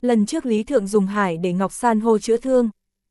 Lần trước Lý Thượng dùng hải để ngọc san hô chữa thương.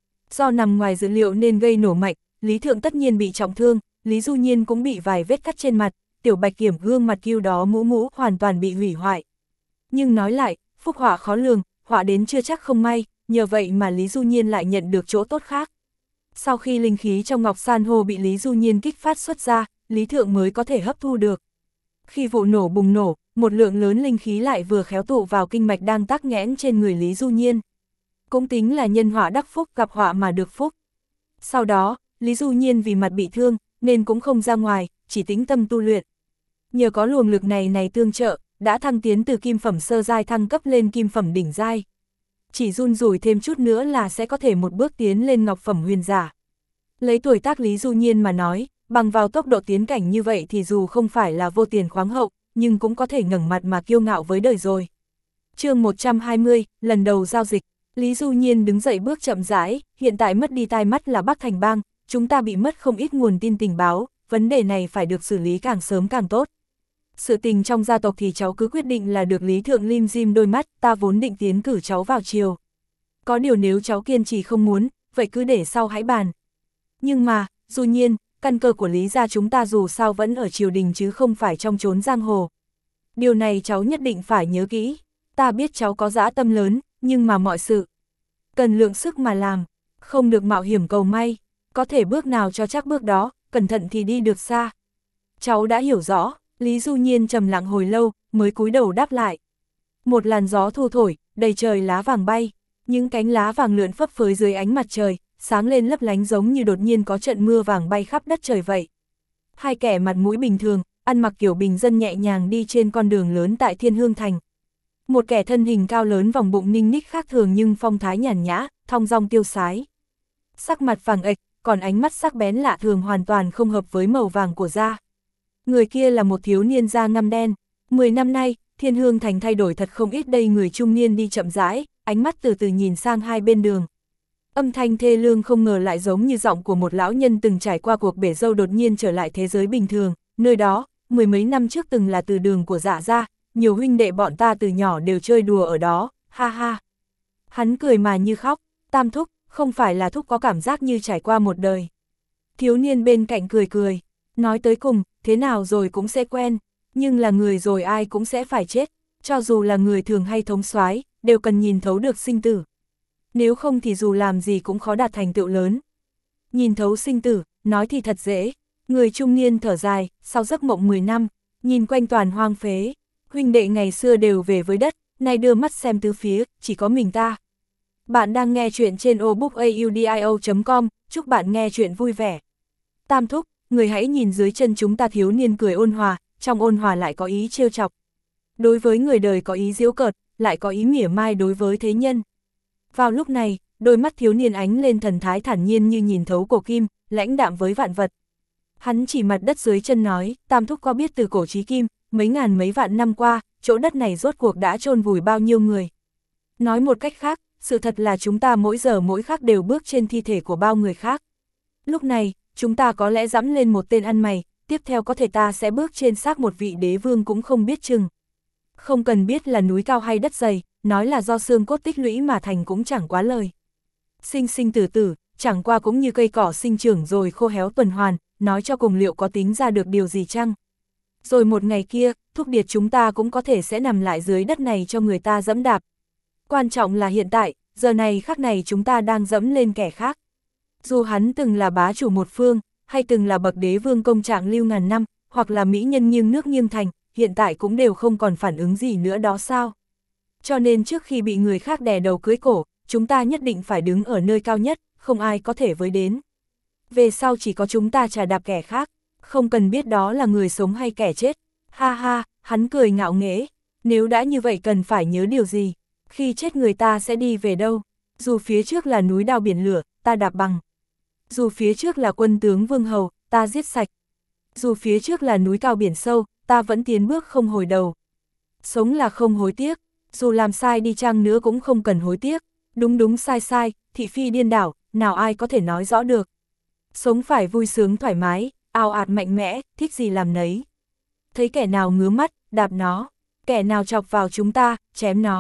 Do nằm ngoài dự liệu nên gây nổ mạnh, Lý Thượng tất nhiên bị trọng thương, Lý Du Nhiên cũng bị vài vết cắt trên mặt, tiểu bạch kiểm gương mặt kiêu đó mũ hoàn toàn bị hủy hoại. Nhưng nói lại, phúc họa khó lường, họa đến chưa chắc không may, nhờ vậy mà Lý Du Nhiên lại nhận được chỗ tốt khác. Sau khi linh khí trong ngọc san hô bị Lý Du Nhiên kích phát xuất ra, Lý Thượng mới có thể hấp thu được. Khi vụ nổ bùng nổ, một lượng lớn linh khí lại vừa khéo tụ vào kinh mạch đang tắc nghẽn trên người Lý Du Nhiên. Cũng tính là nhân họa đắc phúc, gặp họa mà được phúc. Sau đó, Lý Du Nhiên vì mặt bị thương, nên cũng không ra ngoài, chỉ tĩnh tâm tu luyện. Nhờ có luồng lực này tương trợ, đã thăng tiến từ kim phẩm sơ giai thăng cấp lên kim phẩm đỉnh giai. Chỉ run rủi thêm chút nữa là sẽ có thể một bước tiến lên ngọc phẩm huyền giả. Lấy tuổi tác Lý Du Nhiên mà nói, bằng vào tốc độ tiến cảnh như vậy thì dù không phải là vô tiền khoáng hậu, nhưng cũng có thể ngẩng mặt mà kiêu ngạo với đời rồi. Chương 120, lần đầu giao dịch. Lý Du Nhiên đứng dậy bước chậm rãi, hiện tại mất đi tai mắt là Bắc Thành Bang, chúng ta bị mất không ít nguồn tin tình báo, vấn đề này phải được xử lý càng sớm càng tốt. Sự tình trong gia tộc thì cháu cứ quyết định là được Lý Thượng lim dim đôi mắt, ta vốn định tiến cử cháu vào triều. Có điều nếu cháu kiên trì không muốn, vậy cứ để sau hãy bàn. Nhưng mà, Du Nhiên, căn cơ của Lý gia chúng ta dù sao vẫn ở triều đình chứ không phải trong chốn giang hồ. Điều này cháu nhất định phải nhớ kỹ, ta biết cháu có dã tâm lớn, nhưng mà mọi sự cần lượng sức mà làm, không được mạo hiểm cầu may, có thể bước nào cho chắc bước đó, cẩn thận thì đi được xa. Cháu đã hiểu rõ. Lý Du Nhiên trầm lặng hồi lâu, mới cúi đầu đáp lại. Một làn gió thu thổi, đầy trời lá vàng bay, những cánh lá vàng lượn phấp phới dưới ánh mặt trời, sáng lên lấp lánh giống như đột nhiên có trận mưa vàng bay khắp đất trời vậy. Hai kẻ mặt mũi bình thường, ăn mặc kiểu bình dân nhẹ nhàng đi trên con đường lớn tại Thiên Hương Thành. Một kẻ thân hình cao lớn vòng bụng ninh ních khác thường nhưng phong thái nhàn nhã, thong dong tiêu sái. Sắc mặt vàng ệch, còn ánh mắt sắc bén lạ thường hoàn toàn không hợp với màu vàng của da. Người kia là một thiếu niên da ngăm đen. 10 năm nay, Thiên Hương Thành thay đổi thật không ít đây. Người trung niên đi chậm rãi, ánh mắt từ từ nhìn sang hai bên đường. Âm thanh thê lương không ngờ lại giống như giọng của một lão nhân từng trải qua cuộc bể dâu đột nhiên trở lại thế giới bình thường. Nơi đó, mười mấy năm trước từng là từ đường của Dạ gia, nhiều huynh đệ bọn ta từ nhỏ đều chơi đùa ở đó, ha ha. Hắn cười mà như khóc, Tam thúc, không phải là thúc có cảm giác như trải qua một đời. Thiếu niên bên cạnh cười cười, nói tới cùng, thế nào rồi cũng sẽ quen, nhưng là người rồi ai cũng sẽ phải chết, cho dù là người thường hay thống soái, đều cần nhìn thấu được sinh tử. Nếu không thì dù làm gì cũng khó đạt thành tựu lớn. Nhìn thấu sinh tử, nói thì thật dễ. Người trung niên thở dài, sau giấc mộng 10 năm, nhìn quanh toàn hoang phế, huynh đệ ngày xưa đều về với đất, nay đưa mắt xem tứ phía, chỉ có mình ta. Bạn đang nghe chuyện trên obookaudio.com, chúc bạn nghe chuyện vui vẻ. Tam thúc, người hãy nhìn dưới chân chúng ta. Thiếu niên cười ôn hòa, trong ôn hòa lại có ý trêu chọc. Đối với người đời có ý giễu cợt, lại có ý mỉa mai đối với thế nhân. Vào lúc này, đôi mắt thiếu niên ánh lên thần thái thản nhiên như nhìn thấu cổ kim, lãnh đạm với vạn vật. Hắn chỉ mặt đất dưới chân nói, Tam thúc có biết từ cổ chí kim, mấy ngàn mấy vạn năm qua, chỗ đất này rốt cuộc đã chôn vùi bao nhiêu người. Nói một cách khác, sự thật là chúng ta mỗi giờ mỗi khắc đều bước trên thi thể của bao người khác. Lúc này, chúng ta có lẽ dẫm lên một tên ăn mày, tiếp theo có thể ta sẽ bước trên xác một vị đế vương cũng không biết chừng. Không cần biết là núi cao hay đất dày, nói là do xương cốt tích lũy mà thành cũng chẳng quá lời. Sinh sinh tử tử, chẳng qua cũng như cây cỏ sinh trưởng rồi khô héo tuần hoàn, nói cho cùng liệu có tính ra được điều gì chăng? Rồi một ngày kia, thúc điệt chúng ta cũng có thể sẽ nằm lại dưới đất này cho người ta dẫm đạp. Quan trọng là hiện tại, giờ này khắc này chúng ta đang dẫm lên kẻ khác. Dù hắn từng là bá chủ một phương, hay từng là bậc đế vương công trạng lưu ngàn năm, hoặc là mỹ nhân nghiêng nước nghiêng thành, hiện tại cũng đều không còn phản ứng gì nữa đó sao. Cho nên trước khi bị người khác đè đầu cưới cổ, chúng ta nhất định phải đứng ở nơi cao nhất, không ai có thể với đến. Về sau chỉ có chúng ta trà đạp kẻ khác, không cần biết đó là người sống hay kẻ chết. Ha ha, hắn cười ngạo nghễ, nếu đã như vậy cần phải nhớ điều gì, khi chết người ta sẽ đi về đâu, dù phía trước là núi đao biển lửa, ta đạp bằng. Dù phía trước là quân tướng vương hầu, ta giết sạch. Dù phía trước là núi cao biển sâu, ta vẫn tiến bước không hồi đầu. Sống là không hối tiếc, dù làm sai đi chăng nữa cũng không cần hối tiếc. Đúng đúng sai sai, thị phi điên đảo, nào ai có thể nói rõ được. Sống phải vui sướng thoải mái, ào ạt mạnh mẽ, thích gì làm nấy. Thấy kẻ nào ngứa mắt, đạp nó. Kẻ nào chọc vào chúng ta, chém nó.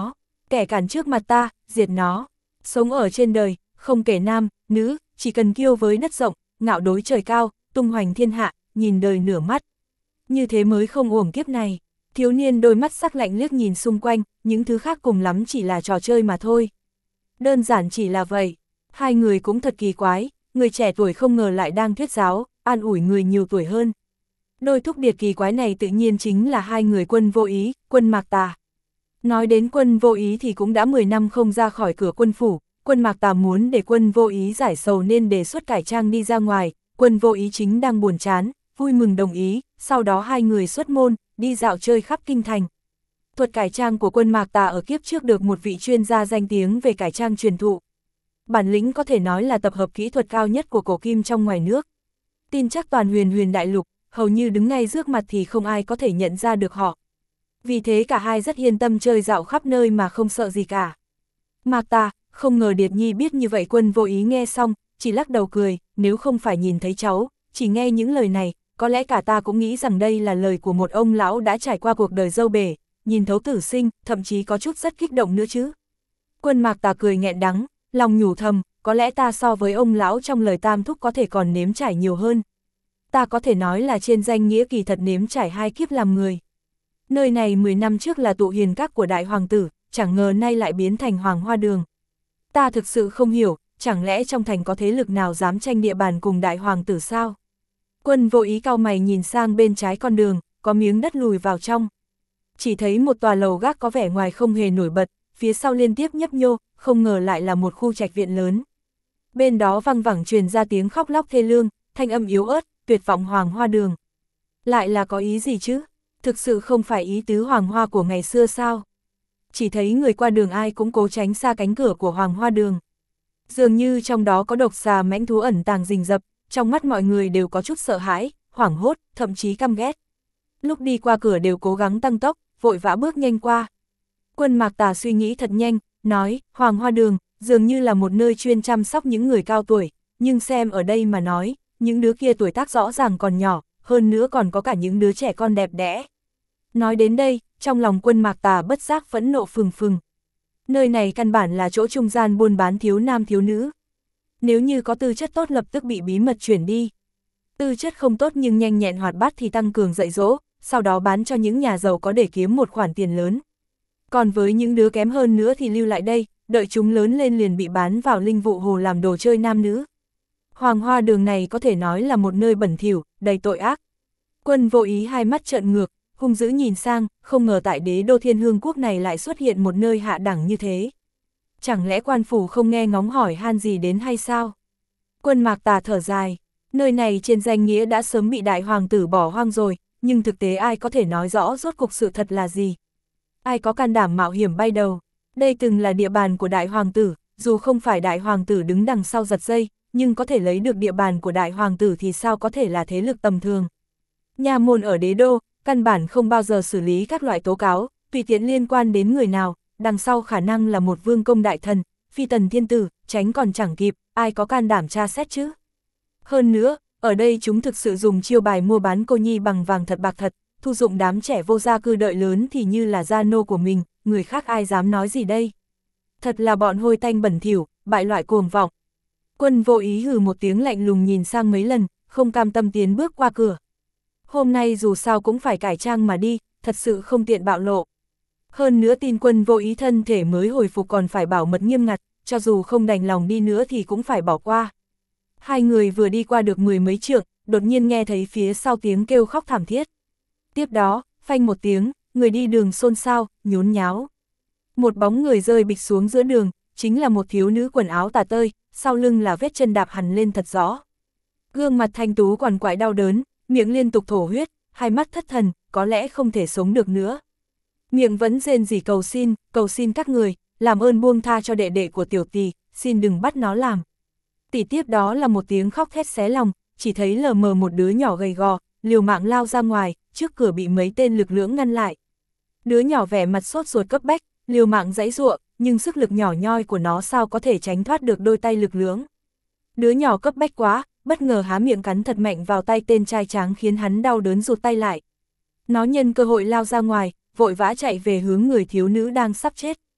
Kẻ cản trước mặt ta, diệt nó. Sống ở trên đời, không kể nam, nữ, chỉ cần kiêu với đất rộng, ngạo đối trời cao, tung hoành thiên hạ, nhìn đời nửa mắt. Như thế mới không uổng kiếp này. Thiếu niên đôi mắt sắc lạnh liếc nhìn xung quanh, những thứ khác cùng lắm chỉ là trò chơi mà thôi. Đơn giản chỉ là vậy. Hai người cũng thật kỳ quái, người trẻ tuổi không ngờ lại đang thuyết giáo, an ủi người nhiều tuổi hơn. Đôi thúc điệt kỳ quái này tự nhiên chính là hai người Quân Vô Ý, Quân Mạc Tà. Nói đến Quân Vô Ý thì cũng đã 10 năm không ra khỏi cửa quân phủ, Quân Mạc Tà muốn để Quân Vô Ý giải sầu nên đề xuất cải trang đi ra ngoài, Quân Vô Ý chính đang buồn chán, vui mừng đồng ý, sau đó hai người xuất môn, đi dạo chơi khắp kinh thành. Thuật cải trang của Quân Mạc Tà ở kiếp trước được một vị chuyên gia danh tiếng về cải trang truyền thụ. Bản lĩnh có thể nói là tập hợp kỹ thuật cao nhất của cổ kim trong ngoài nước. Tin chắc toàn huyền đại lục, hầu như đứng ngay trước mặt thì không ai có thể nhận ra được họ. Vì thế cả hai rất yên tâm chơi dạo khắp nơi mà không sợ gì cả. Mạc Tà, không ngờ Điệt Nhi biết như vậy. Quân Vô Ý nghe xong, chỉ lắc đầu cười, nếu không phải nhìn thấy cháu, chỉ nghe những lời này, có lẽ cả ta cũng nghĩ rằng đây là lời của một ông lão đã trải qua cuộc đời dâu bể, nhìn thấu tử sinh, thậm chí có chút rất kích động nữa chứ. Quân Mạc Tà cười nghẹn đắng, lòng nhủ thầm, có lẽ ta so với ông lão trong lời tam thúc có thể còn nếm trải nhiều hơn. Ta có thể nói là trên danh nghĩa kỳ thật nếm trải 2 kiếp làm người. Nơi này 10 năm trước là tụ hiền các của đại hoàng tử, chẳng ngờ nay lại biến thành Hoàng Hoa Đường. Ta thực sự không hiểu, chẳng lẽ trong thành có thế lực nào dám tranh địa bàn cùng đại hoàng tử sao? Quân Vô Ý cau mày nhìn sang bên trái con đường, có miếng đất lùi vào trong. Chỉ thấy một tòa lầu gác có vẻ ngoài không hề nổi bật, phía sau liên tiếp nhấp nhô, không ngờ lại là một khu trạch viện lớn. Bên đó văng vẳng truyền ra tiếng khóc lóc thê lương, thanh âm yếu ớt, tuyệt vọng Hoàng Hoa Đường. Lại là có ý gì chứ? Thực sự không phải ý tứ Hoàng Hoa của ngày xưa sao? Chỉ thấy người qua đường ai cũng cố tránh xa cánh cửa của Hoàng Hoa Đường. Dường như trong đó có độc xà mãnh thú ẩn tàng rình rập, trong mắt mọi người đều có chút sợ hãi, hoảng hốt, thậm chí căm ghét. Lúc đi qua cửa đều cố gắng tăng tốc, vội vã bước nhanh qua. Quân Mạc Tà suy nghĩ thật nhanh, nói, Hoàng Hoa Đường, dường như là một nơi chuyên chăm sóc những người cao tuổi, nhưng xem ở đây mà nói, những đứa kia tuổi tác rõ ràng còn nhỏ, hơn nữa còn có cả những đứa trẻ con đẹp đẽ. Nói đến đây, trong lòng Quân Mạc Tà bất giác phẫn nộ phừng phừng. Nơi này căn bản là chỗ trung gian buôn bán thiếu nam thiếu nữ. Nếu như có tư chất tốt lập tức bị bí mật chuyển đi. Tư chất không tốt nhưng nhanh nhẹn hoạt bát thì tăng cường dạy dỗ, sau đó bán cho những nhà giàu có để kiếm một khoản tiền lớn. Còn với những đứa kém hơn nữa thì lưu lại đây, đợi chúng lớn lên liền bị bán vào linh vụ hồ làm đồ chơi nam nữ. Hoàng Hoa Đường này có thể nói là một nơi bẩn thỉu, đầy tội ác. Quân Vô Ý hai mắt trợn ngược, hung dữ nhìn sang, không ngờ tại đế đô Thiên Hương Quốc này lại xuất hiện một nơi hạ đẳng như thế. Chẳng lẽ quan phủ không nghe ngóng hỏi han gì đến hay sao? Quân Mạc Tà thở dài, nơi này trên danh nghĩa đã sớm bị đại hoàng tử bỏ hoang rồi, nhưng thực tế ai có thể nói rõ rốt cuộc sự thật là gì? Ai có can đảm mạo hiểm bay đầu? Đây từng là địa bàn của đại hoàng tử, dù không phải đại hoàng tử đứng đằng sau giật dây, nhưng có thể lấy được địa bàn của đại hoàng tử thì sao có thể là thế lực tầm thường. Nha môn ở đế đô, căn bản không bao giờ xử lý các loại tố cáo, tùy tiện liên quan đến người nào, đằng sau khả năng là một vương công đại thần, phi tần thiên tử, tránh còn chẳng kịp, ai có can đảm tra xét chứ. Hơn nữa, ở đây chúng thực sự dùng chiêu bài mua bán cô nhi bằng vàng thật bạc thật, thu dụng đám trẻ vô gia cư đợi lớn thì như là gia nô của mình, người khác ai dám nói gì đây. Thật là bọn hôi tanh bẩn thỉu, bại loại cuồng vọng. Quân Vô Ý hừ một tiếng lạnh lùng nhìn sang mấy lần, không cam tâm tiến bước qua cửa. Hôm nay dù sao cũng phải cải trang mà đi, thật sự không tiện bạo lộ. Hơn nữa tin Quân Vô Ý thân thể mới hồi phục còn phải bảo mật nghiêm ngặt, cho dù không đành lòng đi nữa thì cũng phải bỏ qua. Hai người vừa đi qua được 10 mấy trượng, đột nhiên nghe thấy phía sau tiếng kêu khóc thảm thiết. Tiếp đó, phanh một tiếng, người đi đường xôn xao, nhốn nháo. Một bóng người rơi bịch xuống giữa đường, chính là một thiếu nữ quần áo tả tơi, sau lưng là vết chân đạp hằn lên thật rõ. Gương mặt thanh tú quằn quại đau đớn, miệng liên tục thổ huyết, hai mắt thất thần, có lẽ không thể sống được nữa. Miệng vẫn rên rỉ cầu xin các người, làm ơn buông tha cho đệ đệ của tiểu tỷ, xin đừng bắt nó làm. Tỷ tiếp đó là một tiếng khóc thét xé lòng, chỉ thấy lờ mờ một đứa nhỏ gầy gò, liều mạng lao ra ngoài, trước cửa bị mấy tên lực lưỡng ngăn lại. Đứa nhỏ vẻ mặt sốt ruột cấp bách, liều mạng giãy giụa, nhưng sức lực nhỏ nhoi của nó sao có thể tránh thoát được đôi tay lực lưỡng. Đứa nhỏ cấp bách quá, bất ngờ há miệng cắn thật mạnh vào tay tên trai tráng khiến hắn đau đớn rụt tay lại. Nó nhân cơ hội lao ra ngoài, vội vã chạy về hướng người thiếu nữ đang sắp chết.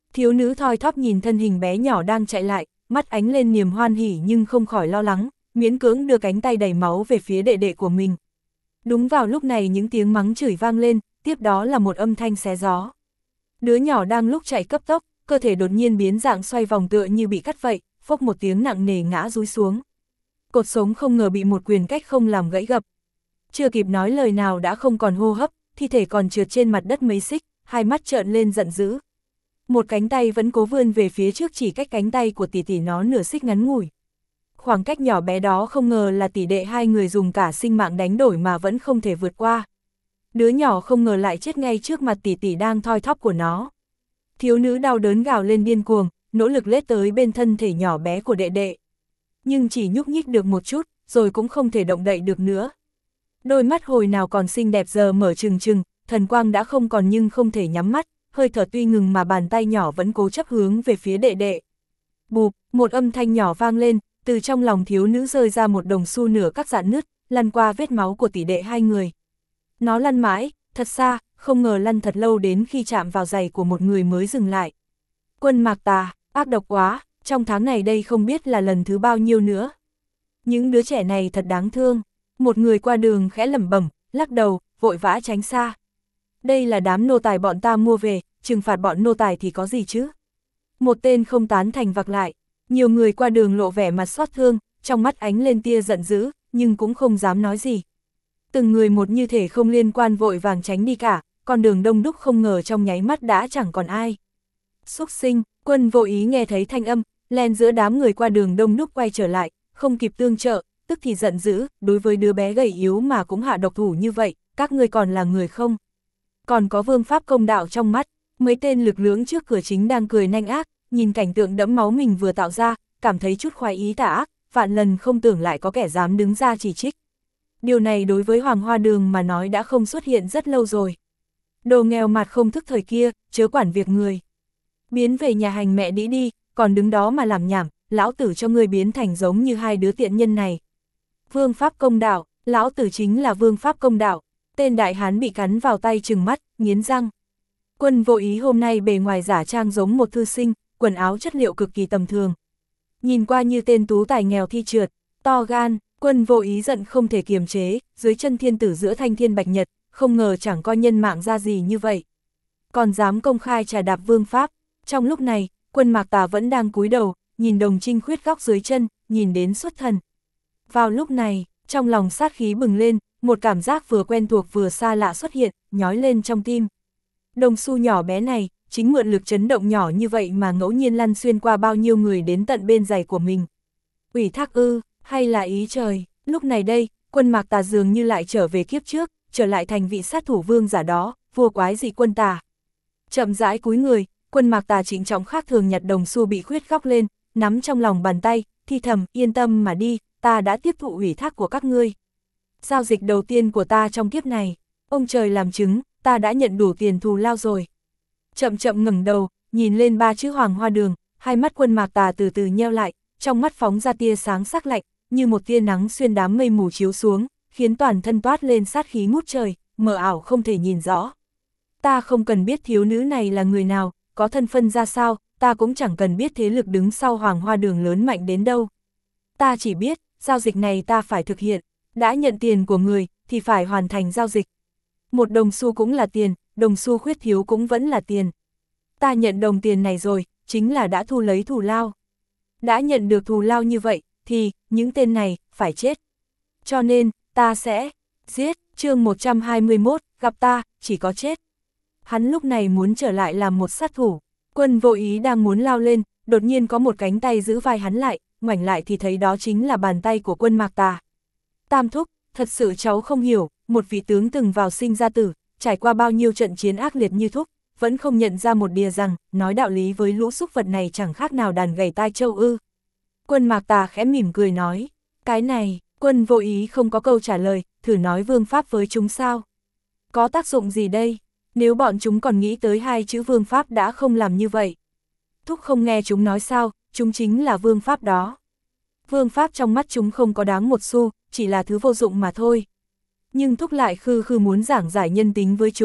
Thiếu nữ thoi thóp nhìn thân hình bé nhỏ đang chạy lại, mắt ánh lên niềm hoan hỉ nhưng không khỏi lo lắng, miễn cưỡng đưa cánh tay đầy máu về phía đệ đệ của mình. Đúng vào lúc này những tiếng mắng chửi vang lên, tiếp đó là một âm thanh xé gió. Đứa nhỏ đang lúc chạy cấp tốc, cơ thể đột nhiên biến dạng xoay vòng tựa như bị cắt vậy, phốc một tiếng nặng nề ngã rúi xuống. Cột sống không ngờ bị một quyền cách không làm gãy gập. Chưa kịp nói lời nào đã không còn hô hấp, thi thể còn trượt trên mặt đất mấy xích, hai mắt trợn lên giận dữ. Một cánh tay vẫn cố vươn về phía trước chỉ cách cánh tay của tỷ tỷ nó nửa xích ngắn ngủi. Khoảng cách nhỏ bé đó không ngờ là tỷ đệ hai người dùng cả sinh mạng đánh đổi mà vẫn không thể vượt qua. Đứa nhỏ không ngờ lại chết ngay trước mặt tỷ tỷ đang thoi thóp của nó. Thiếu nữ đau đớn gào lên điên cuồng, nỗ lực lết tới bên thân thể nhỏ bé của đệ đệ. Nhưng chỉ nhúc nhích được một chút, rồi cũng không thể động đậy được nữa. Đôi mắt hồi nào còn xinh đẹp giờ mở trừng trừng, thần quang đã không còn nhưng không thể nhắm mắt, hơi thở tuy ngừng mà bàn tay nhỏ vẫn cố chấp hướng về phía đệ đệ. Bụp, một âm thanh nhỏ vang lên, từ trong lòng thiếu nữ rơi ra một đồng xu nửa các rạn nứt, lăn qua vết máu của tỷ đệ hai người. Nó lăn mãi, thật xa, không ngờ lăn thật lâu đến khi chạm vào giày của một người mới dừng lại. Quân Mạc Tà, ác độc quá, trong tháng này đây không biết là lần thứ bao nhiêu nữa. Những đứa trẻ này thật đáng thương. Một người qua đường khẽ lẩm bẩm, lắc đầu, vội vã tránh xa. Đây là đám nô tài bọn ta mua về, trừng phạt bọn nô tài thì có gì chứ? Một tên không tán thành vặc lại. Nhiều người qua đường lộ vẻ mặt xót thương, trong mắt ánh lên tia giận dữ, nhưng cũng không dám nói gì. Từng người một như thể không liên quan vội vàng tránh đi cả, con đường đông đúc không ngờ trong nháy mắt đã chẳng còn ai. Xúc sinh, Quân vô ý nghe thấy thanh âm, len giữa đám người qua đường đông đúc quay trở lại, không kịp tương trợ, tức thì giận dữ, đối với đứa bé gầy yếu mà cũng hạ độc thủ như vậy, các ngươi còn là người không? Còn có vương pháp công đạo trong mắt, mấy tên lực lưỡng trước cửa chính đang cười nanh ác, nhìn cảnh tượng đẫm máu mình vừa tạo ra, cảm thấy chút khoái ý tà ác, vạn lần không tưởng lại có kẻ dám đứng ra chỉ trích. Điều này đối với Hoàng Hoa Đường mà nói đã không xuất hiện rất lâu rồi. Đồ nghèo mặt không thức thời kia, chớ quản việc người. Biến về nhà hành mẹ đĩ đi, còn đứng đó mà làm nhảm, lão tử cho ngươi biến thành giống như hai đứa tiện nhân này. Vương pháp công đạo, lão tử chính là vương pháp công đạo. Tên đại hán bị cắn vào tay trừng mắt, nghiến răng. Quân vô ý hôm nay bề ngoài giả trang giống một thư sinh, quần áo chất liệu cực kỳ tầm thường. Nhìn qua như tên tú tài nghèo thi trượt, to gan, Quân vô ý giận không thể kiềm chế, dưới chân thiên tử giữa thanh thiên bạch nhật, không ngờ chẳng coi nhân mạng ra gì như vậy. Còn dám công khai trà đạp vương pháp. Trong lúc này, Quân Mạc Tà vẫn đang cúi đầu, nhìn Đồng Trinh Khuyết góc dưới chân, nhìn đến xuất thần. Vào lúc này, trong lòng sát khí bừng lên, một cảm giác vừa quen thuộc vừa xa lạ xuất hiện, nhói lên trong tim. Đồng xu nhỏ bé này, chính mượn lực chấn động nhỏ như vậy mà ngẫu nhiên lăn xuyên qua bao nhiêu người đến tận bên giày của mình. Ủy thác ư, hay là ý trời, lúc này đây, Quân Mạc Tà dường như lại trở về kiếp trước, trở lại thành vị sát thủ vương giả đó, vua quái dị Quân Tà. Chậm rãi cúi người, Quân Mạc Tà trịnh trọng khác thường nhặt đồng xu bị Khuyết góc lên, nắm trong lòng bàn tay, thi thầm, yên tâm mà đi, ta đã tiếp thụ ủy thác của các ngươi. Giao dịch đầu tiên của ta trong kiếp này, ông trời làm chứng, ta đã nhận đủ tiền thù lao rồi. Chậm chậm ngẩng đầu, nhìn lên ba chữ Hoàng Hoa Đường, hai mắt Quân Mạc Tà từ từ nheo lại, trong mắt phóng ra tia sáng sắc lạnh, như một tia nắng xuyên đám mây mù chiếu xuống, khiến toàn thân toát lên sát khí ngút trời, mờ ảo không thể nhìn rõ. Ta không cần biết thiếu nữ này là người nào, có thân phận ra sao, ta cũng chẳng cần biết thế lực đứng sau Hoàng Hoa Đường lớn mạnh đến đâu. Ta chỉ biết, giao dịch này ta phải thực hiện, đã nhận tiền của người, thì phải hoàn thành giao dịch. Một đồng xu cũng là tiền, đồng xu Khuyết thiếu cũng vẫn là tiền. Ta nhận đồng tiền này rồi, chính là đã thu lấy thù lao. Đã nhận được thù lao như vậy, thì, những tên này, phải chết. Cho nên, ta sẽ giết. Chương 121, gặp ta, chỉ có chết. Hắn lúc này muốn trở lại làm một sát thủ. Quân vô ý đang muốn lao lên, đột nhiên có một cánh tay giữ vai hắn lại, ngoảnh lại thì thấy đó chính là bàn tay của Quân Mạc Tà. Tam thúc, thật sự cháu không hiểu, một vị tướng từng vào sinh ra tử, trải qua bao nhiêu trận chiến ác liệt như thúc, vẫn không nhận ra một điều rằng, nói đạo lý với lũ súc vật này chẳng khác nào đàn gầy tai trâu ư. Quân Mạc Tà khẽ mỉm cười nói, cái này, Quân vô ý không có câu trả lời, thử nói vương pháp với chúng sao. Có tác dụng gì đây, nếu bọn chúng còn nghĩ tới hai chữ vương pháp đã không làm như vậy. Thúc không nghe chúng nói sao, chúng chính là vương pháp đó. Vương pháp trong mắt chúng không có đáng một xu, chỉ là thứ vô dụng mà thôi. Nhưng thúc lại khư khư muốn giảng giải nhân tính với chúng,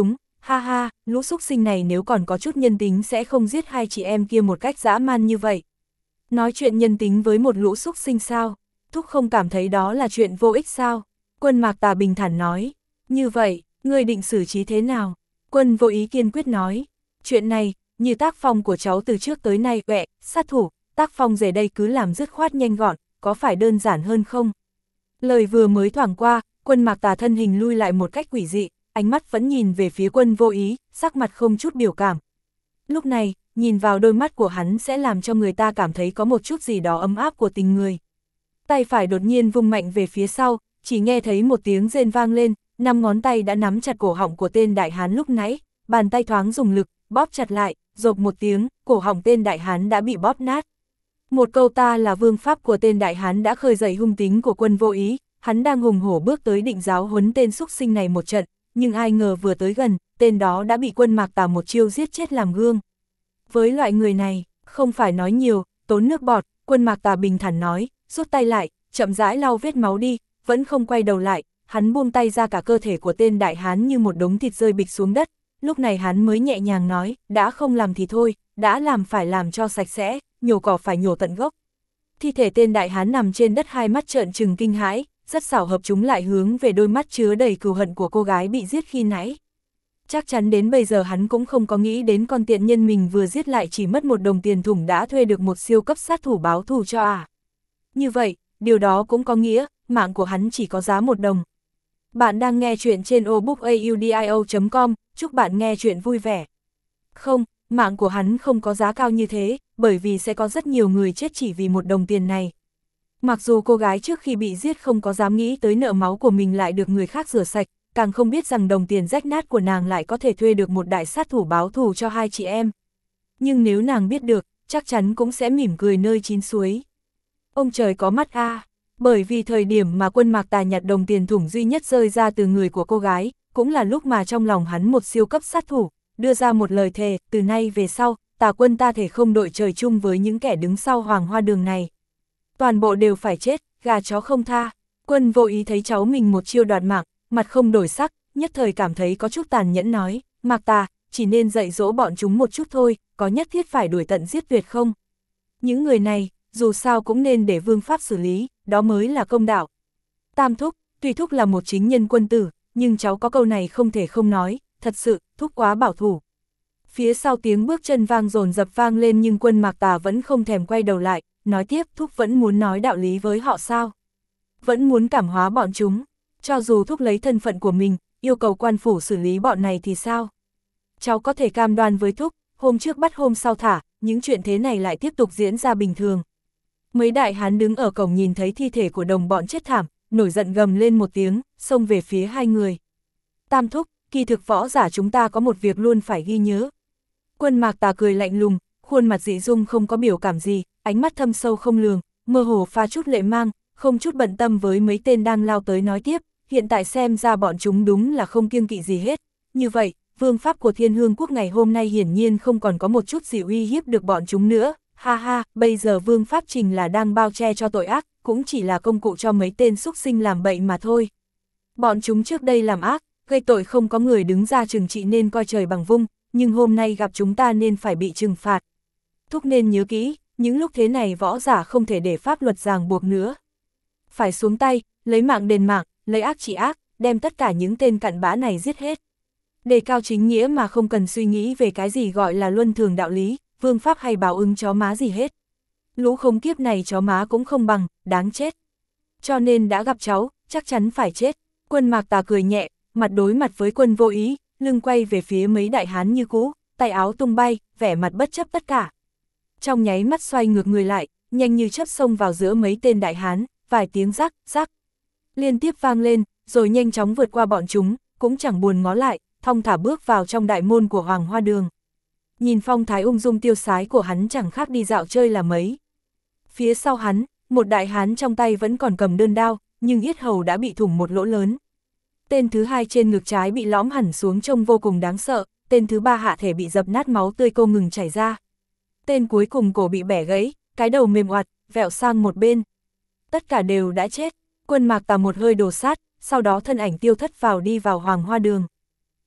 Ha ha, lũ súc sinh này nếu còn có chút nhân tính sẽ không giết hai chị em kia một cách dã man như vậy. Nói chuyện nhân tính với một lũ súc sinh sao? Thúc không cảm thấy đó là chuyện vô ích sao? Quân Mạc Tà bình thản nói. Như vậy, ngươi định xử trí thế nào? Quân Vô Ý kiên quyết nói. Chuyện này, như tác phong của cháu từ trước tới nay, sát thủ, tác phong về đây cứ làm dứt khoát nhanh gọn, có phải đơn giản hơn không? Lời vừa mới thoảng qua, Quân Mạc Tà thân hình lui lại một cách quỷ dị, ánh mắt vẫn nhìn về phía Quân Vô Ý, sắc mặt không chút biểu cảm. Lúc này, nhìn vào đôi mắt của hắn sẽ làm cho người ta cảm thấy có một chút gì đó ấm áp của tình người. Tay phải đột nhiên vung mạnh về phía sau, chỉ nghe thấy một tiếng rên vang lên, 5 ngón tay đã nắm chặt cổ họng của tên đại hán lúc nãy, bàn tay thoáng dùng lực, bóp chặt lại, rộp một tiếng, cổ họng tên đại hán đã bị bóp nát. Một câu ta là vương pháp của tên đại hán đã khơi dậy hung tính của Quân Vô Ý, hắn đang hùng hổ bước tới định giáo huấn tên xúc sinh này một trận, nhưng ai ngờ vừa tới gần, tên đó đã bị Quân Mạc Tà một chiêu giết chết làm gương. Với loại người này, không phải nói nhiều, tốn nước bọt, Quân Mạc Tà bình thản nói, rút tay lại, chậm rãi lau vết máu đi, vẫn không quay đầu lại, hắn buông tay ra, cả cơ thể của tên đại hán như một đống thịt rơi bịch xuống đất, lúc này hắn mới nhẹ nhàng nói, đã không làm thì thôi, đã làm phải làm cho sạch sẽ, nhổ cỏ phải nhổ tận gốc. Thi thể tên đại hán nằm trên đất, hai mắt trợn trừng kinh hãi, rất xảo hợp chúng lại hướng về đôi mắt chứa đầy cừu hận của cô gái bị giết khi nãy. Chắc chắn đến bây giờ hắn cũng không có nghĩ đến con tiện nhân mình vừa giết lại chỉ mất 1 đồng tiền thủng đã thuê được một siêu cấp sát thủ báo thù cho à. Như vậy, điều đó cũng có nghĩa, mạng của hắn chỉ có giá 1 đồng. Bạn đang nghe chuyện trên obookaudio.com, chúc bạn nghe chuyện vui vẻ. Không, mạng của hắn không có giá cao như thế, bởi vì sẽ có rất nhiều người chết chỉ vì 1 đồng tiền này. Mặc dù cô gái trước khi bị giết không có dám nghĩ tới nợ máu của mình lại được người khác rửa sạch, càng không biết rằng đồng tiền rách nát của nàng lại có thể thuê được một đại sát thủ báo thù cho hai chị em. Nhưng nếu nàng biết được, chắc chắn cũng sẽ mỉm cười nơi chín suối. Ông trời có mắt a, bởi vì thời điểm mà Quân Mạc Tà nhặt đồng tiền thủng duy nhất rơi ra từ người của cô gái, cũng là lúc mà trong lòng hắn một siêu cấp sát thủ, đưa ra một lời thề, từ nay về sau, Tà Quân ta thể không đội trời chung với những kẻ đứng sau Hoàng Hoa Đường này. Toàn bộ đều phải chết, gà chó không tha. Quân Vô Ý thấy cháu mình một chiêu đoạt mạng, mặt không đổi sắc, nhất thời cảm thấy có chút tàn nhẫn nói, Mạc Tà, chỉ nên dạy dỗ bọn chúng một chút thôi, có nhất thiết phải đuổi tận giết tuyệt không? Những người này, dù sao cũng nên để vương pháp xử lý, đó mới là công đạo. Tam thúc, tuy thúc là một chính nhân quân tử, nhưng cháu có câu này không thể không nói, thật sự, thúc quá bảo thủ. Phía sau tiếng bước chân vang dồn dập vang lên nhưng Quân Mạc Tà vẫn không thèm quay đầu lại, nói tiếp, thúc vẫn muốn nói đạo lý với họ sao? Vẫn muốn cảm hóa bọn chúng, cho dù thúc lấy thân phận của mình, yêu cầu quan phủ xử lý bọn này thì sao? Cháu có thể cam đoan với thúc, hôm trước bắt hôm sau thả, những chuyện thế này lại tiếp tục diễn ra bình thường. Mấy đại hán đứng ở cổng nhìn thấy thi thể của đồng bọn chết thảm, nổi giận gầm lên một tiếng, xông về phía hai người. Tam thúc, kỳ thực võ giả chúng ta có một việc luôn phải ghi nhớ. Quân Mạc Tà cười lạnh lùng, khuôn mặt dị dung không có biểu cảm gì, ánh mắt thâm sâu không lường, mơ hồ pha chút lệ mang, không chút bận tâm với mấy tên đang lao tới nói tiếp, hiện tại xem ra bọn chúng đúng là không kiêng kỵ gì hết. Như vậy, vương pháp của Thiên Hương Quốc ngày hôm nay hiển nhiên không còn có một chút gì uy hiếp được bọn chúng nữa. Ha ha, bây giờ vương pháp trình là đang bao che cho tội ác, cũng chỉ là công cụ cho mấy tên xúc sinh làm bậy mà thôi. Bọn chúng trước đây làm ác, gây tội không có người đứng ra trừng trị nên coi trời bằng vung, nhưng hôm nay gặp chúng ta nên phải bị trừng phạt. Thúc nên nhớ kỹ, những lúc thế này võ giả không thể để pháp luật ràng buộc nữa. Phải xuống tay, lấy mạng đền mạng, lấy ác trị ác, đem tất cả những tên cặn bã này giết hết. Đề cao chính nghĩa mà không cần suy nghĩ về cái gì gọi là luân thường đạo lý, vương pháp hay báo ứng chó má gì hết. Lũ khốn kiếp này chó má cũng không bằng, đáng chết. Cho nên đã gặp cháu, chắc chắn phải chết. Quân Mạc Tà cười nhẹ, mặt đối mặt với Quân Vô Ý, lưng quay về phía mấy đại hán như cũ, tay áo tung bay, vẻ mặt bất chấp tất cả. Trong nháy mắt xoay ngược người lại, nhanh như chớp xông vào giữa mấy tên đại hán, vài tiếng rắc, rắc liên tiếp vang lên, rồi nhanh chóng vượt qua bọn chúng, cũng chẳng buồn ngó lại, thong thả bước vào trong đại môn của Hoàng Hoa Đường. Nhìn phong thái ung dung tiêu sái của hắn chẳng khác đi dạo chơi là mấy. Phía sau hắn, một đại hán trong tay vẫn còn cầm đơn đao, nhưng yết hầu đã bị thủng một lỗ lớn. Tên thứ hai trên ngực trái bị lõm hẳn xuống trông vô cùng đáng sợ, tên thứ ba hạ thể bị dập nát máu tươi không ngừng chảy ra. Tên cuối cùng cổ bị bẻ gãy, cái đầu mềm oặt, vẹo sang một bên. Tất cả đều đã chết. Quân Mạc Tà một hơi đổ sát, sau đó thân ảnh tiêu thất đi vào Hoàng Hoa Đường.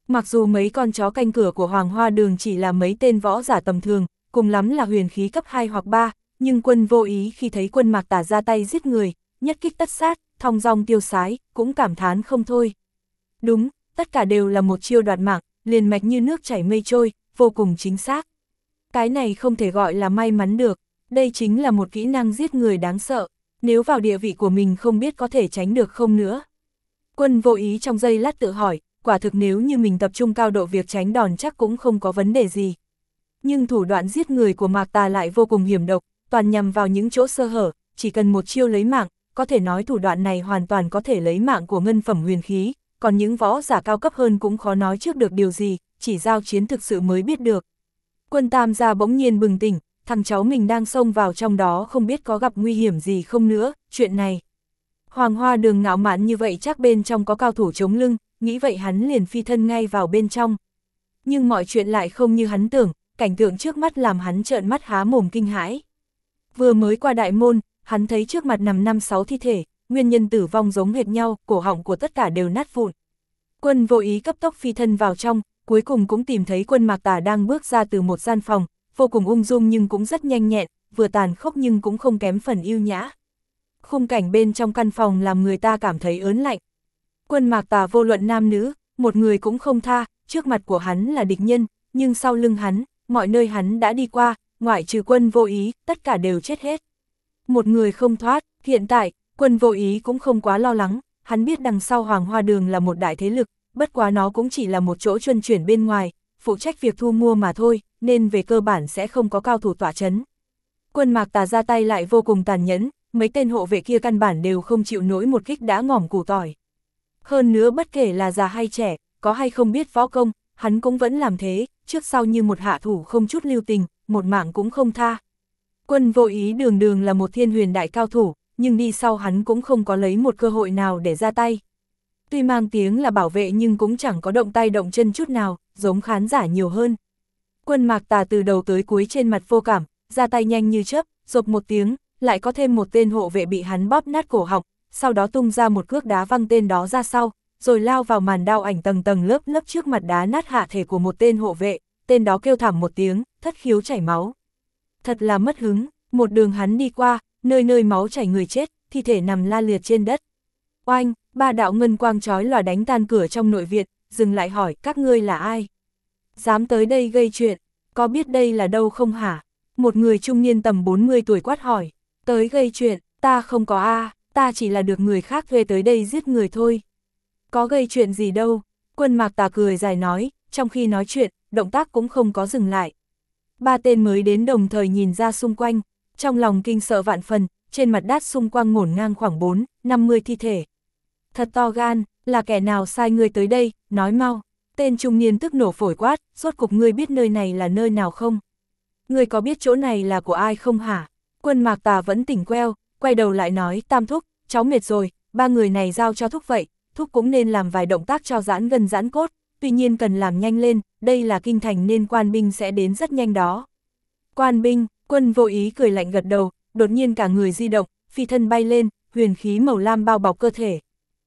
Mặc dù mấy con chó canh cửa của Hoàng Hoa Đường chỉ là mấy tên võ giả tầm thường, cùng lắm là huyền khí cấp 2 hoặc 3, nhưng Quân Vô Ý khi thấy Quân Mạc Tà ra tay giết người, nhất kích tất sát, thong dong tiêu sái, cũng cảm thán không thôi. Đúng, tất cả đều là một chiêu đoạt mạng, liền mạch như nước chảy mây trôi, vô cùng chính xác. Cái này không thể gọi là may mắn được, đây chính là một kỹ năng giết người đáng sợ, nếu vào địa vị của mình không biết có thể tránh được không nữa. Quân Vô Ý trong giây lát tự hỏi, quả thực nếu như mình tập trung cao độ việc tránh đòn chắc cũng không có vấn đề gì. Nhưng thủ đoạn giết người của Mạc Tà lại vô cùng hiểm độc, toàn nhằm vào những chỗ sơ hở, chỉ cần một chiêu lấy mạng, có thể nói thủ đoạn này hoàn toàn có thể lấy mạng của ngân phẩm huyền khí, còn những võ giả cao cấp hơn cũng khó nói trước được điều gì, chỉ giao chiến thực sự mới biết được. Quân Tam gia bỗng nhiên bừng tỉnh, thằng cháu mình đang xông vào trong đó không biết có gặp nguy hiểm gì không nữa, chuyện này. Hoàng Hoa Đường ngạo mạn như vậy chắc bên trong có cao thủ chống lưng, nghĩ vậy hắn liền phi thân ngay vào bên trong. Nhưng mọi chuyện lại không như hắn tưởng, cảnh tượng trước mắt làm hắn trợn mắt há mồm kinh hãi. Vừa mới qua đại môn, hắn thấy trước mặt nằm 5-6 thi thể, nguyên nhân tử vong giống hệt nhau, cổ họng của tất cả đều nát vụn. Quân Vô Ý cấp tốc phi thân vào trong, cuối cùng cũng tìm thấy Quân Mạc Tà đang bước ra từ một gian phòng, vô cùng ung dung nhưng cũng rất nhanh nhẹn, vừa tàn khốc nhưng cũng không kém phần yêu nhã. Khung cảnh bên trong căn phòng làm người ta cảm thấy ớn lạnh. Quân Mạc Tà vô luận nam nữ, một người cũng không tha, trước mặt của hắn là địch nhân, nhưng sau lưng hắn, mọi nơi hắn đã đi qua, ngoại trừ Quân Vô Ý, tất cả đều chết hết. Một người không thoát, hiện tại, Quân Vô Ý cũng không quá lo lắng, hắn biết đằng sau Hoàng Hoa Đường là một đại thế lực, bất quá nó cũng chỉ là một chỗ luân chuyển bên ngoài, phụ trách việc thu mua mà thôi, nên về cơ bản sẽ không có cao thủ tọa chấn. Quân Mạc Tà ra tay lại vô cùng tàn nhẫn, mấy tên hộ vệ kia căn bản đều không chịu nổi một kích đã ngỏm củ tỏi. Hơn nữa bất kể là già hay trẻ, có hay không biết võ công, hắn cũng vẫn làm thế, trước sau như một hạ thủ không chút lưu tình, một mạng cũng không tha. Quân Vô Ý đường đường là một thiên huyền đại cao thủ, nhưng đi sau hắn cũng không có lấy một cơ hội nào để ra tay. Tuy mang tiếng là bảo vệ nhưng cũng chẳng có động tay động chân chút nào, giống khán giả nhiều hơn. Quân Mạc Tà từ đầu tới cuối trên mặt vô cảm, ra tay nhanh như chớp, rộp một tiếng, lại có thêm một tên hộ vệ bị hắn bóp nát cổ họng, sau đó tung ra một cước đá văng tên đó ra sau, rồi lao vào màn đao ảnh tầng tầng lớp lớp trước mặt đá nát hạ thể của một tên hộ vệ, tên đó kêu thảm một tiếng, thất khiếu chảy máu. Thật là mất hứng, một đường hắn đi qua, nơi nơi máu chảy người chết, thi thể nằm la liệt trên đất. Oanh, ba đạo ngân quang chói lòa đánh tan cửa trong nội viện, dừng lại hỏi các ngươi là ai? Dám tới đây gây chuyện, có biết đây là đâu không hả? Một người trung niên tầm 40 tuổi quát hỏi, tới gây chuyện, ta không có ta chỉ là được người khác thuê tới đây giết người thôi. Có gây chuyện gì đâu, Quân Mạc Tà cười dài nói, trong khi nói chuyện, động tác cũng không có dừng lại. Ba tên mới đến đồng thời nhìn ra xung quanh, trong lòng kinh sợ vạn phần, trên mặt đất xung quanh ngổn ngang khoảng 4-50 thi thể. Thật to gan, là kẻ nào sai ngươi tới đây, nói mau. Tên trung niên tức nổ phổi quát, rốt cục ngươi biết nơi này là nơi nào không? Ngươi có biết chỗ này là của ai không hả? Quân Mạc Tà vẫn tỉnh queo, quay đầu lại nói, Tam thúc, cháu mệt rồi, ba người này giao cho thúc vậy, thúc cũng nên làm vài động tác cho giãn gân giãn cốt, tuy nhiên cần làm nhanh lên, đây là kinh thành nên quan binh sẽ đến rất nhanh đó. Quan binh, Quân Vô Ý cười lạnh gật đầu, đột nhiên cả người di động, phi thân bay lên, huyền khí màu lam bao bọc cơ thể.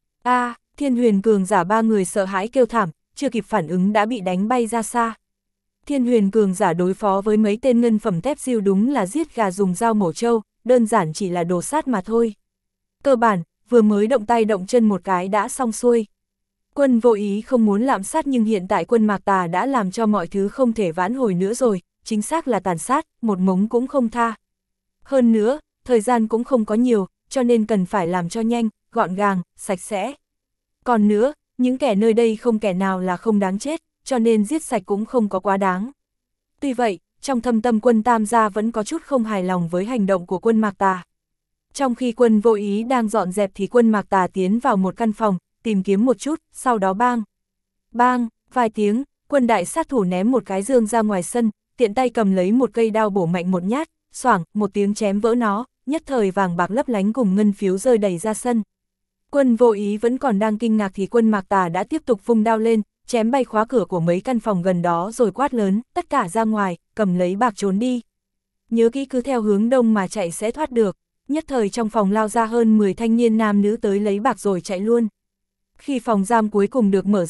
Thiên huyền cường giả ba người sợ hãi kêu thảm, chưa kịp phản ứng đã bị đánh bay ra xa. Thiên huyền cường giả đối phó với mấy tên ngân phẩm tép diêu đúng là giết gà dùng dao mổ trâu, đơn giản chỉ là đồ sát mà thôi. Cơ bản, vừa mới động tay động chân một cái đã xong xuôi. Quân Vô Ý không muốn lạm sát nhưng hiện tại Quân Mạc Tà đã làm cho mọi thứ không thể vãn hồi nữa rồi, chính xác là tàn sát, một mống cũng không tha. Hơn nữa, thời gian cũng không có nhiều, cho nên cần phải làm cho nhanh, gọn gàng, sạch sẽ. Còn nữa, những kẻ nơi đây không kẻ nào là không đáng chết, cho nên giết sạch cũng không có quá đáng. Tuy vậy, trong thâm tâm Quân Tam gia vẫn có chút không hài lòng với hành động của Quân Mạc Tà. Trong khi Quân Vô Ý đang dọn dẹp thì Quân Mạc Tà tiến vào một căn phòng, tìm kiếm một chút, sau đó bang. Bang, vài tiếng, Quân đại sát thủ ném một cái dương ra ngoài sân, tiện tay cầm lấy một cây đao bổ mạnh một nhát, xoảng, một tiếng chém vỡ nó, nhất thời vàng bạc lấp lánh cùng ngân phiếu rơi đầy ra sân. Quân Vô Ý vẫn còn đang kinh ngạc thì Quân Mạc Tà đã tiếp tục vung đao lên, chém bay khóa cửa của mấy căn phòng gần đó rồi quát lớn, tất cả ra ngoài, cầm lấy bạc trốn đi. Nhớ kỹ cứ theo hướng đông mà chạy sẽ thoát được. Nhất thời trong phòng lao ra hơn 10 thanh niên nam nữ tới lấy bạc rồi chạy luôn. Khi phòng giam cuối cùng được mở ra,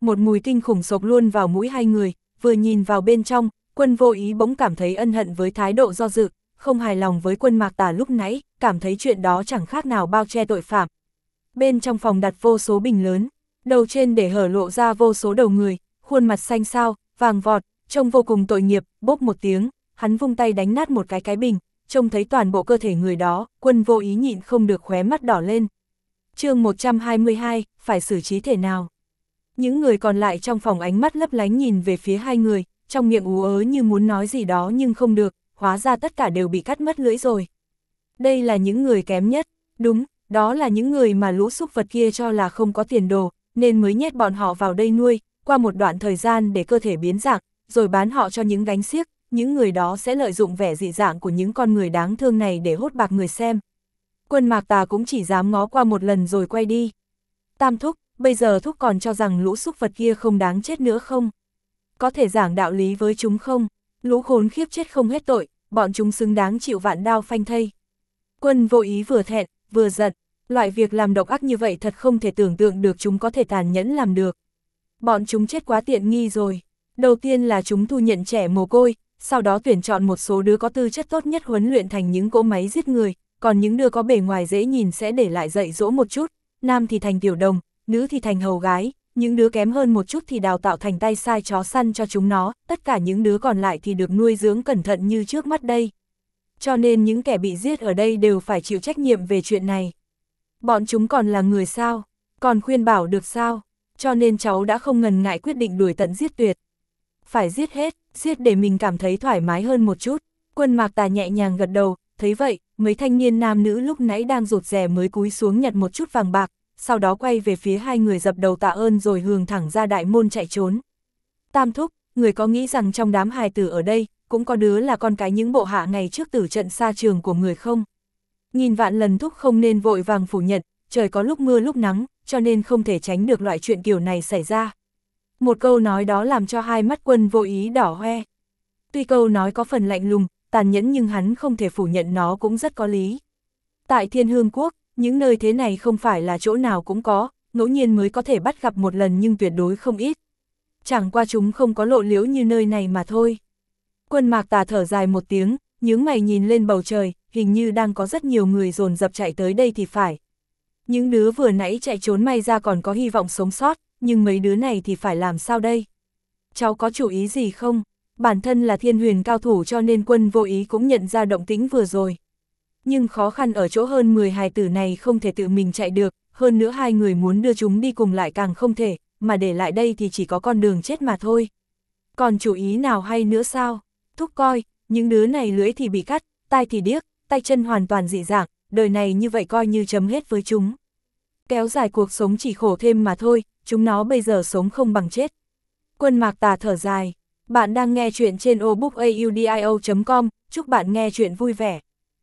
một mùi kinh khủng xộc luôn vào mũi hai người, vừa nhìn vào bên trong, Quân Vô Ý bỗng cảm thấy ân hận với thái độ do dự, không hài lòng với Quân Mạc Tà lúc nãy, cảm thấy chuyện đó chẳng khác nào bao che tội phạm. Bên trong phòng đặt vô số bình lớn, đầu trên để hở lộ ra vô số đầu người, khuôn mặt xanh xao, vàng vọt, trông vô cùng tội nghiệp, bốp một tiếng, hắn vung tay đánh nát một cái bình, trông thấy toàn bộ cơ thể người đó, Quân Vô Ý nhịn không được khóe mắt đỏ lên. Chương 122, phải xử trí thế nào? Những người còn lại trong phòng ánh mắt lấp lánh nhìn về phía hai người, trong miệng ú ớ như muốn nói gì đó nhưng không được, hóa ra tất cả đều bị cắt mất lưỡi rồi. Đây là những người kém nhất, đúng, đó là những người mà lũ súc vật kia cho là không có tiền đồ, nên mới nhét bọn họ vào đây nuôi, qua một đoạn thời gian để cơ thể biến dạng, rồi bán họ cho những gánh xiếc, những người đó sẽ lợi dụng vẻ dị dạng của những con người đáng thương này để hốt bạc người xem. Quân Mạc Tà cũng chỉ dám ngó qua một lần rồi quay đi. Tam thúc, bây giờ thúc còn cho rằng lũ súc vật kia không đáng chết nữa không? Có thể giảng đạo lý với chúng không? Lũ khốn khiếp chết không hết tội, bọn chúng xứng đáng chịu vạn đao phanh thây. Quân Vô Ý vừa thẹn, vừa giận, loại việc làm độc ác như vậy thật không thể tưởng tượng được chúng có thể tàn nhẫn làm được. Bọn chúng chết quá tiện nghi rồi. Đầu tiên là chúng thu nhận trẻ mồ côi, sau đó tuyển chọn một số đứa có tư chất tốt nhất huấn luyện thành những cỗ máy giết người, còn những đứa có bề ngoài dễ nhìn sẽ để lại dạy dỗ một chút, nam thì thành tiểu đồng, nữ thì thành hầu gái, những đứa kém hơn một chút thì đào tạo thành tay sai chó săn cho chúng nó, tất cả những đứa còn lại thì được nuôi dưỡng cẩn thận như trước mắt đây. Cho nên những kẻ bị giết ở đây đều phải chịu trách nhiệm về chuyện này. Bọn chúng còn là người sao? Còn khuyên bảo được sao? Cho nên cháu đã không ngần ngại quyết định đuổi tận giết tuyệt. Phải giết hết, giết để mình cảm thấy thoải mái hơn một chút. Quân Mạc Tà nhẹ nhàng gật đầu, thấy vậy, mấy thanh niên nam nữ lúc nãy đang rụt rè mới cúi xuống nhặt một chút vàng bạc, sau đó quay về phía hai người dập đầu tạ ơn rồi hướng thẳng ra đại môn chạy trốn. Tam thúc, người có nghĩ rằng trong đám hài tử ở đây, cũng có đứa là con cái những bộ hạ ngày trước tử trận xa trường của người không? Nghìn vạn lần thúc không nên vội vàng phủ nhận, trời có lúc mưa lúc nắng, cho nên không thể tránh được loại chuyện kiểu này xảy ra. Một câu nói đó làm cho hai mắt Quân Vô Ý đỏ hoe. Tuy câu nói có phần lạnh lùng, tàn nhẫn nhưng hắn không thể phủ nhận nó cũng rất có lý. Tại Thiên Hương Quốc, những nơi thế này không phải là chỗ nào cũng có, ngẫu nhiên mới có thể bắt gặp một lần nhưng tuyệt đối không ít. Chẳng qua chúng không có lộ liễu như nơi này mà thôi. Quân Mạc Tà thở dài một tiếng, nhướng mày nhìn lên bầu trời, hình như đang có rất nhiều người dồn dập chạy tới đây thì phải. Những đứa vừa nãy chạy trốn may ra còn có hy vọng sống sót, nhưng mấy đứa này thì phải làm sao đây? Cháu có chủ ý gì không? Bản thân là thiên huyền cao thủ cho nên Quân Vô Ý cũng nhận ra động tĩnh vừa rồi. Nhưng khó khăn ở chỗ hơn 10 hài tử này không thể tự mình chạy được, hơn nữa hai người muốn đưa chúng đi cùng lại càng không thể, mà để lại đây thì chỉ có con đường chết mà thôi. Còn chủ ý nào hay nữa sao? Thúc coi, những đứa này lưỡi thì bị cắt, tai thì điếc, tay chân hoàn toàn dị dạng, đời này như vậy coi như chấm hết với chúng. Kéo dài cuộc sống chỉ khổ thêm mà thôi, chúng nó bây giờ sống không bằng chết. Quân Mạc Tà thở dài, bạn đang nghe chuyện trên obookaudio.com, chúc bạn nghe chuyện vui vẻ.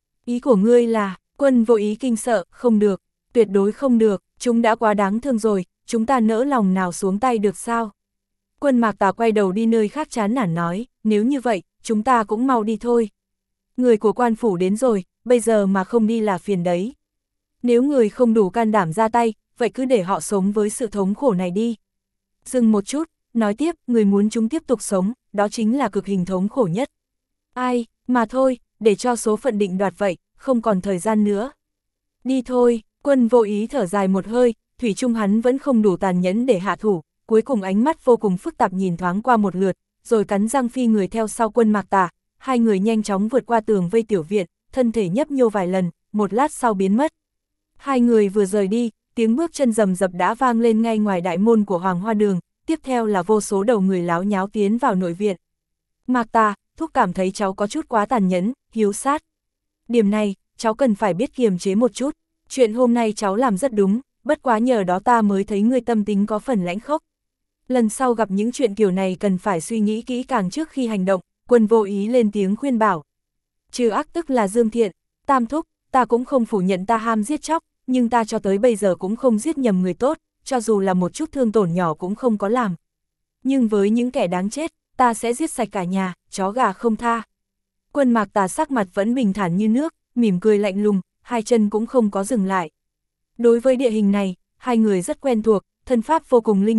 Ý của ngươi là, Quân Vô Ý kinh sợ, không được, tuyệt đối không được, chúng đã quá đáng thương rồi, chúng ta nỡ lòng nào xuống tay được sao? Quân Mạc Tà quay đầu đi nơi khác chán nản nói, nếu như vậy, chúng ta cũng mau đi thôi. Người của quan phủ đến rồi, bây giờ mà không đi là phiền đấy. Nếu người không đủ can đảm ra tay, vậy cứ để họ sống với sự thống khổ này đi. Dừng một chút, nói tiếp, người muốn chúng tiếp tục sống, đó chính là cực hình thống khổ nhất. Ai, mà thôi, để cho số phận định đoạt vậy, không còn thời gian nữa. Đi thôi, Quân Vô Ý thở dài một hơi, thủy chung hắn vẫn không đủ tàn nhẫn để hạ thủ, cuối cùng ánh mắt vô cùng phức tạp nhìn thoáng qua một lượt, rồi cắn răng phi người theo sau Quân Mạc Tà, hai người nhanh chóng vượt qua tường vây tiểu viện, thân thể nhấp nhô vài lần, một lát sau biến mất. Hai người vừa rời đi, tiếng bước chân rầm rập đã vang lên ngay ngoài đại môn của Hoàng Hoa Đường, tiếp theo là vô số đầu người láo nháo tiến vào nội viện. Mạc Tà, thúc cảm thấy cháu có chút quá tàn nhẫn, hiếu sát. Điểm này, cháu cần phải biết kiềm chế một chút, chuyện hôm nay cháu làm rất đúng, bất quá nhờ đó ta mới thấy người tâm tính có phần lãnh khốc. Lần sau gặp những chuyện kiểu này cần phải suy nghĩ kỹ càng trước khi hành động, Quân Vô Ý lên tiếng khuyên bảo. Trừ ác tức là dương thiện, Tam thúc, ta cũng không phủ nhận ta ham giết chóc, nhưng ta cho tới bây giờ cũng không giết nhầm người tốt, cho dù là một chút thương tổn nhỏ cũng không có làm. Nhưng với những kẻ đáng chết, ta sẽ giết sạch cả nhà, chó gà không tha. Quân Mạc Tà sắc mặt vẫn bình thản như nước, mỉm cười lạnh lùng, hai chân cũng không có dừng lại. Đối với địa hình này, hai người rất quen thuộc, thân pháp vô cùng linh động,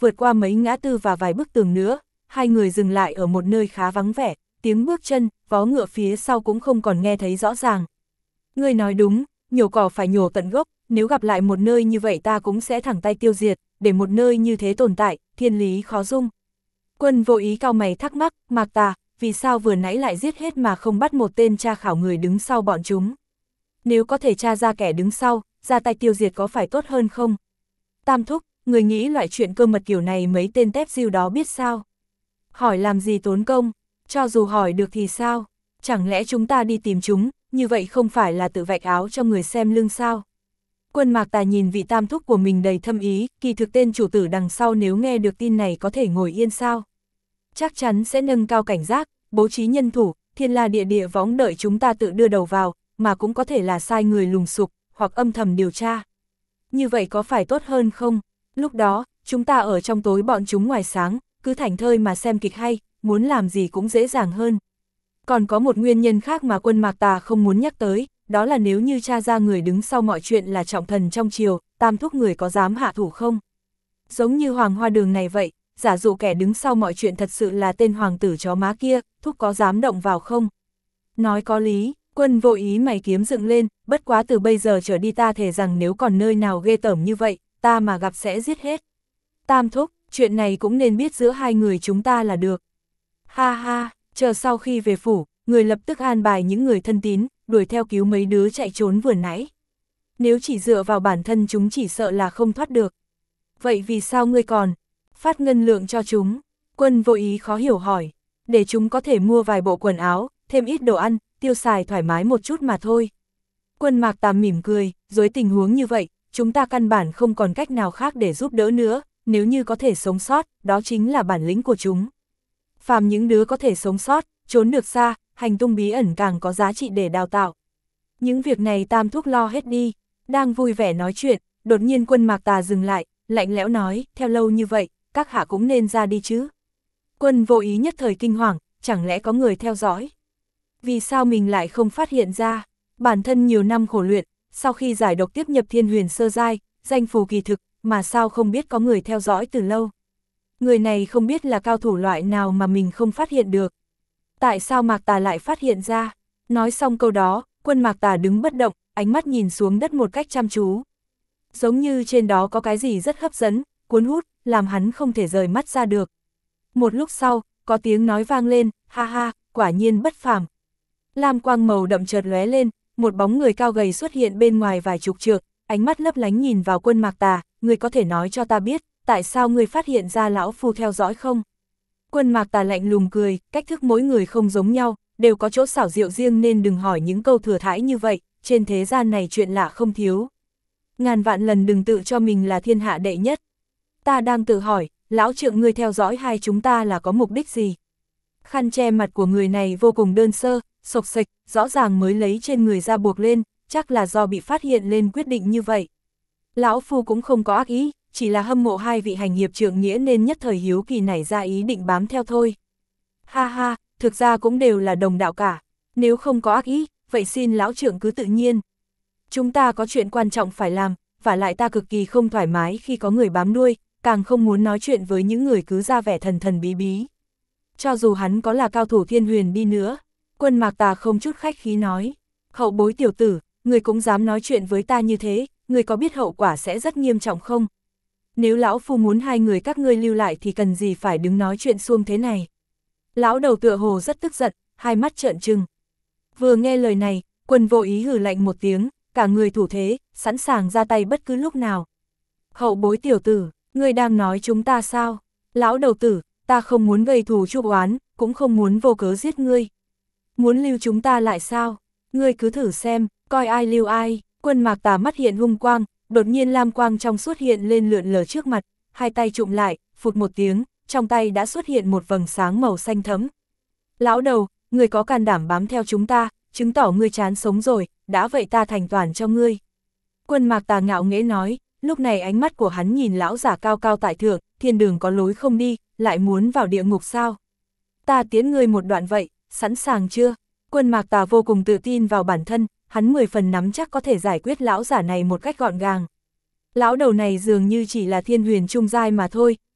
vượt qua mấy ngã tư và vài bức tường nữa, hai người dừng lại ở một nơi khá vắng vẻ, tiếng bước chân, vó ngựa phía sau cũng không còn nghe thấy rõ ràng. Ngươi nói đúng, nhổ cỏ phải nhổ tận gốc, nếu gặp lại một nơi như vậy ta cũng sẽ thẳng tay tiêu diệt, để một nơi như thế tồn tại, thiên lý khó dung. Quân Vô Ý cau mày thắc mắc, Mạc Tà, vì sao vừa nãy lại giết hết mà không bắt một tên tra khảo người đứng sau bọn chúng? Nếu có thể tra ra kẻ đứng sau, ra tay tiêu diệt có phải tốt hơn không? Tam thúc, người nghĩ loại chuyện cơ mật kiểu này mấy tên tép diêu đó biết sao? Hỏi làm gì tốn công, cho dù hỏi được thì sao? Chẳng lẽ chúng ta đi tìm chúng, như vậy không phải là tự vạch áo cho người xem lưng sao? Quân Mạc Tà nhìn vị tam thúc của mình đầy thâm ý, kỳ thực tên chủ tử đằng sau nếu nghe được tin này có thể ngồi yên sao? Chắc chắn sẽ nâng cao cảnh giác, bố trí nhân thủ, thiên la địa địa võng đợi chúng ta tự đưa đầu vào, mà cũng có thể là sai người lùng sục, hoặc âm thầm điều tra. Như vậy có phải tốt hơn không? Lúc đó, chúng ta ở trong tối bọn chúng ngoài sáng, cứ thảnh thơi mà xem kịch hay, muốn làm gì cũng dễ dàng hơn. Còn có một nguyên nhân khác mà Quân Mạc Tà không muốn nhắc tới, đó là nếu như tra ra người đứng sau mọi chuyện là trọng thần trong triều, tam thúc người có dám hạ thủ không? Giống như Hoàng Hoa Đường này vậy, giả dụ kẻ đứng sau mọi chuyện thật sự là tên hoàng tử chó má kia, thúc có dám động vào không? Nói có lý, Quân Vô Ý mày kiếm dựng lên, bất quá từ bây giờ trở đi ta thề rằng nếu còn nơi nào ghê tởm như vậy, ta mà gặp sẽ giết hết. Tam thúc, chuyện này cũng nên biết giữa hai người chúng ta là được. Ha ha, chờ sau khi về phủ, người lập tức an bài những người thân tín, đuổi theo cứu mấy đứa chạy trốn vừa nãy. Nếu chỉ dựa vào bản thân chúng chỉ sợ là không thoát được. Vậy vì sao ngươi còn phát ngân lượng cho chúng? Quân Vô Ý khó hiểu hỏi. Để chúng có thể mua vài bộ quần áo, thêm ít đồ ăn, tiêu xài thoải mái một chút mà thôi. Quân Mạc Tà mỉm cười, dưới tình huống như vậy, chúng ta căn bản không còn cách nào khác để giúp đỡ nữa, nếu như có thể sống sót, đó chính là bản lĩnh của chúng. Phàm những đứa có thể sống sót, trốn được xa, hành tung bí ẩn càng có giá trị để đào tạo. Những việc này tam thúc lo hết đi. Đang vui vẻ nói chuyện, đột nhiên Quân Mạc Tà dừng lại, lạnh lẽo nói, theo lâu như vậy, các hạ cũng nên ra đi chứ. Quân Vô Ý nhất thời kinh hoàng, chẳng lẽ có người theo dõi? Vì sao mình lại không phát hiện ra? Bản thân nhiều năm khổ luyện, sau khi giải độc tiếp nhập Thiên Huyền sơ giai, danh phù kỳ thực, mà sao không biết có người theo dõi từ lâu? Người này không biết là cao thủ loại nào mà mình không phát hiện được. Tại sao Mạc Tà lại phát hiện ra? Nói xong câu đó, Quân Mạc Tà đứng bất động, ánh mắt nhìn xuống đất một cách chăm chú. Giống như trên đó có cái gì rất hấp dẫn, cuốn hút, làm hắn không thể rời mắt ra được. Một lúc sau, có tiếng nói vang lên, ha ha, quả nhiên bất phàm. Lam quang màu đậm chợt lóe lên, một bóng người cao gầy xuất hiện bên ngoài vài chục trượng, ánh mắt lấp lánh nhìn vào Quân Mạc Tà, ngươi có thể nói cho ta biết, tại sao ngươi phát hiện ra lão phu theo dõi không? Quân Mạc Tà lạnh lùng cười, cách thức mỗi người không giống nhau, đều có chỗ xảo diệu riêng nên đừng hỏi những câu thừa thãi như vậy, trên thế gian này chuyện lạ không thiếu. Ngàn vạn lần đừng tự cho mình là thiên hạ đệ nhất. Ta đang tự hỏi, lão trượng ngươi theo dõi hai chúng ta là có mục đích gì? Khăn che mặt của người này vô cùng đơn sơ, xộc xệch, rõ ràng mới lấy trên người ra buộc lên, chắc là do bị phát hiện lên quyết định như vậy. Lão phu cũng không có ác ý, chỉ là hâm mộ hai vị hành hiệp trượng nghĩa nên nhất thời hiếu kỳ nảy ra ý định bám theo thôi. Ha ha, thực ra cũng đều là đồng đạo cả, nếu không có ác ý, vậy xin lão trượng cứ tự nhiên. Chúng ta có chuyện quan trọng phải làm, vả lại ta cực kỳ không thoải mái khi có người bám đuôi, càng không muốn nói chuyện với những người cứ ra vẻ thần thần bí bí. Cho dù hắn có là cao thủ Thiên Huyền đi nữa, Quân Mạc Tà không chút khách khí nói, hậu bối tiểu tử, người cũng dám nói chuyện với ta như thế, người có biết hậu quả sẽ rất nghiêm trọng không? Nếu lão phu muốn hai người các ngươi lưu lại thì cần gì phải đứng nói chuyện suông thế này? Lão đầu tựa hồ rất tức giận, hai mắt trợn trừng. Vừa nghe lời này, Quân Vô Ý hừ lạnh một tiếng, cả người thủ thế, sẵn sàng ra tay bất cứ lúc nào. Hậu bối tiểu tử, ngươi đang nói chúng ta sao? Lão đầu tử, ta không muốn gây thù chuốc oán, cũng không muốn vô cớ giết ngươi. Muốn lưu chúng ta lại sao? Ngươi cứ thử xem, coi ai lưu ai. Quân Mạc Tà mắt hiện hung quang, đột nhiên lam quang trong suốt hiện lên lượn lờ trước mặt, hai tay chụm lại, phụt một tiếng, trong tay đã xuất hiện một vầng sáng màu xanh thẫm. Lão đầu, ngươi có can đảm bám theo chúng ta, chứng tỏ ngươi chán sống rồi, đã vậy ta thành toàn cho ngươi. Quân Mạc Tà ngạo nghễ nói, lúc này ánh mắt của hắn nhìn lão giả cao cao tại thượng, thiên đường có lối không đi, lại muốn vào địa ngục sao? Ta tiến ngươi một đoạn vậy, sẵn sàng chưa? Quân Mạc Tà vô cùng tự tin vào bản thân, hắn 10 phần nắm chắc có thể giải quyết lão giả này một cách gọn gàng. Lão đầu này dường như chỉ là Thiên Huyền trung giai mà thôi,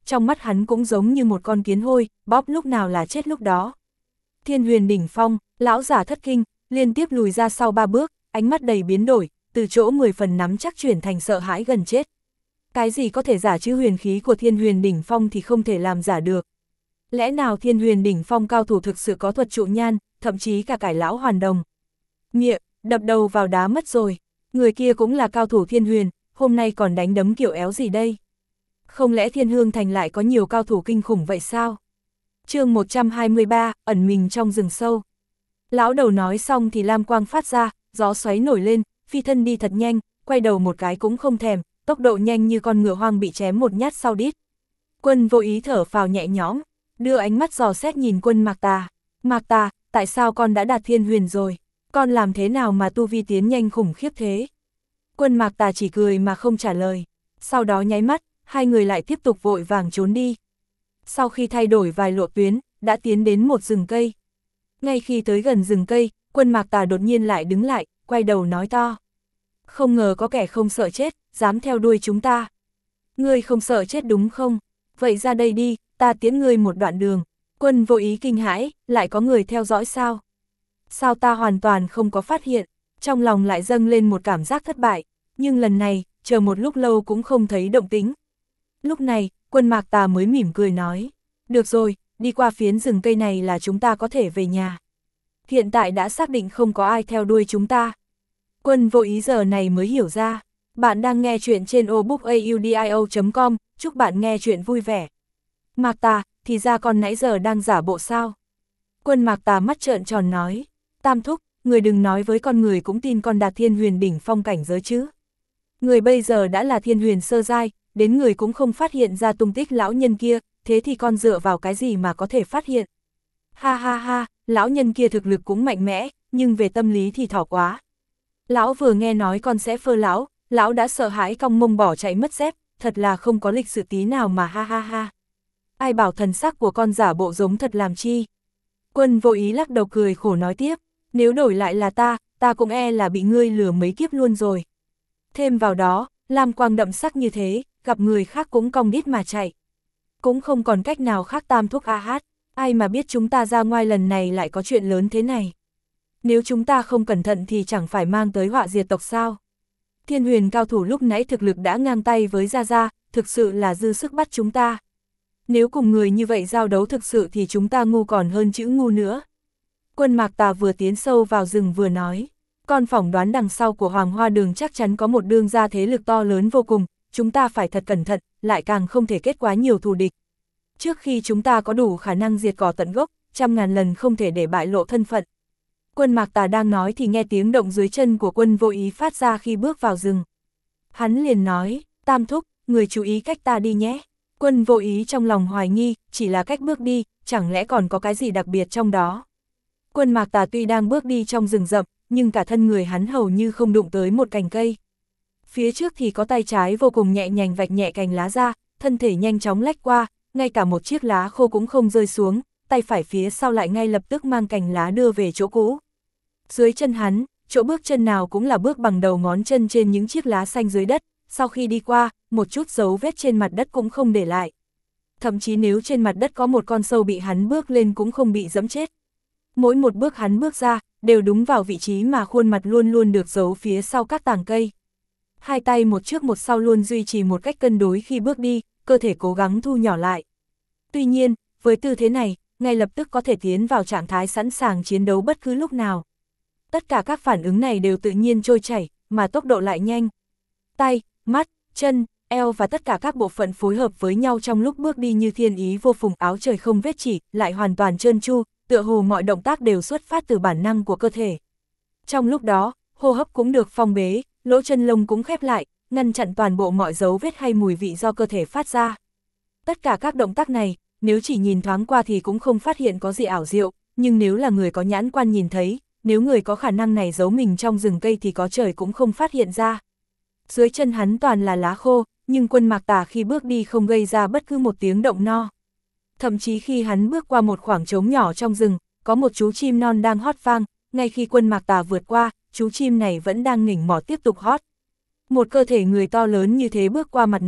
trong mắt hắn cũng giống như một con kiến hôi, bóp lúc nào là chết lúc đó. Thiên Huyền đỉnh phong, lão giả thất kinh, liên tiếp lùi ra sau 3 bước, ánh mắt đầy biến đổi, từ chỗ 10 phần nắm chắc chuyển thành sợ hãi gần chết. Cái gì có thể giả chứ huyền khí của Thiên Huyền đỉnh phong thì không thể làm giả được. Lẽ nào Thiên Huyền đỉnh phong cao thủ thực sự có thuật trụ nhan, thậm chí cả cải lão hoàn đồng. Miệng, đập đầu vào đá mất rồi. Người kia cũng là cao thủ Thiên Huyền, hôm nay còn đánh đấm kiểu éo gì đây? Không lẽ Thiên Hương Thành lại có nhiều cao thủ kinh khủng vậy sao? Chương 123, ẩn mình trong rừng sâu. Lão đầu nói xong thì lam quang phát ra, gió xoáy nổi lên, phi thân đi thật nhanh, quay đầu một cái cũng không thèm, tốc độ nhanh như con ngựa hoang bị chém một nhát sau đít. Quân Vô Ý thở phào nhẹ nhõm, đưa ánh mắt dò xét nhìn Quân Mạc Tà. Mạc Tà, tại sao con đã đạt Thiên Huyền rồi? Con làm thế nào mà tu vi tiến nhanh khủng khiếp thế? Quân Mạc Tà chỉ cười mà không trả lời. Sau đó nháy mắt, hai người lại tiếp tục vội vàng trốn đi. Sau khi thay đổi vài lộ tuyến, đã tiến đến một rừng cây. Ngay khi tới gần rừng cây, Quân Mạc Tà đột nhiên lại đứng lại, quay đầu nói to. Không ngờ có kẻ không sợ chết, dám theo đuôi chúng ta. Ngươi không sợ chết đúng không? Vậy ra đây đi, ta tiễn ngươi một đoạn đường. Quân Vô Ý kinh hãi, lại có người theo dõi sao? Sao ta hoàn toàn không có phát hiện? Trong lòng lại dâng lên một cảm giác thất bại, nhưng lần này, chờ một lúc lâu cũng không thấy động tĩnh. Lúc này, Quân Mạc Tà mới mỉm cười nói, được rồi, đi qua phiến rừng cây này là chúng ta có thể về nhà. Hiện tại đã xác định không có ai theo đuôi chúng ta. Quân Vô Ý giờ này mới hiểu ra, bạn đang nghe chuyện trên obookaudio.com, chúc bạn nghe chuyện vui vẻ. Mạc Tà, thì ra con nãy giờ đang giả bộ sao? Quân Mạc Tà mắt trợn tròn nói, Tam thúc, người đừng nói với con người cũng tin con đạt Thiên Huyền đỉnh phong cảnh giới chứ. Người bây giờ đã là Thiên Huyền sơ giai, đến người cũng không phát hiện ra tung tích lão nhân kia, thế thì con dựa vào cái gì mà có thể phát hiện? Ha ha ha, lão nhân kia thực lực cũng mạnh mẽ, nhưng về tâm lý thì thỏ quá. Lão vừa nghe nói con sẽ phơ lão đã sợ hãi cong mông bỏ chạy mất dép, thật là không có lịch sự tí nào mà ha ha ha. Ai bảo thần sắc của con giả bộ giống thật làm chi? Quân Vô Ý lắc đầu cười khổ nói tiếp, nếu đổi lại là ta cũng e là bị ngươi lừa mấy kiếp luôn rồi. Thêm vào đó, lam quang đậm sắc như thế, gặp người khác cũng cong đít mà chạy. Cũng không còn cách nào khác Tam thúc hát, ai mà biết chúng ta ra ngoài lần này lại có chuyện lớn thế này. Nếu chúng ta không cẩn thận thì chẳng phải mang tới họa diệt tộc sao. Thiên Huyền cao thủ lúc nãy thực lực đã ngang tay với Gia Gia, thực sự là dư sức bắt chúng ta. Nếu cùng người như vậy giao đấu thực sự thì chúng ta ngu còn hơn chữ ngu nữa. Quân Mạc Tà vừa tiến sâu vào rừng vừa nói, con phỏng đoán đằng sau của Hoàng Hoa Đường chắc chắn có một đương gia thế lực to lớn vô cùng, chúng ta phải thật cẩn thận, lại càng không thể kết quá nhiều thù địch. Trước khi chúng ta có đủ khả năng diệt cỏ tận gốc, 100.000 lần không thể để bại lộ thân phận. Quân Mạc Tà đang nói thì nghe tiếng động dưới chân của Quân Vô Ý phát ra khi bước vào rừng. Hắn liền nói, Tam thúc, người chú ý cách ta đi nhé. Quân Vô Ý trong lòng hoài nghi, chỉ là cách bước đi, chẳng lẽ còn có cái gì đặc biệt trong đó. Quân Mạc Tà tuy đang bước đi trong rừng rậm, nhưng cả thân người hắn hầu như không đụng tới một cành cây. Phía trước thì có tay trái vô cùng nhẹ nhàng vạch nhẹ cành lá ra, thân thể nhanh chóng lách qua, ngay cả một chiếc lá khô cũng không rơi xuống, tay phải phía sau lại ngay lập tức mang cành lá đưa về chỗ cũ. Dưới chân hắn, chỗ bước chân nào cũng là bước bằng đầu ngón chân trên những chiếc lá xanh dưới đất, sau khi đi qua, một chút dấu vết trên mặt đất cũng không để lại. Thậm chí nếu trên mặt đất có một con sâu bị hắn bước lên cũng không bị dẫm chết. Mỗi một bước hắn bước ra, đều đúng vào vị trí mà khuôn mặt luôn luôn được giấu phía sau các tàng cây. Hai tay một trước một sau luôn duy trì một cách cân đối khi bước đi, cơ thể cố gắng thu nhỏ lại. Tuy nhiên, với tư thế này, ngay lập tức có thể tiến vào trạng thái sẵn sàng chiến đấu bất cứ lúc nào. Tất cả các phản ứng này đều tự nhiên trôi chảy, mà tốc độ lại nhanh. Tay, mắt, chân, eo và tất cả các bộ phận phối hợp với nhau trong lúc bước đi như thiên ý vô phùng, áo trời không vết chỉ, lại hoàn toàn trơn tru, tựa hồ mọi động tác đều xuất phát từ bản năng của cơ thể. Trong lúc đó, hô hấp cũng được phong bế, lỗ chân lông cũng khép lại, ngăn chặn toàn bộ mọi dấu vết hay mùi vị do cơ thể phát ra. Tất cả các động tác này, nếu chỉ nhìn thoáng qua thì cũng không phát hiện có gì ảo diệu, nhưng nếu là người có nhãn quan nhìn thấy, nếu người có khả năng này giấu mình trong rừng cây thì có trời cũng không phát hiện ra. Dưới chân hắn toàn là lá khô, nhưng Quân Mạc Tà khi bước đi không gây ra bất cứ một tiếng động no. Thậm chí khi hắn bước qua một khoảng trống nhỏ trong rừng, có một chú chim non đang hót vang, ngay khi Quân Mạc Tà vượt qua, chú chim này vẫn đang nghỉnh mỏ tiếp tục hót. Một cơ thể người to lớn như thế bước qua mặt nó,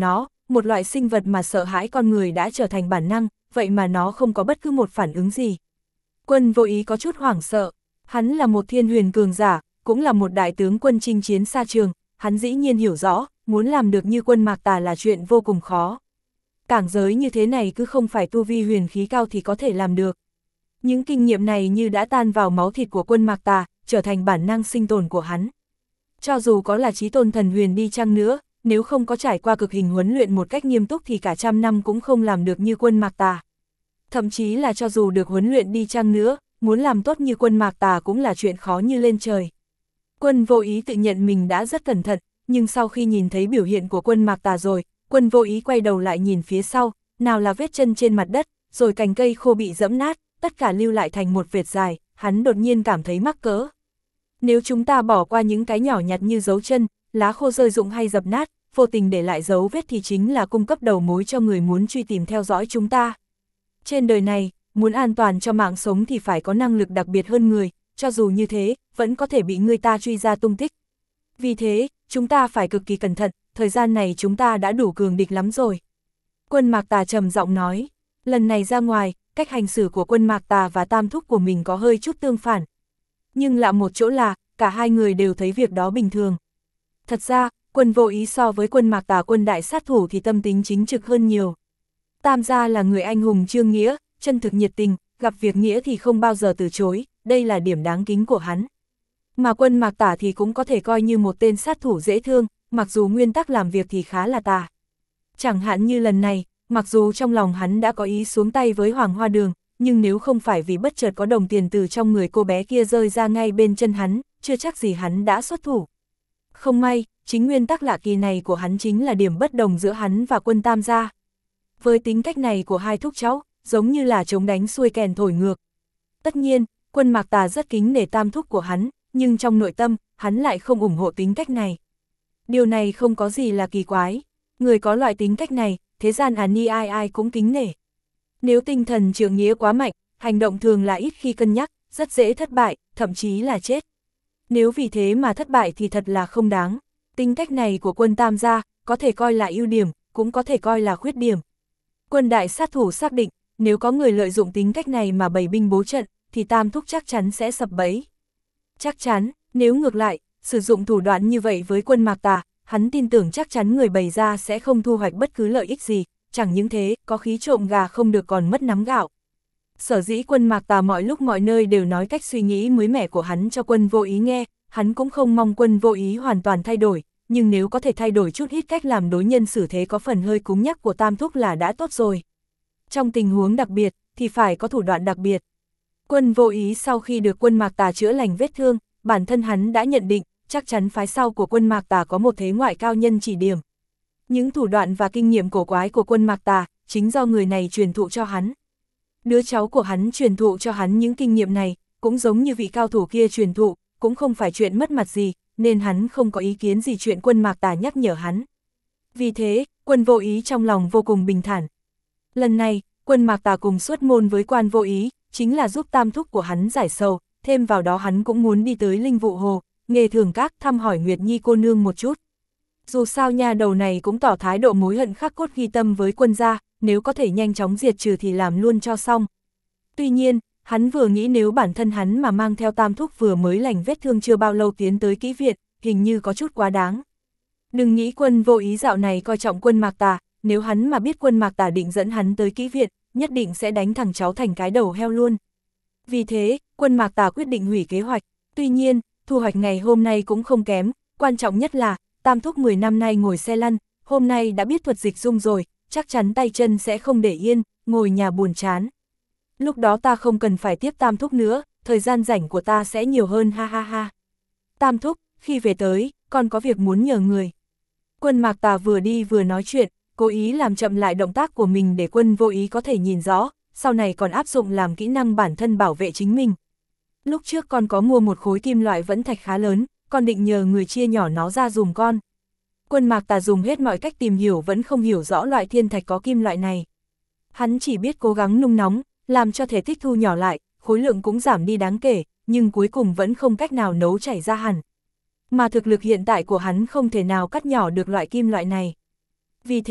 một loại sinh vật mà sợ hãi con người đã trở thành bản năng, vậy mà nó không có bất cứ một phản ứng gì. Quân Vô Ý có chút hoảng sợ, hắn là một thiên huyền cường giả, cũng là một đại tướng quân chinh chiến xa trường, hắn dĩ nhiên hiểu rõ, muốn làm được như Quân Mạc Tà là chuyện vô cùng khó. Cảng giới như thế này cứ không phải tu vi huyền khí cao thì có thể làm được. Những kinh nghiệm này như đã tan vào máu thịt của Quân Mạc Tà, trở thành bản năng sinh tồn của hắn. Cho dù có là chí tôn thần huyền đi chăng nữa, nếu không có trải qua cực hình huấn luyện một cách nghiêm túc thì cả trăm năm cũng không làm được như Quân Mạc Tà. Thậm chí là cho dù được huấn luyện đi chăng nữa, muốn làm tốt như Quân Mạc Tà cũng là chuyện khó như lên trời. Quân Vô Ý tự nhận mình đã rất cẩn thận, nhưng sau khi nhìn thấy biểu hiện của Quân Mạc Tà rồi, Quân Vô Ý quay đầu lại nhìn phía sau, nào là vết chân trên mặt đất, rồi cành cây khô bị giẫm nát, tất cả lưu lại thành một vệt dài, hắn đột nhiên cảm thấy mắc cỡ. Nếu chúng ta bỏ qua những cái nhỏ nhặt như dấu chân, lá khô rơi rụng hay dập nát, vô tình để lại dấu vết thì chính là cung cấp đầu mối cho người muốn truy tìm theo dõi chúng ta. Trên đời này, muốn an toàn cho mạng sống thì phải có năng lực đặc biệt hơn người, cho dù như thế, vẫn có thể bị người ta truy ra tung tích. Vì thế, chúng ta phải cực kỳ cẩn thận, thời gian này chúng ta đã đủ cường địch lắm rồi. Quân Mạc Tà trầm giọng nói, lần này ra ngoài, cách hành xử của Quân Mạc Tà và tam thúc của mình có hơi chút tương phản. Nhưng lạ một chỗ là, cả hai người đều thấy việc đó bình thường. Thật ra, Quân Vô Ý so với Quân Mạc Tà quân đại sát thủ thì tâm tính chính trực hơn nhiều. Tam gia là người anh hùng trương nghĩa, chân thực nhiệt tình, gặp việc nghĩa thì không bao giờ từ chối, đây là điểm đáng kính của hắn. Mà Quân Mạc Tà thì cũng có thể coi như một tên sát thủ dễ thương, mặc dù nguyên tắc làm việc thì khá là tà. Chẳng hạn như lần này, mặc dù trong lòng hắn đã có ý xuống tay với Hoàng Hoa Đường, nhưng nếu không phải vì bất chợt có đồng tiền từ trong người cô bé kia rơi ra ngay bên chân hắn, chưa chắc gì hắn đã xuất thủ. Không may, chính nguyên tắc lạ kỳ này của hắn chính là điểm bất đồng giữa hắn và Quân Tam gia. Với tính cách này của hai thúc cháu, giống như là chống đánh xuôi kèn thổi ngược. Tất nhiên, Quân Mạc Tà rất kính nể tam thúc của hắn, nhưng trong nội tâm, hắn lại không ủng hộ tính cách này. Điều này không có gì là kỳ quái. Người có loại tính cách này, thế gian ni ai ai cũng kính nể. Nếu tinh thần trượng nghĩa quá mạnh, hành động thường là ít khi cân nhắc, rất dễ thất bại, thậm chí là chết. Nếu vì thế mà thất bại thì thật là không đáng. Tính cách này của Quân Tam gia, có thể coi là ưu điểm, cũng có thể coi là khuyết điểm. Quân đại sát thủ xác định, nếu có người lợi dụng tính cách này mà bày binh bố trận, thì tam thúc chắc chắn sẽ sập bẫy. Chắc chắn, nếu ngược lại, sử dụng thủ đoạn như vậy với Quân Mạc Tà, hắn tin tưởng chắc chắn người bày ra sẽ không thu hoạch bất cứ lợi ích gì, chẳng những thế, có khí trộm gà không được còn mất nắm gạo. Sở dĩ Quân Mạc Tà mọi lúc mọi nơi đều nói cách suy nghĩ mới mẻ của hắn cho Quân Vô Ý nghe, hắn cũng không mong Quân Vô Ý hoàn toàn thay đổi, nhưng nếu có thể thay đổi chút ít cách làm đối nhân xử thế có phần hơi cứng nhắc của tam thúc là đã tốt rồi. Trong tình huống đặc biệt, thì phải có thủ đoạn đặc biệt. Quân Vô Ý sau khi được Quân Mạc Tà chữa lành vết thương, bản thân hắn đã nhận định, chắc chắn phái sau của Quân Mạc Tà có một thế ngoại cao nhân chỉ điểm. Những thủ đoạn và kinh nghiệm cổ quái của Quân Mạc Tà, chính do người này truyền thụ cho hắn. Đứa cháu của hắn truyền thụ cho hắn những kinh nghiệm này, cũng giống như vị cao thủ kia truyền thụ, cũng không phải chuyện mất mặt gì, nên hắn không có ý kiến gì chuyện Quân Mạc Tà nhắc nhở hắn. Vì thế, Quân Vô Ý trong lòng vô cùng bình thản. Lần này, Quân Mạc Tà cùng xuất môn với Quan Vô Ý, chính là giúp tam thúc của hắn giải sầu, thêm vào đó hắn cũng muốn đi tới Linh Vụ Hồ, Nghề Thường Các thăm hỏi Nguyệt Nhi cô nương một chút. Dù sao nha đầu này cũng tỏ thái độ mối hận khắc cốt ghi tâm với Quân gia, nếu có thể nhanh chóng diệt trừ thì làm luôn cho xong. Tuy nhiên, hắn vừa nghĩ nếu bản thân hắn mà mang theo tam thúc vừa mới lành vết thương chưa bao lâu tiến tới kỹ viện, hình như có chút quá đáng. Đừng nghĩ Quân Vô Ý dạo này coi trọng Quân Mạc Tà, nếu hắn mà biết Quân Mạc Tà định dẫn hắn tới kỹ viện, nhất định sẽ đánh thằng cháu thành cái đầu heo luôn. Vì thế, Quân Mạc Tà quyết định hủy kế hoạch. Tuy nhiên, thu hoạch ngày hôm nay cũng không kém, quan trọng nhất là, tam thúc 10 năm nay ngồi xe lăn, hôm nay đã biết thuật dịch dung rồi, chắc chắn tay chân sẽ không để yên, ngồi nhà buồn chán. Lúc đó ta không cần phải tiếp tam thúc nữa, thời gian rảnh của ta sẽ nhiều hơn ha ha ha. Tam thúc, khi về tới, con có việc muốn nhờ người. Quân Mạc Tà vừa đi vừa nói chuyện, cố ý làm chậm lại động tác của mình để Quân Vô Ý có thể nhìn rõ, sau này còn áp dụng làm kỹ năng bản thân bảo vệ chính mình. Lúc trước con có mua một khối kim loại vẫn thạch khá lớn, con định nhờ người chia nhỏ nó ra dùm con. Quân Mạc Tà dùng hết mọi cách tìm hiểu vẫn không hiểu rõ loại thiên thạch có kim loại này. Hắn chỉ biết cố gắng nung nóng, làm cho thể tích thu nhỏ lại, khối lượng cũng giảm đi đáng kể, nhưng cuối cùng vẫn không cách nào nấu chảy ra hẳn. Mà thực lực hiện tại của hắn không thể nào cắt nhỏ được loại kim loại này. Vì thế,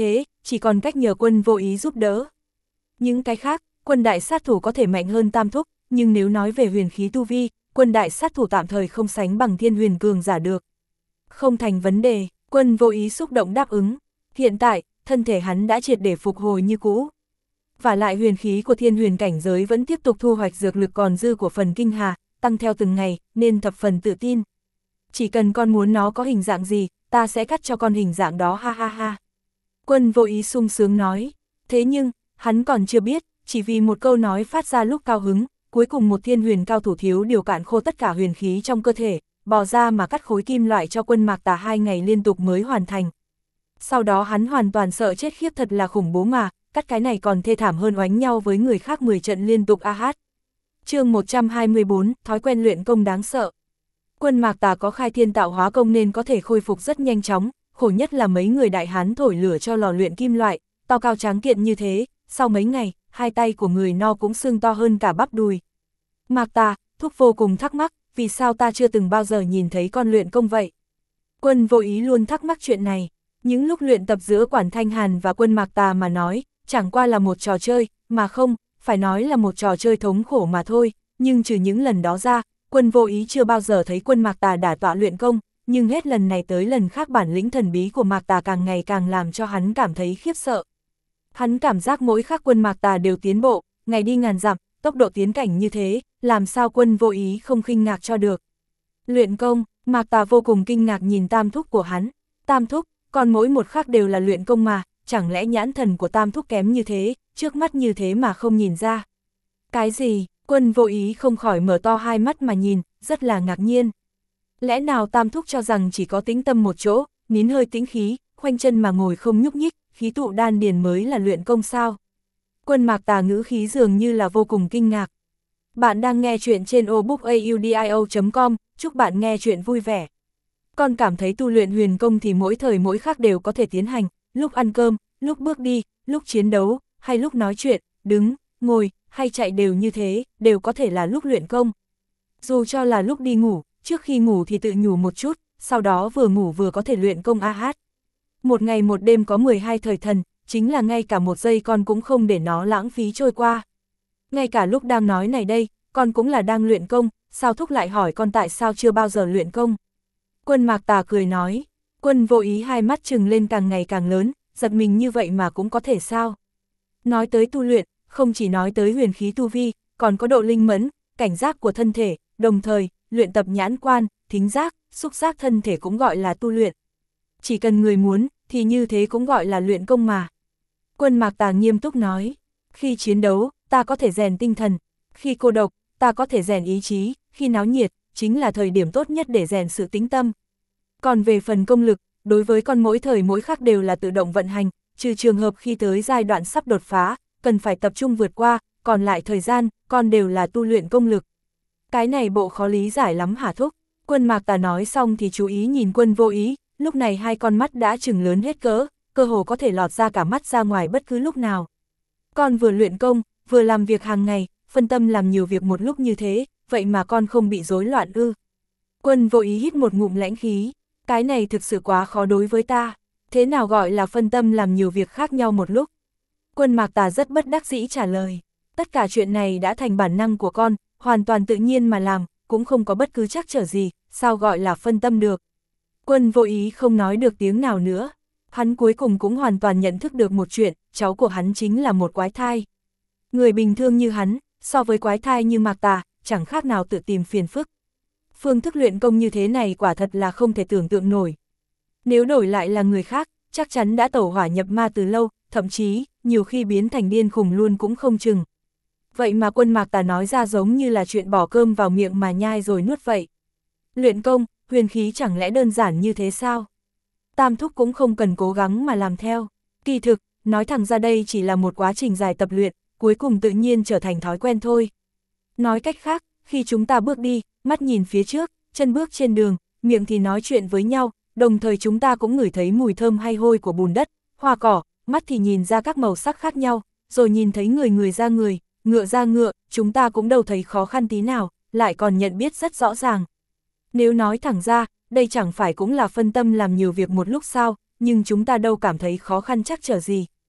chỉ còn cách nhờ Quân Vô Ý giúp đỡ. Những cái khác, Quân đại sát thủ có thể mạnh hơn Tam Thúc, nhưng nếu nói về huyền khí tu vi, Quân đại sát thủ tạm thời không sánh bằng Thiên Huyền cường giả được. Không thành vấn đề, Quân Vô Ý xúc động đáp ứng. Hiện tại, thân thể hắn đã triệt để phục hồi như cũ. Và lại huyền khí của Thiên Huyền cảnh giới vẫn tiếp tục thu hoạch dược lực còn dư của phần kinh hà, tăng theo từng ngày, nên thập phần tự tin. Chỉ cần con muốn nó có hình dạng gì, ta sẽ cắt cho con hình dạng đó ha ha ha. Quân Vô Ý sung sướng nói. Thế nhưng, hắn còn chưa biết, chỉ vì một câu nói phát ra lúc cao hứng, cuối cùng một Thiên Huyền cao thủ thiếu điều cạn khô tất cả huyền khí trong cơ thể, bò ra mà cắt khối kim loại cho Quân Mạc Tà 2 ngày liên tục mới hoàn thành. Sau đó hắn hoàn toàn sợ chết khiếp, thật là khủng bố mà, cắt cái này còn thê thảm hơn oánh nhau với người khác 10 trận liên tục a hát. Chương 124, thói quen luyện công đáng sợ. Quân Mạc Tà có khai thiên tạo hóa công nên có thể khôi phục rất nhanh chóng, khổ nhất là mấy người đại hán thổi lửa cho lò luyện kim loại, to cao tráng kiện như thế, sau mấy ngày, hai tay của người no cũng sưng to hơn cả bắp đùi. Mạc Tà, Thúc vô cùng thắc mắc, vì sao ta chưa từng bao giờ nhìn thấy con luyện công vậy? Quân Vô Ý luôn thắc mắc chuyện này. Những lúc luyện tập giữa Quản Thanh Hàn và Quân Mạc Tà mà nói, chẳng qua là một trò chơi, mà không, phải nói là một trò chơi thống khổ mà thôi, nhưng trừ những lần đó ra, Quân Vô Ý chưa bao giờ thấy Quân Mạc Tà đả tọa luyện công, nhưng hết lần này tới lần khác bản lĩnh thần bí của Mạc Tà càng ngày càng làm cho hắn cảm thấy khiếp sợ. Hắn cảm giác mỗi khắc Quân Mạc Tà đều tiến bộ, ngày đi ngàn dặm, tốc độ tiến cảnh như thế, làm sao Quân Vô Ý không kinh ngạc cho được. Luyện công, Mạc Tà vô cùng kinh ngạc nhìn Tam Thúc của hắn. Tam Thúc, còn mỗi một khắc đều là luyện công mà, chẳng lẽ nhãn thần của Tam Thúc kém như thế, trước mắt như thế mà không nhìn ra. Cái gì? Quân Vô Ý không khỏi mở to hai mắt mà nhìn, rất là ngạc nhiên. Lẽ nào Tam Thúc cho rằng chỉ có tĩnh tâm một chỗ, nín hơi tĩnh khí, khoanh chân mà ngồi không nhúc nhích, khí tụ đan điền mới là luyện công sao? Quân Mạc Tà ngữ khí dường như là vô cùng kinh ngạc. Bạn đang nghe chuyện trên obookaudio.com, chúc bạn nghe chuyện vui vẻ. Con cảm thấy tu luyện huyền công thì mỗi thời mỗi khắc đều có thể tiến hành, lúc ăn cơm, lúc bước đi, lúc chiến đấu, hay lúc nói chuyện, đứng, ngồi, hay chạy đều như thế, đều có thể là lúc luyện công. Dù cho là lúc đi ngủ, trước khi ngủ thì tự nhủ một chút, sau đó vừa ngủ vừa có thể luyện công a hát. Một ngày một đêm có 12 thời thần, chính là ngay cả một giây con cũng không để nó lãng phí trôi qua. Ngay cả lúc đang nói này đây, con cũng là đang luyện công, sao Thúc lại hỏi con tại sao chưa bao giờ luyện công? Quân Mạc Tà cười nói. Quân Vô Ý hai mắt trừng lên càng ngày càng lớn, giật mình như vậy mà cũng có thể sao? Nói tới tu luyện, không chỉ nói tới huyền khí tu vi, còn có độ linh mẫn, cảnh giác của thân thể, đồng thời, luyện tập nhãn quan, thính giác, xúc giác thân thể cũng gọi là tu luyện. Chỉ cần người muốn, thì như thế cũng gọi là luyện công mà. Quân Mạc Tà nghiêm túc nói. Khi chiến đấu, ta có thể rèn tinh thần. Khi cô độc, ta có thể rèn ý chí. Khi náo nhiệt, chính là thời điểm tốt nhất để rèn sự tĩnh tâm. Còn về phần công lực, đối với con mỗi thời mỗi khắc đều là tự động vận hành, trừ trường hợp khi tới giai đoạn sắp đột phá, cần phải tập trung vượt qua, còn lại thời gian, con đều là tu luyện công lực. Cái này bộ khó lý giải lắm hả Thúc? Quân Mạc Tà nói xong thì chú ý nhìn Quân Vô Ý, lúc này hai con mắt đã trừng lớn hết cỡ, cơ hồ có thể lọt ra cả mắt ra ngoài bất cứ lúc nào. Con vừa luyện công, vừa làm việc hàng ngày, phân tâm làm nhiều việc một lúc như thế, vậy mà con không bị rối loạn ư? Quân Vô Ý hít một ngụm lãnh khí, cái này thực sự quá khó đối với ta, thế nào gọi là phân tâm làm nhiều việc khác nhau một lúc? Quân Mạc Tà rất bất đắc dĩ trả lời, tất cả chuyện này đã thành bản năng của con, hoàn toàn tự nhiên mà làm, cũng không có bất cứ trắc trở gì, sao gọi là phân tâm được? Quân Vô Ý không nói được tiếng nào nữa, hắn cuối cùng cũng hoàn toàn nhận thức được một chuyện, cháu của hắn chính là một quái thai. Người bình thường như hắn, so với quái thai như Mạc Tà, chẳng khác nào tự tìm phiền phức. Phương thức luyện công như thế này quả thật là không thể tưởng tượng nổi. Nếu đổi lại là người khác, chắc chắn đã tẩu hỏa nhập ma từ lâu, thậm chí, nhiều khi biến thành điên khùng luôn cũng không chừng. Vậy mà Quân Mạc Tà nói ra giống như là chuyện bỏ cơm vào miệng mà nhai rồi nuốt vậy. Luyện công, huyền khí chẳng lẽ đơn giản như thế sao? Tam Thúc cũng không cần cố gắng mà làm theo. Kỳ thực, nói thẳng ra đây chỉ là một quá trình dài tập luyện, cuối cùng tự nhiên trở thành thói quen thôi. Nói cách khác, khi chúng ta bước đi, mắt nhìn phía trước, chân bước trên đường, miệng thì nói chuyện với nhau, đồng thời chúng ta cũng ngửi thấy mùi thơm hay hôi của bùn đất, hoa cỏ, mắt thì nhìn ra các màu sắc khác nhau, rồi nhìn thấy người ra người, ngựa ra ngựa, chúng ta cũng đâu thấy khó khăn tí nào, lại còn nhận biết rất rõ ràng. Nếu nói thẳng ra, đây chẳng phải cũng là phân tâm làm nhiều việc một lúc sao, nhưng chúng ta đâu cảm thấy khó khăn trắc trở gì.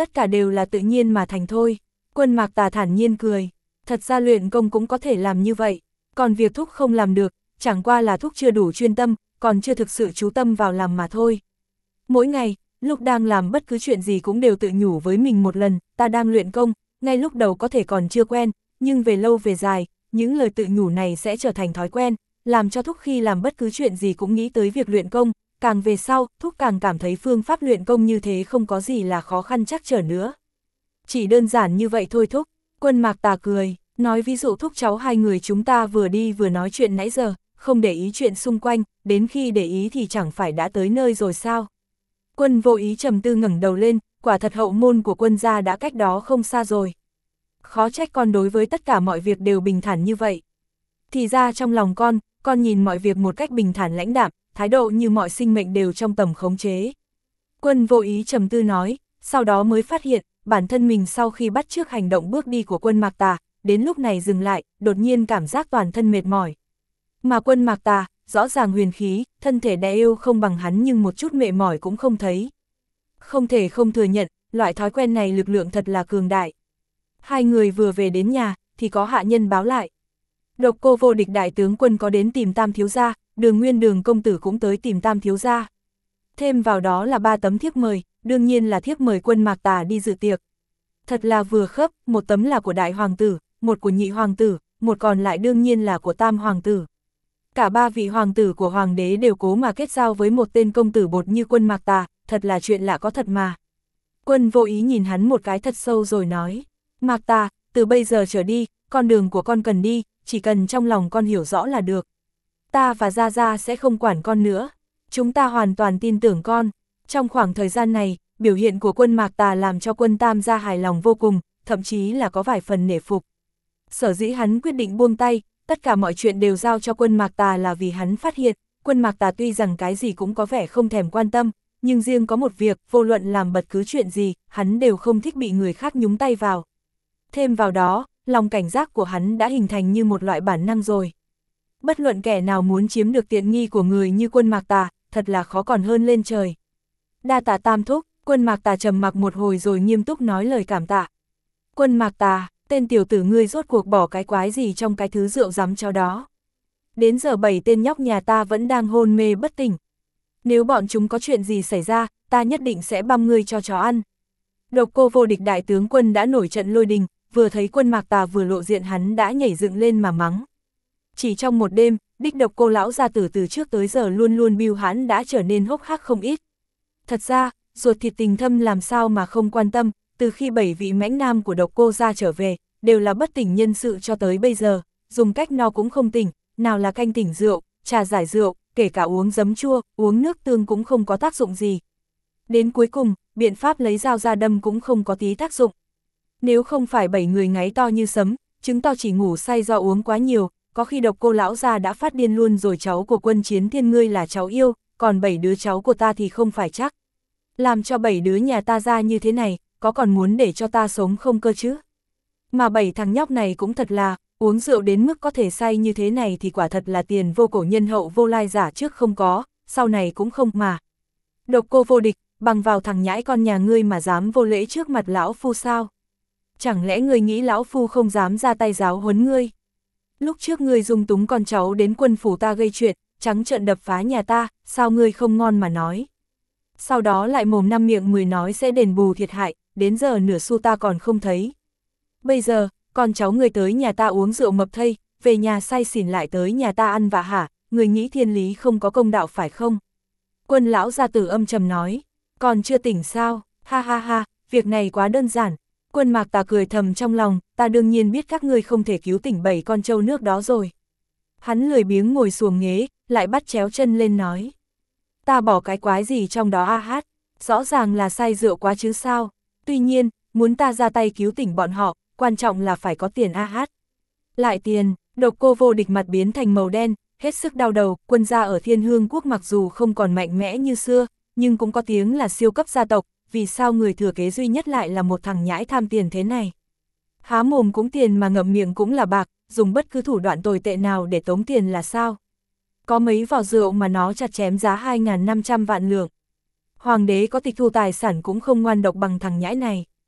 tất cả đều là tự nhiên mà thành thôi. Quân Mạc Tà thản nhiên cười, thật ra luyện công cũng có thể làm như vậy, còn việc thúc không làm được, chẳng qua là thúc chưa đủ chuyên tâm, còn chưa thực sự chú tâm vào làm mà thôi. Mỗi ngày, lúc đang làm bất cứ chuyện gì cũng đều tự nhủ với mình một lần, ta đang luyện công, ngay lúc đầu có thể còn chưa quen, nhưng về lâu về dài, những lời tự nhủ này sẽ trở thành thói quen, làm cho thúc khi làm bất cứ chuyện gì cũng nghĩ tới việc luyện công, càng về sau, thúc càng cảm thấy phương pháp luyện công như thế không có gì là khó khăn trắc trở nữa. Chỉ đơn giản như vậy thôi thúc. Quân Mạc Tà cười, nói ví dụ thúc cháu hai người chúng ta vừa đi vừa nói chuyện nãy giờ, không để ý chuyện xung quanh, đến khi để ý thì chẳng phải đã tới nơi rồi sao. Quân Vô Ý trầm tư ngẩng đầu lên, quả thật hậu môn của quân gia đã cách đó không xa rồi. Khó trách con đối với tất cả mọi việc đều bình thản như vậy. Thì ra trong lòng con nhìn mọi việc một cách bình thản lãnh đạm, thái độ như mọi sinh mệnh đều trong tầm khống chế. Quân Vô Ý trầm tư nói, sau đó mới phát hiện, bản thân mình sau khi bắt chước hành động bước đi của Quân Mạc Tà, đến lúc này dừng lại, đột nhiên cảm giác toàn thân mệt mỏi. Mà Quân Mạc Tà, rõ ràng huyền khí, thân thể đẽ yêu không bằng hắn nhưng một chút mệt mỏi cũng không thấy. Không thể không thừa nhận, loại thói quen này lực lượng thật là cường đại. Hai người vừa về đến nhà, thì có hạ nhân báo lại. Độc Cô Vô Địch đại tướng quân có đến tìm Tam thiếu gia, Đường Nguyên Đường công tử cũng tới tìm Tam thiếu gia. Thêm vào đó là 3 tấm thiếp mời, đương nhiên là thiếp mời Quân Mạc Tà đi dự tiệc. Thật là vừa khớp, một tấm là của đại hoàng tử, một của nhị hoàng tử, một còn lại đương nhiên là của tam hoàng tử. Cả 3 vị hoàng tử của hoàng đế đều cố mà kết giao với một tên công tử bột như Quân Mạc Tà, thật là chuyện lạ có thật mà. Quân Vô Ý nhìn hắn một cái thật sâu rồi nói, Mạc Tà, từ bây giờ trở đi, con đường của con cần đi, chỉ cần trong lòng con hiểu rõ là được. Ta và Gia Gia sẽ không quản con nữa, chúng ta hoàn toàn tin tưởng con. Trong khoảng thời gian này, biểu hiện của Quân Mạc Tà làm cho Quân Tam gia hài lòng vô cùng, thậm chí là có vài phần nể phục. Sở dĩ hắn quyết định buông tay, tất cả mọi chuyện đều giao cho Quân Mạc Tà là vì hắn phát hiện, Quân Mạc Tà tuy rằng cái gì cũng có vẻ không thèm quan tâm, nhưng riêng có một việc, vô luận làm bất cứ chuyện gì, hắn đều không thích bị người khác nhúng tay vào. Thêm vào đó, lòng cảnh giác của hắn đã hình thành như một loại bản năng rồi. Bất luận kẻ nào muốn chiếm được tiện nghi của người như Quân Mạc Tà, thật là khó còn hơn lên trời. Đa tạ Tam thúc. Quân Mạc Tà trầm mặc một hồi rồi nghiêm túc nói lời cảm tạ. Quân Mạc Tà, tên tiểu tử ngươi rốt cuộc bỏ cái quái gì trong cái thứ rượu rắm cháo đó. Đến giờ 7 tên nhóc nhà ta vẫn đang hôn mê bất tỉnh. Nếu bọn chúng có chuyện gì xảy ra, ta nhất định sẽ băm ngươi cho chó ăn. Độc Cô Vô Địch đại tướng quân đã nổi trận lôi đình, vừa thấy Quân Mạc Tà vừa lộ diện hắn đã nhảy dựng lên mà mắng. Chỉ trong một đêm, đích Độc Cô lão gia tử từ trước tới giờ luôn luôn bưu hãn đã trở nên hốc hác không ít. Thật ra, ruột thịt tình thâm làm sao mà không quan tâm, từ khi 7 vị mãnh nam của Độc Cô gia trở về, đều là bất tỉnh nhân sự cho tới bây giờ, dùng cách no cũng không tỉnh, nào là canh tỉnh rượu, trà giải rượu, kể cả uống giấm chua, uống nước tương cũng không có tác dụng gì. Đến cuối cùng, biện pháp lấy dao ra đâm cũng không có tí tác dụng. Nếu không phải 7 người ngáy to như sấm, chứng tỏ chỉ ngủ say do uống quá nhiều, có khi Độc Cô lão gia đã phát điên luôn rồi. Cháu của Quân Chiến Thiên ngươi là cháu yêu, còn 7 đứa cháu của ta thì không phải chắc. Làm cho 7 đứa nhà ta ra như thế này, có còn muốn để cho ta sống không cơ chứ? Mà 7 thằng nhóc này cũng thật là, uống rượu đến mức có thể say như thế này thì quả thật là tiền vô cổ nhân hậu vô lai giả trước không có, sau này cũng không mà. Độc Cô Vô Địch, bằng vào thằng nhãi con nhà ngươi mà dám vô lễ trước mặt lão phu sao? Chẳng lẽ ngươi nghĩ lão phu không dám ra tay giáo huấn ngươi? Lúc trước ngươi dung túng con cháu đến quân phủ ta gây chuyện, trắng trợn đập phá nhà ta, sao ngươi không ngon mà nói? Sau đó lại mồm năm miệng 10 nói sẽ đền bù thiệt hại, đến giờ nửa xu ta còn không thấy. Bây giờ, con cháu người tới nhà ta uống rượu mập thây, về nhà say xỉn lại tới nhà ta ăn vạ hả, người nghĩ thiên lý không có công đạo phải không? Quân lão gia tử âm trầm nói, còn chưa tỉnh sao, ha ha ha, việc này quá đơn giản. Quân Mạc Tà cười thầm trong lòng, ta đương nhiên biết các ngươi không thể cứu tỉnh 7 con trâu nước đó rồi. Hắn lười biếng ngồi xuồng ghế, lại bắt chéo chân lên nói. Ta bỏ cái quái gì trong đó a hát, rõ ràng là say rượu quá chứ sao. Tuy nhiên, muốn ta ra tay cứu tỉnh bọn họ, quan trọng là phải có tiền a hát. Lại tiền, Độc Cô Vô Địch mặt biến thành màu đen, hết sức đau đầu. Quân gia ở Thiên Hương Quốc mặc dù không còn mạnh mẽ như xưa, nhưng cũng có tiếng là siêu cấp gia tộc, vì sao người thừa kế duy nhất lại là một thằng nhãi tham tiền thế này. Há mồm cũng tiền mà ngậm miệng cũng là bạc, dùng bất cứ thủ đoạn tồi tệ nào để tống tiền là sao. Có mấy vỏ rượu mà nó chặt chém giá 2.500 vạn lượng. Hoàng đế có tịch thu tài sản cũng không ngoan độc bằng thằng nhãi này.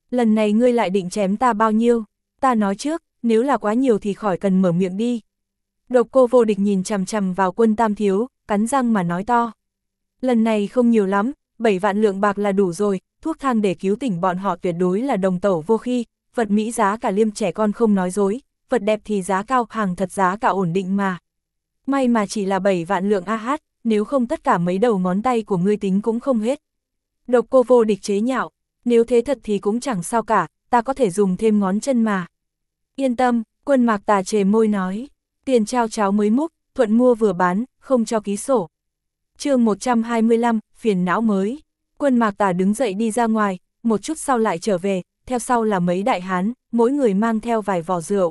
lần này ngươi lại định chém ta bao nhiêu? Ta nói trước, nếu là quá nhiều thì khỏi cần mở miệng đi. Độc Cô Vô Địch nhìn chằm chằm vào Quân Tam Thiếu, cắn răng mà nói to. Lần này không nhiều lắm, 7 vạn lượng bạc là đủ rồi, thuốc thang để cứu tỉnh bọn họ tuyệt đối là đồng tẩu vô khi, vật mỹ giá cả liêm trẻ con không nói dối, vật đẹp thì giá cao, hàng thật giá cả ổn định mà. May mà chỉ là 7 vạn lượng AH, nếu không tất cả mấy đầu ngón tay của ngươi tính cũng không hết. Độc Cô Vô Địch chế nhạo, nếu thế thật thì cũng chẳng sao cả, ta có thể dùng thêm ngón chân mà. Yên tâm, Quân Mạc Tà chề môi nói, tiền trao cháo mới múc, thuận mua vừa bán, không cho ký sổ. Chương 125, phiền não mới. Quân Mạc Tà đứng dậy đi ra ngoài, một chút sau lại trở về, theo sau là mấy đại hán, mỗi người mang theo vài vò rượu.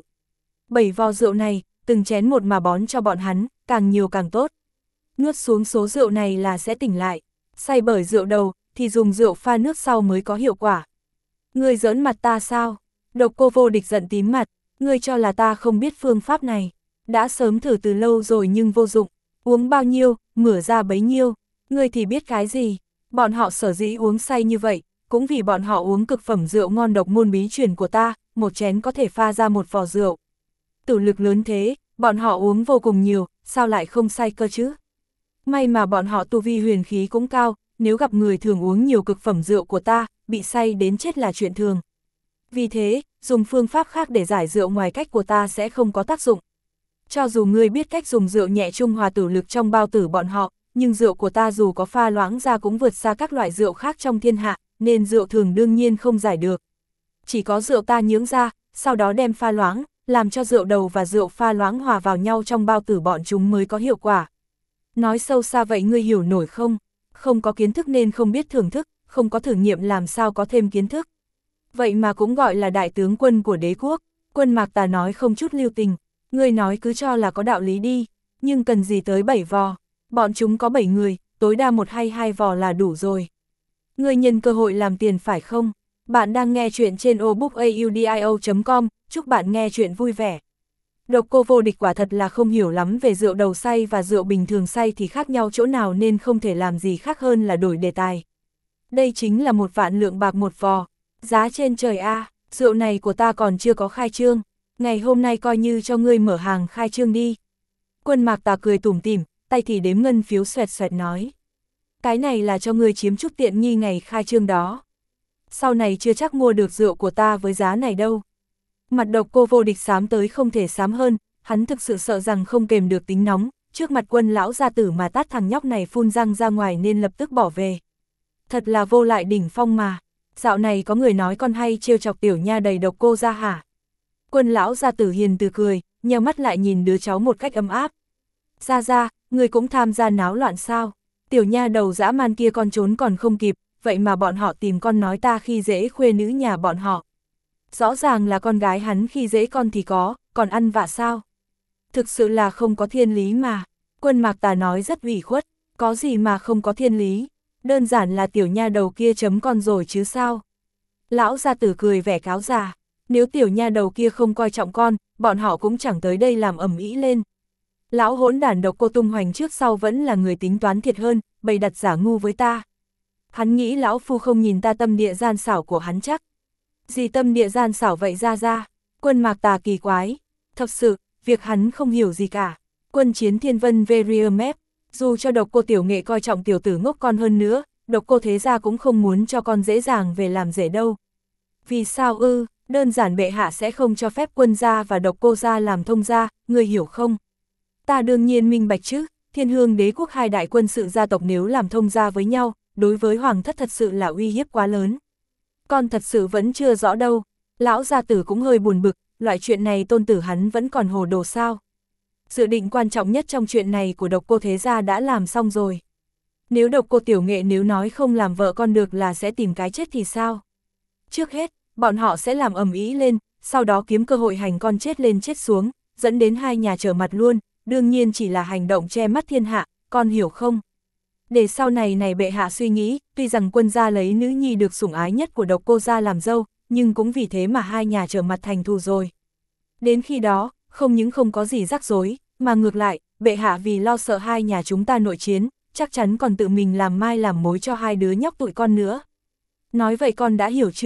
7 vò rượu này, từng chén một mà bón cho bọn hắn, càng nhiều càng tốt. Nuốt xuống số rượu này là sẽ tỉnh lại, say bởi rượu đầu, thì dùng rượu pha nước sau mới có hiệu quả. Ngươi giỡn mặt ta sao? Độc Cô Vô Địch giận tím mặt, ngươi cho là ta không biết phương pháp này. Đã sớm thử từ lâu rồi nhưng vô dụng, uống bao nhiêu, mửa ra bấy nhiêu, ngươi thì biết cái gì. Bọn họ sở dĩ uống say như vậy, cũng vì bọn họ uống cực phẩm rượu ngon độc môn bí truyền của ta, một chén có thể pha ra một vò rượu. Tử lực lớn thế, bọn họ uống vô cùng nhiều, sao lại không say cơ chứ? May mà bọn họ tu vi huyền khí cũng cao, nếu gặp người thường uống nhiều cực phẩm rượu của ta, bị say đến chết là chuyện thường. Vì thế, dùng phương pháp khác để giải rượu ngoài cách của ta sẽ không có tác dụng. Cho dù ngươi biết cách dùng rượu nhẹ trung hòa tử lực trong bao tử bọn họ, nhưng rượu của ta dù có pha loãng ra cũng vượt xa các loại rượu khác trong thiên hạ, nên rượu thường đương nhiên không giải được. Chỉ có rượu ta nhướng ra, sau đó đem pha loãng, làm cho rượu đầu và rượu pha loãng hòa vào nhau trong bao tử bọn chúng mới có hiệu quả. Nói sâu xa vậy ngươi hiểu nổi không? Không có kiến thức nên không biết thưởng thức, không có thử nghiệm làm sao có thêm kiến thức. Vậy mà cũng gọi là đại tướng quân của đế quốc. Quân Mạc Tà nói không chút lưu tình, ngươi nói cứ cho là có đạo lý đi, nhưng cần gì tới 7 vò, bọn chúng có 7 người, tối đa 1 hay 2 vò là đủ rồi. Ngươi nhân cơ hội làm tiền phải không? Bạn đang nghe chuyện trên obookaudio.com, chúc bạn nghe chuyện vui vẻ. Độc Cô Vô Địch quả thật là không hiểu lắm về rượu đầu say và rượu bình thường say thì khác nhau chỗ nào nên không thể làm gì khác hơn là đổi đề tài. Đây chính là 1 vạn lượng bạc một vò, giá trên trời a, rượu này của ta còn chưa có khai trương, ngày hôm nay coi như cho ngươi mở hàng khai trương đi. Quân Mạc Tà cười tủm tỉm, tay thì đếm ngân phiếu xoẹt xoẹt nói. Cái này là cho ngươi chiếm chút tiện nghi ngày khai trương đó. Sau này chưa chắc mua được rượu của ta với giá này đâu. Mặt Độc Cô Vô Địch xám tới không thể xám hơn, hắn thực sự sợ rằng không kềm được tính nóng, trước mặt Quân lão gia tử mà tát thằng nhóc này phun răng ra ngoài nên lập tức bỏ về. Thật là vô lại đỉnh phong mà, dạo này có người nói con hay trêu chọc tiểu nha đầy Độc Cô ra hả? Quân lão gia tử hiền từ cười, nheo mắt lại nhìn đứa cháu một cách ấm áp. Ra, người cũng tham gia náo loạn sao? Tiểu nha đầu dã man kia con trốn còn không kịp, vậy mà bọn họ tìm con nói ta khi dễ khuê nữ nhà bọn họ. Rõ ràng là con gái hắn khi dễ con thì có, còn ăn vạ sao? Thực sự là không có thiên lý mà. Quân Mạc Tà nói rất ủy khuất, có gì mà không có thiên lý, đơn giản là tiểu nha đầu kia chấm con rồi chứ sao? Lão gia tử cười vẻ cáo già, nếu tiểu nha đầu kia không coi trọng con, bọn họ cũng chẳng tới đây làm ầm ĩ lên. Lão hỗn đản Độc Cô tung hoành trước sau vẫn là người tính toán thiệt hơn, bày đặt giả ngu với ta. Hắn nghĩ lão phu không nhìn ta tâm địa gian xảo của hắn chắc. Gì tâm địa gian xảo vậy ra? Quân Mạc Tà kỳ quái. Thật sự, việc hắn không hiểu gì cả. Quân Chiến Thiên Vân Verier Map, dù cho Độc Cô tiểu nghệ coi trọng tiểu tử ngốc con hơn nữa, Độc Cô thế gia cũng không muốn cho con dễ dàng về làm rể đâu. Vì sao ư? Đơn giản bệ hạ sẽ không cho phép Quân gia và Độc Cô gia làm thông gia, người hiểu không? Ta đương nhiên minh bạch chứ, Thiên Hương Đế quốc 2 đại quân sự gia tộc nếu làm thông gia với nhau, đối với hoàng thất thật sự là uy hiếp quá lớn. Con thật sự vẫn chưa rõ đâu, lão gia tử cũng hơi buồn bực, loại chuyện này tôn tử hắn vẫn còn hồ đồ sao. Dự định quan trọng nhất trong chuyện này của Độc Cô thế gia đã làm xong rồi. Nếu Độc Cô tiểu nghệ nếu nói không làm vợ con được là sẽ tìm cái chết thì sao? Trước hết, bọn họ sẽ làm ầm ĩ lên, sau đó kiếm cơ hội hành con chết lên chết xuống, dẫn đến 2 nhà trở mặt luôn, đương nhiên chỉ là hành động che mắt thiên hạ, con hiểu không? Để sau này bệ hạ suy nghĩ, tuy rằng Quân gia lấy nữ nhi được sủng ái nhất của Độc Cô gia làm dâu, nhưng cũng vì thế mà 2 nhà trở mặt thành thù rồi. Đến khi đó, không những không có gì rắc rối, mà ngược lại, bệ hạ vì lo sợ 2 nhà chúng ta nội chiến, chắc chắn còn tự mình làm mai làm mối cho 2 đứa nhóc tụi con nữa. Nói vậy con đã hiểu chưa?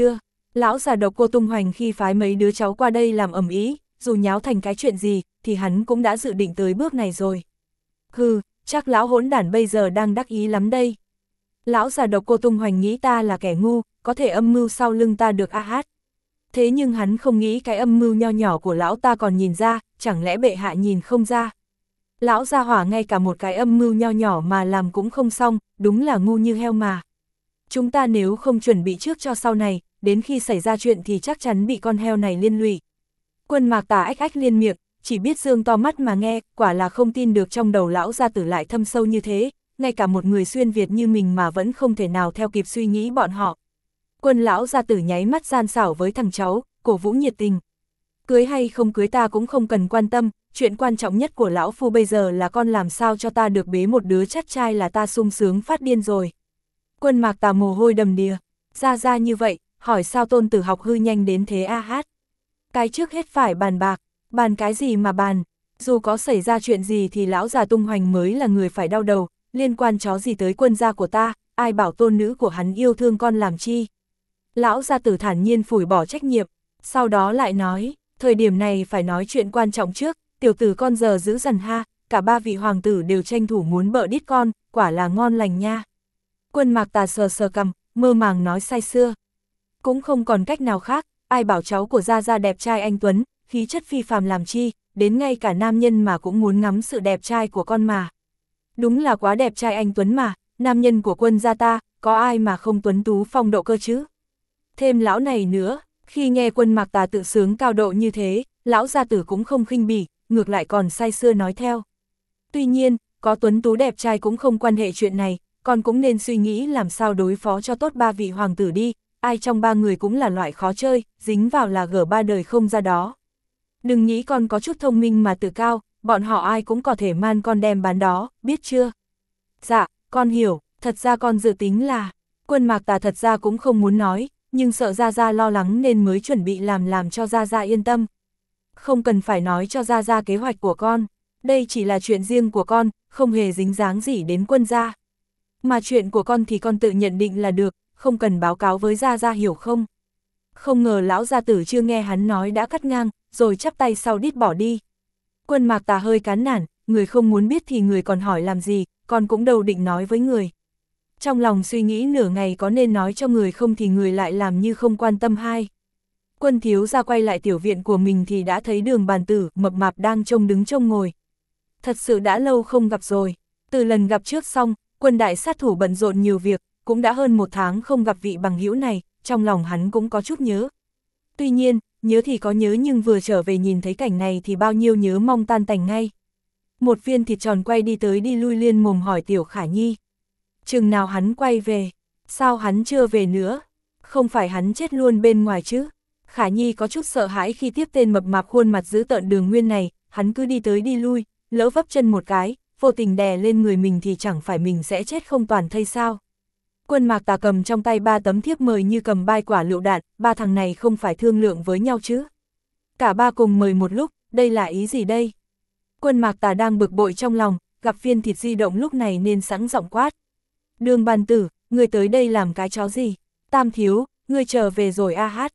Lão già độc cô tung hoành khi phái mấy đứa cháu qua đây làm ầm ĩ, dù nháo thành cái chuyện gì, thì hắn cũng đã dự định tới bước này rồi. Hừ, chắc lão hỗn đản bây giờ đang đắc ý lắm đây. Lão già độc cô tung hoành nghĩ ta là kẻ ngu, có thể âm mưu sau lưng ta được a hát. Thế nhưng hắn không nghĩ cái âm mưu nho nhỏ của lão ta còn nhìn ra, chẳng lẽ bệ hạ nhìn không ra. Lão gia hỏa ngay cả một cái âm mưu nho nhỏ mà làm cũng không xong, đúng là ngu như heo mà. Chúng ta nếu không chuẩn bị trước cho sau này, đến khi xảy ra chuyện thì chắc chắn bị con heo này liên lụy. Quân Mạc Tà ách ách liên miệng, chỉ biết dương to mắt mà nghe, quả là không tin được trong đầu lão gia tử lại thâm sâu như thế, ngay cả một người xuyên Việt như mình mà vẫn không thể nào theo kịp suy nghĩ bọn họ. Quân lão gia tử nháy mắt gian xảo với thằng cháu, cổ vũ nhiệt tình. Cưới hay không cưới ta cũng không cần quan tâm, chuyện quan trọng nhất của lão phu bây giờ là con làm sao cho ta được bế một đứa chắt trai là ta sung sướng phát điên rồi. Quân Mạc Tà mồ hôi đầm đìa, ra như vậy, hỏi sao tôn tử học hư nhanh đến thế a hát. Cái trước hết phải bàn bạc, bàn cái gì mà bàn, dù có xảy ra chuyện gì thì lão già tung hoành mới là người phải đau đầu, liên quan chó gì tới quân gia của ta, ai bảo tôn nữ của hắn yêu thương con làm chi. Lão gia tử thản nhiên phủi bỏ trách nhiệm, sau đó lại nói, thời điểm này phải nói chuyện quan trọng trước, tiểu tử con giờ giữ dần ha, cả ba vị hoàng tử đều tranh thủ muốn bợ đít con, quả là ngon lành nha. Quân Mạc Tà sờ cằm, mơ màng nói say sưa. Cũng không còn cách nào khác, ai bảo cháu của Gia Gia đẹp trai anh tuấn, khí chất phi phàm làm chi, đến ngay cả nam nhân mà cũng muốn ngắm sự đẹp trai của con mà. Đúng là quá đẹp trai anh tuấn mà, nam nhân của quân gia ta, có ai mà không tuấn tú phong độ cơ chứ. Thêm lão này nữa, khi nghe Quân Mạc Tà tự sướng cao độ như thế, lão gia tử cũng không khinh bỉ, ngược lại còn say sưa nói theo. Tuy nhiên, có tuấn tú đẹp trai cũng không quan hệ chuyện này, con cũng nên suy nghĩ làm sao đối phó cho tốt ba vị hoàng tử đi, ai trong ba người cũng là loại khó chơi, dính vào là gở ba đời không ra đó. Đừng nghĩ con có chút thông minh mà tự cao, bọn họ ai cũng có thể man con đem bán đó, biết chưa? Dạ, con hiểu, thật ra con dự tính là, Quân Mạc Tà thật ra cũng không muốn nói, nhưng sợ Gia Gia lo lắng nên mới chuẩn bị làm cho Gia Gia yên tâm. Không cần phải nói cho Gia Gia kế hoạch của con, đây chỉ là chuyện riêng của con, không hề dính dáng gì đến quân gia. Mà chuyện của con thì con tự nhận định là được, không cần báo cáo với Gia Gia hiểu không? Không ngờ lão gia tử chưa nghe hắn nói đã cắt ngang, rồi chắp tay sau đít bỏ đi. Quân Mạc Tà hơi cán nản, người không muốn biết thì người còn hỏi làm gì, con cũng đâu định nói với người. Trong lòng suy nghĩ nửa ngày có nên nói cho người không thì người lại làm như không quan tâm hai. Quân thiếu gia quay lại tiểu viện của mình thì đã thấy Đường Bàn Tử mập mạp đang đứng trông ngồi. Thật sự đã lâu không gặp rồi, từ lần gặp trước xong, quân đại sát thủ bận rộn nhiều việc, cũng đã hơn 1 tháng không gặp vị bằng hữu này, trong lòng hắn cũng có chút nhớ. Tuy nhiên, nhớ thì có nhớ nhưng vừa trở về nhìn thấy cảnh này thì bao nhiêu nhớ mong tan tành ngay. Một viên thịt tròn quay đi tới đi lui liên mồm hỏi Tiểu Khả Nhi. Chừng nào hắn quay về? Sao hắn chưa về nữa? Không phải hắn chết luôn bên ngoài chứ? Khả Nhi có chút sợ hãi khi tiếp tên mập mạp khuôn mặt dữ tợn Đường Nguyên này, hắn cứ đi tới đi lui, lỡ vấp chân một cái, vô tình đè lên người mình thì chẳng phải mình sẽ chết không toàn thây sao? Quân Mạc Tà cầm trong tay 3 tấm thiếp mời như cầm 3 quả lựu đạn, ba thằng này không phải thương lượng với nhau chứ? Cả ba cùng mời một lúc, đây là ý gì đây? Quân Mạc Tà đang bực bội trong lòng, gặp viên thịt di động lúc này nên sẵn giọng quát. Đường Bàn Tử, ngươi tới đây làm cái chó gì? Tam thiếu, ngươi trở về rồi a hát.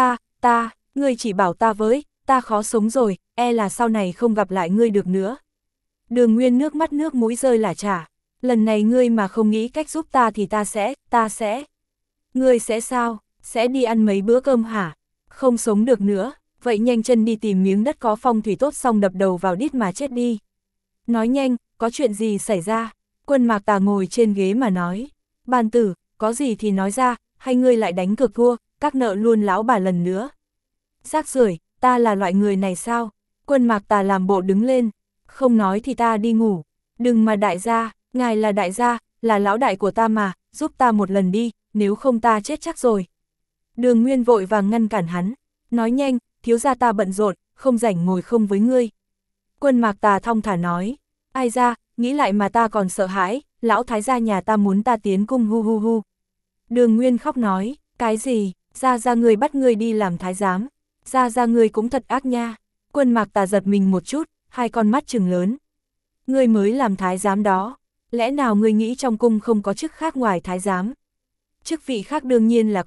Ngươi chỉ bảo ta với, ta khó sống rồi, e là sau này không gặp lại ngươi được nữa. Đường Nguyên nước mắt nước mũi rơi lả chả. Lần này ngươi mà không nghĩ cách giúp ta thì ta sẽ. Ngươi sẽ sao? Sẽ đi ăn mấy bữa cơm hả? Không sống được nữa, vậy nhanh chân đi tìm miếng đất có phong thủy tốt xong đập đầu vào đít mà chết đi. Nói nhanh, có chuyện gì xảy ra? Quân Mạc Tà ngồi trên ghế mà nói. Bàn Tử, có gì thì nói ra, hay ngươi lại đánh cược thua, các nợ luôn lão bà lần nữa. Rác rưởi, ta là loại người này sao? Quân Mạc Tà làm bộ đứng lên. Không nói thì ta đi ngủ. Đừng mà đại gia, ngài là đại gia, là lão đại của ta mà, giúp ta một lần đi, nếu không ta chết chắc rồi. Đường Nguyên vội vàng ngăn cản hắn. Nói nhanh, thiếu gia ta bận rộn, không rảnh ngồi không với ngươi. Quân Mạc Tà thong thả nói. Ai ra, nghĩ lại mà ta còn sợ hãi, lão thái gia nhà ta muốn ta tiến cung hu hu hu. Đường Nguyên khóc nói, cái gì, ra người bắt ngươi đi làm thái giám, ra ngươi cũng thật ác nha. Quân Mạc Tà giật mình một chút, hai con mắt trừng lớn. Ngươi mới làm thái giám đó, lẽ nào ngươi nghĩ trong cung không có chức khác ngoài thái giám? Chức vị khác đương nhiên là có,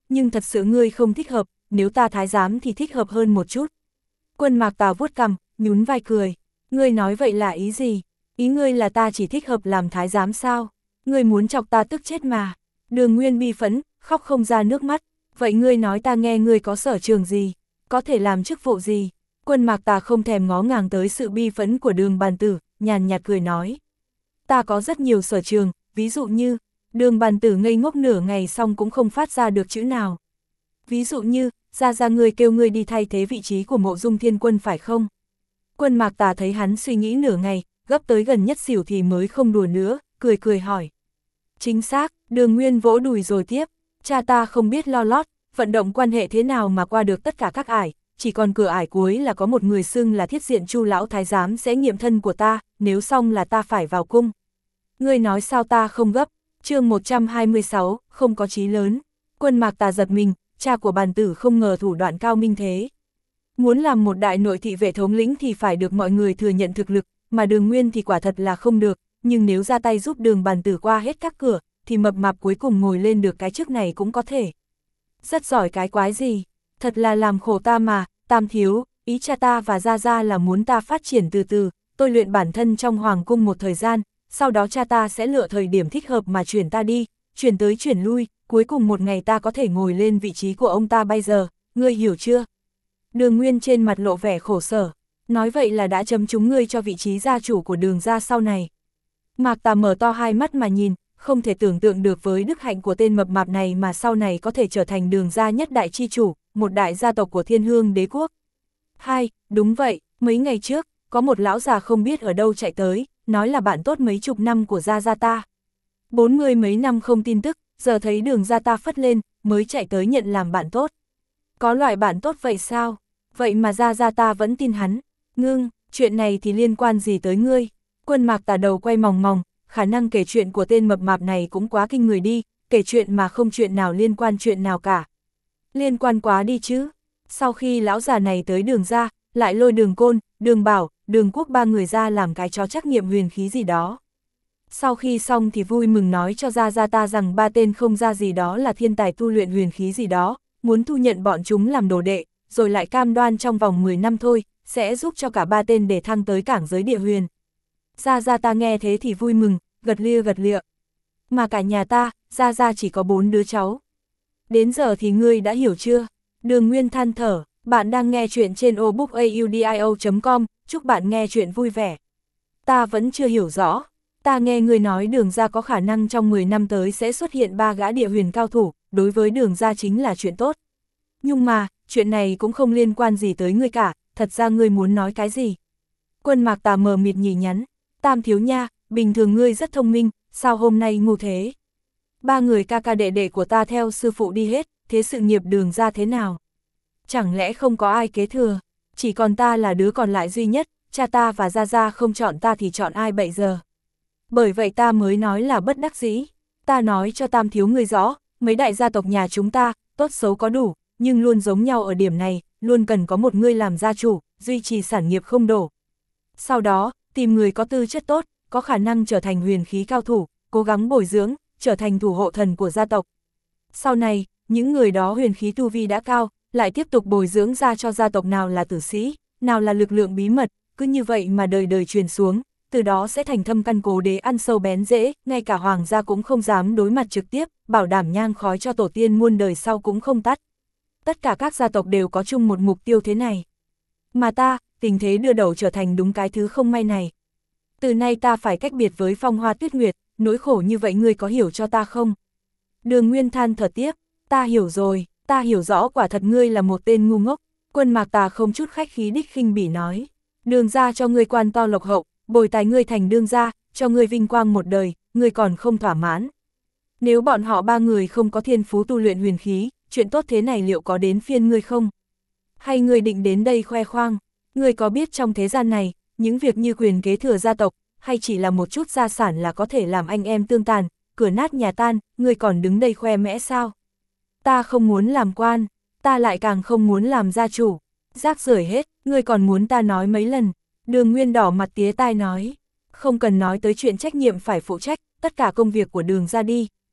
nhưng thật sự ngươi không thích hợp, nếu ta thái giám thì thích hợp hơn một chút. Quân Mạc Tà vuốt cằm, nhún vai cười. Ngươi nói vậy là ý gì? Ý ngươi là ta chỉ thích hợp làm thái giám sao? Ngươi muốn chọc ta tức chết mà. Đường Nguyên bi phẫn, khóc không ra nước mắt. Vậy ngươi nói ta nghe ngươi có sở trường gì? Có thể làm chức vụ gì? Quân Mạc Tà không thèm ngó ngàng tới sự bi phẫn của Đường Bàn Tử, nhàn nhạt cười nói. Ta có rất nhiều sở trường, ví dụ như, Đường Bàn Tử ngây ngốc nửa ngày xong cũng không phát ra được chữ nào. Ví dụ như, ra ngươi kêu ngươi đi thay thế vị trí của Mộ Dung Thiên Quân phải không? Quân Mạc Tà thấy hắn suy nghĩ nửa ngày, gấp tới gần nhất xỉu thì mới không đùa nữa, cười cười hỏi. Chính xác, Đường Nguyên vỗ đùi rồi tiếp, cha ta không biết lo lót, vận động quan hệ thế nào mà qua được tất cả các ải, chỉ còn cửa ải cuối là có một người xưng là Thiết Diện Chu lão thái giám sẽ nghiệm thân của ta, nếu xong là ta phải vào cung. Ngươi nói sao ta không gấp, chương 126, không có chí lớn. Quân Mạc Tà giật mình, cha của Bàn Tử không ngờ thủ đoạn cao minh thế. Muốn làm một đại nội thị vệ thống lĩnh thì phải được mọi người thừa nhận thực lực, mà Đường Nguyên thì quả thật là không được, nhưng nếu ra tay giúp Đường Bàn Tử qua hết các cửa, thì mập mạp cuối cùng ngồi lên được cái chức này cũng có thể. Rất giỏi cái quái gì, thật là làm khổ ta mà, Tam thiếu, ý cha ta và Gia Gia là muốn ta phát triển từ từ, tôi luyện bản thân trong hoàng cung một thời gian, sau đó cha ta sẽ lựa thời điểm thích hợp mà chuyển ta đi, chuyển tới chuyển lui, cuối cùng một ngày ta có thể ngồi lên vị trí của ông ta bây giờ, ngươi hiểu chưa? Đường Nguyên trên mặt lộ vẻ khổ sở, nói vậy là đã chấm trúng ngươi cho vị trí gia chủ của Đường gia sau này. Mạc Tà mở to hai mắt mà nhìn, không thể tưởng tượng được với đức hạnh của tên mập mạp này mà sau này có thể trở thành Đường gia nhất đại chi chủ, một đại gia tộc của Thiên Hương đế quốc. Đúng vậy, mấy ngày trước, có một lão già không biết ở đâu chạy tới, nói là bạn tốt mấy chục năm của Gia Gia ta. 40 mấy năm không tin tức, giờ thấy Đường gia ta phất lên, mới chạy tới nhận làm bạn tốt. Có loại bạn tốt vậy sao? Vậy mà Gia Gia ta vẫn tin hắn. Ngưng, chuyện này thì liên quan gì tới ngươi? Quân Mạc Tà đầu quay mòng mòng, khả năng kể chuyện của tên mập mạp này cũng quá kinh người đi, kể chuyện mà không chuyện nào liên quan chuyện nào cả. Liên quan quá đi chứ. Sau khi lão già này tới Đường gia, lại lôi Đường Côn, Đường Bảo, Đường Quốc ba người ra làm cái chó trắc nghiệm huyền khí gì đó. Sau khi xong thì vui mừng nói cho Gia Gia ta rằng ba tên không ra gì đó là thiên tài tu luyện huyền khí gì đó, muốn thu nhận bọn chúng làm đồ đệ, rồi lại cam đoan trong vòng 10 năm thôi, sẽ giúp cho cả ba tên để thăng tới cảng giới địa huyền. Gia Gia ta nghe thế thì vui mừng, gật lịa. Mà cả nhà ta, Gia Gia chỉ có 4 đứa cháu. Đến giờ thì ngươi đã hiểu chưa? Đường Nguyên than thở, bạn đang nghe chuyện trên obookaudio.com, chúc bạn nghe chuyện vui vẻ. Ta vẫn chưa hiểu rõ, ta nghe ngươi nói Đường gia có khả năng trong 10 năm tới sẽ xuất hiện 3 gã địa huyền cao thủ, đối với Đường gia chính là chuyện tốt. Nhưng mà, chuyện này cũng không liên quan gì tới ngươi cả, thật ra ngươi muốn nói cái gì? Quân Mạc Tà mờ mịt nhỉ nhắn, Tam thiếu nha, bình thường ngươi rất thông minh, sao hôm nay ngu thế? 3 người ca ca đệ đệ của ta theo sư phụ đi hết, thế sự nghiệp Đường gia thế nào? Chẳng lẽ không có ai kế thừa, chỉ còn ta là đứa còn lại duy nhất, cha ta và Gia Gia không chọn ta thì chọn ai bây giờ? Bởi vậy ta mới nói là bất đắc dĩ, ta nói cho Tam thiếu ngươi rõ, mấy đại gia tộc nhà chúng ta, tốt xấu có đủ, nhưng luôn giống nhau ở điểm này, luôn cần có một người làm gia chủ, duy trì sản nghiệp không đổ. Sau đó, tìm người có tư chất tốt, có khả năng trở thành huyền khí cao thủ, cố gắng bồi dưỡng, trở thành thủ hộ thần của gia tộc. Sau này, những người đó huyền khí tu vi đã cao, lại tiếp tục bồi dưỡng ra cho gia tộc nào là tử sĩ, nào là lực lượng bí mật, cứ như vậy mà đời đời truyền xuống, từ đó sẽ thành thâm căn cố đế ăn sâu bén rễ, ngay cả hoàng gia cũng không dám đối mặt trực tiếp, bảo đảm nhang khói cho tổ tiên muôn đời sau cũng không tắt. Tất cả các gia tộc đều có chung một mục tiêu thế này. Mà ta, tình thế đưa đầu trở thành đúng cái thứ không may này. Từ nay ta phải cách biệt với Phong Hoa Tuyết Nguyệt, nỗi khổ như vậy ngươi có hiểu cho ta không? Đường Nguyên than thở tiếp, ta hiểu rồi, ta hiểu rõ quả thật ngươi là một tên ngu ngốc. Quân Mạc Tà không chút khách khí đích khinh bỉ nói, Đường gia cho ngươi quan to lộc hậu, bồi tài ngươi thành đương gia, cho ngươi vinh quang một đời, ngươi còn không thỏa mãn. Nếu bọn họ 3 người không có thiên phú tu luyện huyền khí, chuyện tốt thế này liệu có đến phiên ngươi không? Hay ngươi định đến đây khoe khoang? Ngươi có biết trong thế gian này, những việc như quyền kế thừa gia tộc, hay chỉ là một chút gia sản là có thể làm anh em tương tàn, cửa nát nhà tan, ngươi còn đứng đây khoe mẽ sao? Ta không muốn làm quan, ta lại càng không muốn làm gia chủ. Rác rưởi hết, ngươi còn muốn ta nói mấy lần? Đường Nguyên đỏ mặt tía tai nói, không cần nói tới chuyện trách nhiệm phải phụ trách, tất cả công việc của Đường ra đi.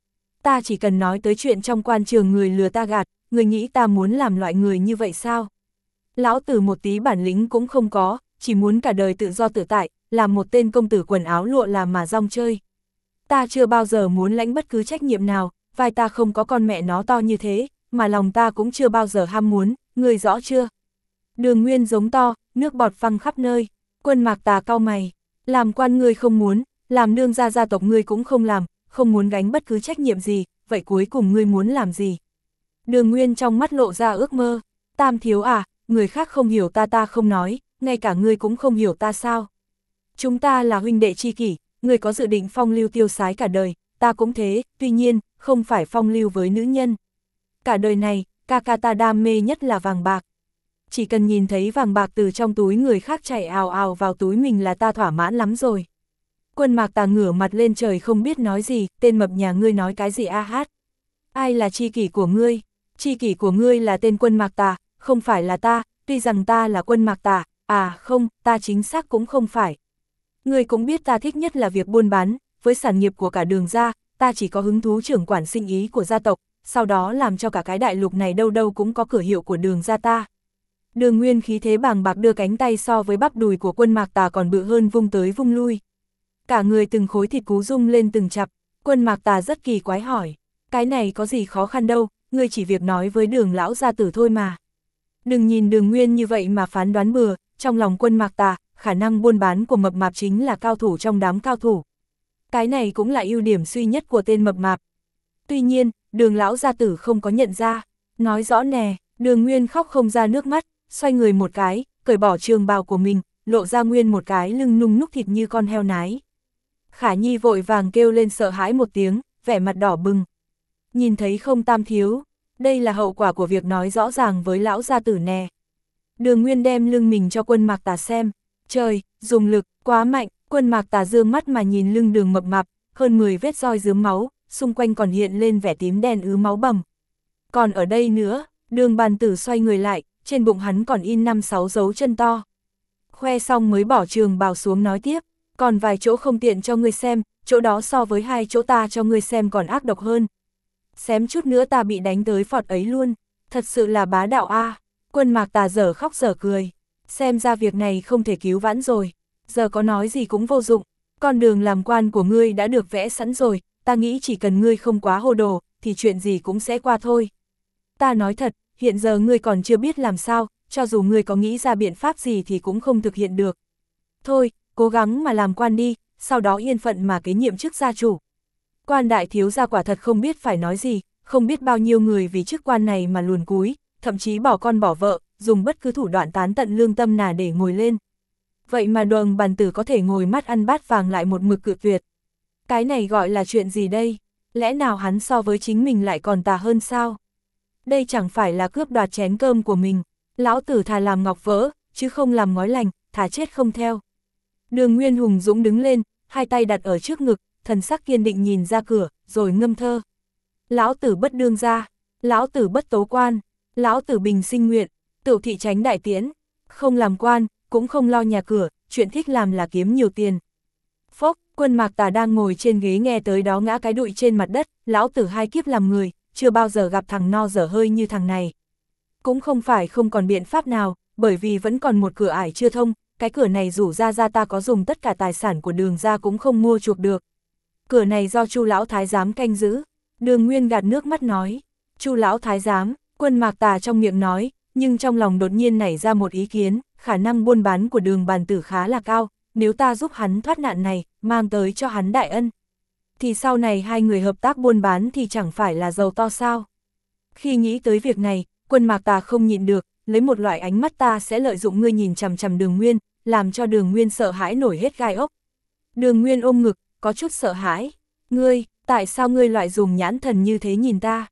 Ta chỉ cần nói tới chuyện trong quan trường người lừa ta gạt, người nghĩ ta muốn làm loại người như vậy sao? Lão tử một tí bản lĩnh cũng không có, chỉ muốn cả đời tự do tự tại, làm một tên công tử quần áo lụa là mà rong chơi. Ta chưa bao giờ muốn lãnh bất cứ trách nhiệm nào, vai ta không có con mẹ nó to như thế, mà lòng ta cũng chưa bao giờ ham muốn, ngươi rõ chưa? Đường Nguyên giống to, nước bọt văng khắp nơi. Quân Mạc Tà cau mày, làm quan ngươi không muốn, làm nương gia gia tộc ngươi cũng không làm, không muốn gánh bất cứ trách nhiệm gì, vậy cuối cùng ngươi muốn làm gì? Đường Nguyên trong mắt lộ ra ước mơ, Tam thiếu à, người khác không hiểu ta không nói, ngay cả ngươi cũng không hiểu ta sao? Chúng ta là huynh đệ tri kỷ, ngươi có dự định phong lưu tiêu sái cả đời, ta cũng thế, tuy nhiên, không phải phong lưu với nữ nhân. Cả đời này, ca ca ta đam mê nhất là vàng bạc. Chỉ cần nhìn thấy vàng bạc từ trong túi người khác chảy ào ào vào túi mình là ta thỏa mãn lắm rồi. Quân Mạc Tà ngửa mặt lên trời không biết nói gì, tên mập nhà ngươi nói cái gì a hát? Ai là tri kỷ của ngươi? Tri kỷ của ngươi là tên Quân Mạc Tà, không phải là ta, tuy rằng ta là Quân Mạc Tà, à không, ta chính xác cũng không phải. Ngươi cũng biết ta thích nhất là việc buôn bán, với sản nghiệp của cả Đường gia, ta chỉ có hứng thú trưởng quản sinh ý của gia tộc, sau đó làm cho cả cái đại lục này đâu đâu cũng có cửa hiệu của Đường gia ta. Đường Nguyên khí thế bàng bạc đưa cánh tay so với bắp đùi của Quân Mạc Tà còn bự hơn vung tới vung lui. Cả người từng khối thịt cú rung lên từng chặp, Quân Mạc Tà rất kỳ quái hỏi, cái này có gì khó khăn đâu, ngươi chỉ việc nói với Đường lão gia tử thôi mà. Đừng nhìn Đường Nguyên như vậy mà phán đoán bừa, trong lòng Quân Mạc Tà, khả năng buôn bán của mập mạp chính là cao thủ trong đám cao thủ. Cái này cũng là ưu điểm duy nhất của tên mập mạp. Tuy nhiên, Đường lão gia tử không có nhận ra, nói rõ nè, Đường Nguyên khóc không ra nước mắt, xoay người một cái, cởi bỏ trường bào của mình, lộ ra nguyên một cái lưng nung núc thịt như con heo nái. Khả Nhi vội vàng kêu lên sợ hãi một tiếng, vẻ mặt đỏ bừng. Nhìn thấy không Tam thiếu, đây là hậu quả của việc nói rõ ràng với lão gia tử nè. Đường Nguyên đem lưng mình cho Quân Mạc Tà xem, trời, dùng lực, quá mạnh, Quân Mạc Tà dương mắt mà nhìn lưng Đường mập mạp, hơn 10 vết roi rướm máu, xung quanh còn hiện lên vẻ tím đen ứ máu bầm. Còn ở đây nữa, Đường bàn tử xoay người lại, trên bụng hắn còn in 5-6 dấu chân to. Khoe xong mới bỏ trường bào xuống nói tiếp, còn vài chỗ không tiện cho ngươi xem, chỗ đó so với 2 chỗ ta cho ngươi xem còn ác độc hơn. Xém chút nữa ta bị đánh tới phọt ấy luôn, thật sự là bá đạo a. Quân Mạc Tà dở khóc dở cười, xem ra việc này không thể cứu vãn rồi, giờ có nói gì cũng vô dụng, con đường làm quan của ngươi đã được vẽ sẵn rồi, ta nghĩ chỉ cần ngươi không quá hồ đồ, thì chuyện gì cũng sẽ qua thôi. Ta nói thật, hiện giờ ngươi còn chưa biết làm sao, cho dù ngươi có nghĩ ra biện pháp gì thì cũng không thực hiện được. Thôi, cố gắng mà làm quan đi, sau đó yên phận mà kế nhiệm chức gia chủ. Quan đại thiếu gia quả thật không biết phải nói gì, không biết bao nhiêu người vì chức quan này mà luồn cúi, thậm chí bỏ con bỏ vợ, dùng bất cứ thủ đoạn tán tận lương tâm nào để ngồi lên. Vậy mà Đường bàn tử có thể ngồi mắt ăn bát vàng lại một mực cự tuyệt. Cái này gọi là chuyện gì đây? Lẽ nào hắn so với chính mình lại còn tà hơn sao? Đây chẳng phải là cướp đoạt chén cơm của mình, lão tử thà làm ngọc vỡ, chứ không làm ngói lành, thà chết không theo. Đường Nguyên hùng dũng đứng lên, hai tay đặt ở trước ngực, thần sắc kiên định nhìn ra cửa, rồi ngâm thơ. Lão tử bất đương gia, lão tử bất tố quan, lão tử bình sinh nguyện, tựu thị tránh đại tiễn, không làm quan, cũng không lo nhà cửa, chuyện thích làm là kiếm nhiều tiền. Phốc, Quân Mạc Tà đang ngồi trên ghế nghe tới đó ngã cái đụi trên mặt đất, lão tử 2 kiếp làm người, chưa bao giờ gặp thằng no dở hơi như thằng này. Cũng không phải không còn biện pháp nào, bởi vì vẫn còn một cửa ải chưa thông, cái cửa này rủ ra ta có dùng tất cả tài sản của Đường gia cũng không mua chuộc được. Cửa này do Chu lão thái giám canh giữ. Đường Nguyên gạt nước mắt nói, Chu lão thái giám. Quân Mạc Tà trong miệng nói, nhưng trong lòng đột nhiên nảy ra một ý kiến, khả năng buôn bán của Đường bàn tử khá là cao, nếu ta giúp hắn thoát nạn này, mang tới cho hắn đại ân, thì sau này hai người hợp tác buôn bán thì chẳng phải là giàu to sao. Khi nghĩ tới việc này, Quân Mạc Tà không nhịn được, lấy một loại ánh mắt ta sẽ lợi dụng ngươi nhìn chằm chằm Đường Nguyên, làm cho Đường Nguyên sợ hãi nổi hết gai ốc. Đường Nguyên ôm ngực, có chút sợ hãi, ngươi, tại sao ngươi loại dùng nhãn thần như thế nhìn ta,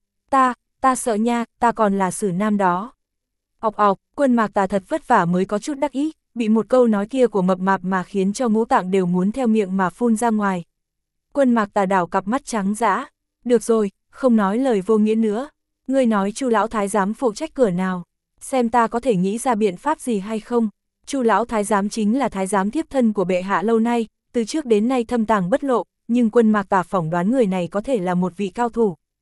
ta sợ nha, ta còn là Sử Nam đó. Ọc ọc, Quân Mạc Tà thật vất vả mới có chút đắc ý, bị một câu nói kia của mập mạp mà khiến cho ngũ tạng đều muốn theo miệng mà phun ra ngoài. Quân Mạc Tà đảo cặp mắt trắng dã, được rồi, không nói lời vô nghĩa nữa, ngươi nói Chu lão thái giám phụ trách cửa nào, xem ta có thể nghĩ ra biện pháp gì hay không. Chu lão thái giám chính là thái giám thiếp thân của bệ hạ lâu nay, từ trước đến nay thâm tàng bất lộ, nhưng Quân Mạc Tà phỏng đoán người này có thể là một vị cao thủ.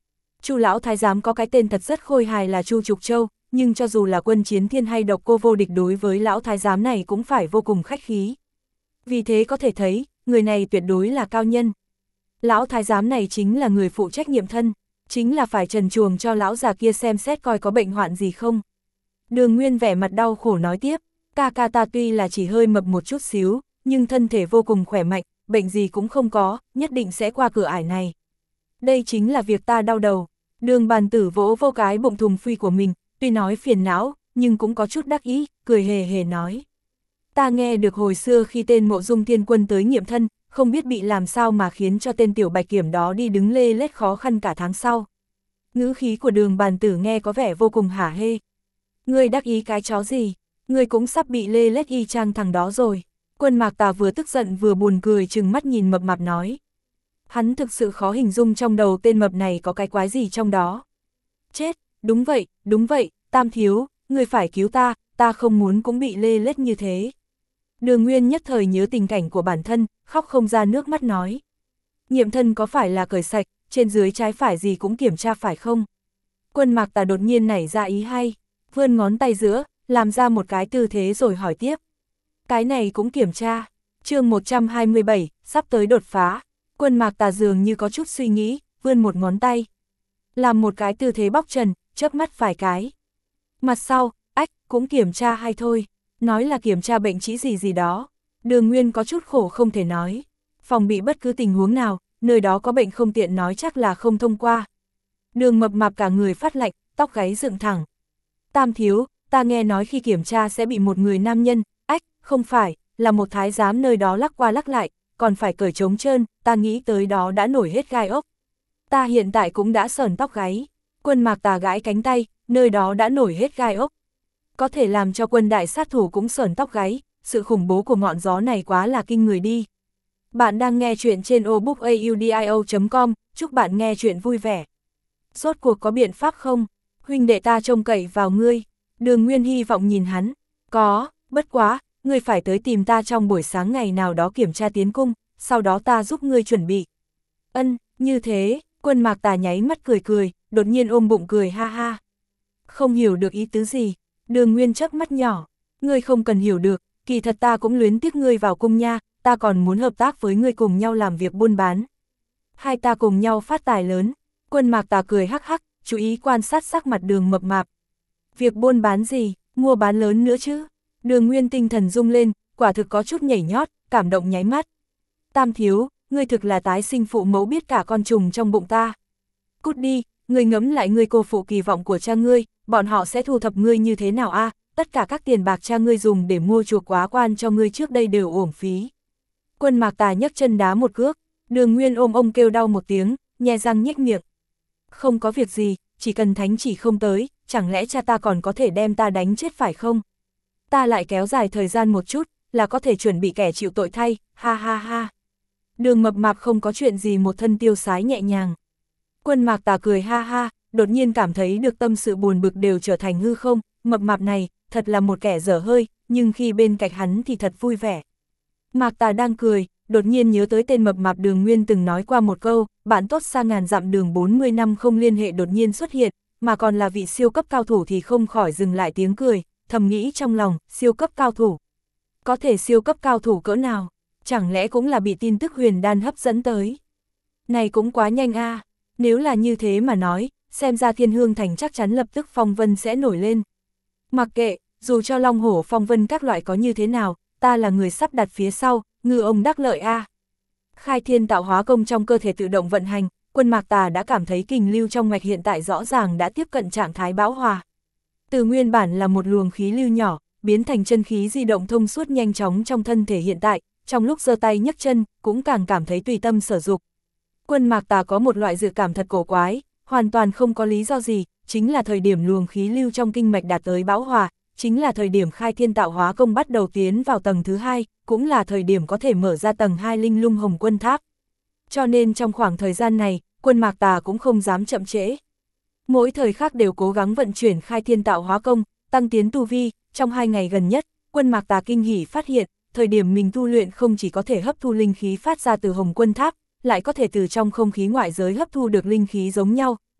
Chu lão thái giám có cái tên thật rất khôi hài là Chu Trục Châu, nhưng cho dù là Quân Chiến Thiên hay Độc Cô Vô Địch đối với lão thái giám này cũng phải vô cùng khách khí. Vì thế có thể thấy, người này tuyệt đối là cao nhân. Lão thái giám này chính là người phụ trách nghiệm thân, chính là phải trần truồng cho lão già kia xem xét coi có bệnh hoạn gì không. Đường Nguyên vẻ mặt đau khổ nói tiếp, ca ca ta tuy là chỉ hơi mập một chút xíu, nhưng thân thể vô cùng khỏe mạnh, bệnh gì cũng không có, nhất định sẽ qua cửa ải này. Đây chính là việc ta đau đầu. Đường Bàn Tử vỗ vô cái bụng thùng phi của mình, tuy nói phiền não, nhưng cũng có chút đắc ý, cười hề hề nói. Ta nghe được hồi xưa khi tên Mộ Dung Thiên Quân tới nghiệm thân, không biết bị làm sao mà khiến cho tên tiểu bạch kiểm đó đi đứng lê lết khó khăn cả tháng sau. Ngữ khí của Đường Bàn Tử nghe có vẻ vô cùng hả hê. Ngươi đắc ý cái chó gì? Ngươi cũng sắp bị lê lết y chang thằng đó rồi. Quân Mạc Tà vừa tức giận vừa buồn cười trừng mắt nhìn mập mạp nói. Hắn thực sự khó hình dung trong đầu tên mập này có cái quái gì trong đó. Chết, đúng vậy, Tam thiếu, ngươi phải cứu ta, ta không muốn cũng bị lê lết như thế. Đường Nguyên nhất thời nhớ tình cảnh của bản thân, khóc không ra nước mắt nói. Nghiệm thân có phải là cởi sạch, trên dưới trái phải gì cũng kiểm tra phải không? Quân Mạc Tà đột nhiên nảy ra ý hay, vươn ngón tay giữa, làm ra một cái tư thế rồi hỏi tiếp. Cái này cũng kiểm tra. Chương 127, sắp tới đột phá. Quân Mạc Tà dường như có chút suy nghĩ, vươn một ngón tay. Làm một cái tư thế bóc trần, chớp mắt vài cái. Mặt sau, ách, cũng kiểm tra hay thôi. Nói là kiểm tra bệnh trĩ gì đó. Đường Nguyên có chút khổ không thể nói. Phòng bị bất cứ tình huống nào, nơi đó có bệnh không tiện nói chắc là không thông qua. Đường mập mạp cả người phát lạnh, tóc gáy dựng thẳng. Tam thiếu, ta nghe nói khi kiểm tra sẽ bị một người nam nhân, ách, không phải, là một thái giám nơi đó lắc qua lắc lại, còn phải cởi trống trơn, ta nghĩ tới đó đã nổi hết gai ốc. Ta hiện tại cũng đã sởn tóc gáy. Quân Mạc Tà gãi cánh tay, nơi đó đã nổi hết gai ốc. Có thể làm cho quân đại sát thủ cũng sởn tóc gáy, sự khủng bố của ngọn gió này quá là kinh người đi. Bạn đang nghe chuyện trên obookaudio.com, chúc bạn nghe chuyện vui vẻ. Rốt cuộc có biện pháp không? Huynh đệ ta trông cậy vào ngươi. Đường Nguyên hy vọng nhìn hắn. Có, bất quá, ngươi phải tới tìm ta trong buổi sáng ngày nào đó kiểm tra tiến cung, sau đó ta giúp ngươi chuẩn bị. Ân, như thế, Quân Mạc Tà nháy mắt cười, đột nhiên ôm bụng cười ha ha. Không hiểu được ý tứ gì. Đường Nguyên chớp mắt nhỏ. Ngươi không cần hiểu được, kỳ thật ta cũng luyến tiếc ngươi vào cung nha, ta còn muốn hợp tác với ngươi cùng nhau làm việc buôn bán. Hai ta cùng nhau phát tài lớn. Quân Mạc Tà cười hắc hắc, chú ý quan sát sắc mặt Đường mập mạp. Việc buôn bán gì, mua bán lớn nữa chứ? Đường Nguyên tinh thần rung lên, quả thực có chút nhảy nhót, cảm động nháy mắt. Tam thiếu, ngươi thực là tái sinh phụ mẫu biết cả con trùng trong bụng ta. Cút đi, ngươi ngẫm lại ngươi cô phụ kỳ vọng của cha ngươi, bọn họ sẽ thu thập ngươi như thế nào a? Tất cả các tiền bạc cha ngươi dùng để mua chuộc quá quan cho ngươi trước đây đều uổng phí. Quân Mạc Tà nhấc chân đá một cước, Đường Nguyên ôm ông kêu đau một tiếng, nhe răng nhếch miệng. Không có việc gì, chỉ cần thánh chỉ không tới, chẳng lẽ cha ta còn có thể đem ta đánh chết phải không? Ta lại kéo dài thời gian một chút, là có thể chuẩn bị kẻ chịu tội thay, ha ha ha. Đường mập mạp không có chuyện gì một thân tiêu sái nhẹ nhàng. Quân Mạc Tà cười ha ha, đột nhiên cảm thấy được tâm sự buồn bực đều trở thành hư không, mập mạp này, thật là một kẻ dở hơi, nhưng khi bên cạnh hắn thì thật vui vẻ. Mạc Tà đang cười, đột nhiên nhớ tới tên mập mạp Đường Nguyên từng nói qua một câu, bạn tốt xa ngàn dặm đường 40 năm không liên hệ đột nhiên xuất hiện, mà còn là vị siêu cấp cao thủ thì không khỏi dừng lại tiếng cười, thầm nghĩ trong lòng, siêu cấp cao thủ. Có thể siêu cấp cao thủ cỡ nào, chẳng lẽ cũng là bị tin tức huyền đan hấp dẫn tới. Này cũng quá nhanh a, nếu là như thế mà nói, xem ra Thiên Hương Thành chắc chắn lập tức phong vân sẽ nổi lên. Mặc kệ, dù cho Long Hổ phong vân các loại có như thế nào, ta là người sắp đặt phía sau, ngư ông đắc lợi a. Khai thiên tạo hóa công trong cơ thể tự động vận hành, Quân Mạc Tà đã cảm thấy kình lưu trong mạch hiện tại rõ ràng đã tiếp cận trạng thái bão hòa. Từ nguyên bản là một luồng khí lưu nhỏ, biến thành chân khí di động thông suốt nhanh chóng trong thân thể hiện tại, trong lúc giơ tay nhấc chân, cũng càng cảm thấy tùy tâm sở dục. Quân Mạc Tà có một loại dự cảm thật cổ quái, hoàn toàn không có lý do gì, chính là thời điểm luồng khí lưu trong kinh mạch đạt tới bão hòa, chính là thời điểm khai thiên tạo hóa công bắt đầu tiến vào tầng thứ 2, cũng là thời điểm có thể mở ra tầng 2 linh lung hồng quân tháp. Cho nên trong khoảng thời gian này, Quân Mạc Tà cũng không dám chậm trễ. Mỗi thời khắc đều cố gắng vận chuyển khai thiên tạo hóa công, tăng tiến tu vi. Trong 2 ngày gần nhất, Quân Mạc Tà kinh hỉ phát hiện, thời điểm mình tu luyện không chỉ có thể hấp thu linh khí phát ra từ hồng quân tháp, lại có thể từ trong không khí ngoại giới hấp thu được linh khí giống nhau,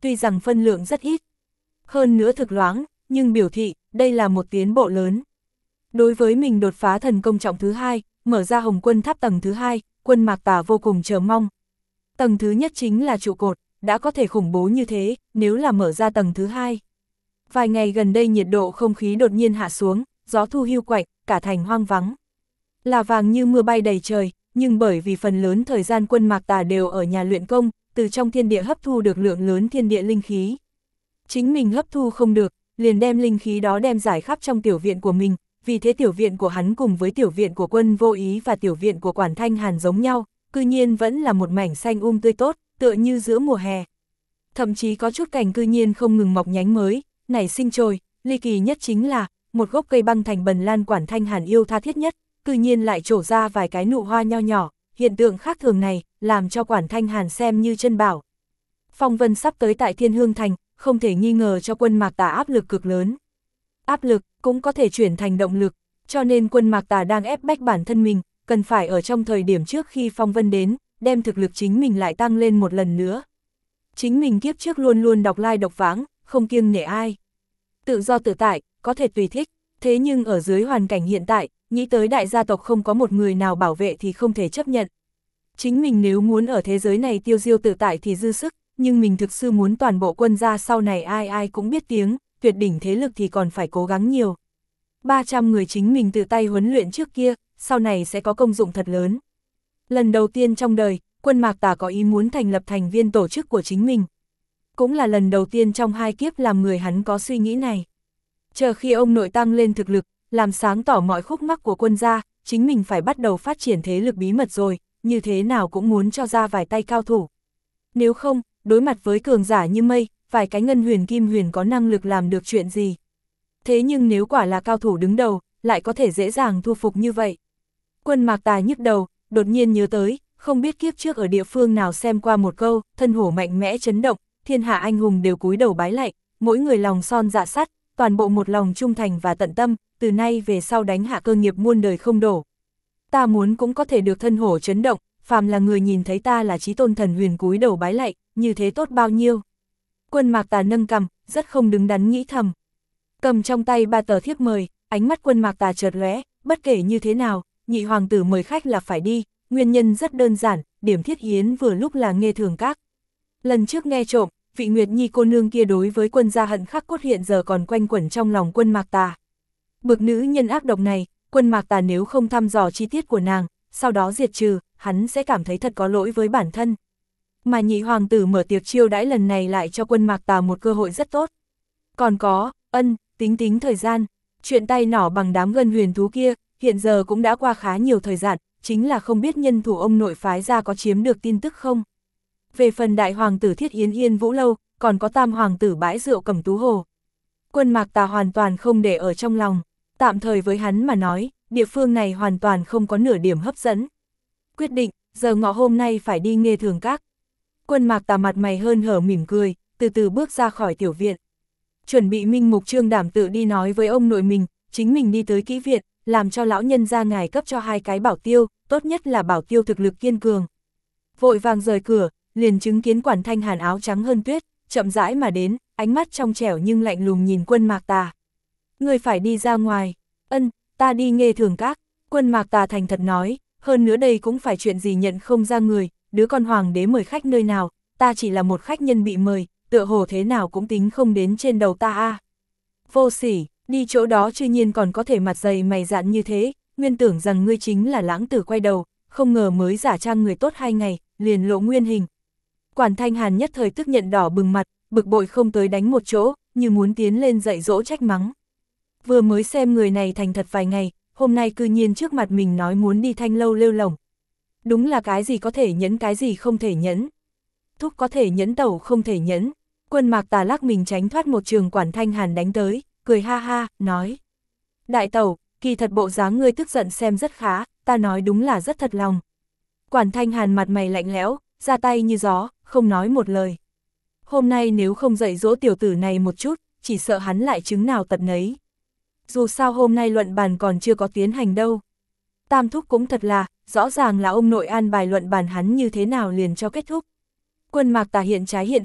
tuy rằng phân lượng rất ít. Hơn nữa thực loãng, nhưng biểu thị, đây là một tiến bộ lớn. Đối với mình đột phá thần công trọng thứ 2, mở ra Hồng Quân Tháp tầng thứ 2, Quân Mạc Tà vô cùng chờ mong. Tầng thứ nhất chính là trụ cột, đã có thể khủng bố như thế, nếu là mở ra tầng thứ 2. Vài ngày gần đây nhiệt độ không khí đột nhiên hạ xuống, gió thu hiu quạnh, cả thành hoang vắng. Là vàng như mưa bay đầy trời, nhưng bởi vì phần lớn thời gian Quân Mạc Tà đều ở nhà luyện công, từ trong thiên địa hấp thu được lượng lớn thiên địa linh khí. Chính mình hấp thu không được, liền đem linh khí đó đem giải khắp trong tiểu viện của mình, vì thế tiểu viện của hắn cùng với tiểu viện của Quân Vô Ý và tiểu viện của Quản Thanh Hàn giống nhau, cư nhiên vẫn là một mảnh xanh tươi tốt, tựa như giữa mùa hè. Thậm chí có chút cành cư nhiên không ngừng mọc nhánh mới, nảy sinh trồi, ly kỳ nhất chính là, một gốc cây băng thành bần lan Quản Thanh Hàn yêu tha thiết nhất, cư nhiên lại trổ ra vài cái nụ hoa nho nhỏ, hiện tượng khác thường này, làm cho Quản Thanh Hàn xem như chân bảo. Phong vân sắp tới tại Thiên Hương Thành, không thể nghi ngờ cho Quân Mạc Tà áp lực cực lớn. Áp lực cũng có thể chuyển thành động lực, cho nên Quân Mạc Tà đang ép bách bản thân mình, cần phải ở trong thời điểm trước khi phong vân đến, đem thực lực chính mình lại tăng lên một lần nữa. Chính mình kiếp trước luôn luôn độc lai độc vãng, không kiêng nể ai. Tự do tự tại, có thể tùy thích, thế nhưng ở dưới hoàn cảnh hiện tại, nghĩ tới đại gia tộc không có một người nào bảo vệ thì không thể chấp nhận. Chính mình nếu muốn ở thế giới này tiêu diêu tự tại thì dư sức, nhưng mình thực sự muốn toàn bộ quân gia sau này ai ai cũng biết tiếng, tuyệt đỉnh thế lực thì còn phải cố gắng nhiều. 300 người chính mình tự tay huấn luyện trước kia, sau này sẽ có công dụng thật lớn. Lần đầu tiên trong đời, Quân Mạc Tà có ý muốn thành lập thành viên tổ chức của chính mình. Cũng là lần đầu tiên trong 2 kiếp làm người hắn có suy nghĩ này. Chờ khi ông nội tăng lên thực lực, làm sáng tỏ mọi khúc mắc của quân gia, chính mình phải bắt đầu phát triển thế lực bí mật rồi, như thế nào cũng muốn cho ra vài tay cao thủ. Nếu không, đối mặt với cường giả như mây, vài cái ngân huyền kim huyền có năng lực làm được chuyện gì. Thế nhưng nếu quả là cao thủ đứng đầu, lại có thể dễ dàng thu phục như vậy. Quân Mạc Tà nhức đầu, đột nhiên nhớ tới, không biết kiếp trước ở địa phương nào xem qua một câu, thân hổ mạnh mẽ chấn động, thiên hạ anh hùng đều cúi đầu bái lạy, mỗi người lòng son dạ sắt, toàn bộ một lòng trung thành và tận tâm, từ nay về sau đánh hạ cơ nghiệp muôn đời không đổ. Ta muốn cũng có thể được thân hổ chấn động, phàm là người nhìn thấy ta là chí tôn thần huyền cúi đầu bái lạy, như thế tốt bao nhiêu. Quân Mạc Tà nâng cằm, rất không đứng đắn nghĩ thầm. Cầm trong tay 3 tờ thiếp mời, ánh mắt Quân Mạc Tà chợt lóe, bất kể như thế nào, nhị hoàng tử mời khách là phải đi, nguyên nhân rất đơn giản, điểm thiết yến vừa lúc là Nghê Thường Các. Lần trước nghe trộm, vị Nguyệt Nhi cô nương kia đối với quân gia hận khắc cốt hiện giờ còn quanh quẩn trong lòng Quân Mạc Tà. Bực nữ nhân ác độc này, Quân Mạc Tà nếu không thăm dò chi tiết của nàng, sau đó diệt trừ, hắn sẽ cảm thấy thật có lỗi với bản thân. Mà nhị hoàng tử mở tiệc chiêu đãi lần này lại cho Quân Mạc Tà một cơ hội rất tốt. Còn có, tính thời gian, chuyện tay nỏ bằng đám ngân huyền thú kia, hiện giờ cũng đã qua khá nhiều thời gian, chính là không biết nhân thủ ông nội phái ra có chiếm được tin tức không. Về phần đại hoàng tử Thiết Yến Yên Vũ Lâu, còn có tam hoàng tử bãi rượu Cẩm Tú Hồ. Quân Mạc Tà hoàn toàn không để ở trong lòng, tạm thời với hắn mà nói, địa phương này hoàn toàn không có nửa điểm hấp dẫn. Quyết định, giờ ngọ hôm nay phải đi Nghê Thường Các. Quân Mạc Tà mặt mày hớn hở mỉm cười, từ từ bước ra khỏi tiểu viện. Chuẩn bị minh mục trương đảm tự đi nói với ông nội mình, chính mình đi tới kỹ viện, làm cho lão nhân gia ngài cấp cho 2 cái bảo tiêu, tốt nhất là bảo tiêu thực lực kiên cường. Vội vàng rời cửa, liền chứng kiến Quản Thanh Hàn áo trắng hơn tuyết, chậm rãi mà đến, ánh mắt trong trẻo nhưng lạnh lùng nhìn Quân Mạc Tà. Người phải đi ra ngoài. Ta đi Nghê Thường Các. Quân Mạc Tà thành thật nói, hơn nữa đây cũng phải chuyện gì nhận không ra người, đứa con hoàng đế mời khách nơi nào, ta chỉ là một khách nhân bị mời, tựa hồ thế nào cũng tính không đến trên đầu ta a. Vô sỉ, đi chỗ đó chưa nhiên còn có thể mặt dày mày dạn như thế, nguyên tưởng rằng ngươi chính là lãng tử quay đầu, không ngờ mới giả trang người tốt 2 ngày, liền lộ nguyên hình. Quản Thanh Hàn nhất thời tức nhận đỏ bừng mặt, bực bội không tới đánh một chỗ, như muốn tiến lên dạy dỗ trách mắng. Vừa mới xem người này thành thật vài ngày, hôm nay cư nhiên trước mặt mình nói muốn đi Thanh Lâu lêu lổng. Đúng là cái gì có thể nhẫn cái gì không thể nhẫn. Thúc có thể nhẫn tẩu không thể nhẫn. Quân Mạc Tà lắc mình tránh thoát một trường Quản Thanh Hàn đánh tới, cười ha ha, nói. Đại tẩu, kỳ thật bộ dáng ngươi tức giận xem rất khá, ta nói đúng là rất thật lòng. Quản Thanh Hàn mặt mày lạnh lẽo, ra tay như gió, không nói một lời. Hôm nay nếu không dạy dỗ tiểu tử này một chút, chỉ sợ hắn lại chứng nào tật nấy. Dù sao hôm nay luận bàn còn chưa có tiến hành đâu. Tam thúc cũng thật là, rõ ràng là ông nội an bài luận bàn hắn như thế nào liền cho kết thúc. Quân Mạc Tà hiện trái hiện phải,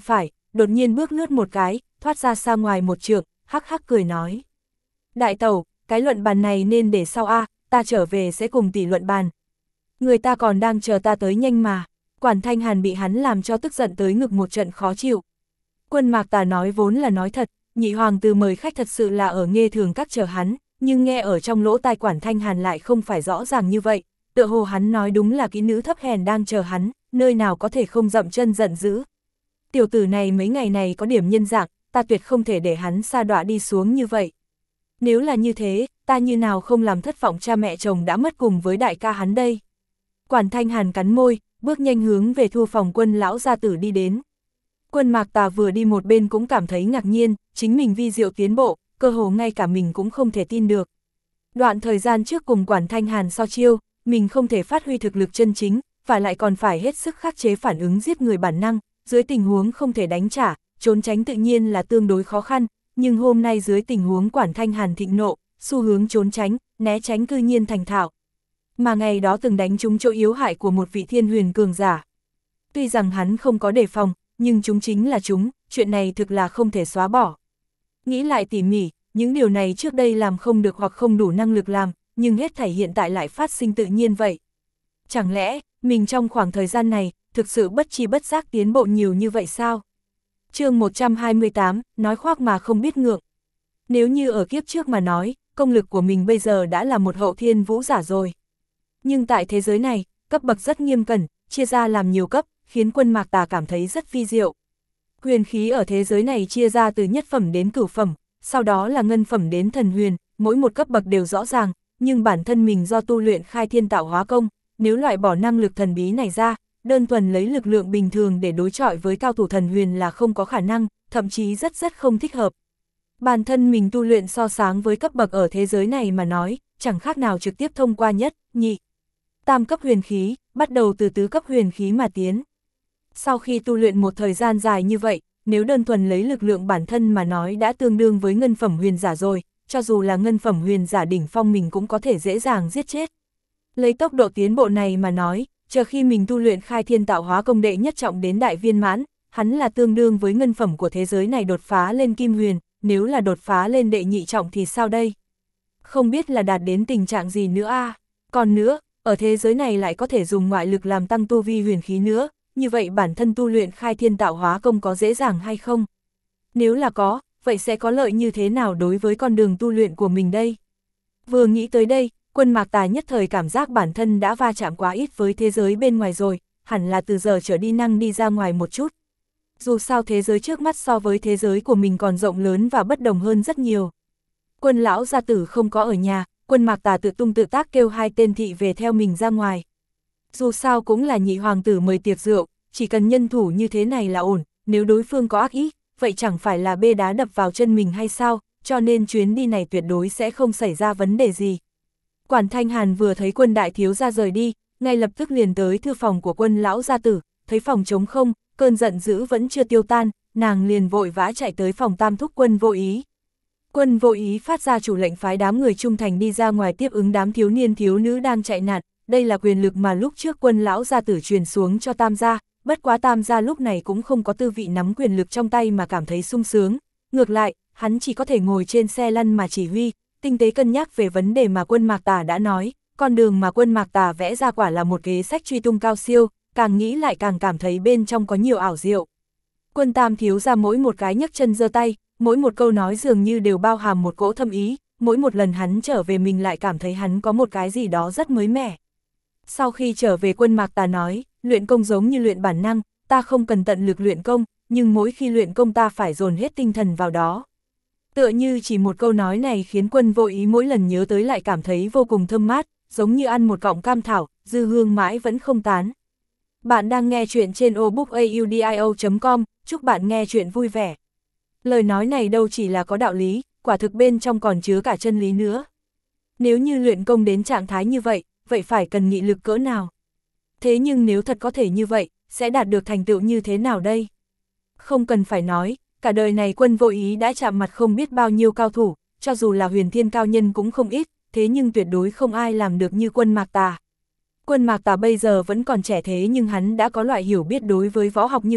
đột nhiên bước lướt một cái, thoát ra xa ngoài một trượng, hắc hắc cười nói. Đại tẩu, cái luận bàn này nên để sau a, ta trở về sẽ cùng tỷ luận bàn. Người ta còn đang chờ ta tới nhanh mà. Quản Thanh Hàn bị hắn làm cho tức giận tới ngực một trận khó chịu. Quân Mạc Tà nói vốn là nói thật, nhị hoàng tử mời khách thật sự là ở Nghê Thường Các chờ hắn, nhưng nghe ở trong lỗ tai Quản Thanh Hàn lại không phải rõ ràng như vậy, tựa hồ hắn nói đúng là kỹ nữ thấp hèn đang chờ hắn, nơi nào có thể không dậm chân giận dữ. Tiểu tử này mấy ngày này có điểm nhân dạng, ta tuyệt không thể để hắn sa đọa đi xuống như vậy. Nếu là như thế, ta như nào không làm thất vọng cha mẹ chồng đã mất cùng với đại ca hắn đây. Quản Thanh Hàn cắn môi, bước nhanh hướng về Thu Phòng Quân lão gia tử đi đến. Quân Mạc Tà vừa đi một bên cũng cảm thấy ngạc nhiên, chính mình vi diệu tiến bộ, cơ hồ ngay cả mình cũng không thể tin được. Đoạn thời gian trước cùng Quản Thanh Hàn so chiêu, mình không thể phát huy thực lực chân chính, và lại còn phải hết sức khắc chế phản ứng giết người bản năng, dưới tình huống không thể đánh trả, trốn tránh tự nhiên là tương đối khó khăn, nhưng hôm nay dưới tình huống Quản Thanh Hàn thịnh nộ, xu hướng trốn tránh, né tránh cư nhiên thành thạo. Mà ngày đó từng đánh trúng chỗ yếu hại của một vị thiên huyền cường giả. Tuy rằng hắn không có đề phòng, nhưng chúng chính là chúng, chuyện này thực là không thể xóa bỏ. Nghĩ lại tỉ mỉ, những điều này trước đây làm không được hoặc không đủ năng lực làm, nhưng hết thảy hiện tại lại phát sinh tự nhiên vậy. Chẳng lẽ, mình trong khoảng thời gian này, thực sự bất chi bất giác tiến bộ nhiều như vậy sao? Chương 128, nói khoác mà không biết ngượng. Nếu như ở kiếp trước mà nói, công lực của mình bây giờ đã là một hậu thiên vũ giả rồi. Nhưng tại thế giới này, cấp bậc rất nghiêm cẩn, chia ra làm nhiều cấp, khiến Quân Mạc Tà cảm thấy rất vi diệu. Huyền khí ở thế giới này chia ra từ nhất phẩm đến cửu phẩm, sau đó là ngân phẩm đến thần huyền, mỗi một cấp bậc đều rõ ràng, nhưng bản thân mình do tu luyện khai thiên tạo hóa công, nếu loại bỏ năng lực thần bí này ra, đơn thuần lấy lực lượng bình thường để đối chọi với cao thủ thần huyền là không có khả năng, thậm chí rất không thích hợp. Bản thân mình tu luyện so sánh với cấp bậc ở thế giới này mà nói, chẳng khác nào trực tiếp thông qua nhất, nhị, tam cấp huyền khí, bắt đầu từ tứ cấp huyền khí mà tiến. Sau khi tu luyện một thời gian dài như vậy, nếu đơn thuần lấy lực lượng bản thân mà nói đã tương đương với ngân phẩm huyền giả rồi, cho dù là ngân phẩm huyền giả đỉnh phong mình cũng có thể dễ dàng giết chết. Lấy tốc độ tiến bộ này mà nói, chờ khi mình tu luyện khai thiên tạo hóa công đệ nhất trọng đến đại viên mãn, hắn là tương đương với ngân phẩm của thế giới này đột phá lên kim huyền, nếu là đột phá lên đệ nhị trọng thì sao đây? Không biết là đạt đến tình trạng gì nữa a. Còn nữa, ở thế giới này lại có thể dùng ngoại lực làm tăng tu vi huyền khí nữa, như vậy bản thân tu luyện khai thiên tạo hóa công có dễ dàng hay không? Nếu là có, vậy sẽ có lợi như thế nào đối với con đường tu luyện của mình đây? Vừa nghĩ tới đây, Quân Mạc Tà nhất thời cảm giác bản thân đã va chạm quá ít với thế giới bên ngoài rồi, hẳn là từ giờ trở đi năng đi ra ngoài một chút. Dù sao thế giới trước mắt so với thế giới của mình còn rộng lớn và bất đồng hơn rất nhiều. Quân lão gia tử không có ở nhà, Quân Mạc Tà tự tung tự tác kêu hai tên thị về theo mình ra ngoài. Dù sao cũng là nhị hoàng tử mời tiệc rượu, chỉ cần nhân thủ như thế này là ổn, nếu đối phương có ác ý, vậy chẳng phải là bê đá đập vào chân mình hay sao, cho nên chuyến đi này tuyệt đối sẽ không xảy ra vấn đề gì. Quản Thanh Hàn vừa thấy Quân đại thiếu gia rời đi, ngay lập tức liền tới thư phòng của Quân lão gia tử, thấy phòng trống không, cơn giận dữ vẫn chưa tiêu tan, nàng liền vội vã chạy tới phòng tam thúc Quân Vô Ý. Quân Vô Ý phát ra chủ lệnh phái đám người trung thành đi ra ngoài tiếp ứng đám thiếu niên thiếu nữ đang chạy nạn, đây là quyền lực mà lúc trước Quân lão gia tử truyền xuống cho Tam gia, bất quá Tam gia lúc này cũng không có tư vị nắm quyền lực trong tay mà cảm thấy sung sướng, ngược lại, hắn chỉ có thể ngồi trên xe lăn mà chỉ huy, tinh tế cân nhắc về vấn đề mà Quân Mạc Tà đã nói, con đường mà Quân Mạc Tà vẽ ra quả là một kế sách truy tung cao siêu, càng nghĩ lại càng cảm thấy bên trong có nhiều ảo diệu. Quân Tam thiếu ra mỗi một cái nhấc chân giơ tay, mỗi một câu nói dường như đều bao hàm một cỗ thâm ý, mỗi một lần hắn trở về mình lại cảm thấy hắn có một cái gì đó rất mới mẻ. Sau khi trở về Quân Mạc Tà nói, luyện công giống như luyện bản năng, ta không cần tận lực luyện công, nhưng mỗi khi luyện công ta phải dồn hết tinh thần vào đó. Tựa như chỉ một câu nói này khiến Quân Vô Ý mỗi lần nhớ tới lại cảm thấy vô cùng thơm mát, giống như ăn một cọng cam thảo, dư hương mãi vẫn không tán. Bạn đang nghe chuyện trên obookaudio.com, chúc bạn nghe chuyện vui vẻ. Lời nói này đâu chỉ là có đạo lý, quả thực bên trong còn chứa cả chân lý nữa. Nếu như luyện công đến trạng thái như vậy, vậy phải cần nghị lực cỡ nào? Thế nhưng nếu thật có thể như vậy, sẽ đạt được thành tựu như thế nào đây? Không cần phải nói, cả đời này Quân Vô Ý đã chạm mặt không biết bao nhiêu cao thủ, cho dù là huyền thiên cao nhân cũng không ít, thế nhưng tuyệt đối không ai làm được như Quân Mạc Tà. Quân Mạc Tà bây giờ vẫn còn trẻ thế nhưng hắn đã có loại hiểu biết đối với võ học như vậy,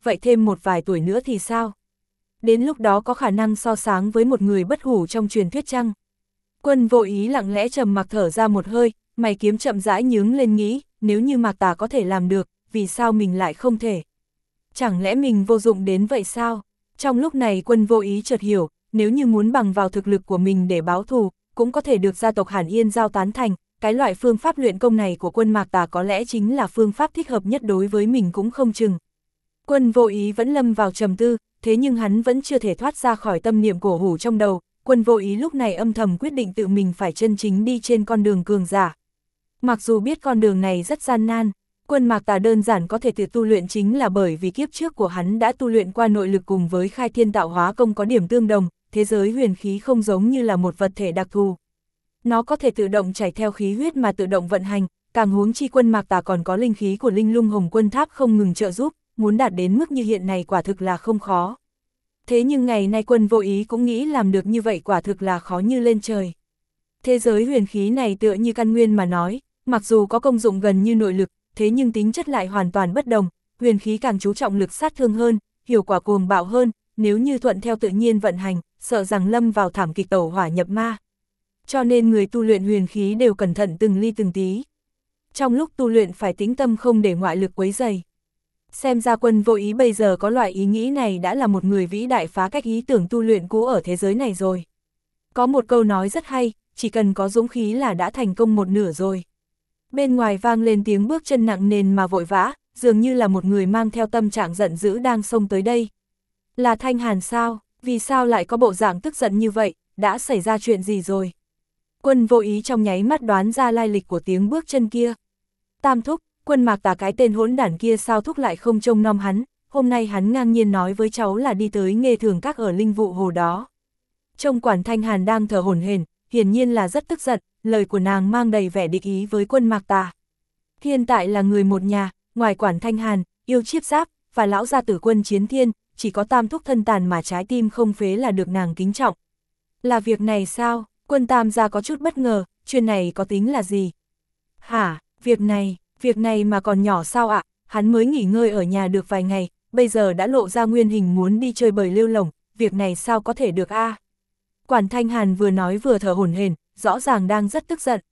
vậy thêm một vài tuổi nữa thì sao? Đến lúc đó có khả năng so sánh với một người bất hủ trong truyền thuyết chăng? Quân Vô Ý lặng lẽ trầm mặc thở ra một hơi, mày kiếm chậm rãi nhướng lên nghĩ, nếu như Mạc Tà có thể làm được, vì sao mình lại không thể? Chẳng lẽ mình vô dụng đến vậy sao? Trong lúc này Quân Vô Ý chợt hiểu, nếu như muốn bằng vào thực lực của mình để báo thù, cũng có thể được gia tộc Hàn Yên giao tán thành, cái loại phương pháp luyện công này của Quân Mạc Tà có lẽ chính là phương pháp thích hợp nhất đối với mình cũng không chừng. Quân Vô Ý vẫn lâm vào trầm tư, thế nhưng hắn vẫn chưa thể thoát ra khỏi tâm niệm cổ hủ trong đầu. Quân Vô Ý lúc này âm thầm quyết định tự mình phải chân chính đi trên con đường cường giả. Mặc dù biết con đường này rất gian nan, Quân Mạc Tà đơn giản có thể tự tu luyện chính là bởi vì kiếp trước của hắn đã tu luyện qua nội lực cùng với khai thiên tạo hóa công có điểm tương đồng, thế giới huyền khí không giống như là một vật thể đặc thù. Nó có thể tự động chảy theo khí huyết mà tự động vận hành, càng huống chi Quân Mạc Tà còn có linh khí của Linh Lung Hồng Quân Tháp không ngừng trợ giúp, muốn đạt đến mức như hiện này quả thực là không khó. Thế nhưng ngày nay Quân Vô Ý cũng nghĩ làm được như vậy quả thực là khó như lên trời. Thế giới huyền khí này tựa như căn nguyên mà nói, mặc dù có công dụng gần như nội lực, thế nhưng tính chất lại hoàn toàn bất đồng, huyền khí càng chú trọng lực sát thương hơn, hiệu quả cuồng bạo hơn, nếu như thuận theo tự nhiên vận hành, sợ rằng lâm vào thảm kịch tẩu hỏa nhập ma. Cho nên người tu luyện huyền khí đều cẩn thận từng ly từng tí. Trong lúc tu luyện phải tĩnh tâm không để ngoại lực quấy rầy. Xem ra Quân Vô Ý bây giờ có loại ý nghĩ này đã là một người vĩ đại phá cách ý tưởng tu luyện cũ ở thế giới này rồi. Có một câu nói rất hay, chỉ cần có dũng khí là đã thành công một nửa rồi. Bên ngoài vang lên tiếng bước chân nặng nề mà vội vã, dường như là một người mang theo tâm trạng giận dữ đang xông tới đây. Là Thanh Hàn sao? Vì sao lại có bộ dạng tức giận như vậy? Đã xảy ra chuyện gì rồi? Quân Vô Ý trong nháy mắt đoán ra lai lịch của tiếng bước chân kia. Tam thúc, Quân Mạc Tà cái tên hỗn đản kia sao thúc lại không trông nom hắn, hôm nay hắn ngang nhiên nói với cháu là đi tới Nghê Thường Các ở Linh Vụ Hồ đó. Trông quản Thanh Hàn đang thở hổn hển, hiển nhiên là rất tức giận, lời của nàng mang đầy vẻ địch ý với Quân Mạc Tà. Hiện tại là người một nhà, ngoài quản Thanh Hàn, Yêu Chiếp Giáp, và lão gia tử Quân Chiến Thiên, chỉ có tam thúc thân tàn mà trái tim không phế là được nàng kính trọng. Là việc này sao? Quân Tam gia có chút bất ngờ, chuyện này có tính là gì? Hả, việc này mà còn nhỏ sao ạ? Hắn mới nghỉ ngơi ở nhà được vài ngày, bây giờ đã lộ ra nguyên hình muốn đi chơi bời lêu lổng, việc này sao có thể được a? Quản Thanh Hàn vừa nói vừa thở hổn hển, rõ ràng đang rất tức giận.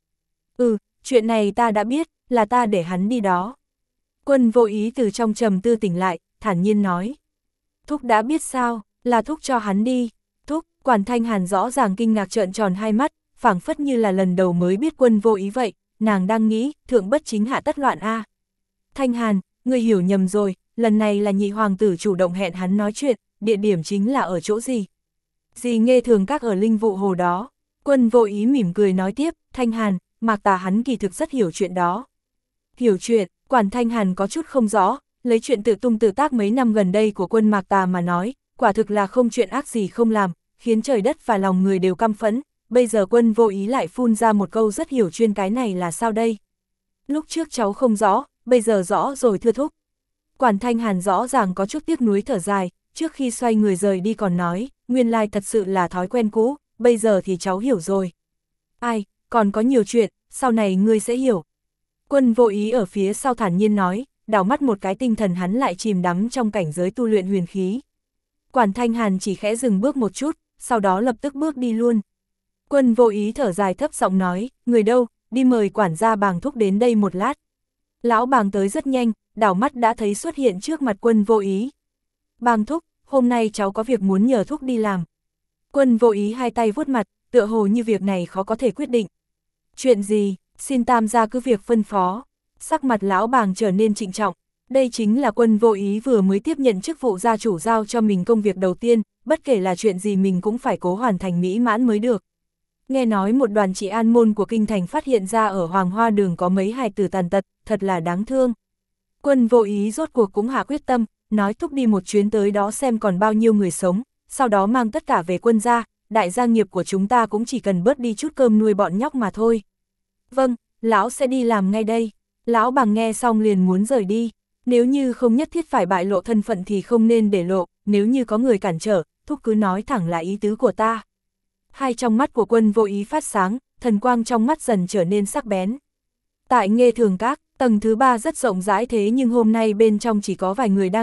Chuyện này ta đã biết, là ta để hắn đi đó. Quân Vô Ý từ trong trầm tư tỉnh lại, thản nhiên nói. Thúc đã biết sao, là thúc cho hắn đi. Thúc, Quản Thanh Hàn rõ ràng kinh ngạc trợn tròn hai mắt, phảng phất như là lần đầu mới biết Quân Vô Ý vậy, nàng đang nghĩ, thượng bất chính hạ tất loạn a. Thanh Hàn, ngươi hiểu nhầm rồi, lần này là nhị hoàng tử chủ động hẹn hắn nói chuyện, địa điểm chính là ở chỗ gì? Gì Nghê Thường Các ở Linh Vụ Hồ đó. Quân Vô Ý mỉm cười nói tiếp, Thanh Hàn, Mạc Tà hắn kỳ thực rất hiểu chuyện đó. Hiểu chuyện, Quản Thanh Hàn có chút không rõ, lấy chuyện tự tung tự tác mấy năm gần đây của Quân Mạc Tà mà nói, quả thực là không chuyện ác gì không làm, khiến trời đất và lòng người đều căm phẫn, bây giờ Quân Vô Ý lại phun ra một câu rất hiểu chuyên cái này là sao đây? Lúc trước cháu không rõ, bây giờ rõ rồi thưa thúc. Quản Thanh Hàn rõ ràng có chút tiếc nuối thở dài, trước khi xoay người rời đi còn nói, nguyên lai thật sự là thói quen cũ, bây giờ thì cháu hiểu rồi. Ai, còn có nhiều chuyện, sau này ngươi sẽ hiểu. Quân Vô Ý ở phía sau thản nhiên nói, đảo mắt một cái tinh thần hắn lại chìm đắm trong cảnh giới tu luyện huyền khí. Quản Thanh Hàn chỉ khẽ dừng bước một chút, sau đó lập tức bước đi luôn. Quân Vô Ý thở dài thấp giọng nói, người đâu, đi mời quản gia Bàng thúc đến đây một lát. Lão Bàng tới rất nhanh, đảo mắt đã thấy xuất hiện trước mặt Quân Vô Ý. Bàng thúc, hôm nay cháu có việc muốn nhờ thúc đi làm. Quân Vô Ý hai tay vuốt mặt, tựa hồ như việc này khó có thể quyết định. Chuyện gì, xin tam gia cứ việc phân phó. Sắc mặt lão Bàng trở nên trịnh trọng. Đây chính là Quân Vô Ý vừa mới tiếp nhận chức vụ gia chủ giao cho mình công việc đầu tiên, bất kể là chuyện gì mình cũng phải cố hoàn thành mỹ mãn mới được. Nghe nói một đoàn chị an môn của kinh thành phát hiện ra ở Hoàng Hoa Đường có mấy hài tử tàn tật, thật là đáng thương. Quân Vô Ý rốt cuộc cũng hạ quyết tâm, nói thúc đi một chuyến tới đó xem còn bao nhiêu người sống, sau đó mang tất cả về quân gia, đại gia nghiệp của chúng ta cũng chỉ cần bớt đi chút cơm nuôi bọn nhóc mà thôi. Vâng, lão sẽ đi làm ngay đây. Lão Bàng nghe xong liền muốn rời đi. Nếu như không nhất thiết phải bại lộ thân phận thì không nên để lộ, nếu như có người cản trở, thúc cứ nói thẳng là ý tứ của ta. Hai trong mắt của Quân Vô Ý phát sáng, thần quang trong mắt dần trở nên sắc bén. Tại Nghê Thường Các, tầng thứ 3 rất rộng rãi thế nhưng hôm nay bên trong chỉ có vài người đang ngồi,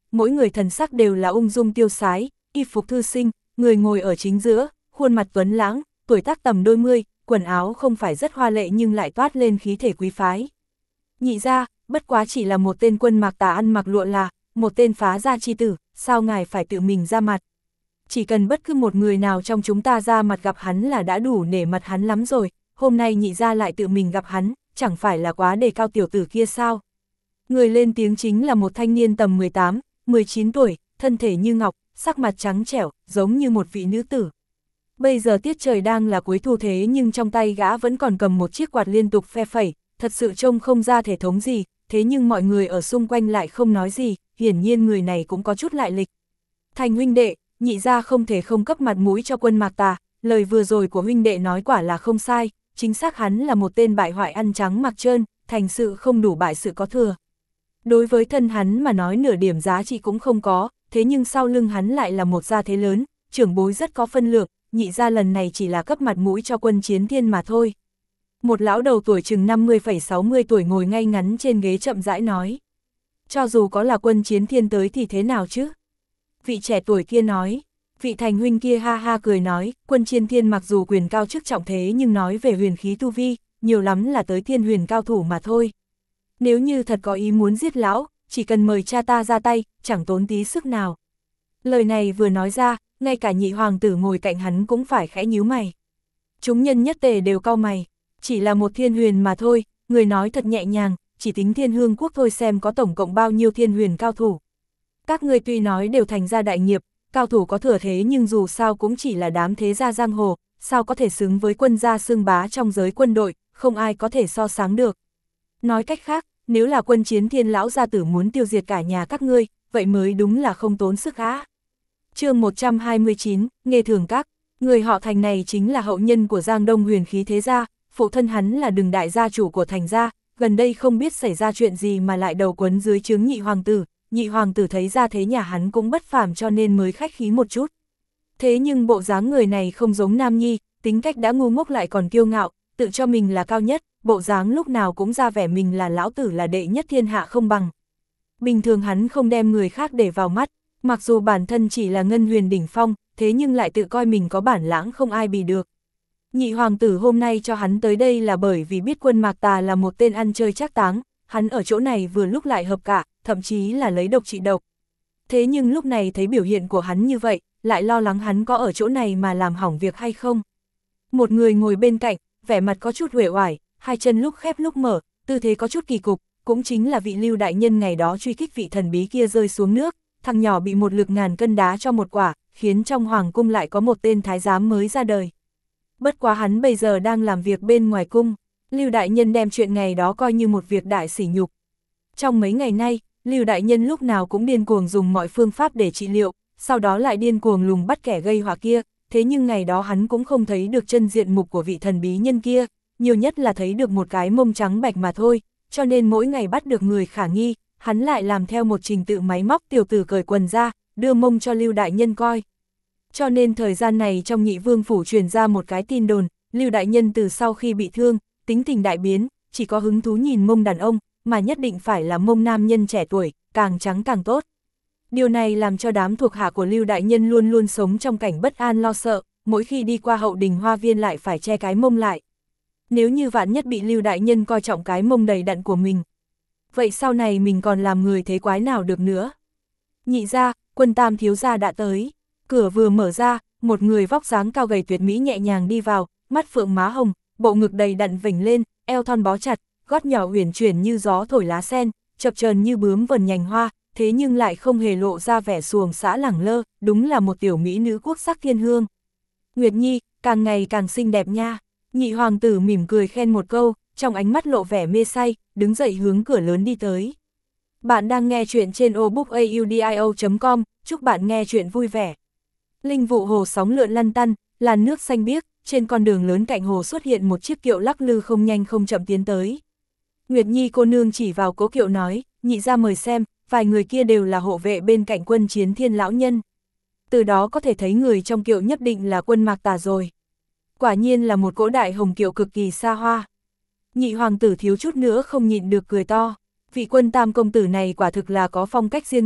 mỗi người thần sắc đều là ung dung tiêu sái, y phục thư sinh, người ngồi ở chính giữa, khuôn mặt tuấn lãng, tuổi tác tầm đôi mươi, quần áo không phải rất hoa lệ nhưng lại toát lên khí thể quý phái. Nhị gia, bất quá chỉ là một tên quân mạc tà ăn mặc lụa là, một tên phá gia chi tử, sao ngài phải tự mình ra mặt? Chỉ cần bất cứ một người nào trong chúng ta ra mặt gặp hắn là đã đủ nể mặt hắn lắm rồi, hôm nay nhị gia lại tự mình gặp hắn, chẳng phải là quá đề cao tiểu tử kia sao? Người lên tiếng chính là một thanh niên tầm 18, 19 tuổi, thân thể như ngọc, sắc mặt trắng trẻo, giống như một vị nữ tử. Bây giờ tiết trời đang là cuối thu thế nhưng trong tay gã vẫn còn cầm một chiếc quạt liên tục phe phẩy, thật sự trông không ra thể thống gì, thế nhưng mọi người ở xung quanh lại không nói gì, hiển nhiên người này cũng có chút lại lịch. Thành huynh đệ, nhị gia không thể không cấp mặt mũi cho quân mạc tà, lời vừa rồi của huynh đệ nói quả là không sai, chính xác hắn là một tên bại hoại ăn trắng mặc trơn, thành sự không đủ bại sự có thừa. Đối với thân hắn mà nói nửa điểm giá trị cũng không có, thế nhưng sau lưng hắn lại là một gia thế lớn, trưởng bối rất có phân lượng, nhị gia lần này chỉ là cấp mặt mũi cho Quân Chiến Thiên mà thôi. Một lão đầu tuổi chừng 50-60 tuổi ngồi ngay ngắn trên ghế chậm rãi nói. Cho dù có là Quân Chiến Thiên tới thì thế nào chứ? Vị trẻ tuổi kia nói. Vị thành huynh kia ha ha cười nói, Quân Chiến Thiên mặc dù quyền cao chức trọng thế nhưng nói về huyền khí tu vi, nhiều lắm là tới thiên huyền cao thủ mà thôi. Nếu như thật có ý muốn giết lão, chỉ cần mời cha ta ra tay, chẳng tốn tí sức nào. Lời này vừa nói ra, ngay cả nhị hoàng tử ngồi cạnh hắn cũng phải khẽ nhíu mày. Chúng nhân nhất tề đều cau mày, chỉ là một thiên huyền mà thôi, người nói thật nhẹ nhàng, chỉ tính Thiên Hương quốc thôi xem có tổng cộng bao nhiêu thiên huyền cao thủ. Các ngươi tuy nói đều thành ra đại nghiệp, cao thủ có thừa thế nhưng dù sao cũng chỉ là đám thế gia giang hồ, sao có thể xứng với quân gia xương bá trong giới quân đội, không ai có thể so sánh được. Nói cách khác, nếu là Quân Chiến Thiên lão gia tử muốn tiêu diệt cả nhà các ngươi, vậy mới đúng là không tốn sức á. Chương 129, Nghê Thường Các, người họ Thành này chính là hậu nhân của Giang Đông huyền khí thế gia, phụ thân hắn là Đừng đại gia chủ của Thành gia, gần đây không biết xảy ra chuyện gì mà lại đầu quấn dưới trướng nhị hoàng tử thấy ra thế nhà hắn cũng bất phàm cho nên mới khách khí một chút. Thế nhưng bộ dáng người này không giống nam nhi, tính cách đã ngu ngốc lại còn kiêu ngạo, tự cho mình là cao nhất, bộ dáng lúc nào cũng ra vẻ mình là lão tử là đệ nhất thiên hạ không bằng. Bình thường hắn không đem người khác để vào mắt, mặc dù bản thân chỉ là ngân huyền đỉnh phong, thế nhưng lại tự coi mình có bản lãng không ai bì được. Nhị hoàng tử hôm nay cho hắn tới đây là bởi vì biết Quân Mạc Tà là một tên ăn chơi trác táng, hắn ở chỗ này vừa lúc lại hợp cả, thậm chí là lấy độc trị độc. Thế nhưng lúc này thấy biểu hiện của hắn như vậy, lại lo lắng hắn có ở chỗ này mà làm hỏng việc hay không. Một người ngồi bên cạnh, vẻ mặt có chút uể oải, hai chân lúc khép lúc mở, tư thế có chút kỳ cục, cũng chính là vị Lưu đại nhân ngày đó truy kích vị thần bí kia rơi xuống nước, thằng nhỏ bị một lực ngàn cân đá cho một quả, khiến trong hoàng cung lại có một tên thái giám mới ra đời. Bất quá hắn bây giờ đang làm việc bên ngoài cung, Lưu đại nhân đem chuyện ngày đó coi như một việc đại sỉ nhục. Trong mấy ngày nay, Lưu đại nhân lúc nào cũng điên cuồng dùng mọi phương pháp để trị liệu, sau đó lại điên cuồng lùng bắt kẻ gây họa kia, thế nhưng ngày đó hắn cũng không thấy được chân diện mục của vị thần bí nhân kia, nhiều nhất là thấy được một cái mông trắng bạch mà thôi, cho nên mỗi ngày bắt được người khả nghi, hắn lại làm theo một trình tự máy móc tiểu tử cởi quần ra, đưa mông cho Lưu đại nhân coi. Cho nên thời gian này trong Nhị Vương phủ truyền ra một cái tin đồn, Lưu đại nhân từ sau khi bị thương, tính tình đại biến, chỉ có hứng thú nhìn mông đàn ông, mà nhất định phải là mông nam nhân trẻ tuổi, càng trắng càng tốt. Điều này làm cho đám thuộc hạ của Lưu đại nhân luôn luôn sống trong cảnh bất an lo sợ, mỗi khi đi qua hậu đình hoa viên lại phải che cái mông lại. Nếu như vạn nhất bị Lưu đại nhân coi trọng cái mông đầy đặn của mình, vậy sau này mình còn làm người thế quái nào được nữa. Nhị gia, Quân tam thiếu gia đã tới. Cửa vừa mở ra, một người vóc dáng cao gầy tuyệt mỹ nhẹ nhàng đi vào, mắt phượng má hồng, bộ ngực đầy đặn vểnh lên, eo thon bó chặt, gót nhỏ uyển chuyển như gió thổi lá sen, chập chờn như bướm vần nhành hoa, thế nhưng lại không hề lộ ra vẻ xuồng xã lẳng lơ, đúng là một tiểu mỹ nữ quốc sắc thiên hương. Nguyệt Nhi, càng ngày càng xinh đẹp nha. Nhị hoàng tử mỉm cười khen một câu, trong ánh mắt lộ vẻ mê say, đứng dậy hướng cửa lớn đi tới. Bạn đang nghe chuyện trên obookaudio.com, chúc bạn nghe chuyện vui vẻ. Linh vụ hồ sóng lượn lăn tăn, làn nước xanh biếc, trên con đường lớn cạnh hồ xuất hiện một chiếc kiệu lắc lư không nhanh không chậm tiến tới. Nguyệt Nhi cô nương chỉ vào cố kiệu nói, nhị ra mời xem, vài người kia đều là hộ vệ bên cạnh Quân Chiến Thiên lão nhân. Từ đó có thể thấy người trong kiệu nhất định là Quân Mạc Tà rồi. Quả nhiên là một cỗ đại hồng kiệu cực kỳ xa hoa. Nhị hoàng tử thiếu chút nữa không nhịn được cười to. Vị Quân tam công tử này quả thực là có phong cách riêng nha,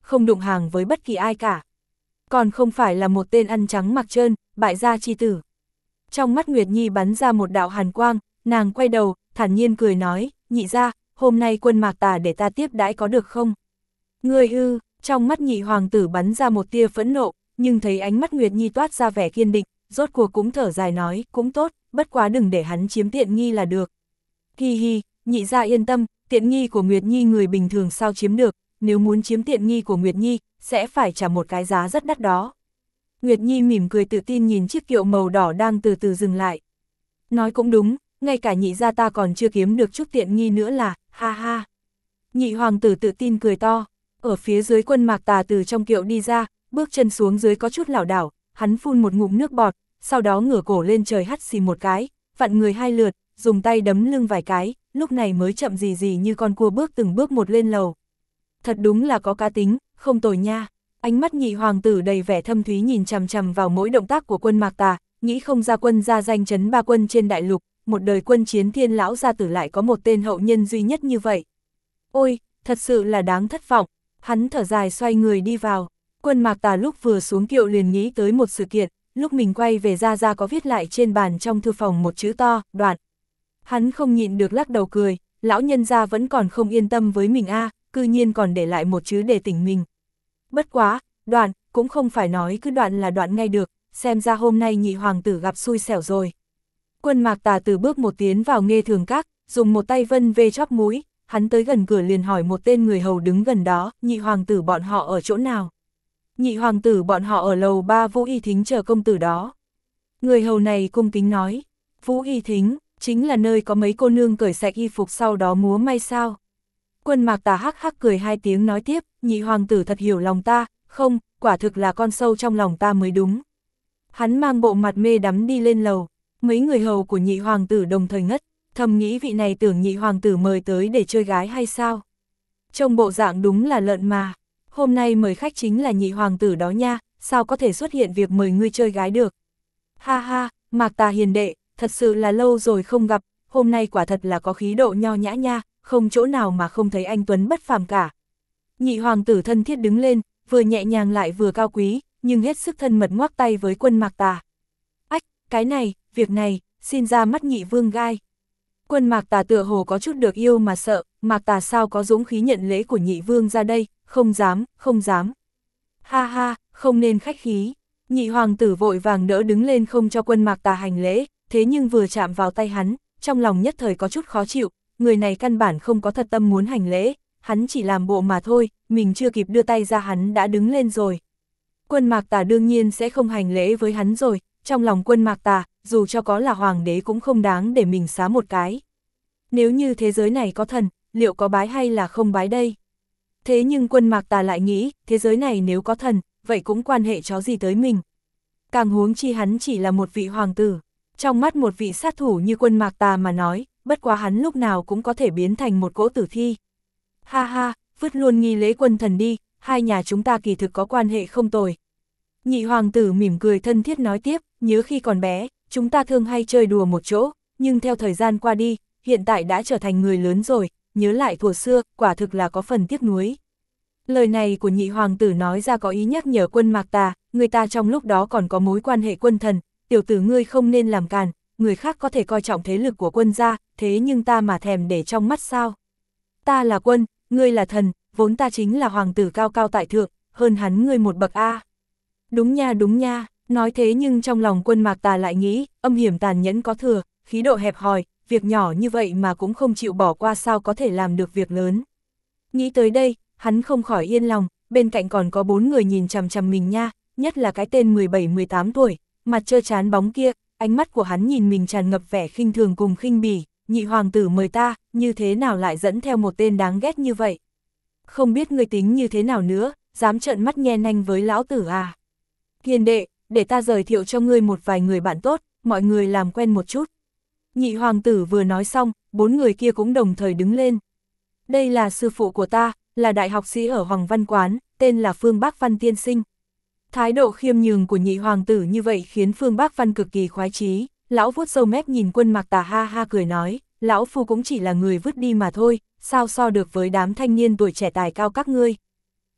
không đụng hàng với bất kỳ ai cả. Còn không phải là một tên ăn trắng mặc trơn, bại gia chi tử. Trong mắt Nguyệt Nhi bắn ra một đạo hàn quang, nàng quay đầu, thản nhiên cười nói, nhị gia, hôm nay quân Mạc Tà để ta tiếp đãi có được không? Ngươi ư? Trong mắt nhị hoàng tử bắn ra một tia phẫn nộ, nhưng thấy ánh mắt Nguyệt Nhi toát ra vẻ kiên định, rốt cuộc cũng thở dài nói, cũng tốt, bất quá đừng để hắn chiếm tiện nghi là được. Hi hi, nhị gia yên tâm, tiện nghi của Nguyệt Nhi người bình thường sao chiếm được, nếu muốn chiếm tiện nghi của Nguyệt Nhi, sẽ phải trả một cái giá rất đắt đó. Nguyệt Nhi mỉm cười tự tin nhìn chiếc kiệu màu đỏ đang từ từ dừng lại. Nói cũng đúng, ngay cả nhị gia ta còn chưa kiếm được chút tiện nghi nữa là, ha ha. Nhị hoàng tử tự tin cười to, ở phía dưới quân Mạc Tà từ trong kiệu đi ra, bước chân xuống dưới có chút lảo đảo, hắn phun một ngụm nước bọt, sau đó ngửa cổ lên trời hắt xì một cái, vặn người hai lượt, dùng tay đấm lưng vài cái, lúc này mới chậm gì như con cua bước từng bước một lên lầu. Thật đúng là có cá tính, không tồi nha. Ánh mắt nhị hoàng tử đầy vẻ thâm thúy nhìn chằm chằm vào mỗi động tác của quân Mạc Tà, nghĩ không ra quân gia danh chấn ba quân trên đại lục, một đời quân chiến thiên lão gia tử lại có một tên hậu nhân duy nhất như vậy. Ôi, thật sự là đáng thất vọng. Hắn thở dài xoay người đi vào. Quân Mạc Tà lúc vừa xuống kiệu liền nghĩ tới một sự kiện, lúc mình quay về ra có viết lại trên bàn trong thư phòng một chữ to, Đoạn. Hắn không nhịn được lắc đầu cười, lão nhân gia vẫn còn không yên tâm với mình cư nhiên còn để lại một chữ để tỉnh mình. Bất quá, Đoạn, cũng không phải nói cứ đoạn là đoạn ngay được, xem ra hôm nay nhị hoàng tử gặp xui xẻo rồi. Quân Mạc Tà từ bước một tiến vào Nghê Thường Các, dùng một tay vân về chóp mũi, hắn tới gần cửa liền hỏi một tên người hầu đứng gần đó, nhị hoàng tử bọn họ ở chỗ nào? Nhị hoàng tử bọn họ ở lầu 3 Vũ Y Thính chờ công tử đó. Người hầu này cung kính nói, Vũ Y Thính, chính là nơi có mấy cô nương cởi sạch y phục sau đó múa may sao? Quân Mạc Tà hắc hắc cười hai tiếng nói tiếp, nhị hoàng tử thật hiểu lòng ta, không, quả thực là con sâu trong lòng ta mới đúng. Hắn mang bộ mặt mê đắm đi lên lầu, mấy người hầu của nhị hoàng tử đồng thời ngất, thầm nghĩ vị này tưởng nhị hoàng tử mời tới để chơi gái hay sao? Trông bộ dạng đúng là lợn mà, hôm nay mời khách chính là nhị hoàng tử đó nha, sao có thể xuất hiện việc mời ngươi chơi gái được? Ha ha, Mạc Tà hiền đệ, thật sự là lâu rồi không gặp, hôm nay quả thật là có khí độ nho nhã nha, không chỗ nào mà không thấy anh Tuấn bất phàm cả. Nhị hoàng tử thân thiết đứng lên, vừa nhẹ nhàng lại vừa cao quý, nhưng hết sức thân mật ngoắc tay với quân Mạc Tà. Ách, cái này, việc này, xin ra mắt nhị vương gai. Quân Mạc Tà tựa hồ có chút được yêu mà sợ, Mạc Tà sao có dũng khí nhận lễ của nhị vương ra đây, không dám, không dám. Ha ha, không nên khách khí. Nhị hoàng tử vội vàng đỡ đứng lên không cho quân Mạc Tà hành lễ, thế nhưng vừa chạm vào tay hắn, trong lòng nhất thời có chút khó chịu, người này căn bản không có thật tâm muốn hành lễ, hắn chỉ làm bộ mà thôi, mình chưa kịp đưa tay ra hắn đã đứng lên rồi. Quân Mạc Tà đương nhiên sẽ không hành lễ với hắn rồi, trong lòng quân Mạc Tà, dù cho có là hoàng đế cũng không đáng để mình xá một cái. Nếu như thế giới này có thần, liệu có bái hay là không bái đây? Thế nhưng quân Mạc Tà lại nghĩ, thế giới này nếu có thần, vậy cũng quan hệ chó gì tới mình. Càng huống chi hắn chỉ là một vị hoàng tử, trong mắt một vị sát thủ như quân Mạc Tà mà nói, bất quá hắn lúc nào cũng có thể biến thành một cỗ tử thi. Ha ha, vứt luôn nghi lễ quân thần đi, hai nhà chúng ta kỳ thực có quan hệ không tồi. Nhị hoàng tử mỉm cười thân thiết nói tiếp, nhớ khi còn bé, chúng ta thường hay chơi đùa một chỗ, nhưng theo thời gian qua đi, hiện tại đã trở thành người lớn rồi, nhớ lại thuở xưa, quả thực là có phần tiếc nuối. Lời này của nhị hoàng tử nói ra có ý nhắc nhở quân Mạc Tà, người ta trong lúc đó còn có mối quan hệ quân thần, tiểu tử ngươi không nên làm càn, người khác có thể coi trọng thế lực của quân gia, thế nhưng ta mà thèm để trong mắt sao? Ta là quân, ngươi là thần, vốn ta chính là hoàng tử cao cao tại thượng, hơn hắn ngươi một bậc a. Đúng nha, nói thế nhưng trong lòng quân Mạc Tà lại nghĩ, âm hiểm tàn nhẫn có thừa, khí độ hẹp hòi, việc nhỏ như vậy mà cũng không chịu bỏ qua sao có thể làm được việc lớn. Nghĩ tới đây, hắn không khỏi yên lòng, bên cạnh còn có 4 người nhìn chằm chằm mình nha, nhất là cái tên 17-18 tuổi, mặt trơ trán bóng kia, ánh mắt của hắn nhìn mình tràn ngập vẻ khinh thường cùng khinh bỉ, nhị hoàng tử mời ta, như thế nào lại dẫn theo một tên đáng ghét như vậy? Không biết ngươi tính như thế nào nữa, dám trợn mắt nhe nanh với lão tử à? Hiền đệ, để ta giới thiệu cho ngươi một vài người bạn tốt, mọi người làm quen một chút. Nhị hoàng tử vừa nói xong, 4 người kia cũng đồng thời đứng lên. Đây là sư phụ của ta, là đại học sĩ ở Hoàng Văn Quán, tên là Phương Bác Văn tiên sinh. Thái độ khiêm nhường của nhị hoàng tử như vậy khiến Phương Bác Văn cực kỳ khoái chí, lão vuốt râu mép nhìn quân Mạc Tà ha ha cười nói, lão phu cũng chỉ là người vứt đi mà thôi, sao so được với đám thanh niên tuổi trẻ tài cao các ngươi.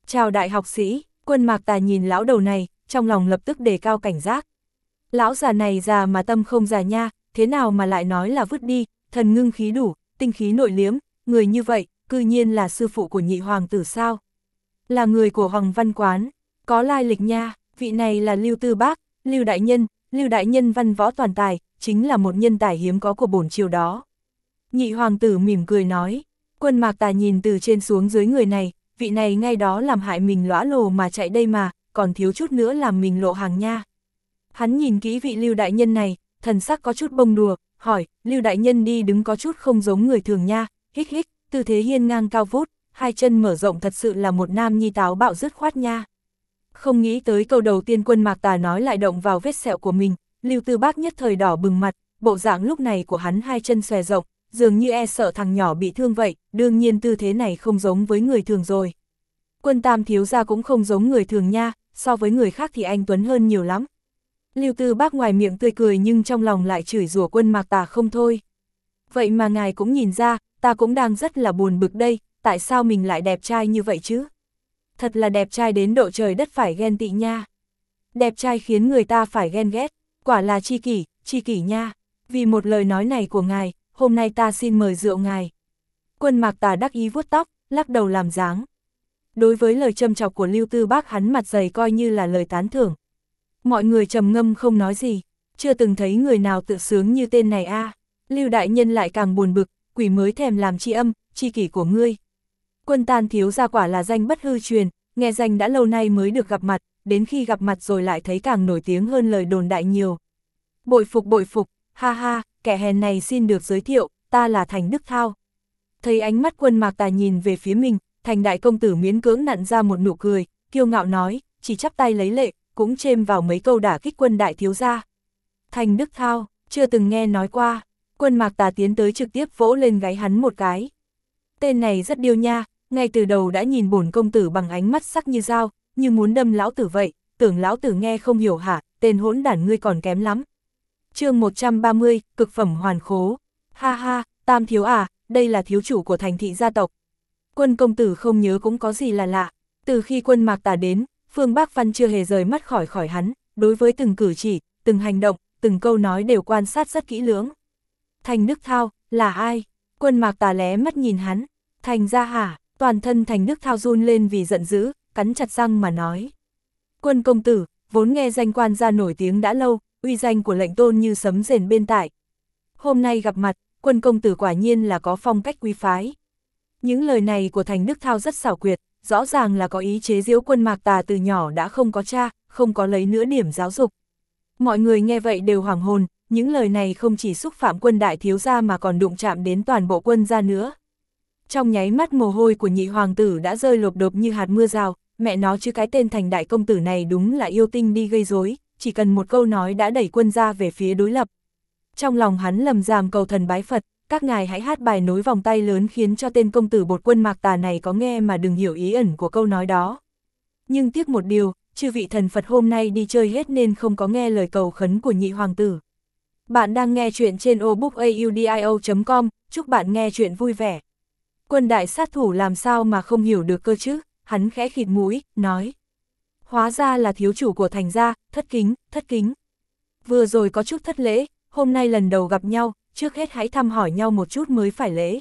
Chào đại học sĩ. Quân Mạc Tà nhìn lão đầu này, trong lòng lập tức đề cao cảnh giác. Lão già này già mà tâm không già nha, thế nào mà lại nói là vứt đi, thần ngưng khí đủ, tinh khí nội liếm, người như vậy, cư nhiên là sư phụ của nhị hoàng tử sao? Là người của Hoàng Văn Quán, có lai lịch nha, vị này là Lưu Tư Bác, Lưu Đại Nhân văn võ toàn tài, chính là một nhân tài hiếm có của bổn triều đó. Nhị hoàng tử mỉm cười nói. Quân Mạc Tà nhìn từ trên xuống dưới người này, vị này ngay đó làm hại mình lõa lồ mà chạy đây mà, còn thiếu chút nữa làm mình lộ hàng nha. Hắn nhìn kỹ vị Lưu Đại Nhân này, thần sắc có chút bông đùa, hỏi, Lưu Đại Nhân đi đứng có chút không giống người thường nha, hích hích, tư thế hiên ngang cao vút, hai chân mở rộng thật sự là một nam nhi táo bạo dứt khoát nha. Không nghĩ tới câu đầu tiên Quân Mạc Tà nói lại động vào vết sẹo của mình, Lưu Tư Bác nhất thời đỏ bừng mặt, bộ dạng lúc này của hắn hai chân xòe rộng, dường như e sợ thằng nhỏ bị thương vậy, đương nhiên tư thế này không giống với người thường rồi. Quân Tam thiếu gia cũng không giống người thường nha, so với người khác thì anh tuấn hơn nhiều lắm. Lưu Tư Bác ngoài miệng tươi cười nhưng trong lòng lại chửi rủa Quân Mạc Tà không thôi. Vậy mà ngài cũng nhìn ra, ta cũng đang rất là buồn bực đây, tại sao mình lại đẹp trai như vậy chứ? Thật là đẹp trai đến độ trời đất phải ghen tị nha. Đẹp trai khiến người ta phải ghen ghét, quả là chi kỷ nha. Vì một lời nói này của ngài, hôm nay ta xin mời rượu ngài. Quân Mạc Tà đắc ý vuốt tóc, lắc đầu làm dáng. Đối với lời châm chọc của Lưu Tư Bác hắn mặt dày coi như là lời tán thưởng. Mọi người trầm ngâm không nói gì, chưa từng thấy người nào tự sướng như tên này a. Lưu Đại Nhân lại càng buồn bực, quỷ mới thèm làm tri âm, tri kỷ của ngươi. Quân Tam thiếu gia quả là danh bất hư truyền, nghe danh đã lâu nay mới được gặp mặt, đến khi gặp mặt rồi lại thấy càng nổi tiếng hơn lời đồn đại nhiều. Bội phục, ha ha, kẻ hèn này xin được giới thiệu, ta là Thành Đức Thao. Thấy ánh mắt Quân Mạc Tà nhìn về phía mình, Thành đại công tử miễn cưỡng nặn ra một nụ cười, kiêu ngạo nói, chỉ chắp tay lấy lệ, cũng chêm vào mấy câu đả kích Quân đại thiếu gia. Thành Đức Thao, chưa từng nghe nói qua. Quân Mạc Tà tiến tới trực tiếp vỗ lên gáy hắn một cái. Tên này rất điêu nha, ngay từ đầu đã nhìn bổn công tử bằng ánh mắt sắc như dao, như muốn đâm lão tử vậy, tưởng lão tử nghe không hiểu hả, tên hỗn đản ngươi còn kém lắm. Chương 130, cực phẩm hoàn khố. Ha ha, Tam thiếu à, đây là thiếu chủ của thành thị gia tộc. Quân công tử không nhớ cũng có gì là lạ. Từ khi Quân Mạc Tà đến, Phương Bác Văn chưa hề rời mắt khỏi hắn, đối với từng cử chỉ, từng hành động, từng câu nói đều quan sát rất kỹ lưỡng. Thành Đức Thao, là ai? Quân Mạc Tà lé mắt nhìn hắn. Thành ra hả? Toàn thân Thành Đức Thao run lên vì giận dữ, cắn chặt răng mà nói. Quân công tử, vốn nghe danh quan gia nổi tiếng đã lâu, uy danh của lệnh tôn như sấm rền bên tại. Hôm nay gặp mặt, Quân công tử quả nhiên là có phong cách quý phái. Những lời này của Thành Đức Thao rất xảo quyệt, rõ ràng là có ý chế giễu Quân Mạc Tà từ nhỏ đã không có cha, không có lấy nửa điểm giáo dục. Mọi người nghe vậy đều hoảng hồn, những lời này không chỉ xúc phạm Quân đại thiếu gia mà còn đụng chạm đến toàn bộ quân gia nữa. Trong nháy mắt mồ hôi của nhị hoàng tử đã rơi lộp độp như hạt mưa rào, mẹ nó chứ cái tên Thành đại công tử này đúng là yêu tinh đi gây rối, chỉ cần một câu nói đã đẩy quân gia về phía đối lập. Trong lòng hắn lầm ràm cầu thần bái Phật, các ngài hãy hát bài nối vòng tay lớn khiến cho tên công tử bột Quân Mạc Tà này có nghe mà đừng hiểu ý ẩn của câu nói đó. Nhưng tiếc một điều, chư vị thần Phật hôm nay đi chơi hết nên không có nghe lời cầu khấn của nhị hoàng tử. Bạn đang nghe chuyện trên obookaudio.com, chúc bạn nghe chuyện vui vẻ. Quân đại sát thủ làm sao mà không hiểu được cơ chứ, hắn khẽ khịt mũi, nói. Hóa ra là thiếu chủ của Thành gia, thất kính. Vừa rồi có chút thất lễ, hôm nay lần đầu gặp nhau, trước hết hãy thăm hỏi nhau một chút mới phải lễ.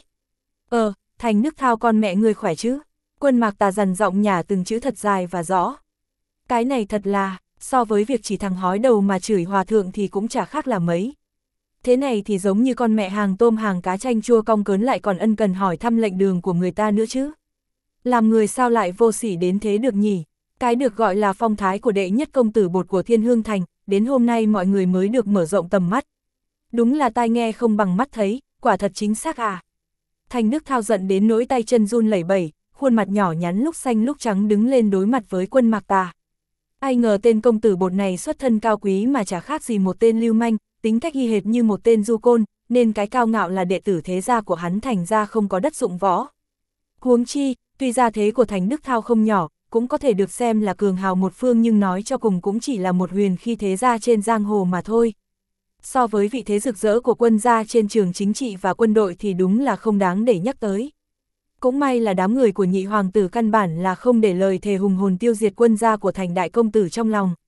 Thành Đức Thao con mẹ ngươi khỏe chứ? Quân Mạc Tà dằn giọng nhả từng chữ thật dài và rõ. Cái này thật là, so với việc chỉ thằng hói đầu mà chửi hòa thượng thì cũng chả khác là mấy. Thế này thì giống như con mẹ hàng tôm hàng cá chanh chua cong cớn lại còn ân cần hỏi thăm lệnh đường của người ta nữa chứ. Làm người sao lại vô sỉ đến thế được nhỉ? Cái được gọi là phong thái của đệ nhất công tử bột của Thiên Hương Thành, đến hôm nay mọi người mới được mở rộng tầm mắt. Đúng là tai nghe không bằng mắt thấy, quả thật chính xác à. Thành Đức Thao giận đến nỗi tay chân run lẩy bẩy, khuôn mặt nhỏ nhắn lúc xanh lúc trắng đứng lên đối mặt với Quân Mạc Tà. Ai ngờ tên công tử bột này xuất thân cao quý mà chả khác gì một tên lưu manh, tính cách y hệt như một tên du côn, nên cái cao ngạo là đệ tử thế gia của hắn thành ra không có đất dụng võ. Huống chi, tuy gia thế của Thành Đức Thao không nhỏ, cũng có thể được xem là cường hào một phương nhưng nói cho cùng cũng chỉ là một huyền khi thế gia trên giang hồ mà thôi. So với vị thế rực rỡ của quân gia trên trường chính trị và quân đội thì đúng là không đáng để nhắc tới. Cũng may là đám người của nhị hoàng tử căn bản là không để lời thề hùng hồn tiêu diệt quân gia của Thành đại công tử trong lòng.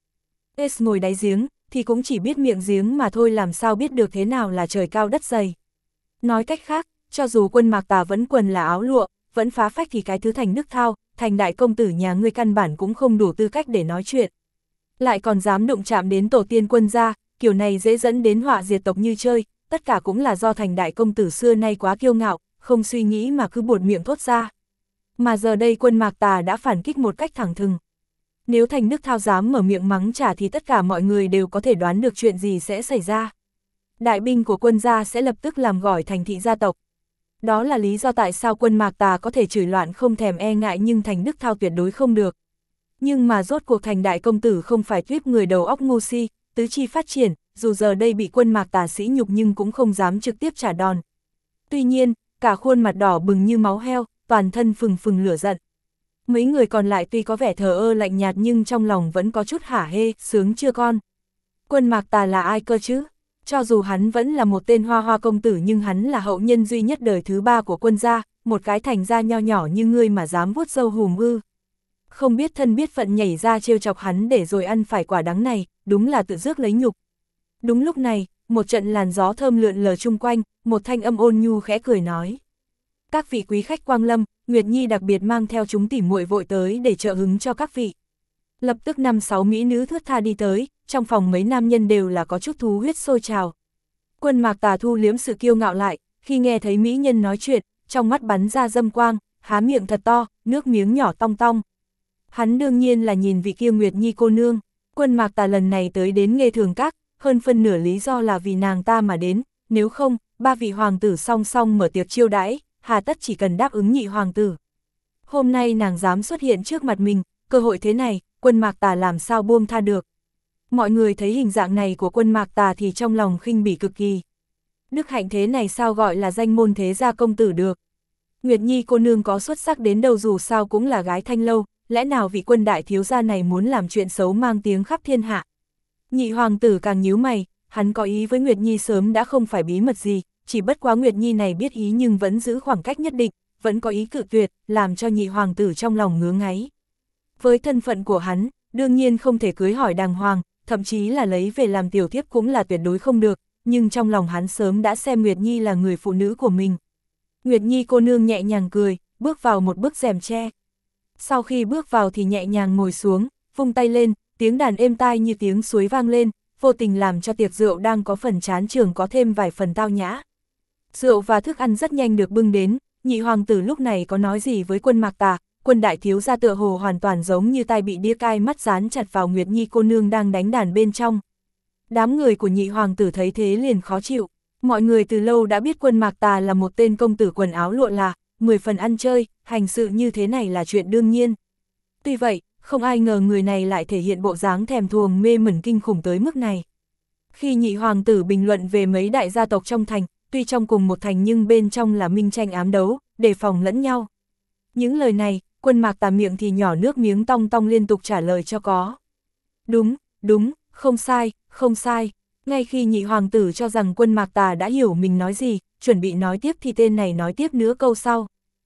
S ngồi đáy giếng, thì cũng chỉ biết miệng giếng mà thôi, làm sao biết được thế nào là trời cao đất dày. Nói cách khác, cho dù quân Mạc Tà vẫn quần là áo lụa, vẫn phá phách thì cái thứ Thành Đức Thao, Thành đại công tử nhà ngươi căn bản cũng không đủ tư cách để nói chuyện. Lại còn dám đụng chạm đến tổ tiên quân gia, kiểu này dễ dẫn đến họa diệt tộc như chơi, tất cả cũng là do Thành đại công tử xưa nay quá kiêu ngạo, không suy nghĩ mà cứ buột miệng thốt ra. Mà giờ đây quân Mạc Tà đã phản kích một cách thẳng thừng. Nếu Thành Đức Thao dám mở miệng mắng trả thì tất cả mọi người đều có thể đoán được chuyện gì sẽ xảy ra. Đại binh của quân gia sẽ lập tức làm gỏi thành thị gia tộc. Đó là lý do tại sao quân Mạc Tà có thể chửi loạn không thèm e ngại nhưng Thành Đức Thao tuyệt đối không được. Nhưng mà rốt cuộc Thành đại công tử không phải tuyếp người đầu óc ngu si, tứ chi phát triển, dù giờ đây bị quân Mạc Tà sỉ nhục nhưng cũng không dám trực tiếp trả đòn. Tuy nhiên, cả khuôn mặt đỏ bừng như máu heo, toàn thân phừng phừng lửa giận. Mấy người còn lại tuy có vẻ thờ ơ lạnh nhạt nhưng trong lòng vẫn có chút hả hê, sướng chưa con. Quân Mạc Tà là ai cơ chứ? Cho dù hắn vẫn là một tên hoa hoa công tử nhưng hắn là hậu nhân duy nhất đời thứ 3 của quân gia, một cái thành gia nho nhỏ như ngươi mà dám vuốt râu hùm ư. Không biết thân biết phận nhảy ra trêu chọc hắn để rồi ăn phải quả đắng này, đúng là tự rước lấy nhục. Đúng lúc này, một trận làn gió thơm lượn lờ chung quanh, một thanh âm ôn nhu khẽ cười nói. Các vị quý khách quang lâm, Nguyệt Nhi đặc biệt mang theo chúng tỉ muội vội tới để trợ hứng cho các vị. Lập tức 5-6 mỹ nữ thướt tha đi tới, trong phòng mấy nam nhân đều là có chút thú huyết sôi trào. Quân Mạc Tà thu liếm sự kiêu ngạo lại, khi nghe thấy mỹ nhân nói chuyện, trong mắt bắn ra dâm quang, há miệng thật to, nước miếng nhỏ tong tong. Hắn đương nhiên là nhìn vị kia Nguyệt Nhi cô nương. Quân Mạc Tà lần này tới đến Nghê Thường Các, hơn phân nửa lý do là vì nàng ta mà đến, nếu không, 3 vị hoàng tử song song mở tiệc chiêu đãi, hà tất chỉ cần đáp ứng nhị hoàng tử. Hôm nay nàng dám xuất hiện trước mặt mình, cơ hội thế này, quân Mạc Tà làm sao buông tha được. Mọi người thấy hình dạng này của quân Mạc Tà thì trong lòng khinh bỉ cực kỳ. Đức hạnh thế này sao gọi là danh môn thế gia công tử được. Nguyệt Nhi cô nương có xuất sắc đến đâu dù sao cũng là gái Thanh Lâu, lẽ nào vị quân đại thiếu gia này muốn làm chuyện xấu mang tiếng khắp thiên hạ. Nhị hoàng tử càng nhíu mày, hắn có ý với Nguyệt Nhi sớm đã không phải bí mật gì, chỉ bất quá Nguyệt Nhi này biết ý nhưng vẫn giữ khoảng cách nhất định, vẫn có ý cự tuyệt, làm cho nhị hoàng tử trong lòng ngứa ngáy. Với thân phận của hắn, đương nhiên không thể cưới hỏi đàng hoàng, thậm chí là lấy về làm tiểu thiếp cũng là tuyệt đối không được, nhưng trong lòng hắn sớm đã xem Nguyệt Nhi là người phụ nữ của mình. Nguyệt Nhi cô nương nhẹ nhàng cười, bước vào một bức rèm tre. Sau khi bước vào thì nhẹ nhàng ngồi xuống, vung tay lên, tiếng đàn êm tai như tiếng suối vang lên, vô tình làm cho tiệc rượu đang có phần chán trường có thêm vài phần tao nhã. Rượu và thức ăn rất nhanh được bưng đến, nhị hoàng tử lúc này có nói gì với quân Mạc Tà, quân đại thiếu gia tựa hồ hoàn toàn giống như tai bị đĩa cai mắt dán chặt vào Nguyệt Nhi cô nương đang đánh đàn bên trong. Đám người của nhị hoàng tử thấy thế liền khó chịu, mọi người từ lâu đã biết quân Mạc Tà là một tên công tử quần áo lụa là, 10 phần ăn chơi, hành sự như thế này là chuyện đương nhiên. Tuy vậy, không ai ngờ người này lại thể hiện bộ dáng thèm thuồng mê mẩn kinh khủng tới mức này. Khi nhị hoàng tử bình luận về mấy đại gia tộc trong thành, tuy trong cùng một thành nhưng bên trong là minh tranh ám đấu, đề phòng lẫn nhau. Những lời này, quân Mạc Tà miệng thì nhỏ nước miếng tong tong liên tục trả lời cho có. Đúng, đúng, không sai, không sai. Ngay khi nhị hoàng tử cho rằng quân Mạc Tà đã hiểu mình nói gì, chuẩn bị nói tiếp thì tên này nói tiếp nữa câu sau.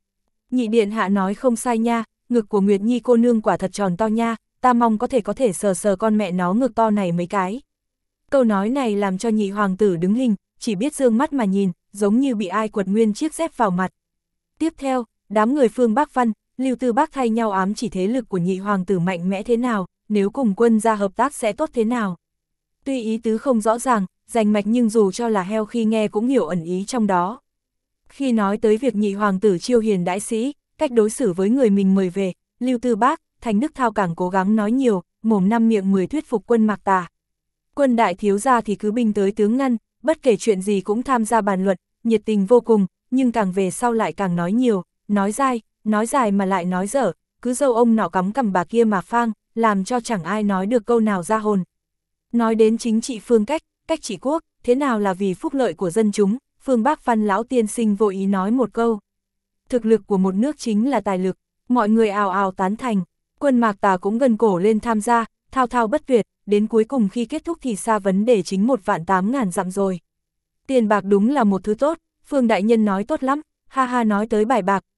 Nhị điện hạ nói không sai nha, ngực của Nguyệt Nhi cô nương quả thật tròn to nha, ta mong có thể sờ sờ con mẹ nó ngực to này mấy cái. Câu nói này làm cho nhị hoàng tử đứng hình, chỉ biết dương mắt mà nhìn, giống như bị ai quật nguyên chiếc dép vào mặt. Tiếp theo, đám người Phương Bắc Văn, Lưu Tư Bác thay nhau ám chỉ thế lực của nhị hoàng tử mạnh mẽ thế nào, nếu cùng quân gia hợp tác sẽ tốt thế nào. Tuy ý tứ không rõ ràng, rành mạch nhưng dù cho là heo khi nghe cũng hiểu ẩn ý trong đó. Khi nói tới việc nhị hoàng tử chiêu hiền đãi sĩ, cách đối xử với người mình mời về, Lưu Tư Bác, Thành Đức Thao càng cố gắng nói nhiều, mồm 5 miệng 10 thuyết phục quân Mạc Tà. Quân đại thiếu gia thì cứ binh tới tướng ngăn, bất kể chuyện gì cũng tham gia bàn luận, nhiệt tình vô cùng, nhưng càng về sau lại càng nói nhiều, nói dài mà lại nói dở, cứ dâu ông nọ cắm cằm bà kia mà phang, làm cho chẳng ai nói được câu nào ra hồn. Nói đến chính trị phương cách trị quốc, thế nào là vì phúc lợi của dân chúng, Phương Bắc Văn lão tiên sinh vô ý nói một câu. Thực lực của một nước chính là tài lực, mọi người ào ào tán thành, quân Mạc Tà cũng gần cổ lên tham gia, thao thao bất tuyệt, đến cuối cùng khi kết thúc thì xa vấn đề chính 1.800.000 dặm rồi. Tiền bạc đúng là một thứ tốt, Phương đại nhân nói tốt lắm, ha ha nói tới bài bạc,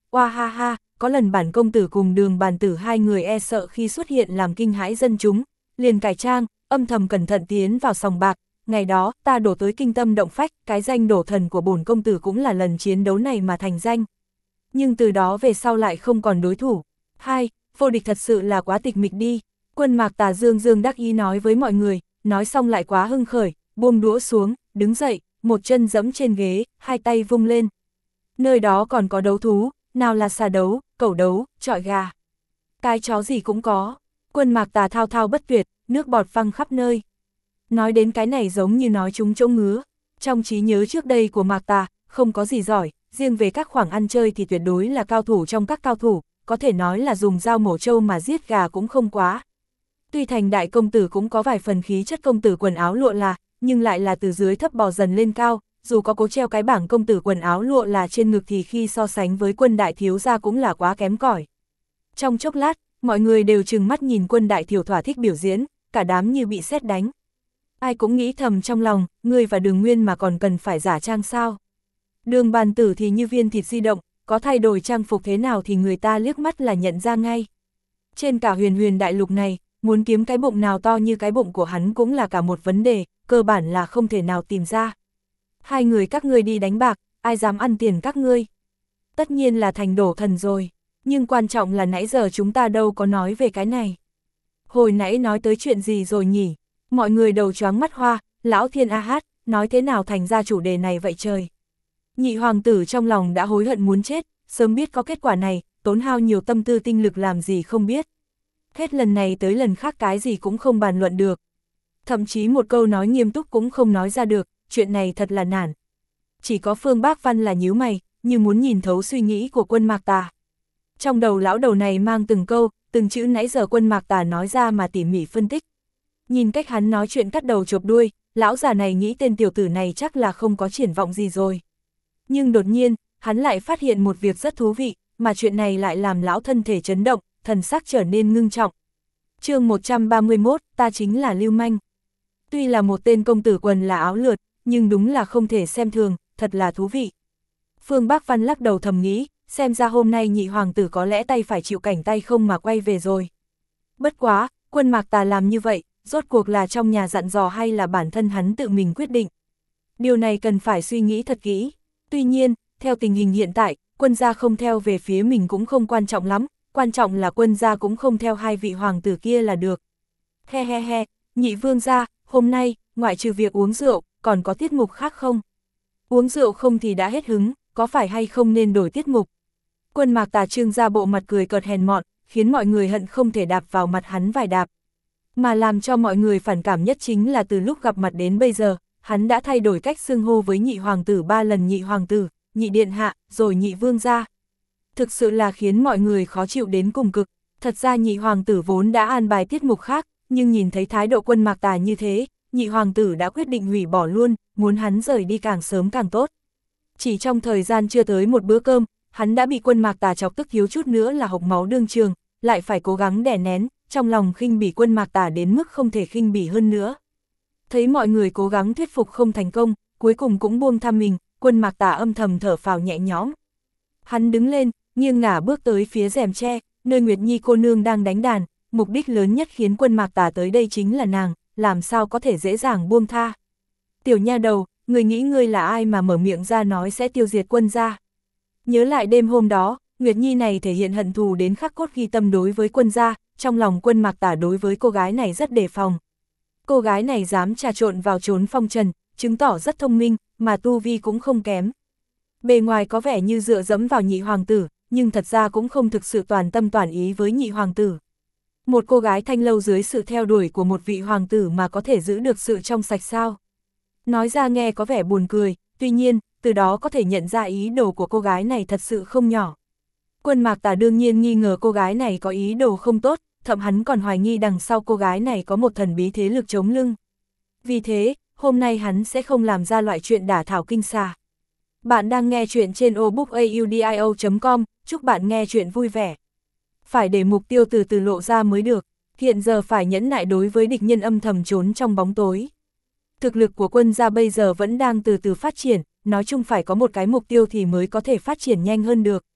Oa ha ha, có lần bản công tử cùng Đường Bàn Tử hai người e sợ khi xuất hiện làm kinh hãi dân chúng, liền cải trang, âm thầm cẩn thận tiến vào sòng bạc. Ngày đó, ta đổ tới kinh tâm động phách, cái danh đổ thần của bổn công tử cũng là lần chiến đấu này mà thành danh. Nhưng từ đó về sau lại không còn đối thủ. Hai, vô địch thật sự là quá tịch mịch đi. Quân Mạc Tà dương dương đắc ý nói với mọi người, nói xong lại quá hưng khởi, buông đũa xuống, đứng dậy, một chân giẫm trên ghế, hai tay vung lên. Nơi đó còn có đấu thú, nào là xà đấu, cẩu đấu, chọi gà. Cái chó gì cũng có. Quân Mạc Tà thao thao bất tuyệt, nước bọt văng khắp nơi. Nói đến cái này giống như nói trúng chỗ ngứa. Trong trí nhớ trước đây của Mạc Tà, không có gì giỏi, riêng về các khoảng ăn chơi thì tuyệt đối là cao thủ trong các cao thủ, có thể nói là dùng dao mổ trâu mà giết gà cũng không quá. Tuy thành đại công tử cũng có vài phần khí chất công tử quần áo lụa là, nhưng lại là từ dưới thấp bò dần lên cao, dù có cố treo cái bảng công tử quần áo lụa là trên ngực thì khi so sánh với Quân đại thiếu gia cũng là quá kém cỏi. Trong chốc lát, mọi người đều trừng mắt nhìn Quân đại thiếu thỏa thích biểu diễn, cả đám như bị sét đánh. Ai cũng nghĩ thầm trong lòng, ngươi và Đường Nguyên mà còn cần phải giả trang sao? Đường Bàn Tử thì như viên thịt di động, có thay đổi trang phục thế nào thì người ta liếc mắt là nhận ra ngay. Trên cả huyền huyền đại lục này, muốn kiếm cái bụng nào to như cái bụng của hắn cũng là cả một vấn đề, cơ bản là không thể nào tìm ra. Hai người các ngươi đi đánh bạc, ai dám ăn tiền các ngươi? Tất nhiên là thành đổ thần rồi, nhưng quan trọng là nãy giờ chúng ta đâu có nói về cái này. Hồi nãy nói tới chuyện gì rồi nhỉ? Mọi người đầu choáng mắt hoa, lão thiên a hát, nói thế nào thành ra chủ đề này vậy trời? Nhị hoàng tử trong lòng đã hối hận muốn chết, sớm biết có kết quả này, tốn hao nhiều tâm tư tinh lực làm gì không biết. Hết lần này tới lần khác cái gì cũng không bàn luận được. Thậm chí một câu nói nghiêm túc cũng không nói ra được, chuyện này thật là nản. Chỉ có Phương Bác Văn là nhíu mày, như muốn nhìn thấu suy nghĩ của Quân Mạc Tà. Trong đầu lão đầu này mang từng câu, từng chữ nãy giờ Quân Mạc Tà nói ra mà tỉ mỉ phân tích. Nhìn cách hắn nói chuyện cắt đầu chộp đuôi, lão già này nghĩ tên tiểu tử này chắc là không có triển vọng gì rồi. Nhưng đột nhiên, hắn lại phát hiện một việc rất thú vị, mà chuyện này lại làm lão thân thể chấn động, thần sắc trở nên ngưng trọng. Chương 131, ta chính là lưu manh. Tuy là một tên công tử quần là áo lượt, nhưng đúng là không thể xem thường, thật là thú vị. Phương Bác Văn lắc đầu thầm nghĩ, xem ra hôm nay nhị hoàng tử có lẽ tay phải chịu cảnh tay không mà quay về rồi. Bất quá, Quân Mạc Tà làm như vậy, rốt cuộc là trong nhà dặn dò hay là bản thân hắn tự mình quyết định. Điều này cần phải suy nghĩ thật kỹ. Tuy nhiên, theo tình hình hiện tại, Quân gia không theo về phía mình cũng không quan trọng lắm, quan trọng là Quân gia cũng không theo hai vị hoàng tử kia là được. He he he, nhị vương gia, hôm nay, ngoại trừ việc uống rượu, còn có tiết mục khác không? Uống rượu không thì đã hết hứng, có phải hay không nên đổi tiết mục? Quân Mạc Tà trưng ra bộ mặt cười cợt hèn mọn, khiến mọi người hận không thể đạp vào mặt hắn vài đạp. Mà làm cho mọi người phản cảm nhất chính là từ lúc gặp mặt đến bây giờ, hắn đã thay đổi cách xưng hô với nhị hoàng tử 3 lần: nhị hoàng tử, nhị điện hạ, rồi nhị vương gia. Thực sự là khiến mọi người khó chịu đến cùng cực. Thật ra nhị hoàng tử vốn đã an bài tiết mục khác, nhưng nhìn thấy thái độ Quân Mạc Tà như thế, nhị hoàng tử đã quyết định hủy bỏ luôn, muốn hắn rời đi càng sớm càng tốt. Chỉ trong thời gian chưa tới một bữa cơm, hắn đã bị Quân Mạc Tà chọc tức thiếu chút nữa là hộc máu đương trường, lại phải cố gắng đè nén, trong lòng khinh bỉ Quân Mạc Tà đến mức không thể khinh bỉ hơn nữa. Thấy mọi người cố gắng thuyết phục không thành công, cuối cùng cũng buông tha mình, Quân Mạc Tà âm thầm thở phào nhẹ nhõm. Hắn đứng lên, nghiêng ngả bước tới phía rèm tre, nơi Nguyệt Nhi cô nương đang đánh đàn, mục đích lớn nhất khiến Quân Mạc Tà tới đây chính là nàng, làm sao có thể dễ dàng buông tha. Tiểu nha đầu, người nghĩ ngươi là ai mà mở miệng ra nói sẽ tiêu diệt Quân gia? Nhớ lại đêm hôm đó, Nguyệt Nhi này thể hiện hận thù đến khắc cốt ghi tâm đối với Quân gia, trong lòng Quân Mạc Tà đối với cô gái này rất đề phòng. Cô gái này dám trà trộn vào trốn phong trần, chứng tỏ rất thông minh, mà tu vi cũng không kém. Bề ngoài có vẻ như dựa dẫm vào nhị hoàng tử, nhưng thật ra cũng không thực sự toàn tâm toàn ý với nhị hoàng tử. Một cô gái thanh lâu dưới sự theo đuổi của một vị hoàng tử mà có thể giữ được sự trong sạch sao? Nói ra nghe có vẻ buồn cười, tuy nhiên, từ đó có thể nhận ra ý đồ của cô gái này thật sự không nhỏ. Quân Mạc Tà đương nhiên nghi ngờ cô gái này có ý đồ không tốt, thậm hắn còn hoài nghi đằng sau cô gái này có một thần bí thế lực chống lưng. Vì thế, hôm nay hắn sẽ không làm ra loại chuyện đả thảo kinh xà. Bạn đang nghe chuyện trên obookaudio.com, chúc bạn nghe chuyện vui vẻ. Phải để mục tiêu từ từ lộ ra mới được, hiện giờ phải nhẫn nại đối với địch nhân âm thầm trốn trong bóng tối. Thực lực của Quân gia bây giờ vẫn đang từ từ phát triển, nói chung phải có một cái mục tiêu thì mới có thể phát triển nhanh hơn được.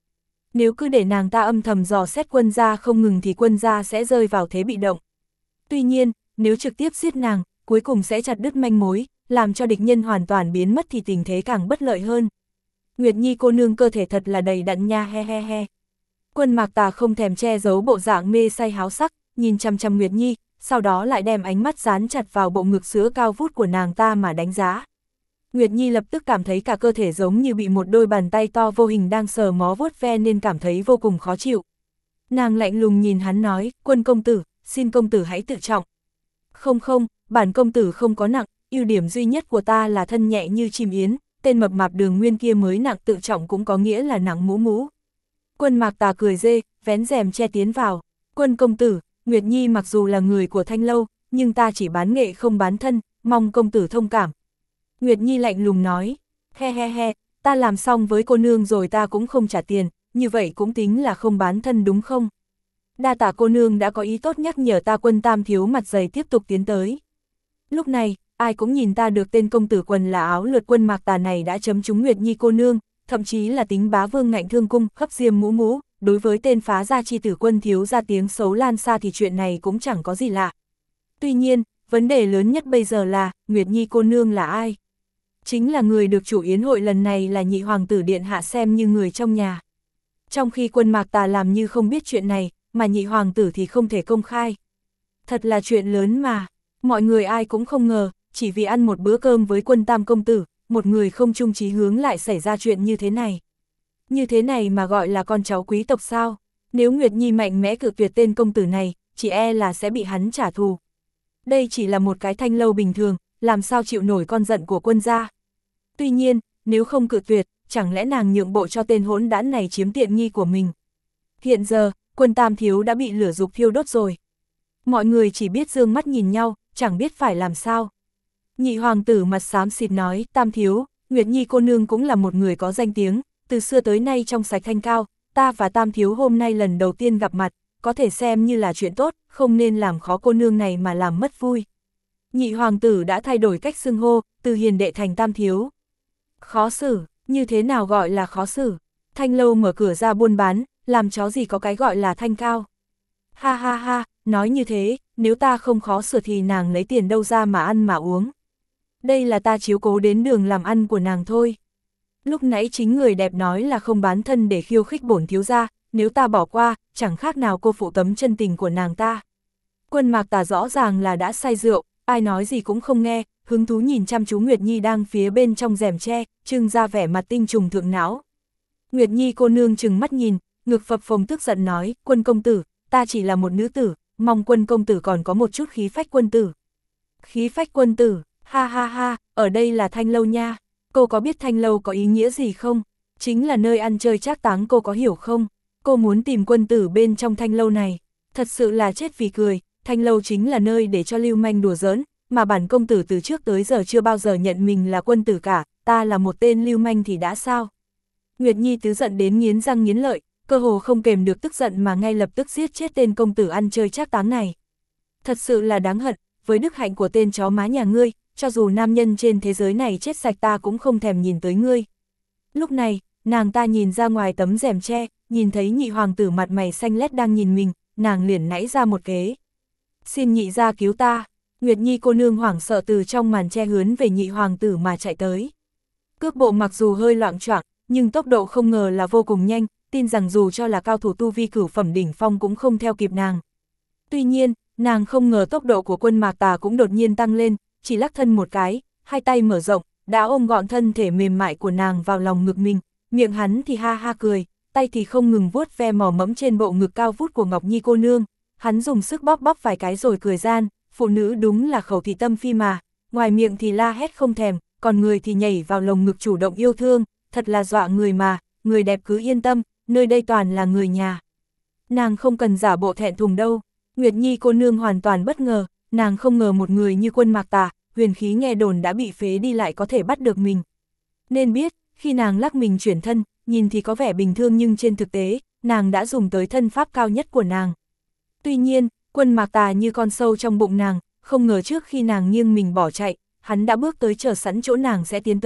Nếu cứ để nàng ta âm thầm dò xét quân gia không ngừng thì quân gia sẽ rơi vào thế bị động. Tuy nhiên, nếu trực tiếp giết nàng, cuối cùng sẽ chặt đứt manh mối, làm cho địch nhân hoàn toàn biến mất thì tình thế càng bất lợi hơn. Nguyệt Nhi cô nương cơ thể thật là đầy đặn nha, he he he. Quân Mạc Tà không thèm che giấu bộ dạng mê say háo sắc, nhìn chăm chăm Nguyệt Nhi, sau đó lại đem ánh mắt dán chặt vào bộ ngực sữa cao vút của nàng ta mà đánh giá. Nguyệt Nhi lập tức cảm thấy cả cơ thể giống như bị một đôi bàn tay to vô hình đang sờ mó vuốt ve nên cảm thấy vô cùng khó chịu. Nàng lạnh lùng nhìn hắn nói, Quân công tử, xin công tử hãy tự trọng. Không không, bản công tử không có nặng, ưu điểm duy nhất của ta là thân nhẹ như chim yến, tên mập mạp Đường Nguyên kia mới nặng, tự trọng cũng có nghĩa là nặng mũ mũ. Quân Mạc Tà cười rê, vén rèm che tiến vào. Quân công tử, Nguyệt Nhi mặc dù là người của Thanh Lâu, nhưng ta chỉ bán nghệ không bán thân, mong công tử thông cảm. Nguyệt Nhi lạnh lùng nói, he he he, ta làm xong với cô nương rồi ta cũng không trả tiền, như vậy cũng tính là không bán thân đúng không? Đa tạ cô nương đã có ý tốt nhắc nhở ta. Quân Tam thiếu mặt dày tiếp tục tiến tới. Lúc này, ai cũng nhìn ta được tên công tử quần là áo lượt Quân Mạc Tà này đã chấm trúng Nguyệt Nhi cô nương, thậm chí là tính bá vương ngạnh thương cung, khắp diêm mũ mũ, đối với tên phá gia chi tử Quân thiếu ra tiếng xấu lan xa thì chuyện này cũng chẳng có gì lạ. Tuy nhiên, vấn đề lớn nhất bây giờ là, Nguyệt Nhi cô nương là ai? Chính là người được chủ yến hội lần này là nhị hoàng tử điện hạ xem như người trong nhà. Trong khi Quân Mạc Tà làm như không biết chuyện này, mà nhị hoàng tử thì không thể công khai. Thật là chuyện lớn mà, mọi người ai cũng không ngờ, chỉ vì ăn một bữa cơm với Quân Tam công tử, một người không chung chí hướng lại xảy ra chuyện như thế này. Như thế này mà gọi là con cháu quý tộc sao? Nếu Nguyệt Nhi mạnh mẽ cự tuyệt tên công tử này, chỉ e là sẽ bị hắn trả thù. Đây chỉ là một cái Thanh Lâu bình thường, làm sao chịu nổi con giận của Quân gia. Tuy nhiên, nếu không cự tuyệt, chẳng lẽ nàng nhượng bộ cho tên hỗn đản này chiếm tiện nghi của mình. Hiện giờ, Quân Tam thiếu đã bị lửa dục thiêu đốt rồi. Mọi người chỉ biết dương mắt nhìn nhau, chẳng biết phải làm sao. Nhị hoàng tử mặt xám xịt nói, Tam thiếu, Nguyệt Nhi cô nương cũng là một người có danh tiếng, từ xưa tới nay trong sạch thanh cao, ta và Tam thiếu hôm nay lần đầu tiên gặp mặt, có thể xem như là chuyện tốt, không nên làm khó cô nương này mà làm mất vui. Nhị hoàng tử đã thay đổi cách xưng hô, từ hiền đệ thành Tam thiếu. Khó xử, như thế nào gọi là khó xử? Thanh Lâu mở cửa ra buôn bán, làm chó gì có cái gọi là thanh cao. Ha ha ha, nói như thế, nếu ta không khó xử thì nàng lấy tiền đâu ra mà ăn mà uống. Đây là ta chiếu cố đến đường làm ăn của nàng thôi. Lúc nãy chính người đẹp nói là không bán thân để khiêu khích bổn thiếu gia, nếu ta bỏ qua, chẳng khác nào cô phụ tấm chân tình của nàng ta. Quân Mạc Tà rõ ràng là đã say rượu, ai nói gì cũng không nghe, hứng thú nhìn chăm chú Nguyệt Nhi đang phía bên trong rèm tre, trưng ra vẻ mặt tinh trùng thượng não. Nguyệt Nhi cô nương trừng mắt nhìn, ngực phập phồng tức giận nói, Quân công tử, ta chỉ là một nữ tử, mong Quân công tử còn có một chút khí phách quân tử. Khí phách quân tử, ha ha ha, ở đây là Thanh Lâu nha, cô có biết Thanh Lâu có ý nghĩa gì không? Chính là nơi ăn chơi trác táng, cô có hiểu không? Cô muốn tìm quân tử bên trong Thanh Lâu này, thật sự là chết vì cười. Thanh Lâu chính là nơi để cho lưu manh đùa giỡn, mà bản công tử từ trước tới giờ chưa bao giờ nhận mình là quân tử cả, ta là một tên lưu manh thì đã sao? Nguyệt Nhi tứ giận đến nghiến răng nghiến lợi, cơ hồ không kềm được tức giận mà ngay lập tức giết chết tên công tử ăn chơi trác táng này. Thật sự là đáng hận, với đức hạnh của tên chó má nhà ngươi, cho dù nam nhân trên thế giới này chết sạch ta cũng không thèm nhìn tới ngươi. Lúc này, nàng ta nhìn ra ngoài tấm rèm tre, nhìn thấy nhị hoàng tử mặt mày xanh lét đang nhìn mình, nàng liền nảy ra một kế. Xin nhị gia cứu ta. Nguyệt Nhi cô nương hoảng sợ từ trong màn che hướng về nhị hoàng tử mà chạy tới. Cước bộ mặc dù hơi loạng choạng, nhưng tốc độ không ngờ là vô cùng nhanh, tin rằng dù cho là cao thủ tu vi cửu phẩm đỉnh phong cũng không theo kịp nàng. Tuy nhiên, nàng không ngờ tốc độ của Quân Mạc Tà cũng đột nhiên tăng lên, chỉ lắc thân một cái, hai tay mở rộng, đã ôm gọn thân thể mềm mại của nàng vào lòng ngực mình, miệng hắn thì ha ha cười, tay thì không ngừng vuốt ve mò mẫm trên bộ ngực cao vút của Ngọc Nhi cô nương. Hắn dùng sức bóp bóp vài cái rồi cười gian, phụ nữ đúng là khẩu thị tâm phi mà, ngoài miệng thì la hét không thèm, còn người thì nhảy vào lồng ngực chủ động yêu thương, thật là dọa người mà, người đẹp cứ yên tâm, nơi đây toàn là người nhà. Nàng không cần giả bộ thẹn thùng đâu. Nguyệt Nhi cô nương hoàn toàn bất ngờ, nàng không ngờ một người như Quân Mạc Tà, huyền khí nghe đồn đã bị phế đi lại có thể bắt được mình. Nên biết, khi nàng lắc mình chuyển thân, nhìn thì có vẻ bình thường nhưng trên thực tế, nàng đã dùng tới thân pháp cao nhất của nàng. Tuy nhiên, Quân Mạc Tà như con sâu trong bụng nàng, không ngờ trước khi nàng nghiêng mình bỏ chạy, hắn đã bước tới chờ sẵn chỗ nàng sẽ tiến tới,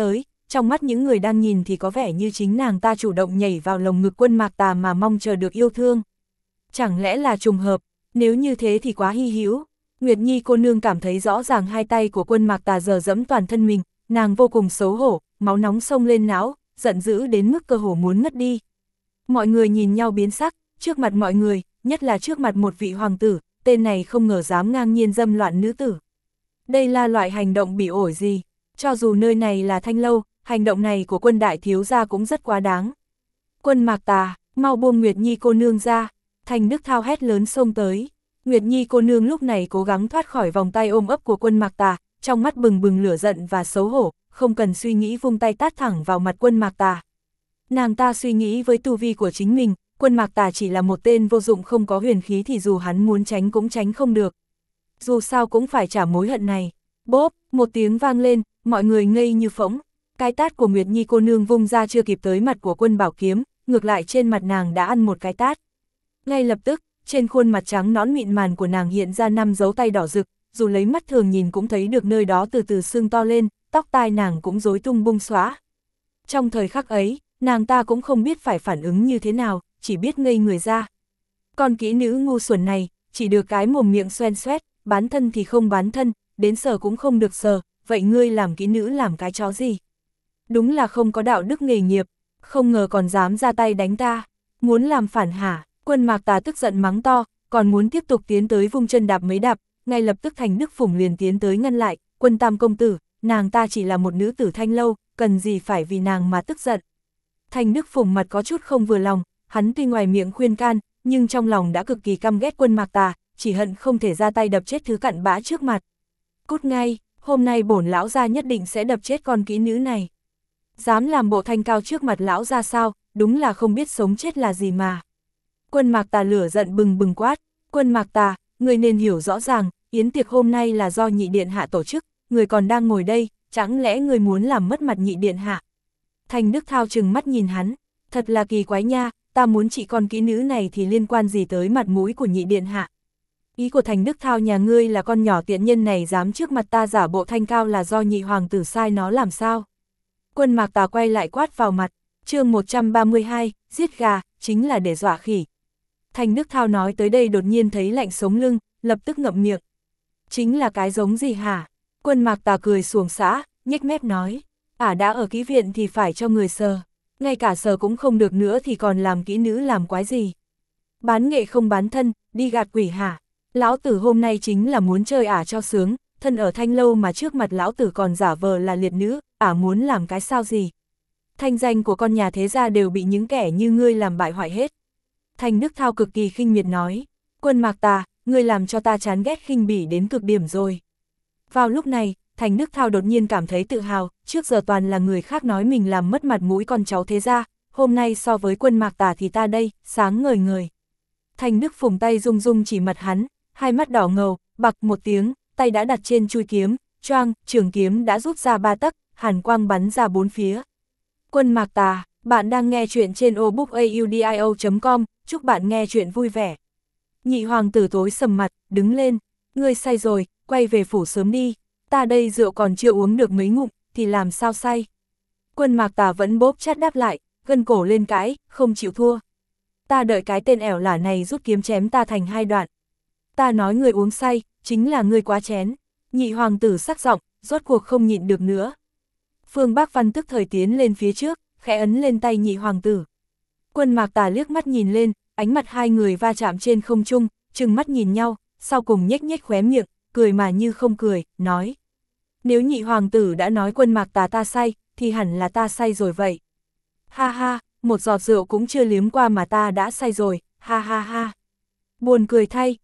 trong mắt những người đang nhìn thì có vẻ như chính nàng ta chủ động nhảy vào lồng ngực Quân Mạc Tà mà mong chờ được yêu thương. Chẳng lẽ là trùng hợp, nếu như thế thì quá hy hữu. Nguyệt Nhi cô nương cảm thấy rõ ràng hai tay của Quân Mạc Tà giờ dẫm toàn thân mình, nàng vô cùng xấu hổ, máu nóng xông lên não, giận dữ đến mức cơ hồ muốn ngất đi. Mọi người nhìn nhau biến sắc, trước mặt mọi người, nhất là trước mặt một vị hoàng tử, tên này không ngờ dám ngang nhiên dâm loạn nữ tử. Đây là loại hành động bỉ ổi gì? Cho dù nơi này là Thanh Lâu, hành động này của Quân đại thiếu gia cũng rất quá đáng. Quân Mạc Tà, mau buông Nguyệt Nhi cô nương ra. Thành Đức Thao hét lớn xông tới. Nguyệt Nhi cô nương lúc này cố gắng thoát khỏi vòng tay ôm ấp của Quân Mạc Tà, trong mắt bừng bừng lửa giận và xấu hổ, không cần suy nghĩ vung tay tát thẳng vào mặt Quân Mạc Tà. Nàng ta suy nghĩ với tu vi của chính mình, Quân Mạc Tà chỉ là một tên vô dụng không có huyền khí thì dù hắn muốn tránh cũng tránh không được. Dù sao cũng phải trả mối hận này. Bốp, một tiếng vang lên, mọi người ngây như phỗng. Cái tát của Nguyệt Nhi cô nương vung ra chưa kịp tới mặt của Quân Bảo Kiếm, ngược lại trên mặt nàng đã ăn một cái tát. Ngay lập tức, trên khuôn mặt trắng nõn mịn màng của nàng hiện ra 5 dấu tay đỏ rực, dù lấy mắt thường nhìn cũng thấy được nơi đó từ từ sưng to lên, tóc tai nàng cũng rối tung bung xóa. Trong thời khắc ấy, nàng ta cũng không biết phải phản ứng như thế nào, chỉ biết ngây người ra. Con kỹ nữ ngu xuẩn này, chỉ được cái mồm miệng xoen xoét, bán thân thì không bán thân, đến sờ cũng không được sờ, vậy ngươi làm kỹ nữ làm cái chó gì? Đúng là không có đạo đức nghề nghiệp, không ngờ còn dám ra tay đánh ta, muốn làm phản hả? Quân Mạc Tà tức giận mắng to, còn muốn tiếp tục tiến tới vung chân đạp mấy đạp, ngay lập tức Thành Đức Phùng liền tiến tới ngăn lại, Quân Tam công tử, nàng ta chỉ là một nữ tử Thanh Lâu, cần gì phải vì nàng mà tức giận. Thành Đức Phùng mặt có chút không vừa lòng, hắn tuy ngoài miệng khuyên can, nhưng trong lòng đã cực kỳ căm ghét Quân Mạc Tà, chỉ hận không thể ra tay đập chết thứ cặn bã trước mặt. Cút ngay, hôm nay bổn lão gia nhất định sẽ đập chết con kỹ nữ này. Dám làm bộ thanh cao trước mặt lão gia sao, đúng là không biết sống chết là gì mà. Quân Mạc Tà lửa giận bừng bừng quát, Quân Mạc Tà, người nên hiểu rõ ràng, yến tiệc hôm nay là do nhị điện hạ tổ chức, người còn đang ngồi đây, chẳng lẽ người muốn làm mất mặt nhị điện hạ? Thành Đức Thao trừng mắt nhìn hắn, thật là kỳ quái nha, ta muốn trị con kỹ nữ này thì liên quan gì tới mặt mũi của nhị điện hạ? Ý của Thành Đức Thao nhà ngươi là con nhỏ tiện nhân này dám trước mặt ta giả bộ thanh cao là do nhị hoàng tử sai nó làm sao? Quân Mạc Tà quay lại quát vào mặt, chương 132, giết gà, chính là để dọa khỉ. Thành Đức Thao nói tới đây đột nhiên thấy lạnh sống lưng, lập tức ngậm miệng. Chính là cái giống gì hả? Quân Mạc Tà cười xuồng xã, nhếch mép nói, đã ở kỹ viện thì phải cho người sờ, ngay cả sờ cũng không được nữa thì còn làm kỹ nữ làm quái gì? Bán nghệ không bán thân, đi gạt quỷ hả? Lão tử hôm nay chính là muốn chơi cho sướng, thân ở Thanh Lâu mà trước mặt lão tử còn giả vờ là liệt nữ, muốn làm cái sao gì? Thanh danh của con nhà thế gia đều bị những kẻ như ngươi làm bại hoại hết. Thành Đức Thao cực kỳ khinh miệt nói, Quân Mạc Tà, ngươi làm cho ta chán ghét khinh bỉ đến cực điểm rồi. Vào lúc này, Thành Đức Thao đột nhiên cảm thấy tự hào, trước giờ toàn là người khác nói mình làm mất mặt mũi con cháu thế gia, hôm nay so với Quân Mạc Tà thì ta đây, sáng ngời ngời. Thành Đức Phùng tay rung rung chỉ mặt hắn, hai mắt đỏ ngầu, bặc một tiếng, tay đã đặt trên chui kiếm, choang, trường kiếm đã rút ra 3 tấc, hàn quang bắn ra 4 phía. Quân Mạc Tà, bạn đang nghe chuyện trên obookaudio.com, chúc bạn nghe chuyện vui vẻ. Nhị hoàng tử tối sầm mặt, đứng lên, ngươi say rồi, quay về phủ sớm đi, ta đây rượu còn chưa uống được mấy ngụm, thì làm sao say. Quân Mạc Tà vẫn bóp chát đáp lại, gân cổ lên cãi, không chịu thua. Ta đợi cái tên ẻo lả này rút kiếm chém ta thành 2 đoạn. Ta nói người uống say, chính là ngươi quá chén. Nhị hoàng tử sắc giọng, rốt cuộc không nhịn được nữa. Phương Bác Văn tức thời tiến lên phía trước, khẽ ấn lên tay nhị hoàng tử. Quân Mạc Tà liếc mắt nhìn lên, ánh mặt hai người va chạm trên không trung, trừng mắt nhìn nhau, sau cùng nhếch nhếch khóe miệng, cười mà như không cười, nói. Nếu nhị hoàng tử đã nói Quân Mạc Tà ta say, thì hẳn là ta say rồi vậy. Ha ha, một giọt rượu cũng chưa liếm qua mà ta đã say rồi, ha ha ha. Buồn cười thay,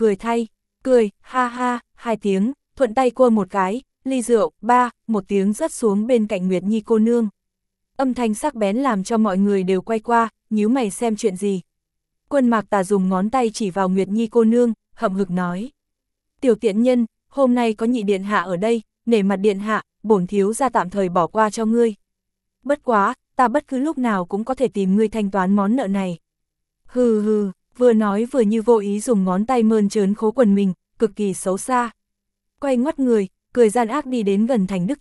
cười, ha ha, 2 tiếng, thuận tay cua một cái, ly rượu, 3, một tiếng rớt xuống bên cạnh Nguyệt Nhi cô nương. Âm thanh sắc bén làm cho mọi người đều quay qua, nhíu mày xem chuyện gì. Quân Mạc Tà dùng ngón tay chỉ vào Nguyệt Nhi cô nương, hậm hực nói. Tiểu tiện nhân, hôm nay có nhị điện hạ ở đây, nể mặt điện hạ, bổn thiếu gia tạm thời bỏ qua cho ngươi. Bất quá, ta bất cứ lúc nào cũng có thể tìm ngươi thanh toán món nợ này. Hừ hừ, vừa nói vừa như vô ý dùng ngón tay mơn trớn khố quần mình, cực kỳ xấu xa. Quay ngoắt người, cười gian ác đi đến gần Thành Đức Thao,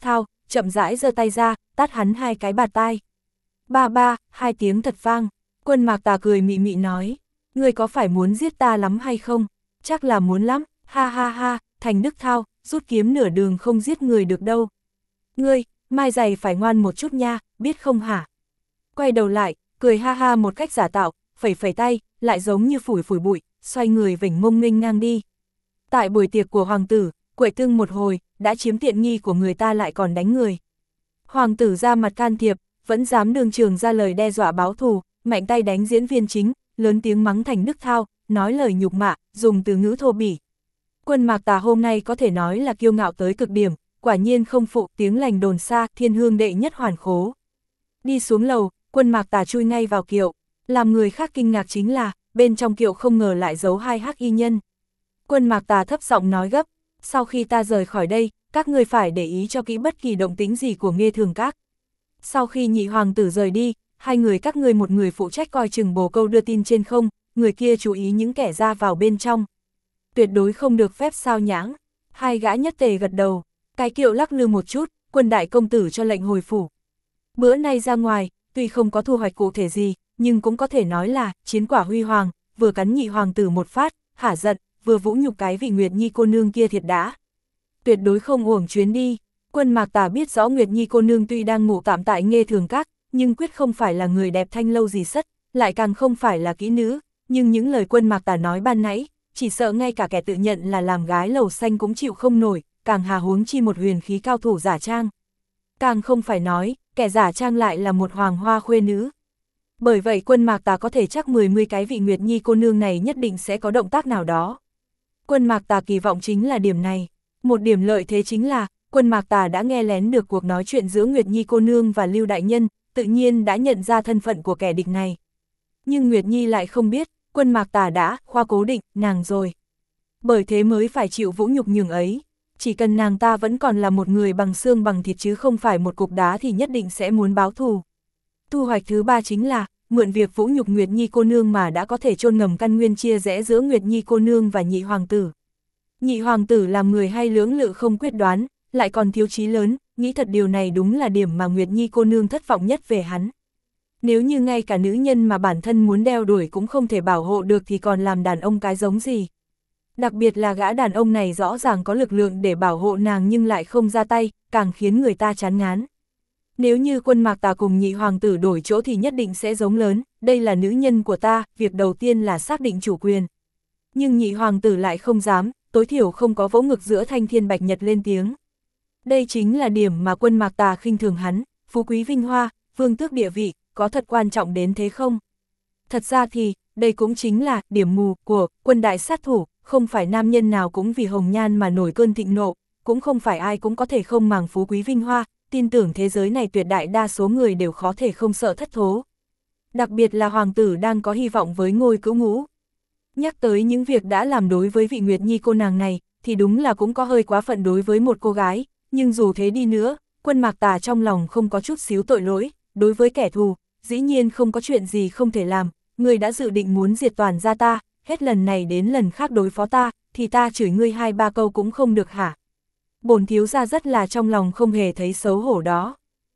chậm rãi giơ tay ra, tát hắn 2 cái bạt tai. Ba ba, 2 tiếng thật vang. Quân Mạc Tà cười mị mị nói, ngươi có phải muốn giết ta lắm hay không? Chắc là muốn lắm, ha ha ha, Thành Đức Thao, rút kiếm nửa đường không giết người được đâu. Ngươi, mai giày phải ngoan một chút nha, biết không hả? Quay đầu lại, cười ha ha một cách giả tạo, phẩy phẩy tay, lại giống như phủi phủi bụi, xoay người vểnh mông nghênh ngang đi. Tại buổi tiệc của hoàng tử, quậy tương một hồi, đã chiếm tiện nghi của người ta lại còn đánh người. Hoàng tử ra mặt can thiệp, vẫn dám đường trường ra lời đe dọa báo thù, mạnh tay đánh diễn viên chính, lớn tiếng mắng Thành Đức Thao, nói lời nhục mạ, dùng từ ngữ thô bỉ. Quân Mạc Tà hôm nay có thể nói là kiêu ngạo tới cực điểm, quả nhiên không phụ tiếng lành đồn xa, thiên hương đệ nhất hoàn khố. Đi xuống lầu, Quân Mạc Tà chui ngay vào kiệu, làm người khác kinh ngạc chính là, bên trong kiệu không ngờ lại giấu 2 hắc y nhân. Quân Mạc Tà thấp giọng nói gấp, sau khi ta rời khỏi đây, các ngươi phải để ý cho kỹ bất kỳ động tĩnh gì của Nghê Thường Các. Sau khi nhị hoàng tử rời đi, 2 người các ngươi một người phụ trách coi chừng bồ câu đưa tin trên không, người kia chú ý những kẻ ra vào bên trong. Tuyệt đối không được phép sao nhãng. 2 gã nhất tề gật đầu, cái kiệu lắc lư một chút, Quân đại công tử cho lệnh hồi phủ. Bữa nay ra ngoài, tuy không có thu hoạch cụ thể gì, nhưng cũng có thể nói là chiến quả huy hoàng, vừa cắn nhị hoàng tử một phát, hả giận, vừa vũ nhục cái vị Nguyệt Nhi cô nương kia thiệt đã. Tuyệt đối không uổng chuyến đi. Quân Mạc Tà biết rõ Nguyệt Nhi cô nương tuy đang ngủ tạm tại Nghê Thường Các, nhưng quyết không phải là người đẹp thanh lâu gì sất, lại càng không phải là kỹ nữ, nhưng những lời Quân Mạc Tà nói ban nãy, chỉ sợ ngay cả kẻ tự nhận là làm gái lầu xanh cũng chịu không nổi, càng hà huống chi một huyền khí cao thủ giả trang. Càng không phải nói, kẻ giả trang lại là một hoàng hoa khuê nữ. Bởi vậy Quân Mạc Tà có thể chắc 10 cái vị Nguyệt Nhi cô nương này nhất định sẽ có động tác nào đó. Quân Mạc Tà kỳ vọng chính là điểm này. Một điểm lợi thế chính là, Quân Mạc Tà đã nghe lén được cuộc nói chuyện giữa Nguyệt Nhi cô nương và Lưu Đại Nhân, tự nhiên đã nhận ra thân phận của kẻ địch này. Nhưng Nguyệt Nhi lại không biết, Quân Mạc Tà đã khoa cố định nàng rồi. Bởi thế mới phải chịu vũ nhục nhường ấy. Chỉ cần nàng ta vẫn còn là một người bằng xương bằng thịt chứ không phải một cục đá thì nhất định sẽ muốn báo thù. Thu hoạch thứ 3 chính là, mượn việc vũ nhục Nguyệt Nhi cô nương mà đã có thể chôn ngầm căn nguyên chia rẽ giữa Nguyệt Nhi cô nương và nhị hoàng tử. Nhị hoàng tử làm người hay lưỡng lự không quyết đoán, lại còn thiếu chí lớn, nghĩ thật điều này đúng là điểm mà Nguyệt Nhi cô nương thất vọng nhất về hắn. Nếu như ngay cả nữ nhân mà bản thân muốn đeo đuổi cũng không thể bảo hộ được thì còn làm đàn ông cái giống gì. Đặc biệt là gã đàn ông này rõ ràng có lực lượng để bảo hộ nàng nhưng lại không ra tay, càng khiến người ta chán ngán. Nếu như Quân Mạc Tà cùng nhị hoàng tử đổi chỗ thì nhất định sẽ giống lớn, đây là nữ nhân của ta, việc đầu tiên là xác định chủ quyền. Nhưng nhị hoàng tử lại không dám, tối thiểu không có vỗ ngực giữa Thanh Thiên Bạch Nhật lên tiếng. Đây chính là điểm mà Quân Mạc Tà khinh thường hắn, phú quý vinh hoa, vương tước địa vị, có thật quan trọng đến thế không? Thật ra thì, đây cũng chính là điểm mù của quân đại sát thủ, không phải nam nhân nào cũng vì hồng nhan mà nổi cơn thịnh nộ, cũng không phải ai cũng có thể không màng phú quý vinh hoa, tin tưởng thế giới này tuyệt đại đa số người đều khó thể không sợ thất thố. Đặc biệt là hoàng tử đang có hy vọng với ngôi cữu ngũ. Nhắc tới những việc đã làm đối với vị Nguyệt Nhi cô nàng này, thì đúng là cũng có hơi quá phận đối với một cô gái, nhưng dù thế đi nữa, Quân Mạc Tà trong lòng không có chút xíu tội lỗi, đối với kẻ thù, dĩ nhiên không có chuyện gì không thể làm, người đã dự định muốn diệt toàn gia ta, hết lần này đến lần khác đối phó ta, thì ta chửi ngươi 2-3 câu cũng không được hả? Bổn thiếu gia rất là trong lòng không hề thấy xấu hổ đó.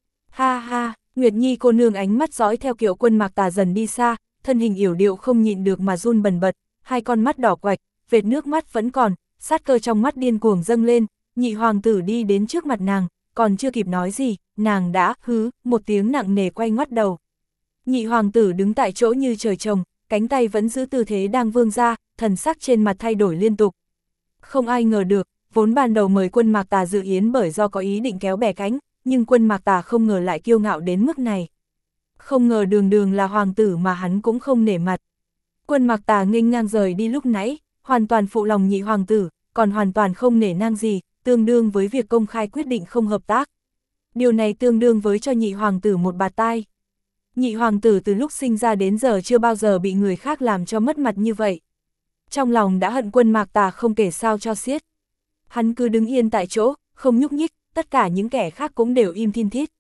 Ha ha, Nguyệt Nhi cô nương ánh mắt dõi theo kiệu Quân Mạc Tà dần đi xa, thân hình yểu điệu không nhịn được mà run bần bật, 2 con mắt đỏ quạch, vệt nước mắt vẫn còn, sát cơ trong mắt điên cuồng dâng lên, nhị hoàng tử đi đến trước mặt nàng, còn chưa kịp nói gì, nàng đã hứ một tiếng nặng nề quay ngoắt đầu. Nhị hoàng tử đứng tại chỗ như trời trồng, cánh tay vẫn giữ tư thế đang vươn ra, thần sắc trên mặt thay đổi liên tục. Không ai ngờ được, vốn ban đầu mời Quân Mạc Tà dự yến bởi do có ý định kéo bè cánh, nhưng Quân Mạc Tà không ngờ lại kiêu ngạo đến mức này. Không ngờ đường đường là hoàng tử mà hắn cũng không nể mặt. Quân Mạc Tà nghênh ngang rời đi lúc nãy, hoàn toàn phụ lòng nhị hoàng tử, còn hoàn toàn không nể nang gì, tương đương với việc công khai quyết định không hợp tác. Điều này tương đương với cho nhị hoàng tử một bạt tai. Nhị hoàng tử từ lúc sinh ra đến giờ chưa bao giờ bị người khác làm cho mất mặt như vậy. Trong lòng đã hận Quân Mạc Tà không kể sao cho xiết. Hắn cứ đứng yên tại chỗ, không nhúc nhích, tất cả những kẻ khác cũng đều im thin thít.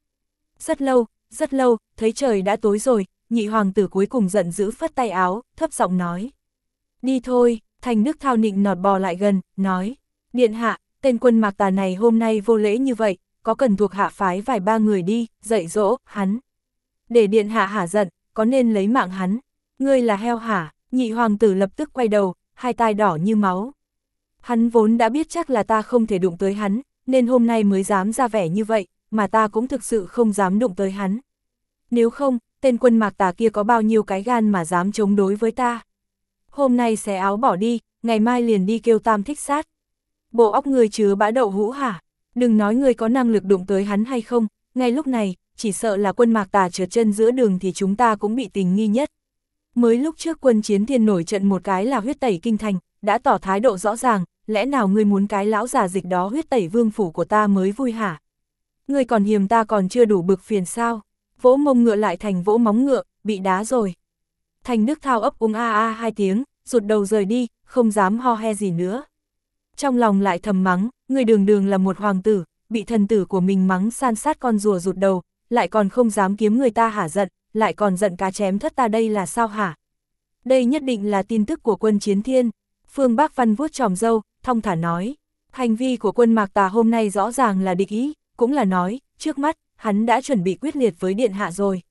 Rất lâu, thấy trời đã tối rồi, nhị hoàng tử cuối cùng giận dữ phất tay áo, thấp giọng nói. Đi thôi, Thành Đức Thao nịnh nọt bò lại gần, nói. Điện hạ, tên Quân Mạc Tà này hôm nay vô lễ như vậy, có cần thuộc hạ phái vài ba người đi, dạy dỗ, hắn. Để điện hạ hả giận, có nên lấy mạng hắn? Ngươi là heo hả? Nhị hoàng tử lập tức quay đầu, hai tai đỏ như máu. Hắn vốn đã biết chắc là ta không thể đụng tới hắn, nên hôm nay mới dám ra vẻ như vậy, mà ta cũng thực sự không dám đụng tới hắn. Nếu không, tên quân Mạc Tà kia có bao nhiêu cái gan mà dám chống đối với ta. Hôm nay xé áo bỏ đi, ngày mai liền đi kêu Tam Thích sát. Bộ óc người chứa bã đậu hũ hả? Đừng nói người có năng lực đụng tới hắn hay không, ngay lúc này, chỉ sợ là quân Mạc Tà trượt chân giữa đường thì chúng ta cũng bị tình nghi nhất. Mới lúc trước quân Chiến Thiên nổi trận một cái là huyết tẩy kinh thành, đã tỏ thái độ rõ ràng, lẽ nào ngươi muốn cái lão già dịch đó huyết tẩy vương phủ của ta mới vui hả? Ngươi còn hiềm ta còn chưa đủ bực phiền sao? Vỗ mông ngựa lại thành vỗ móng ngựa, bị đá rồi. Thành Đức Thao ấp úng a a hai tiếng, rụt đầu rời đi, không dám ho he gì nữa. Trong lòng lại thầm mắng, người đường đường là một hoàng tử, bị thần tử của mình mắng san sát con rùa rụt đầu, lại còn không dám kiếm người ta hả giận, lại còn giận cá chém thất ta đây là sao hả? Đây nhất định là tin tức của quân Chiến Thiên. Phương Bác Văn vuốt tròm râu, thong thả nói, hành vi của quân Mạc Tà hôm nay rõ ràng là địch ý, cũng là nói, trước mắt, hắn đã chuẩn bị quyết liệt với điện hạ rồi.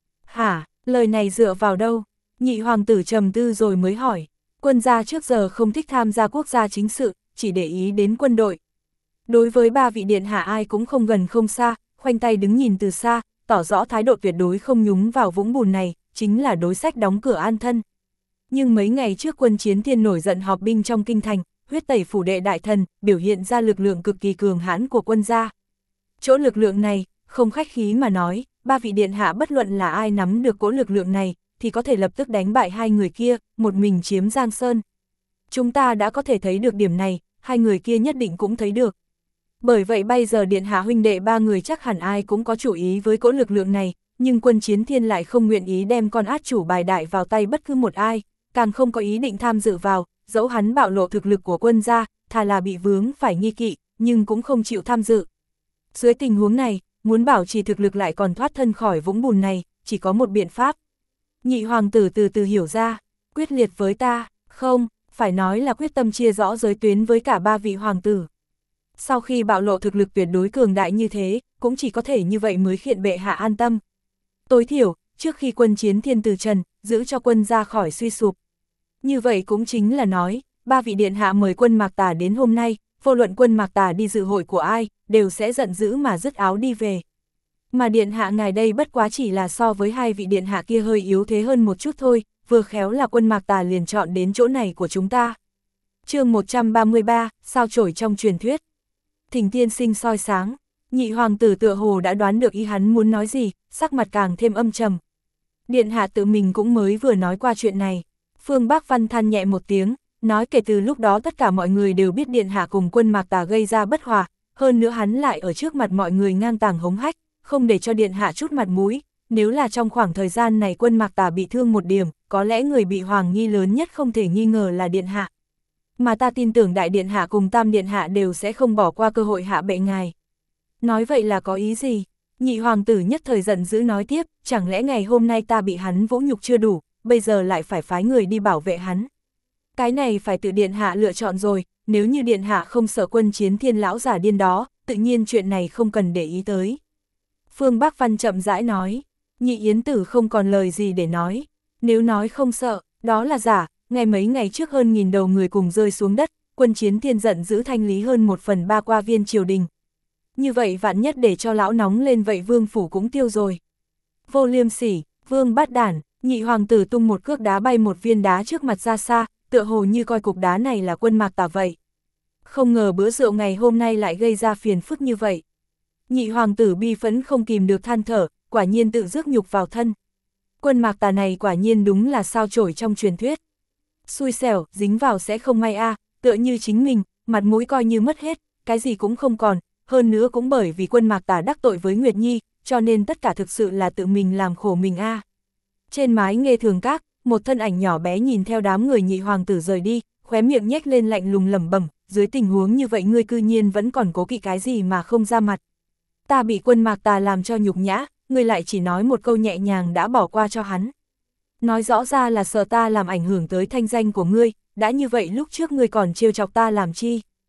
Hả, lời này dựa vào đâu? Nhị hoàng tử trầm tư rồi mới hỏi, quân gia trước giờ không thích tham gia quốc gia chính sự, chỉ để ý đến quân đội. Đối với ba vị điện hạ ai cũng không gần không xa, khoanh tay đứng nhìn từ xa, tỏ rõ thái độ tuyệt đối không nhúng vào vũng bùn này, chính là đối sách đóng cửa an thân. Nhưng mấy ngày trước quân Chiến Thiên nổi giận họp binh trong kinh thành, huyết tẩy phủ đệ đại thần, biểu hiện ra lực lượng cực kỳ cường hãn của quân gia. Chỗ lực lượng này, không khách khí mà nói, ba vị điện hạ bất luận là ai nắm được cỗ lực lượng này, thì có thể lập tức đánh bại hai người kia, một mình chiếm Giang Sơn. Chúng ta đã có thể thấy được điểm này, hai người kia nhất định cũng thấy được. Bởi vậy bây giờ điện hạ huynh đệ ba người chắc hẳn ai cũng có chủ ý với cỗ lực lượng này, nhưng quân Chiến Thiên lại không nguyện ý đem con át chủ bài đại vào tay bất cứ một ai, càng không có ý định tham dự vào, dẫu hắn bạo lộ thực lực của quân gia, thà là bị vướng phải nghi kỵ, nhưng cũng không chịu tham dự. Dưới tình huống này, muốn bảo trì thực lực lại còn thoát thân khỏi vũng bùn này, chỉ có một biện pháp. Nhị hoàng tử từ từ hiểu ra, quyết liệt với ta, không, phải nói là quyết tâm chia rõ giới tuyến với cả ba vị hoàng tử. Sau khi bạo lộ thực lực tuyệt đối cường đại như thế, cũng chỉ có thể như vậy mới khiến bệ hạ an tâm. Tối thiểu, trước khi quân Chiến Thiên từ trần, giữ cho quân ra khỏi suy sụp. Như vậy cũng chính là nói, ba vị điện hạ mời quân Mạc Tà đến hôm nay, vô luận quân Mạc Tà đi dự hội của ai, đều sẽ giận dữ mà dứt áo đi về. Mà điện hạ ngài đây bất quá chỉ là so với hai vị điện hạ kia hơi yếu thế hơn một chút thôi, vừa khéo là quân Mạc Tà liền chọn đến chỗ này của chúng ta. Chương 133, sao chổi trong truyền thuyết. Thỉnh tiên sinh soi sáng, nhị hoàng tử tựa hồ đã đoán được ý hắn muốn nói gì, sắc mặt càng thêm âm trầm. Điện hạ tự mình cũng mới vừa nói qua chuyện này. Phương Bác Văn than nhẹ một tiếng, nói kể từ lúc đó tất cả mọi người đều biết điện hạ cùng quân Mạc Tà gây ra bất hòa, hơn nữa hắn lại ở trước mặt mọi người ngang tàng hống hách, không để cho điện hạ chút mặt mũi. Nếu là trong khoảng thời gian này quân Mạc Tà bị thương một điểm, có lẽ người bị hoàng nghi lớn nhất không thể nghi ngờ là điện hạ. Mà ta tin tưởng đại điện hạ cùng tam điện hạ đều sẽ không bỏ qua cơ hội hạ bệ ngài. Nói vậy là có ý gì? Nhị hoàng tử nhất thời giận dữ nói tiếp, chẳng lẽ ngày hôm nay ta bị hắn vỗ nhục chưa đủ, bây giờ lại phải phái người đi bảo vệ hắn. Cái này phải tự điện hạ lựa chọn rồi, nếu như điện hạ không sợ quân Chiến Thiên lão giả điên đó, tự nhiên chuyện này không cần để ý tới. Phương Bác Văn chậm rãi nói, nhị yến tử không còn lời gì để nói, nếu nói không sợ, đó là giả, ngày mấy ngày trước hơn 1000 đầu người cùng rơi xuống đất, quân Chiến Thiên giận giữ thanh lý hơn 1/3 qua viên triều đình. Như vậy vạn nhất để cho lão nóng lên vậy vương phủ cũng tiêu rồi. Vô liêm sỉ, vương bát đản, nhị hoàng tử tung một cước đá bay một viên đá trước mặt ra xa, tựa hồ như coi cục đá này là quân Mạc Tà vậy. Không ngờ bữa rượu ngày hôm nay lại gây ra phiền phức như vậy. Nhị hoàng tử bi phẫn không kìm được than thở, quả nhiên tự rước nhục vào thân. Quân Mạc Tà này quả nhiên đúng là sao chổi trong truyền thuyết. Xui xẻo, dính vào sẽ không may a, tựa như chính mình, mặt mũi coi như mất hết, cái gì cũng không còn, hơn nữa cũng bởi vì quân Mạc Tà đắc tội với Nguyệt Nhi, cho nên tất cả thực sự là tự mình làm khổ mình a. Trên mái Nghê Thường Các, một thân ảnh nhỏ bé nhìn theo đám người nhị hoàng tử rời đi, khóe miệng nhếch lên lạnh lùng lẩm bẩm, dưới tình huống như vậy ngươi cư nhiên vẫn còn cố kỵ cái gì mà không ra mặt. Ta bị quân Mạc Tà làm cho nhục nhã, ngươi lại chỉ nói một câu nhẹ nhàng đã bỏ qua cho hắn. Nói rõ ra là sợ ta làm ảnh hưởng tới thanh danh của ngươi, đã như vậy lúc trước ngươi còn trêu chọc ta làm chi.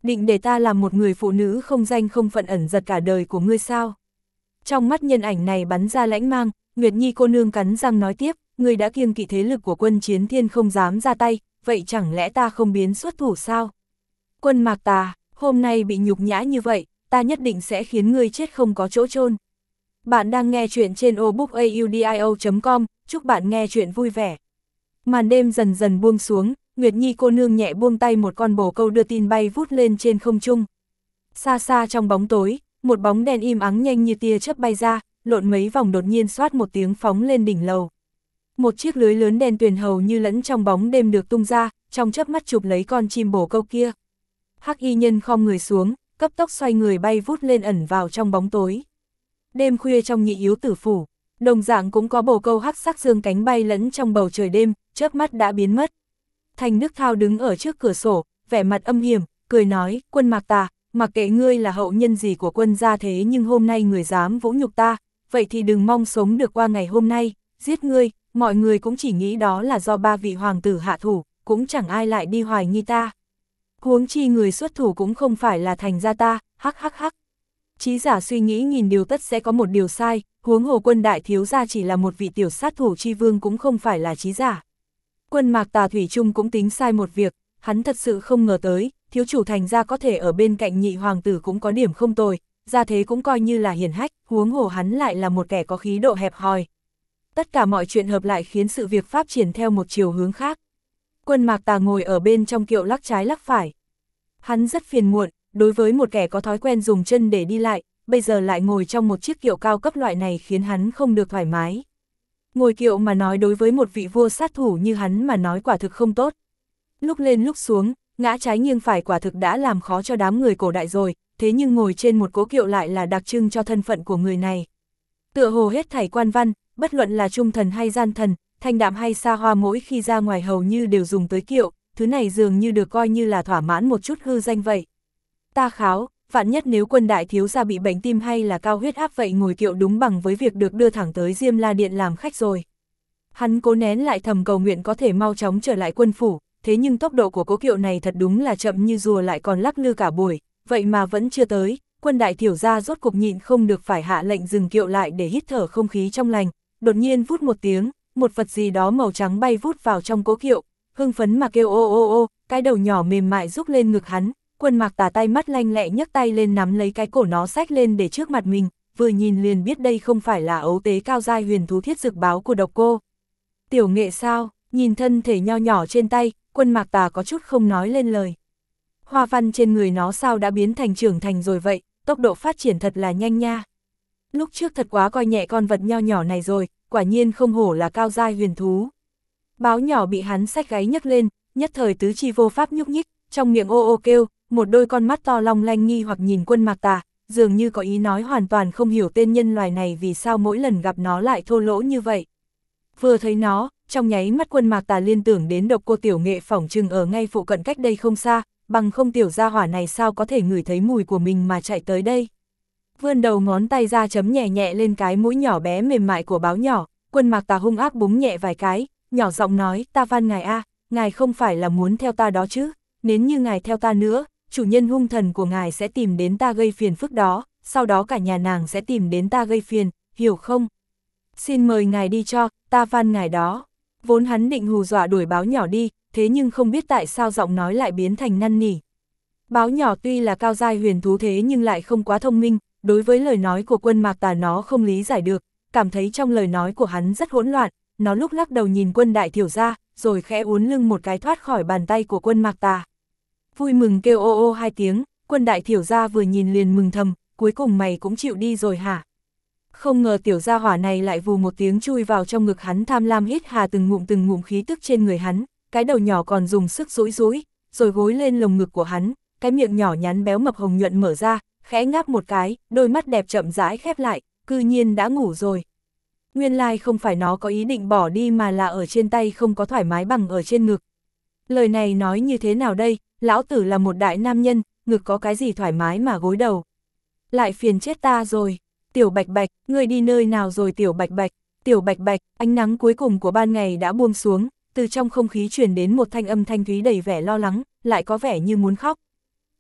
Định để ta làm một người phụ nữ không danh không phận ẩn giật cả đời của ngươi sao? Trong mắt nhân ảnh này bắn ra lãnh mang, Nguyệt Nhi cô nương cắn răng nói tiếp, ngươi đã kiêng kỵ thế lực của Quân Chiến Thiên không dám ra tay, vậy chẳng lẽ ta không biến xuất thủ sao? Quân Mạc Tà, hôm nay bị nhục nhã như vậy, ta nhất định sẽ khiến ngươi chết không có chỗ chôn. Bạn đang nghe chuyện trên obookaudio.com, chúc bạn nghe chuyện vui vẻ. Màn đêm dần dần buông xuống, Nguyệt Nhi cô nương nhẹ buông tay một con bồ câu đưa tin bay vút lên trên không trung. Xa xa trong bóng tối, một bóng đen im ắng nhanh như tia chớp bay ra, lộn mấy vòng đột nhiên xoát một tiếng phóng lên đỉnh lầu. Một chiếc lưới lớn đen tuyền hầu như lẫn trong bóng đêm được tung ra, trong chớp mắt chụp lấy con chim bồ câu kia. Hắc y nhân khom người xuống, cấp tốc xoay người bay vút lên ẩn vào trong bóng tối. Đêm khuya trong Nhị Yếu Tử Phủ, đồng dạng cũng có bồ câu hắc sắc dương cánh bay lẫn trong bầu trời đêm, chớp mắt đã biến mất. Thành Đức Thao đứng ở trước cửa sổ, vẻ mặt âm hiểm, cười nói, Quân Mạc Tà, mặc kệ ngươi là hậu nhân gì của quân gia thế nhưng hôm nay người dám vũ nhục ta, vậy thì đừng mong sống được qua ngày hôm nay, giết ngươi, mọi người cũng chỉ nghĩ đó là do ba vị hoàng tử hạ thủ, cũng chẳng ai lại đi hoài nghi ta. Huống chi người xuất thủ cũng không phải là Thành gia ta, hắc hắc hắc. Trí giả suy nghĩ nghìn điều tất sẽ có một điều sai, huống hồ Quân đại thiếu gia chỉ là một vị tiểu sát thủ chi vương cũng không phải là trí giả. Quân Mạc Tà thủy chung cũng tính sai một việc, hắn thật sự không ngờ tới, thiếu chủ Thành gia có thể ở bên cạnh nhị hoàng tử cũng có điểm không tồi, gia thế cũng coi như là hiển hách, huống hồ hắn lại là một kẻ có khí độ hẹp hòi. Tất cả mọi chuyện hợp lại khiến sự việc phát triển theo một chiều hướng khác. Quân Mạc Tà ngồi ở bên trong kiệu lắc trái lắc phải. Hắn rất phiền muộn, đối với một kẻ có thói quen dùng chân để đi lại, bây giờ lại ngồi trong một chiếc kiệu cao cấp loại này khiến hắn không được thoải mái. Ngồi kiệu mà nói đối với một vị vua sát thủ như hắn mà nói quả thực không tốt. Lúc lên lúc xuống, ngã trái nghiêng phải quả thực đã làm khó cho đám người cổ đại rồi, thế nhưng ngồi trên một cỗ kiệu lại là đặc trưng cho thân phận của người này. Tựa hồ hết thảy quan văn, bất luận là trung thần hay gian thần, thanh đạm hay xa hoa mỗi khi ra ngoài hầu như đều dùng tới kiệu, thứ này dường như được coi như là thỏa mãn một chút hư danh vậy. Ta kháo, vạn nhất nếu Quân đại thiếu gia bị bệnh tim hay là cao huyết áp vậy ngồi kiệu đúng bằng với việc được đưa thẳng tới Diêm La Điện làm khách rồi. Hắn cố nén lại thầm cầu nguyện có thể mau chóng trở lại quân phủ, thế nhưng tốc độ của cỗ kiệu này thật đúng là chậm như rùa lại còn lắc lư cả buổi, vậy mà vẫn chưa tới. Quân đại thiếu gia rốt cục nhịn không được phải hạ lệnh dừng kiệu lại để hít thở không khí trong lành, đột nhiên vút một tiếng, một vật gì đó màu trắng bay vút vào trong cỗ kiệu, hưng phấn mà kêu ô ô ô, cái đầu nhỏ mềm mại rúc lên ngực hắn. Quân Mạc Tà tay mắt lanh lẹ nhấc tay lên nắm lấy cái cổ nó xách lên để trước mặt mình, vừa nhìn liền biết đây không phải là ấu tế cao giai huyền thú thiết dược báo của độc cô. Tiểu nghệ sao, nhìn thân thể nho nhỏ trên tay, Quân Mạc Tà có chút không nói lên lời. Hoa văn trên người nó sao đã biến thành trưởng thành rồi vậy, tốc độ phát triển thật là nhanh nha. Lúc trước thật quá coi nhẹ con vật nho nhỏ này rồi, quả nhiên không hổ là cao giai huyền thú. Báo nhỏ bị hắn xách gáy nhấc lên, nhất thời tứ chi vô pháp nhúc nhích, trong miệng ô ô kêu, một đôi con mắt to long lanh nghi hoặc nhìn Quân Mạc Tà, dường như có ý nói hoàn toàn không hiểu tên nhân loài này vì sao mỗi lần gặp nó lại thô lỗ như vậy. Vừa thấy nó, trong nháy mắt Quân Mạc Tà liên tưởng đến độc cô tiểu nghệ phỏng chừng ở ngay phụ cận cách đây không xa, bằng không tiểu gia hỏa này sao có thể ngửi thấy mùi của mình mà chạy tới đây. Vươn đầu ngón tay ra chấm nhẹ nhẹ lên cái mũi nhỏ bé mềm mại của báo nhỏ, Quân Mạc Tà hung ác búng nhẹ vài cái, nhỏ giọng nói, ta van ngài a, ngài không phải là muốn theo ta đó chứ, nếu như ngài theo ta nữa, chủ nhân hung thần của ngài sẽ tìm đến ta gây phiền phức đó, sau đó cả nhà nàng sẽ tìm đến ta gây phiền, hiểu không? Xin mời ngài đi cho, ta van ngài đó. Vốn hắn định hù dọa đuổi báo nhỏ đi, thế nhưng không biết tại sao giọng nói lại biến thành năn nỉ. Báo nhỏ tuy là cao giai huyền thú thế nhưng lại không quá thông minh, đối với lời nói của Quân Mạc Tà nó không lý giải được, cảm thấy trong lời nói của hắn rất hỗn loạn, nó lúc lắc đầu nhìn Quân đại thiếu gia, rồi khẽ uốn lưng một cái thoát khỏi bàn tay của Quân Mạc Tà. Vui mừng kêu ô ô hai tiếng, Quân đại thiếu gia vừa nhìn liền mừng thầm, cuối cùng mày cũng chịu đi rồi hả? Không ngờ tiểu gia hỏa này lại vù một tiếng chui vào trong ngực hắn tham lam hít hà từng ngụm khí tức trên người hắn, cái đầu nhỏ còn dùng sức rũi rũi, rồi gối lên lồng ngực của hắn, cái miệng nhỏ nhắn béo mập hồng nhuận mở ra, khẽ ngáp một cái, đôi mắt đẹp chậm rãi khép lại, cư nhiên đã ngủ rồi. Nguyên lai không phải nó có ý định bỏ đi mà là ở trên tay không có thoải mái bằng ở trên ngực. Lời này nói như thế nào đây, lão tử là một đại nam nhân, ngực có cái gì thoải mái mà gối đầu. Lại phiền chết ta rồi. Tiểu Bạch Bạch, ngươi đi nơi nào rồi Tiểu Bạch Bạch? Tiểu Bạch Bạch, ánh nắng cuối cùng của ban ngày đã buông xuống, từ trong không khí truyền đến một thanh âm thanh thúy đầy vẻ lo lắng, lại có vẻ như muốn khóc.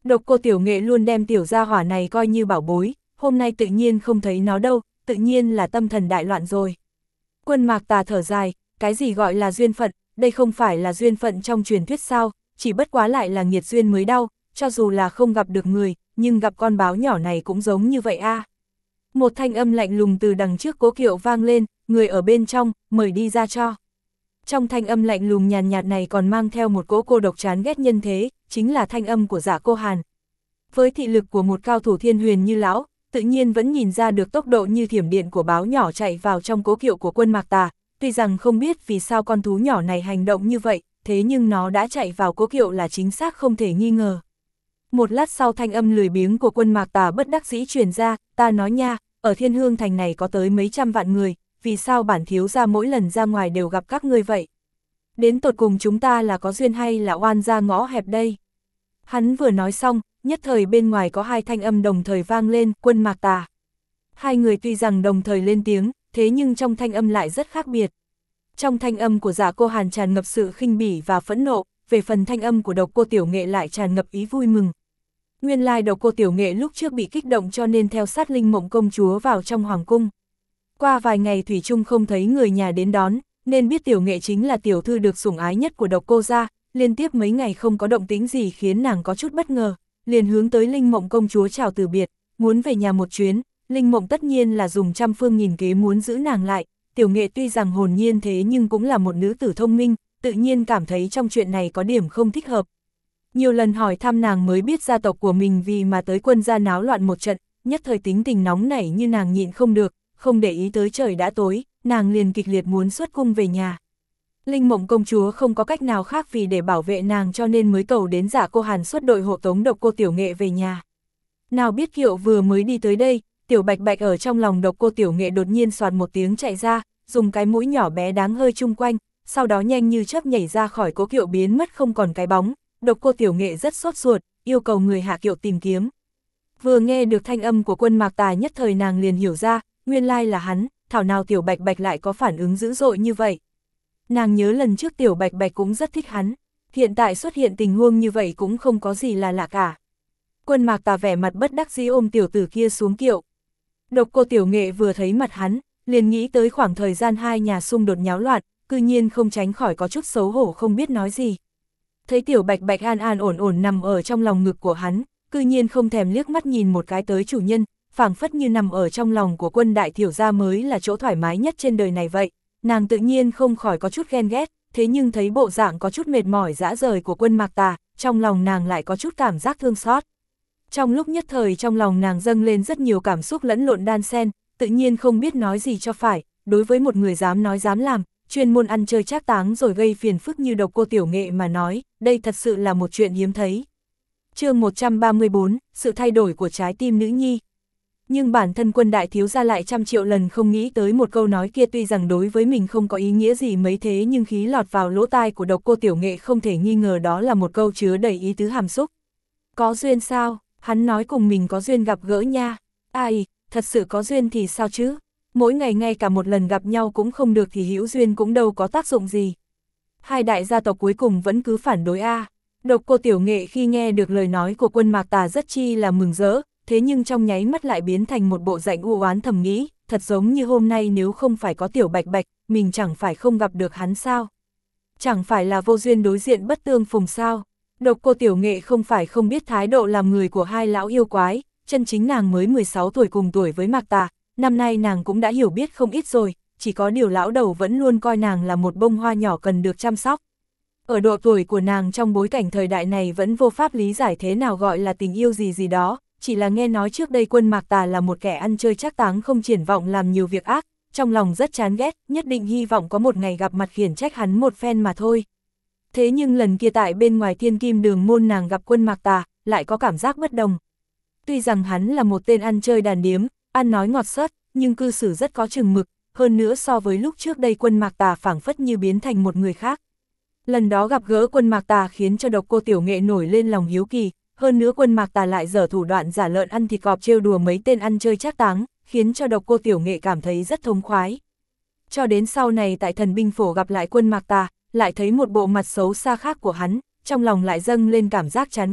Độc Cô Tiểu Nghệ luôn đem tiểu gia hỏa này coi như bảo bối, hôm nay tự nhiên không thấy nó đâu, tự nhiên là tâm thần đại loạn rồi. Quân Mạc Tà thở dài, cái gì gọi là duyên phận, đây không phải là duyên phận trong truyền thuyết sao, chỉ bất quá lại là nghiệt duyên mới đau, cho dù là không gặp được người, nhưng gặp con báo nhỏ này cũng giống như vậy a. Một thanh âm lạnh lùng từ đằng trước cố kiệu vang lên, người ở bên trong, mời đi ra cho. Trong thanh âm lạnh lùng nhàn nhạt này còn mang theo một cỗ cô độc chán ghét nhân thế, chính là thanh âm của Dạ Cô Hàn. Với thị lực của một cao thủ thiên huyền như lão, tự nhiên vẫn nhìn ra được tốc độ như thiểm điện của báo nhỏ chạy vào trong cố kiệu của Quân Mạc Tà, tuy rằng không biết vì sao con thú nhỏ này hành động như vậy, thế nhưng nó đã chạy vào cố kiệu là chính xác không thể nghi ngờ. Một lát sau thanh âm lười biếng của Quân Mạc Tà bất đắc dĩ truyền ra, ta nói nha, ở Thiên Hương Thành này có tới mấy trăm vạn người, vì sao bản thiếu gia mỗi lần ra ngoài đều gặp các ngươi vậy? Đến tột cùng chúng ta là có duyên hay là oan ra ngõ hẹp đây? Hắn vừa nói xong, nhất thời bên ngoài có hai thanh âm đồng thời vang lên, Quân Mạc Tà. Hai người tuy rằng đồng thời lên tiếng, thế nhưng trong thanh âm lại rất khác biệt. Trong thanh âm của Dạ Cô Hàn tràn ngập sự khinh bỉ và phẫn nộ, về phần thanh âm của Độc Cô Tiểu Nghệ lại tràn ngập ý vui mừng. Nguyên lai Độc Cô Tiểu Nghệ lúc trước bị kích động cho nên theo sát Linh Mộng công chúa vào trong hoàng cung. Qua vài ngày thủy chung không thấy người nhà đến đón, nên biết Tiểu Nghệ chính là tiểu thư được sủng ái nhất của Độc Cô gia, liên tiếp mấy ngày không có động tĩnh gì khiến nàng có chút bất ngờ, liền hướng tới Linh Mộng công chúa chào từ biệt, muốn về nhà một chuyến. Linh Mộng tất nhiên là dùng trăm phương nghìn kế muốn giữ nàng lại, Tiểu Nghệ tuy rằng hồn nhiên thế nhưng cũng là một nữ tử thông minh, tự nhiên cảm thấy trong chuyện này có điểm không thích hợp. Nhiều lần hỏi thăm nàng mới biết gia tộc của mình vì mà tới quân gia náo loạn một trận, nhất thời tính tình nóng nảy như nàng nhịn không được, không để ý tới trời đã tối, nàng liền kịch liệt muốn xuất cung về nhà. Linh Mộng công chúa không có cách nào khác vì để bảo vệ nàng cho nên mới cầu đến Dạ Cô Hàn xuất đội hộ tống Độc Cô Tiểu Nghệ về nhà. Nào biết kiệu vừa mới đi tới đây, Tiểu Bạch Bạch ở trong lòng Độc Cô Tiểu Nghệ đột nhiên soạt một tiếng chạy ra, dùng cái mũi nhỏ bé đáng hơi chung quanh, sau đó nhanh như chớp nhảy ra khỏi cố kiệu biến mất không còn cái bóng. Độc Cô Tiểu Nghệ rất sốt ruột, yêu cầu người hạ kiệu tìm kiếm. Vừa nghe được thanh âm của Quân Mạc Tà nhất thời nàng liền hiểu ra, nguyên lai là hắn, thảo nào Tiểu Bạch Bạch lại có phản ứng dữ dội như vậy. Nàng nhớ lần trước Tiểu Bạch Bạch cũng rất thích hắn, hiện tại xuất hiện tình huống như vậy cũng không có gì là lạ cả. Quân Mạc Tà vẻ mặt bất đắc dĩ ôm tiểu tử kia xuống kiệu. Độc Cô Tiểu Nghệ vừa thấy mặt hắn, liền nghĩ tới khoảng thời gian hai nhà xung đột nháo loạn, cư nhiên không tránh khỏi có chút xấu hổ không biết nói gì. Thấy Tiểu Bạch Bạch an an ổn ổn nằm ở trong lòng ngực của hắn, cư nhiên không thèm liếc mắt nhìn một cái tới chủ nhân, phảng phất như nằm ở trong lòng của Quân đại tiểu gia mới là chỗ thoải mái nhất trên đời này vậy. Nàng tự nhiên không khỏi có chút ghen ghét, thế nhưng thấy bộ dạng có chút mệt mỏi dã rời của Quân Mạc Tà, trong lòng nàng lại có chút cảm giác thương xót. Trong lúc nhất thời trong lòng nàng dâng lên rất nhiều cảm xúc lẫn lộn đan xen, tự nhiên không biết nói gì cho phải, đối với một người dám nói dám làm, chuyên môn ăn chơi trác táng rồi gây phiền phức như Độc Cô Tiểu Nghệ mà nói, đây thật sự là một chuyện hiếm thấy. Chương 134, sự thay đổi của trái tim nữ nhi. Nhưng bản thân Quân đại thiếu gia lại trăm triệu lần không nghĩ tới một câu nói kia, tuy rằng đối với mình không có ý nghĩa gì mấy thế nhưng khí lọt vào lỗ tai của Độc Cô Tiểu Nghệ không thể nghi ngờ đó là một câu chứa đầy ý tứ hàm xúc. Có duyên sao? Hắn nói cùng mình có duyên gặp gỡ nha. Ai, thật sự có duyên thì sao chứ? Mỗi ngày ngay cả một lần gặp nhau cũng không được thì hữu duyên cũng đâu có tác dụng gì. Hai đại gia tộc cuối cùng vẫn cứ phản đối a. Độc Cô Tiểu Nghệ khi nghe được lời nói của Quân Mạc Tà rất chi là mừng rỡ, thế nhưng trong nháy mắt lại biến thành một bộ dạng u oán thầm nghĩ, thật giống như hôm nay nếu không phải có Tiểu Bạch Bạch, mình chẳng phải không gặp được hắn sao? Chẳng phải là vô duyên đối diện bất tương phùng sao? Độc Cô Tiểu Nghệ không phải không biết thái độ làm người của hai lão yêu quái, chân chính nàng mới 16 tuổi cùng tuổi với Mạc Tà, năm nay nàng cũng đã hiểu biết không ít rồi, chỉ có điều lão đầu vẫn luôn coi nàng là một bông hoa nhỏ cần được chăm sóc. Ở độ tuổi của nàng trong bối cảnh thời đại này vẫn vô pháp lý giải thế nào gọi là tình yêu gì gì đó, chỉ là nghe nói trước đây Quân Mạc Tà là một kẻ ăn chơi trác táng không triển vọng làm nhiều việc ác, trong lòng rất chán ghét, nhất định hy vọng có một ngày gặp mặt khiển trách hắn một phen mà thôi. Thế nhưng lần kia tại bên ngoài Thiên Kim Đường môn nàng gặp Quân Mạc Tà, lại có cảm giác bất đồng. Tuy rằng hắn là một tên ăn chơi đàn điếm, ăn nói ngọt sớt, nhưng cư xử rất có chừng mực, hơn nữa so với lúc trước đây Quân Mạc Tà phảng phất như biến thành một người khác. Lần đó gặp gỡ Quân Mạc Tà khiến cho Độc Cô Tiểu Nghệ nổi lên lòng hiếu kỳ, hơn nữa Quân Mạc Tà lại dở thủ đoạn giả lợn ăn thịt cọp trêu đùa mấy tên ăn chơi trác táng, khiến cho Độc Cô Tiểu Nghệ cảm thấy rất thống khoái. Cho đến sau này tại Thần Binh Phổ gặp lại Quân Mạc Tà, lại thấy một bộ mặt xấu xa khác của hắn, trong lòng lại dâng lên cảm giác chán ghét,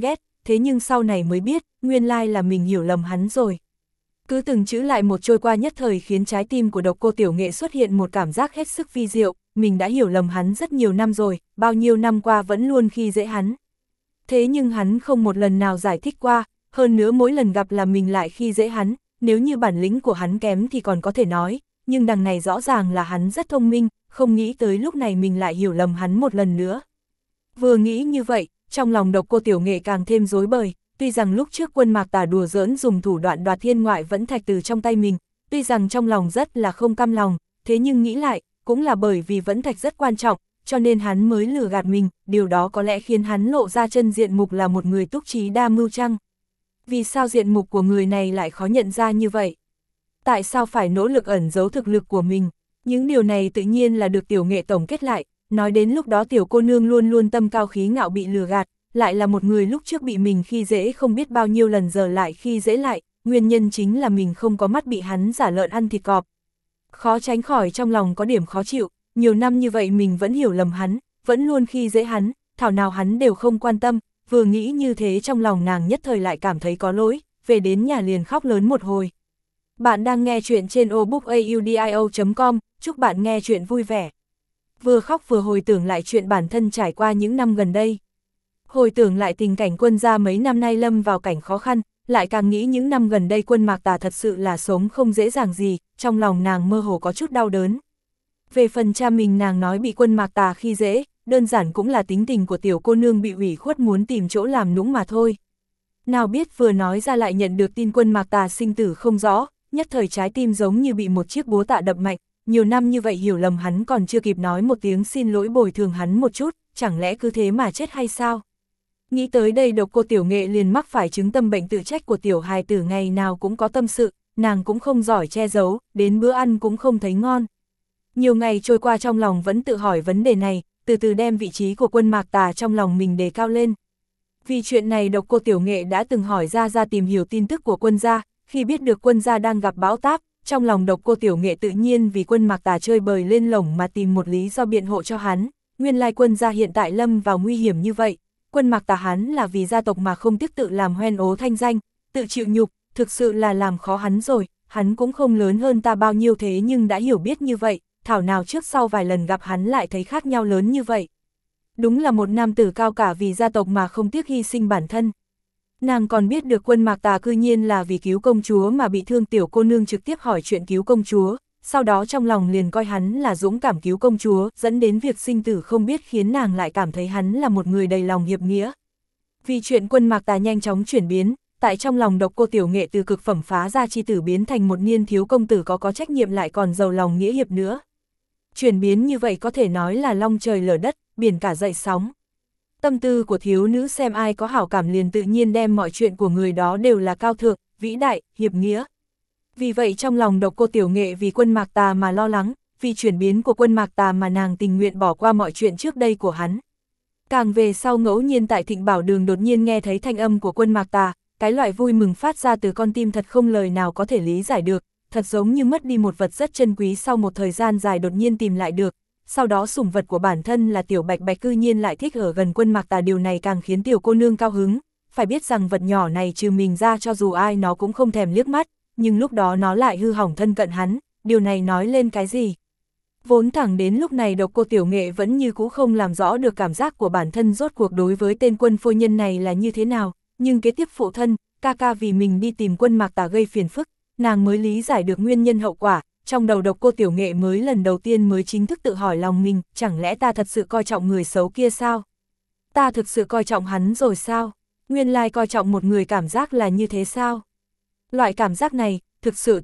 thế nhưng sau này mới biết, nguyên lai là mình hiểu lầm hắn rồi. Cứ từng chữ lại một trôi qua nhất thời khiến trái tim của Độc Cô Tiểu Nghệ xuất hiện một cảm giác hết sức vi diệu, mình đã hiểu lầm hắn rất nhiều năm rồi, bao nhiêu năm qua vẫn luôn khi dễ hắn. Thế nhưng hắn không một lần nào giải thích qua, hơn nữa mỗi lần gặp là mình lại khi dễ hắn, nếu như bản lĩnh của hắn kém thì còn có thể nói, nhưng đằng này rõ ràng là hắn rất thông minh, không nghĩ tới lúc này mình lại hiểu lầm hắn một lần nữa. Vừa nghĩ như vậy, trong lòng Độc Cô Tiểu Nghệ càng thêm rối bời, tuy rằng lúc trước Quân Mạc Tà đùa giỡn dùng thủ đoạn đoạt thiên ngoại vẫn thạch từ trong tay mình, tuy rằng trong lòng rất là không cam lòng, thế nhưng nghĩ lại, cũng là bởi vì vẫn thạch rất quan trọng, cho nên hắn mới lừa gạt mình, điều đó có lẽ khiến hắn lộ ra chân diện mục là một người túc trí đa mưu chăng? Vì sao diện mục của người này lại khó nhận ra như vậy? Tại sao phải nỗ lực ẩn giấu thực lực của mình? Những điều này tự nhiên là được Tiểu Nghệ tổng kết lại, nói đến lúc đó tiểu cô nương luôn luôn tâm cao khí ngạo bị lừa gạt, lại là một người lúc trước bị mình khi dễ không biết bao nhiêu lần giờ lại khi dễ lại, nguyên nhân chính là mình không có mắt bị hắn giả lợn ăn thịt cọp. Khó tránh khỏi trong lòng có điểm khó chịu, nhiều năm như vậy mình vẫn hiểu lầm hắn, vẫn luôn khi dễ hắn, thảo nào hắn đều không quan tâm, vừa nghĩ như thế trong lòng nàng nhất thời lại cảm thấy có lỗi, về đến nhà liền khóc lớn một hồi. Bạn đang nghe chuyện trên obookaudio.com, chúc bạn nghe chuyện vui vẻ. Vừa khóc vừa hồi tưởng lại chuyện bản thân trải qua những năm gần đây. Hồi tưởng lại tình cảnh Quân gia mấy năm nay lâm vào cảnh khó khăn, lại càng nghĩ những năm gần đây Quân Mạc Tà thật sự là sống không dễ dàng gì, trong lòng nàng mơ hồ có chút đau đớn. Về phần cha mình nàng nói bị Quân Mạc Tà khi dễ, đơn giản cũng là tính tình của tiểu cô nương bị ủy khuất muốn tìm chỗ làm nũng mà thôi. Nào biết vừa nói ra lại nhận được tin Quân Mạc Tà sinh tử không rõ, nhất thời trái tim giống như bị một chiếc búa tạ đập mạnh, nhiều năm như vậy hiểu lầm hắn còn chưa kịp nói một tiếng xin lỗi bồi thường hắn một chút, chẳng lẽ cứ thế mà chết hay sao? Nghĩ tới đây Độc Cô Tiểu Nghệ liền mắc phải chứng tâm bệnh tự trách của tiểu hài tử ngày nào cũng có tâm sự, nàng cũng không giỏi che giấu, đến bữa ăn cũng không thấy ngon. Nhiều ngày trôi qua trong lòng vẫn tự hỏi vấn đề này, từ từ đem vị trí của Quân Mạc Tà trong lòng mình đề cao lên. Vì chuyện này Độc Cô Tiểu Nghệ đã từng hỏi ra tìm hiểu tin tức của Quân gia, khi biết được Quân gia đang gặp bão táp, trong lòng Độc Cô Tiểu Nghệ tự nhiên vì Quân Mạc Tà chơi bời lên lổng mà tìm một lý do biện hộ cho hắn, nguyên lai Quân gia hiện tại lâm vào nguy hiểm như vậy. Quân Mạc Tà hắn là vì gia tộc mà không tiếc tự làm hoen ố thanh danh, tự chịu nhục, thực sự là làm khó hắn rồi, hắn cũng không lớn hơn ta bao nhiêu thế nhưng đã hiểu biết như vậy, thảo nào trước sau vài lần gặp hắn lại thấy khác nhau lớn như vậy. Đúng là một nam tử cao cả vì gia tộc mà không tiếc hy sinh bản thân. Nàng còn biết được Quân Mạc Tà cư nhiên là vì cứu công chúa mà bị thương tiểu cô nương trực tiếp hỏi chuyện cứu công chúa, sau đó trong lòng liền coi hắn là dũng cảm cứu công chúa, dẫn đến việc sinh tử không biết khiến nàng lại cảm thấy hắn là một người đầy lòng hiệp nghĩa. Vì chuyện Quân Mạc Tà nhanh chóng chuyển biến, tại trong lòng Độc Cô Tiểu Nghệ từ cực phẩm phá gia chi tử biến thành một niên thiếu công tử có trách nhiệm lại còn giàu lòng nghĩa hiệp nữa. Chuyển biến như vậy có thể nói là long trời lở đất, biển cả dậy sóng. Tâm tư của thiếu nữ xem ai có hảo cảm liền tự nhiên đem mọi chuyện của người đó đều là cao thượng, vĩ đại, hiệp nghĩa. Vì vậy trong lòng Độc Cô Tiểu Nghệ vì Quân Mạc Tà mà lo lắng, vì chuyển biến của Quân Mạc Tà mà nàng tình nguyện bỏ qua mọi chuyện trước đây của hắn. Càng về sau ngẫu nhiên tại Thịnh Bảo Đường đột nhiên nghe thấy thanh âm của Quân Mạc Tà, cái loại vui mừng phát ra từ con tim thật không lời nào có thể lý giải được, thật giống như mất đi một vật rất chân quý sau một thời gian dài đột nhiên tìm lại được. Sau đó sủng vật của bản thân là tiểu Bạch Bạch cư nhiên lại thích ở gần Quân Mạc Tà, điều này càng khiến tiểu cô nương cao hứng, phải biết rằng vật nhỏ này trừ mình ra cho dù ai nó cũng không thèm liếc mắt, nhưng lúc đó nó lại hư hỏng thân cận hắn, điều này nói lên cái gì? Vốn thẳng đến lúc này Độc Cô Tiểu Nghệ vẫn như cũ không làm rõ được cảm giác của bản thân rốt cuộc đối với tên Quân phu nhân này là như thế nào, nhưng kế tiếp phụ thân, ca ca vì mình đi tìm Quân Mạc Tà gây phiền phức, nàng mới lý giải được nguyên nhân hậu quả. Trong đầu Độc Cô Tiểu Nghệ mới lần đầu tiên mới chính thức tự hỏi lòng mình, chẳng lẽ ta thật sự coi trọng người xấu kia sao? Ta thực sự coi trọng hắn rồi sao? Nguyên lai coi trọng một người cảm giác là như thế sao? Loại cảm giác này, thực sự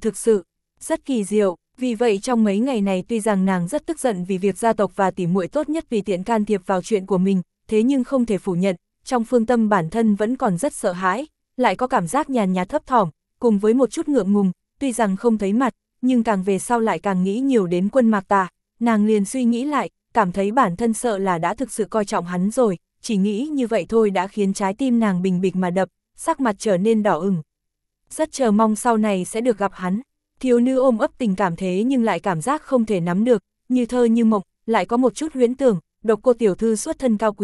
rất kỳ diệu, vì vậy trong mấy ngày này tuy rằng nàng rất tức giận vì việc gia tộc và tỉ muội tốt nhất vì tiện can thiệp vào chuyện của mình, thế nhưng không thể phủ nhận, trong phương tâm bản thân vẫn còn rất sợ hãi, lại có cảm giác nhàn nhạt thấp thỏm, cùng với một chút ngượng ngùng, tuy rằng không thấy mặt, nhưng càng về sau lại càng nghĩ nhiều đến Quân Mạc Tà, nàng liền suy nghĩ lại, cảm thấy bản thân sợ là đã thực sự coi trọng hắn rồi, chỉ nghĩ như vậy thôi đã khiến trái tim nàng bình bịch mà đập, sắc mặt trở nên đỏ ửng. Rất chờ mong sau này sẽ được gặp hắn, thiếu nữ ôm ấp tình cảm thế nhưng lại cảm giác không thể nắm được, như thơ như mộng, lại có một chút huyễn tưởng, Độc Cô tiểu thư xuất thân cao quý,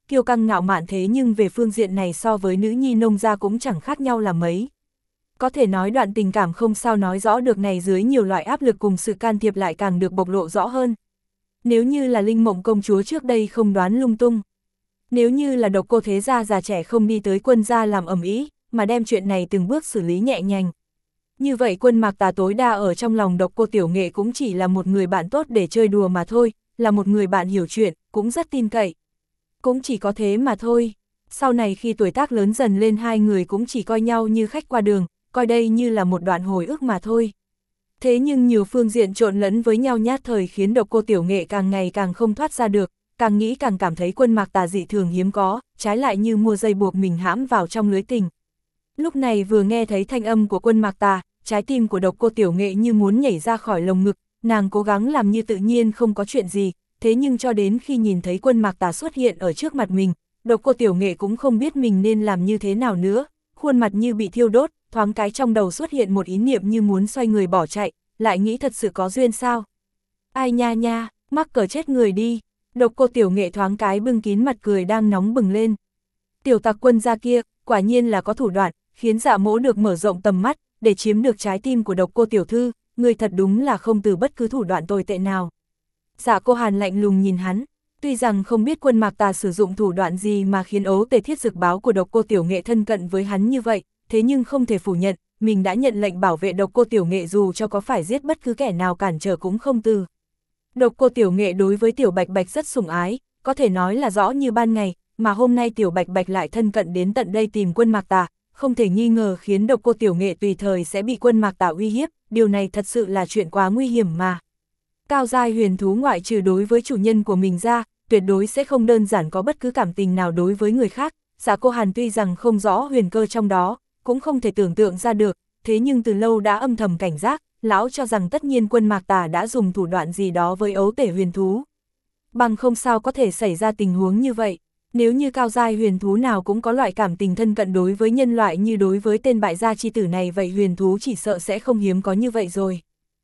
kiêu căng ngạo mạn thế nhưng về phương diện này so với nữ nhi nông gia cũng chẳng khác nhau là mấy. Có thể nói đoạn tình cảm không sao nói rõ được này dưới nhiều loại áp lực cùng sự can thiệp lại càng được bộc lộ rõ hơn. Nếu như là Linh Mộng công chúa trước đây không đoán lung tung. Nếu như là Độc Cô thế gia già trẻ không đi tới Quân gia làm ầm ĩ, mà đem chuyện này từng bước xử lý nhẹ nhàng. Như vậy Quân Mạc Tà tối đa ở trong lòng Độc Cô Tiểu Nghệ cũng chỉ là một người bạn tốt để chơi đùa mà thôi, là một người bạn hiểu chuyện, cũng rất tin cậy. Cũng chỉ có thế mà thôi. Sau này khi tuổi tác lớn dần lên hai người cũng chỉ coi nhau như khách qua đường, coi đây như là một đoạn hồi ức mà thôi. Thế nhưng nhiều phương diện trộn lẫn với nhau nhát thời khiến Độc Cô Tiểu Nghệ càng ngày càng không thoát ra được, càng nghĩ càng cảm thấy Quân Mạc Tà dị thường hiếm có, trái lại như mua dây buộc mình hãm vào trong lưới tình. Lúc này vừa nghe thấy thanh âm của Quân Mạc Tà, trái tim của Độc Cô Tiểu Nghệ như muốn nhảy ra khỏi lồng ngực, nàng cố gắng làm như tự nhiên không có chuyện gì, thế nhưng cho đến khi nhìn thấy Quân Mạc Tà xuất hiện ở trước mặt mình, Độc Cô Tiểu Nghệ cũng không biết mình nên làm như thế nào nữa, khuôn mặt như bị thiêu đốt, thoáng cái trong đầu xuất hiện một ý niệm như muốn xoay người bỏ chạy, lại nghĩ thật sự có duyên sao. Ai nha nha, mắc cỡ chết người đi. Độc Cô Tiểu Nghệ thoáng cái bưng kín mặt cười đang nóng bừng lên. Tiểu tặc Quân gia kia, quả nhiên là có thủ đoạn, khiến Dạ Mỗ được mở rộng tầm mắt, để chiếm được trái tim của Độc Cô tiểu thư, người thật đúng là không từ bất cứ thủ đoạn tồi tệ nào. Dạ Cô Hàn lạnh lùng nhìn hắn, tuy rằng không biết Quân Mạc Tà sử dụng thủ đoạn gì mà khiến ấu tề thiết dực báo của Độc Cô Tiểu Nghệ thân cận với hắn như vậy, thế nhưng không thể phủ nhận, mình đã nhận lệnh bảo vệ Độc Cô Tiểu Nghệ dù cho có phải giết bất cứ kẻ nào cản trở cũng không từ. Độc Cô Tiểu Nghệ đối với Tiểu Bạch Bạch rất sủng ái, có thể nói là rõ như ban ngày, mà hôm nay Tiểu Bạch Bạch lại thân cận đến tận đây tìm Quân Mạc Tà, không thể nghi ngờ khiến Độc Cô Tiểu Nghệ tùy thời sẽ bị Quân Mạc Tà uy hiếp, điều này thật sự là chuyện quá nguy hiểm mà. Cao giai huyền thú ngoại trừ đối với chủ nhân của mình ra, tuyệt đối sẽ không đơn giản có bất cứ cảm tình nào đối với người khác. Dạ Cô Hàn tuy rằng không rõ huyền cơ trong đó, cũng không thể tưởng tượng ra được, thế nhưng từ lâu đã âm thầm cảnh giác, lão cho rằng tất nhiên Quân Mạc Tà đã dùng thủ đoạn gì đó với ấu tể huyền thú. Bằng không sao có thể xảy ra tình huống như vậy. Nếu như cao giai huyền thú nào cũng có loại cảm tình thân cận đối với nhân loại như đối với tên bại gia chi tử này, vậy huyền thú chỉ sợ sẽ không hiếm có như vậy rồi.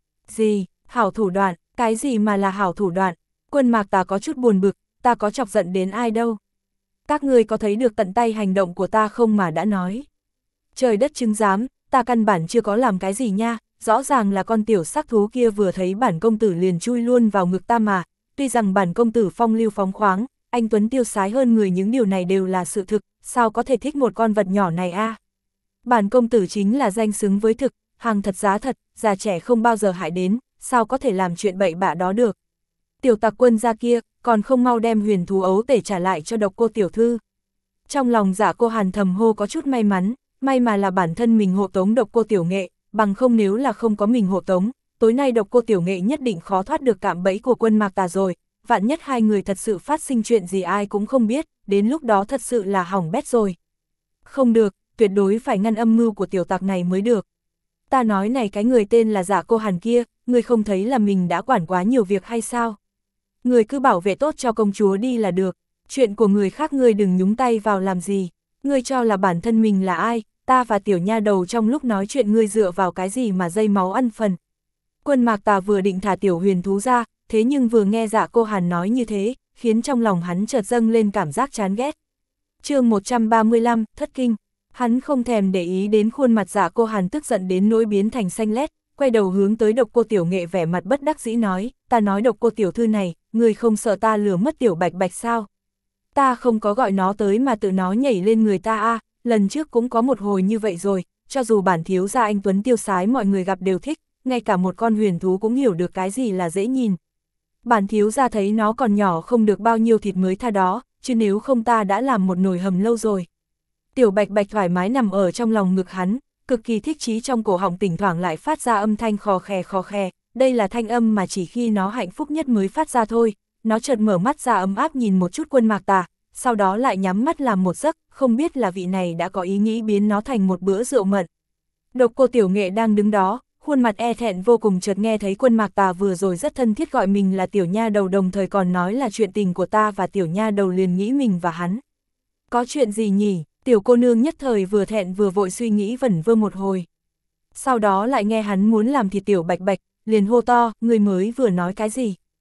Gì? Hảo thủ đoạn? Cái gì mà là hảo thủ đoạn? Quân Mạc Tà có chút buồn bực, ta có chọc giận đến ai đâu. Các ngươi có thấy được tận tay hành động của ta không mà đã nói. Trời đất chứng giám, ta căn bản chưa có làm cái gì nha, rõ ràng là con tiểu sắc thú kia vừa thấy bản công tử liền chui luôn vào ngực ta mà, tuy rằng bản công tử phong lưu phóng khoáng, anh tuấn tiêu sái hơn người, những điều này đều là sự thực, sao có thể thích một con vật nhỏ này a? Bản công tử chính là danh xứng với thực, hàng thật giá thật, già trẻ không bao giờ hại đến, sao có thể làm chuyện bậy bạ đó được. Tiểu tặc Quân gia kia, còn không mau đem huyền thú ấu tể trả lại cho Độc Cô tiểu thư. Trong lòng Dạ Cô Hàn thầm hô có chút may mắn, may mà là bản thân mình hộ tống Độc Cô Tiểu Nghệ, bằng không nếu là không có mình hộ tống, tối nay Độc Cô Tiểu Nghệ nhất định khó thoát được cạm bẫy của Quân Mạc Tà rồi, vạn nhất hai người thật sự phát sinh chuyện gì ai cũng không biết, đến lúc đó thật sự là hỏng bét rồi. Không được, tuyệt đối phải ngăn âm mưu của tiểu tặc này mới được. Ta nói này, cái người tên là Dạ Cô Hàn kia, người không thấy là mình đã quản quá nhiều việc hay sao? Người cứ bảo vệ tốt cho công chúa đi là được, chuyện của người khác người đừng nhúng tay vào làm gì. Ngươi cho là bản thân mình là ai, ta và tiểu nha đầu trong lúc nói chuyện ngươi dựa vào cái gì mà dây máu ăn phần. Quân Mạc Tà vừa định thả tiểu huyền thú ra, thế nhưng vừa nghe Dạ Cô Hàn nói như thế, khiến trong lòng hắn chợt dâng lên cảm giác chán ghét. Chương 135, thất kinh. Hắn không thèm để ý đến khuôn mặt Dạ Cô Hàn tức giận đến nỗi biến thành xanh lét, quay đầu hướng tới Độc Cô Tiểu Nghệ vẻ mặt bất đắc dĩ nói, ta nói Độc Cô tiểu thư này, ngươi không sợ ta lừa mất Tiểu Bạch Bạch sao? Ta không có gọi nó tới mà tự nó nhảy lên người ta a, lần trước cũng có một hồi như vậy rồi, cho dù bản thiếu gia anh tuấn tiêu sái mọi người gặp đều thích, ngay cả một con huyền thú cũng hiểu được cái gì là dễ nhìn. Bản thiếu gia thấy nó còn nhỏ không được bao nhiêu thịt mới tha đó, chứ nếu không ta đã làm một nồi hầm lâu rồi. Tiểu Bạch Bạch thoải mái nằm ở trong lòng ngực hắn, cực kỳ thích chí, trong cổ họng thỉnh thoảng lại phát ra âm thanh khò khè, đây là thanh âm mà chỉ khi nó hạnh phúc nhất mới phát ra thôi. Nó chợt mở mắt ra ấm áp nhìn một chút Quân Mạc Tà, sau đó lại nhắm mắt làm một giấc, không biết là vị này đã có ý nghĩ biến nó thành một bữa rượu mận. Độc Cô Tiểu Nghệ đang đứng đó, khuôn mặt e thẹn vô cùng, chợt nghe thấy Quân Mạc Tà vừa rồi rất thân thiết gọi mình là tiểu nha đầu, đồng thời còn nói là chuyện tình của ta và tiểu nha đầu, liền nghĩ mình và hắn. Có chuyện gì nhỉ? Tiểu cô nương nhất thời vừa thẹn vừa vội suy nghĩ vẩn vơ một hồi. Sau đó lại nghe hắn muốn làm thịt Tiểu Bạch Bạch, liền hô to, người mới vừa nói cái gì?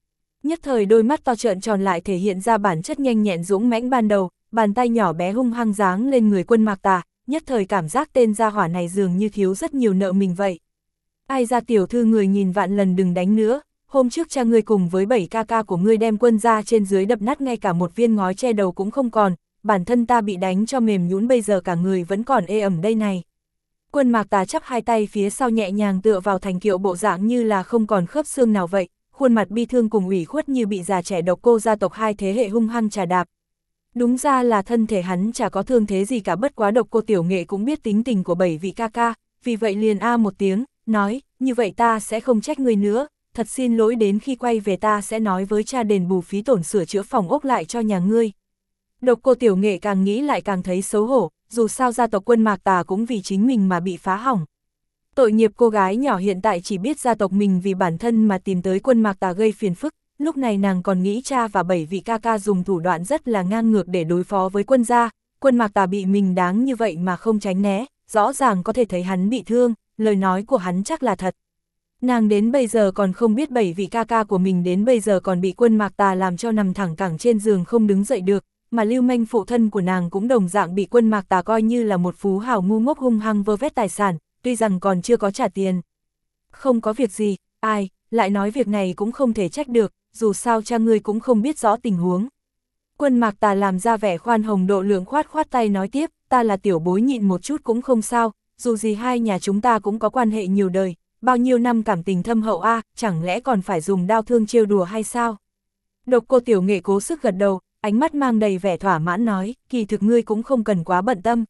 Nhất thời đôi mắt to trợn tròn lại thể hiện ra bản chất nhanh nhẹn dũng mãnh ban đầu, bàn tay nhỏ bé hung hăng giáng lên người Quân Mạc Tà, nhất thời cảm giác tên gia hỏa này dường như thiếu rất nhiều nợ mình vậy. Ai ra tiểu thư, người nhìn vạn lần đừng đánh nữa, hôm trước cha ngươi cùng với 7 ca ca của ngươi đem Quân gia trên dưới đập nát ngay cả một viên ngói che đầu cũng không còn, bản thân ta bị đánh cho mềm nhũn, bây giờ cả người vẫn còn ê ẩm đây này. Quân Mạc Tà chắp hai tay phía sau nhẹ nhàng tựa vào thành kiệu, bộ dạng như là không còn khớp xương nào vậy, khuôn mặt bi thương cùng ủy khuất như bị già trẻ Độc Cô gia tộc hai thế hệ hung hăng trà đạp. Đúng ra là thân thể hắn chả có thương thế gì cả, bất quá Độc Cô Tiểu Nghệ cũng biết tính tình của 7 vị ca ca, vì vậy liền a một tiếng, nói, như vậy ta sẽ không trách ngươi nữa, thật xin lỗi, đến khi quay về ta sẽ nói với cha đền bù phí tổn sửa chữa phòng ốc lại cho nhà ngươi. Độc Cô Tiểu Nghệ càng nghĩ lại càng thấy xấu hổ, dù sao gia tộc Quân Mạc Tà cũng vì chính mình mà bị phá hỏng. Tội nghiệp cô gái nhỏ hiện tại chỉ biết gia tộc mình vì bản thân mà tìm tới Quân Mạc Tà gây phiền phức, lúc này nàng còn nghĩ cha và 7 vị ca ca dùng thủ đoạn rất là ngang ngược để đối phó với Quân gia. Quân Mạc Tà bị mình đáng như vậy mà không tránh né, rõ ràng có thể thấy hắn bị thương, lời nói của hắn chắc là thật. Nàng đến bây giờ còn không biết 7 vị ca ca của mình đến bây giờ còn bị Quân Mạc Tà làm cho nằm thẳng cẳng trên giường không đứng dậy được, mà lưu manh phụ thân của nàng cũng đồng dạng bị Quân Mạc Tà coi như là một phú hào ngu ngốc hung hăng vơ vét tài sản, tuy rằng còn chưa có trả tiền. Không có việc gì, ai, lại nói việc này cũng không thể trách được, dù sao cha ngươi cũng không biết rõ tình huống. Quân Mạc Tà làm ra vẻ khoan hồng độ lượng, khoát khoát tay nói tiếp, ta là tiểu bối nhịn một chút cũng không sao, dù gì hai nhà chúng ta cũng có quan hệ nhiều đời, bao nhiêu năm cảm tình thâm hậu a, chẳng lẽ còn phải dùng đao thương trêu đùa hay sao? Độc Cô Tiểu Nghệ cố sức gật đầu, ánh mắt mang đầy vẻ thỏa mãn nói, kỳ thực ngươi cũng không cần quá bận tâm.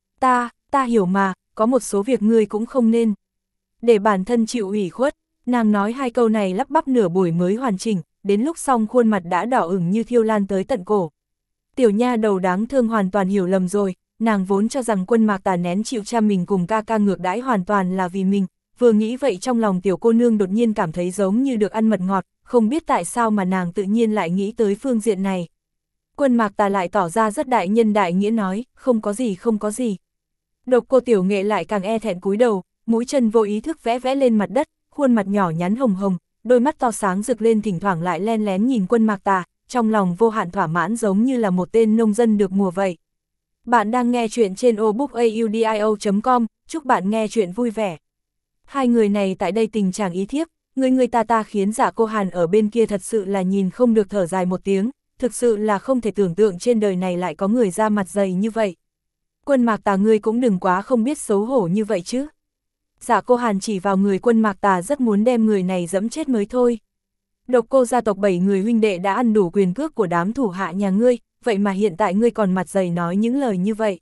Ta hiểu mà, có một số việc ngươi cũng không nên để bản thân chịu ủy khuất. Nàng nói hai câu này lắp bắp nửa buổi mới hoàn chỉnh, đến lúc xong khuôn mặt đã đỏ ửng như thiêu lan tới tận cổ. Tiểu nha đầu đáng thương hoàn toàn hiểu lầm rồi, nàng vốn cho rằng Quân Mạc Tà nén chịu cha mình cùng ca ca ngược đãi hoàn toàn là vì mình, vừa nghĩ vậy trong lòng tiểu cô nương đột nhiên cảm thấy giống như được ăn mật ngọt, không biết tại sao mà nàng tự nhiên lại nghĩ tới phương diện này. Quân Mạc Tà lại tỏ ra rất đại nhân đại nghĩa nói, không có gì không có gì. Độc Cô Tiểu Nghệ lại càng e thẹn cúi đầu, mũi chân vô ý thức vẽ vẽ lên mặt đất, khuôn mặt nhỏ nhắn hồng hồng, đôi mắt to sáng rực lên, thỉnh thoảng lại len lén nhìn Quân Mạc Tà, trong lòng vô hạn thỏa mãn giống như là một tên nông dân được mùa vậy. Bạn đang nghe chuyện trên obookaudio.com, chúc bạn nghe chuyện vui vẻ. Hai người này tại đây tình trạng ý thiếp, người ta khiến Dạ Cô Hàn ở bên kia thật sự là nhìn không được thở dài một tiếng, thực sự là không thể tưởng tượng trên đời này lại có người da mặt dày như vậy. Quân Mạc Tà, ngươi cũng đừng quá không biết xấu hổ như vậy chứ. Dạ Cô Hàn chỉ vào người Quân Mạc Tà, rất muốn đem người này dẫm chết mới thôi. Độc Cô gia tộc 7 người huynh đệ đã ăn đủ quyền cước của đám thủ hạ nhà ngươi, vậy mà hiện tại ngươi còn mặt dày nói những lời như vậy.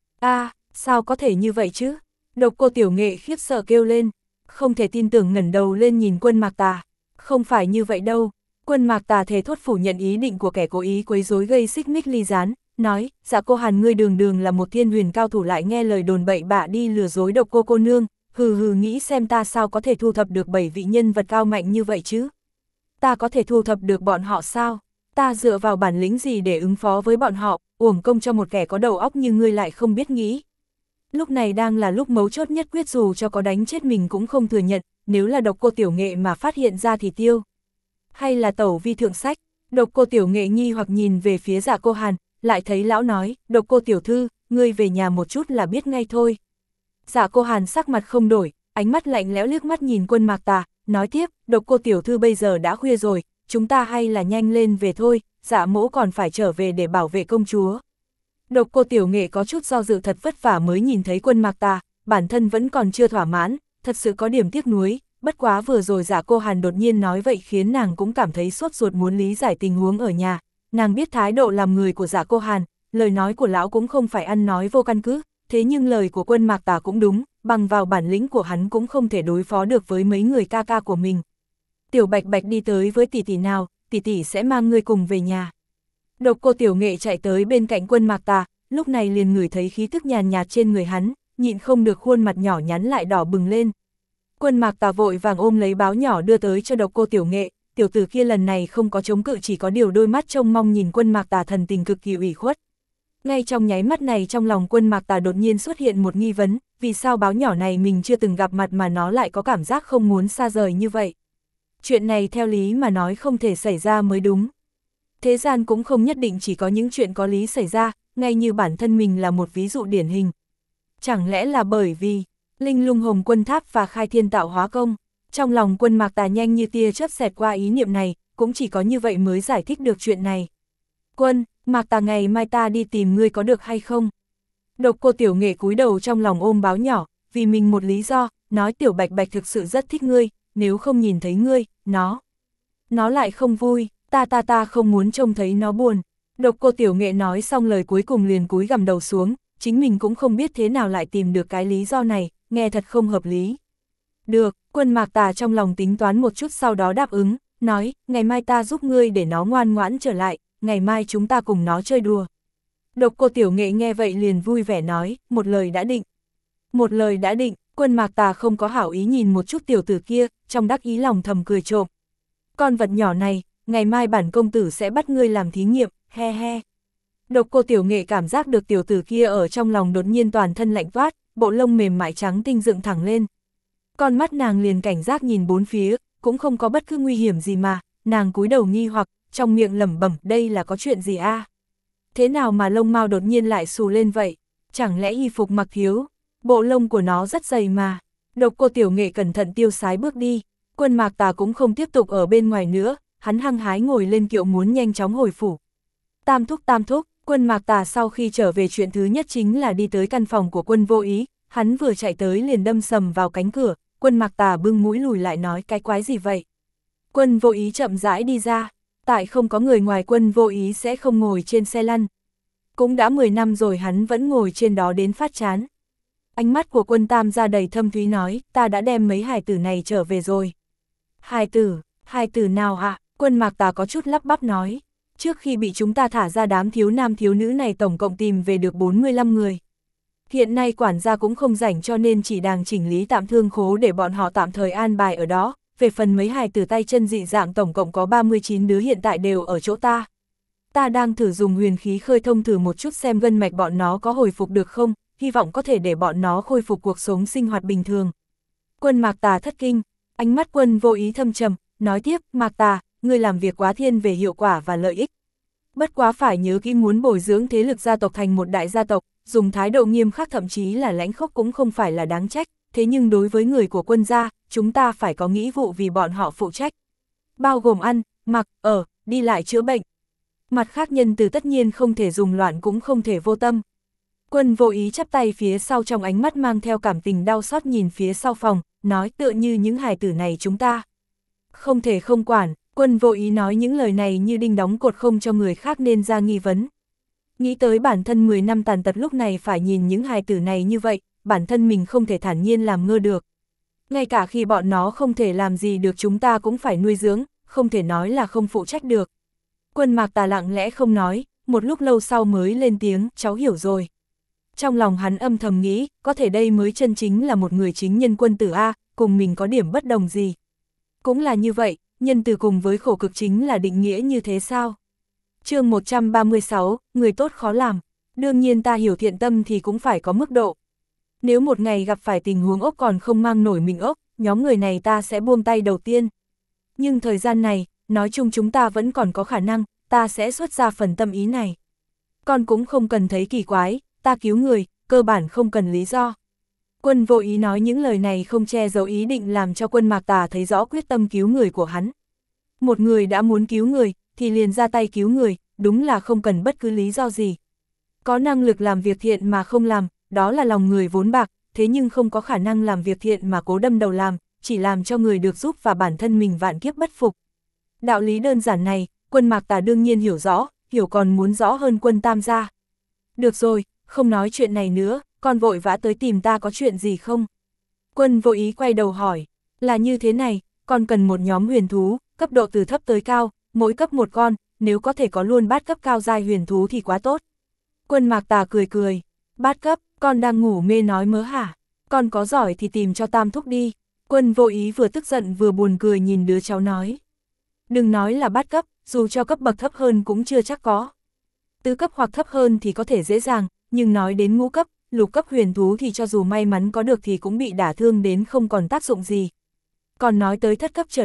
Sao có thể như vậy chứ? Độc Cô Tiểu Nghệ khiếp sợ kêu lên, không thể tin tưởng ngẩng đầu lên nhìn Quân Mạc Tà. Không phải như vậy đâu. Quân Mạc Tà thề thốt phủ nhận ý định của kẻ cố ý quấy rối gây xích mích ly gián, nói, Dạ Cô Hàn, ngươi đường đường là một thiên huyền cao thủ lại nghe lời đồn bậy bạ đi lừa dối Độc Cô cô nương, hừ nghĩ xem ta sao có thể thu thập được 7 vị nhân vật cao mạnh như vậy chứ? Ta có thể thu thập được bọn họ sao? Ta dựa vào bản lĩnh gì để ứng phó với bọn họ, uổng công cho một kẻ có đầu óc như ngươi lại không biết nghĩ. Lúc này đang là lúc mấu chốt nhất, quyết dù cho có đánh chết mình cũng không thừa nhận, nếu là Độc Cô Tiểu Nghệ mà phát hiện ra thì tiêu. Hay là tẩu vi thượng sách? Độc Cô Tiểu Nghệ nghi hoặc nhìn về phía Dạ Cô Hàn, lại thấy lão nói, Độc Cô tiểu thư, ngươi về nhà một chút là biết ngay thôi. Dạ Cô Hàn sắc mặt không đổi, ánh mắt lạnh lẽo liếc mắt nhìn Quân Mạc Tà, nói tiếp, Độc Cô tiểu thư, bây giờ đã khuya rồi, chúng ta hay là nhanh lên về thôi, Dạ mỗ còn phải trở về để bảo vệ công chúa. Độc Cô Tiểu Nghệ có chút do dự, thật vất vả mới nhìn thấy Quân Mạc Tà, bản thân vẫn còn chưa thỏa mãn, thật sự có điểm tiếc nuối, bất quá vừa rồi Dạ Cô Hàn đột nhiên nói vậy khiến nàng cũng cảm thấy sốt ruột muốn lý giải tình huống ở nhà. Nàng biết thái độ làm người của Dạ Cô Hàn, lời nói của lão cũng không phải ăn nói vô căn cứ, thế nhưng lời của Quân Mạc Tà cũng đúng, bằng vào bản lĩnh của hắn cũng không thể đối phó được với mấy người ca ca của mình. Tiểu Bạch Bạch đi tới với tỷ tỷ nào, tỷ tỷ sẽ mang ngươi cùng về nhà. Độc Cô Tiểu Nghệ chạy tới bên cạnh Quân Mạc Tà, lúc này liền ngửi thấy khí tức nhàn nhạt trên người hắn, nhịn không được khuôn mặt nhỏ nhắn lại đỏ bừng lên. Quân Mạc Tà vội vàng ôm lấy báo nhỏ đưa tới cho Độc Cô Tiểu Nghệ, tiểu tử kia lần này không có chống cự, chỉ có điều đôi mắt trông mong nhìn Quân Mạc Tà, thần tình cực kỳ ủy khuất. Ngay trong nháy mắt này trong lòng Quân Mạc Tà đột nhiên xuất hiện một nghi vấn, vì sao báo nhỏ này mình chưa từng gặp mặt mà nó lại có cảm giác không muốn xa rời như vậy. Chuyện này theo lý mà nói không thể xảy ra mới đúng. Thế gian cũng không nhất định chỉ có những chuyện có lý xảy ra, ngay như bản thân mình là một ví dụ điển hình. Chẳng lẽ là bởi vì Linh Lung Hồng Quân Tháp và Khai Thiên Tạo Hóa Công? Trong lòng Quân Mạc Tà nhanh như tia chớp xẹt qua ý niệm này, cũng chỉ có như vậy mới giải thích được chuyện này. Quân, Mạc Tà ngày mai ta đi tìm ngươi có được hay không? Độc Cô Tiểu Nghệ cúi đầu trong lòng ôm báo nhỏ, vì mình một lý do, nói Tiểu Bạch Bạch thực sự rất thích ngươi, nếu không nhìn thấy ngươi, nó lại không vui, ta không muốn trông thấy nó buồn. Độc Cô Tiểu Nghệ nói xong lời cuối cùng liền cúi gằm đầu xuống, chính mình cũng không biết thế nào lại tìm được cái lý do này, nghe thật không hợp lý. Được, Quân Mạc Tà trong lòng tính toán một chút sau đó đáp ứng, nói, ngày mai ta giúp ngươi để nó ngoan ngoãn trở lại, ngày mai chúng ta cùng nó chơi đùa. Độc Cô Tiểu Nghệ nghe vậy liền vui vẻ nói, một lời đã định. Một lời đã định, Quân Mạc Tà không có hảo ý nhìn một chút tiểu tử kia, trong đắc ý lòng thầm cười trộm. Con vật nhỏ này, ngày mai bản công tử sẽ bắt ngươi làm thí nghiệm, he he. Độc Cô Tiểu Nghệ cảm giác được tiểu tử kia ở trong lòng đột nhiên toàn thân lạnh toát, bộ lông mềm mại trắng tinh dựng thẳng lên. Con mắt nàng liền cảnh giác nhìn bốn phía, cũng không có bất cứ nguy hiểm gì mà, nàng cúi đầu nghi hoặc, trong miệng lẩm bẩm, đây là có chuyện gì a? Thế nào mà lông mao đột nhiên lại xù lên vậy? Chẳng lẽ y phục mặc thiếu? Bộ lông của nó rất dày mà. Độc Cô Tiểu Nghệ cẩn thận tiêu sái bước đi, Quân Mạc Tà cũng không tiếp tục ở bên ngoài nữa, hắn hăng hái ngồi lên kiệu muốn nhanh chóng hồi phủ. Tam thúc, Quân Mạc Tà sau khi trở về chuyện thứ nhất chính là đi tới căn phòng của Quân Vô Ý, hắn vừa chạy tới liền đâm sầm vào cánh cửa, Quân Mạc Tà bưng mũi lùi lại nói cái quái gì vậy. Quân Vô Ý chậm rãi đi ra, tại không có người ngoài Quân Vô Ý sẽ không ngồi trên xe lăn. Cũng đã 10 năm rồi hắn vẫn ngồi trên đó đến phát chán. Ánh mắt của Quân Tam ra đầy thâm thúy nói, ta đã đem mấy hài tử này trở về rồi. Hài tử nào ạ? Quân Mạc Tà có chút lắp bắp nói. Trước khi bị chúng ta thả ra đám thiếu nam thiếu nữ này tổng cộng tìm về được 45 người. Hiện nay quản gia cũng không rảnh cho nên chỉ đang chỉnh lý tạm thương khố để bọn họ tạm thời an bài ở đó. Về phần mấy hài tử tay chân dị dạng tổng cộng có 39 đứa hiện tại đều ở chỗ ta. Ta đang thử dùng huyền khí khơi thông thử một chút xem gân mạch bọn nó có hồi phục được không, hy vọng có thể để bọn nó khôi phục cuộc sống sinh hoạt bình thường. Quân Mạc Tà thất kinh, ánh mắt Quân Vô Ý thâm trầm, nói tiếp, Mạc Tà, ngươi làm việc quá thiên về hiệu quả và lợi ích. Bất quá phải nhớ kỹ muốn bồi dưỡng thế lực gia tộc thành một đại gia tộc, dùng thái độ nghiêm khắc thậm chí là lãnh khốc cũng không phải là đáng trách, thế nhưng đối với người của Quân gia, chúng ta phải có nghĩa vụ vì bọn họ phụ trách. Bao gồm ăn, mặc, ở, đi lại chữa bệnh. Mặt khác nhân từ tất nhiên không thể dùng loạn cũng không thể vô tâm. Quân Vô Ý chắp tay phía sau trong ánh mắt mang theo cảm tình đau xót nhìn phía sau phòng, nói tựa như những hài tử này chúng ta không thể không quản. Quân Vô Ý nói những lời này như đinh đóng cột không cho người khác nên ra nghi vấn. Nghĩ tới bản thân 10 năm tàn tật lúc này phải nhìn những hài tử này như vậy, bản thân mình không thể thản nhiên làm ngơ được. Ngay cả khi bọn nó không thể làm gì được chúng ta cũng phải nuôi dưỡng, không thể nói là không phụ trách được. Quân Mạc Tà lặng lẽ không nói, một lúc lâu sau mới lên tiếng, cháu hiểu rồi. Trong lòng hắn âm thầm nghĩ, có thể đây mới chân chính là một người chính nhân quân tử A, cùng mình có điểm bất đồng gì. Cũng là như vậy, nhân từ cùng với khổ cực chính là định nghĩa như thế sao? Chương 136, người tốt khó làm. Đương nhiên ta hiểu thiện tâm thì cũng phải có mức độ. Nếu một ngày gặp phải tình huống ốc còn không mang nổi mình ốc, nhóm người này ta sẽ buông tay đầu tiên. Nhưng thời gian này, nói chung chúng ta vẫn còn có khả năng, ta sẽ xuất ra phần tâm ý này. Con cũng không cần thấy kỳ quái, ta cứu người, cơ bản không cần lý do. Quân Vô Ý nói những lời này không che giấu ý định làm cho Quân Mạc Tà thấy rõ quyết tâm cứu người của hắn. Một người đã muốn cứu người, thì liền ra tay cứu người, đúng là không cần bất cứ lý do gì. Có năng lực làm việc thiện mà không làm, đó là lòng người vốn bạc, thế nhưng không có khả năng làm việc thiện mà cố đâm đầu làm, chỉ làm cho người được giúp và bản thân mình vạn kiếp bất phục. Đạo lý đơn giản này, Quân Mạc Tà đương nhiên hiểu rõ, hiểu còn muốn rõ hơn Quân Tam gia. Được rồi, không nói chuyện này nữa, con vội vã tới tìm ta có chuyện gì không? Quân Vô Ý quay đầu hỏi, là như thế này, con cần một nhóm huyền thú, cấp độ từ thấp tới cao, mỗi cấp một con, nếu có thể có luôn bát cấp cao giai huyền thú thì quá tốt. Quân Mạc Tà cười cười, bát cấp, con đang ngủ mê nói mớ hả? Con có giỏi thì tìm cho Tam thúc đi. Quân Vô Ý vừa tức giận vừa buồn cười nhìn đứa cháu nói. Đừng nói là bát cấp, dù cho cấp bậc thấp hơn cũng chưa chắc có. Tứ cấp hoặc thấp hơn thì có thể dễ dàng, nhưng nói đến ngũ cấp, lục cấp huyền thú thì cho dù may mắn có được thì cũng bị đả thương đến không còn tác dụng gì. Còn nói tới thất cấp trở lên,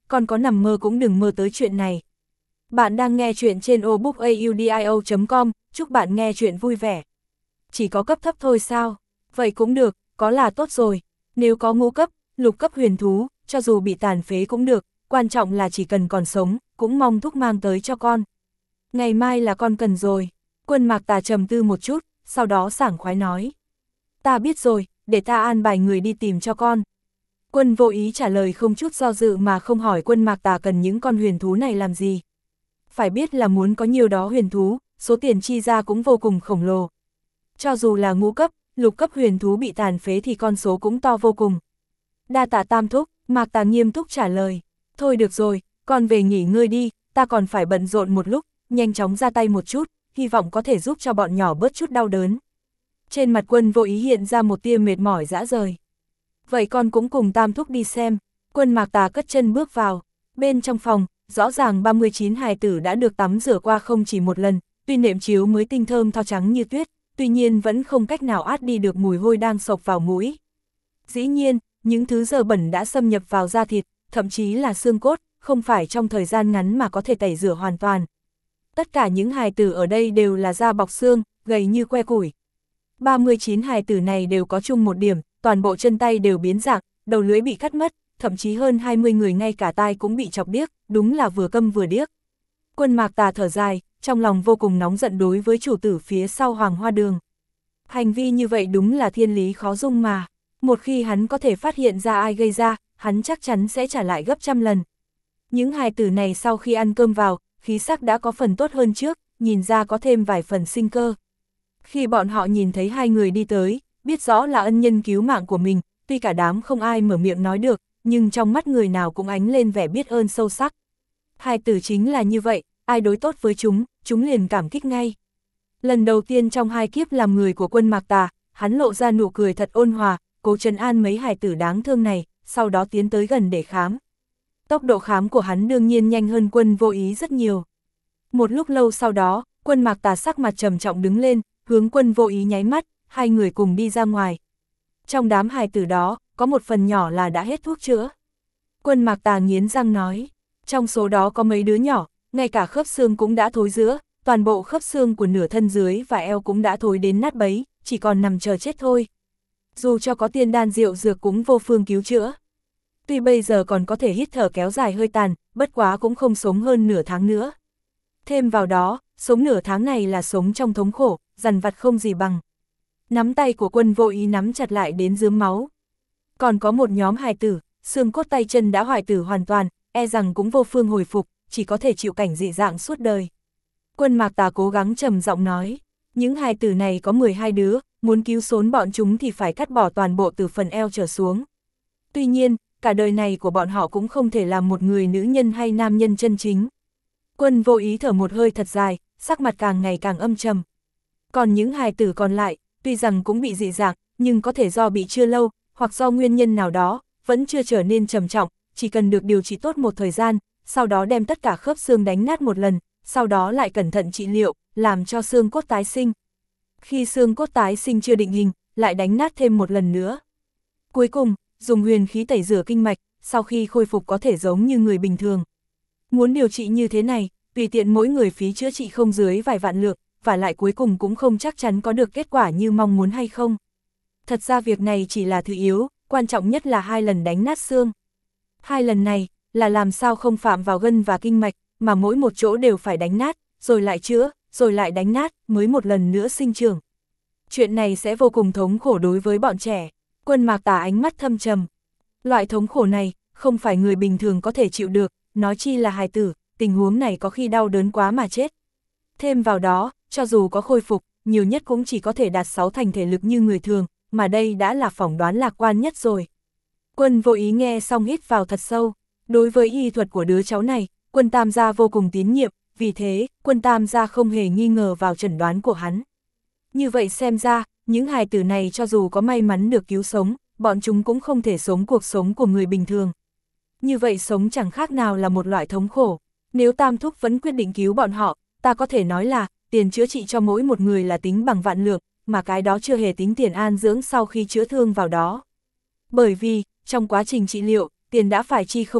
con có nằm mơ cũng đừng mơ tới chuyện này. Bạn đang nghe chuyện trên audiobookaudio.com, chúc bạn nghe chuyện vui vẻ. Chỉ có cấp thấp thôi sao? Vậy cũng được, có là tốt rồi. Nếu có ngũ cấp, lục cấp huyền thú, cho dù bị tàn phế cũng được, quan trọng là chỉ cần còn sống, cũng mong thúc mang tới cho con. Ngày mai là con cần rồi. Quân Mạc Tà trầm tư một chút, sau đó sảng khoái nói. Ta biết rồi, để ta an bài người đi tìm cho con. Quân Vô Ý trả lời không chút do dự mà không hỏi Quân Mạc Tà cần những con huyền thú này làm gì. Phải biết là muốn có nhiều đó huyền thú, số tiền chi ra cũng vô cùng khổng lồ. Cho dù là ngũ cấp, lục cấp huyền thú bị tàn phế thì con số cũng to vô cùng. Đa tạ tam thúc, Mạc Tà nghiêm túc trả lời. Thôi được rồi, con về nghỉ ngơi đi, ta còn phải bận rộn một lúc, nhanh chóng ra tay một chút, hy vọng có thể giúp cho bọn nhỏ bớt chút đau đớn. Trên mặt Quân Vô Ý hiện ra một tia mệt mỏi rã rời. Vậy con cũng cùng tam thúc đi xem. Quân Mạc Tà cất chân bước vào. Bên trong phòng, rõ ràng 39 hài tử đã được tắm rửa qua không chỉ một lần, tuy nệm chiếu mới tinh thơm tho trắng như tuyết, tuy nhiên vẫn không cách nào át đi được mùi hôi đang xộc vào mũi. Dĩ nhiên, những thứ dơ bẩn đã xâm nhập vào da thịt, thậm chí là xương cốt, không phải trong thời gian ngắn mà có thể tẩy rửa hoàn toàn. Tất cả những hài tử ở đây đều là da bọc xương, gầy như que củi. 39 hài tử này đều có chung một điểm, toàn bộ chân tay đều biến dạng, đầu lưỡi bị cắt mất, thậm chí hơn 20 người ngay cả tai cũng bị chọc điếc, đúng là vừa câm vừa điếc. Quân Mạc Tà thở dài, trong lòng vô cùng nóng giận đối với chủ tử phía sau Hoàng Hoa Đường. Hành vi như vậy đúng là thiên lý khó dung mà. Một khi hắn có thể phát hiện ra ai gây ra, hắn chắc chắn sẽ trả lại gấp trăm lần. Những hài tử này sau khi ăn cơm vào, khí sắc đã có phần tốt hơn trước, nhìn ra có thêm vài phần sinh cơ. Khi bọn họ nhìn thấy hai người đi tới, biết rõ là ân nhân cứu mạng của mình, tuy cả đám không ai mở miệng nói được, nhưng trong mắt người nào cũng ánh lên vẻ biết ơn sâu sắc. Hài tử chính là như vậy, ai đối tốt với chúng liền cảm kích ngay. Lần đầu tiên trong hai kiếp làm người của Quân Mạc Tà, hắn lộ ra nụ cười thật ôn hòa, cố trấn an mấy hài tử đáng thương này, sau đó tiến tới gần để khám. Tốc độ khám của hắn đương nhiên nhanh hơn Quân Vô Ý rất nhiều. Một lúc lâu sau đó, Quân Mạc Tà sắc mặt trầm trọng đứng lên, hướng Quân Vô Ý nháy mắt, hai người cùng đi ra ngoài. Trong đám hài tử đó, có một phần nhỏ là đã hết thuốc chữa. Quân Mạc Tà nghiến răng nói, trong số đó có mấy đứa nhỏ, ngay cả khớp xương cũng đã thối rữa, toàn bộ khớp xương của nửa thân dưới và eo cũng đã thối đến nát bấy, chỉ còn nằm chờ chết thôi. Dù cho có tiên đan rượu dược cũng vô phương cứu chữa. Tuy bây giờ còn có thể hít thở kéo dài hơi tàn, bất quá cũng không sống hơn nửa tháng nữa. Thêm vào đó, sống nửa tháng này là sống trong thống khổ, dằn vặt không gì bằng. Nắm tay của Quân Vô Ý nắm chặt lại đến rướm máu. Còn có một nhóm hài tử, xương cốt tay chân đã hoại tử hoàn toàn, e rằng cũng vô phương hồi phục, chỉ có thể chịu cảnh dị dạng suốt đời. Quân Mạc Tà cố gắng trầm giọng nói, những hài tử này có 12 đứa, muốn cứu xốn bọn chúng thì phải cắt bỏ toàn bộ từ phần eo trở xuống. Tuy nhiên, cả đời này của bọn họ cũng không thể làm một người nữ nhân hay nam nhân chân chính. Quân Vô Ý thở một hơi thật dài, sắc mặt càng ngày càng âm trầm. Còn những hài tử còn lại, tuy rằng cũng bị dị dạng, nhưng có thể do bị chưa lâu, hoặc do nguyên nhân nào đó, vẫn chưa trở nên trầm trọng, chỉ cần được điều trị tốt một thời gian, sau đó đem tất cả khớp xương đánh nát một lần, sau đó lại cẩn thận trị liệu, làm cho xương cốt tái sinh. Khi xương cốt tái sinh chưa định hình, lại đánh nát thêm một lần nữa. Cuối cùng, dùng huyền khí tẩy rửa kinh mạch, sau khi khôi phục có thể giống như người bình thường. Muốn điều trị như thế này, tùy tiện mỗi người phí chữa trị không dưới vài vạn lượng, và lại cuối cùng cũng không chắc chắn có được kết quả như mong muốn hay không. Thật ra việc này chỉ là thứ yếu, quan trọng nhất là 2 lần đánh nát xương. 2 lần này, là làm sao không phạm vào gân và kinh mạch, mà mỗi một chỗ đều phải đánh nát, rồi lại chữa, rồi lại đánh nát, mới một lần nữa sinh trưởng. Chuyện này sẽ vô cùng thống khổ đối với bọn trẻ. Quân Mạc Tà ánh mắt thâm trầm. Loại thống khổ này, không phải người bình thường có thể chịu được, nói chi là hài tử, tình huống này có khi đau đớn quá mà chết. Thêm vào đó, cho dù có khôi phục, nhiều nhất cũng chỉ có thể đạt 6 thành thể lực như người thường, mà đây đã là phỏng đoán lạc quan nhất rồi. Quân Vô Ý nghe xong hít vào thật sâu. Đối với y thuật của đứa cháu này, Quân Tam gia vô cùng tín nhiệm, vì thế, Quân Tam gia không hề nghi ngờ vào chẩn đoán của hắn. Như vậy xem ra, những hài tử này cho dù có may mắn được cứu sống, bọn chúng cũng không thể sống cuộc sống của người bình thường. Như vậy sống chẳng khác nào là một loại thống khổ. Nếu Tam Thúc vẫn quyết định cứu bọn họ, ta có thể nói là, tiền chữa trị cho mỗi một người là tính bằng vạn lượng, mà cái đó chưa hề tính tiền an dưỡng sau khi chữa thương vào đó. Bởi vì, trong quá trình trị liệu, tiền đã phải chi không ít,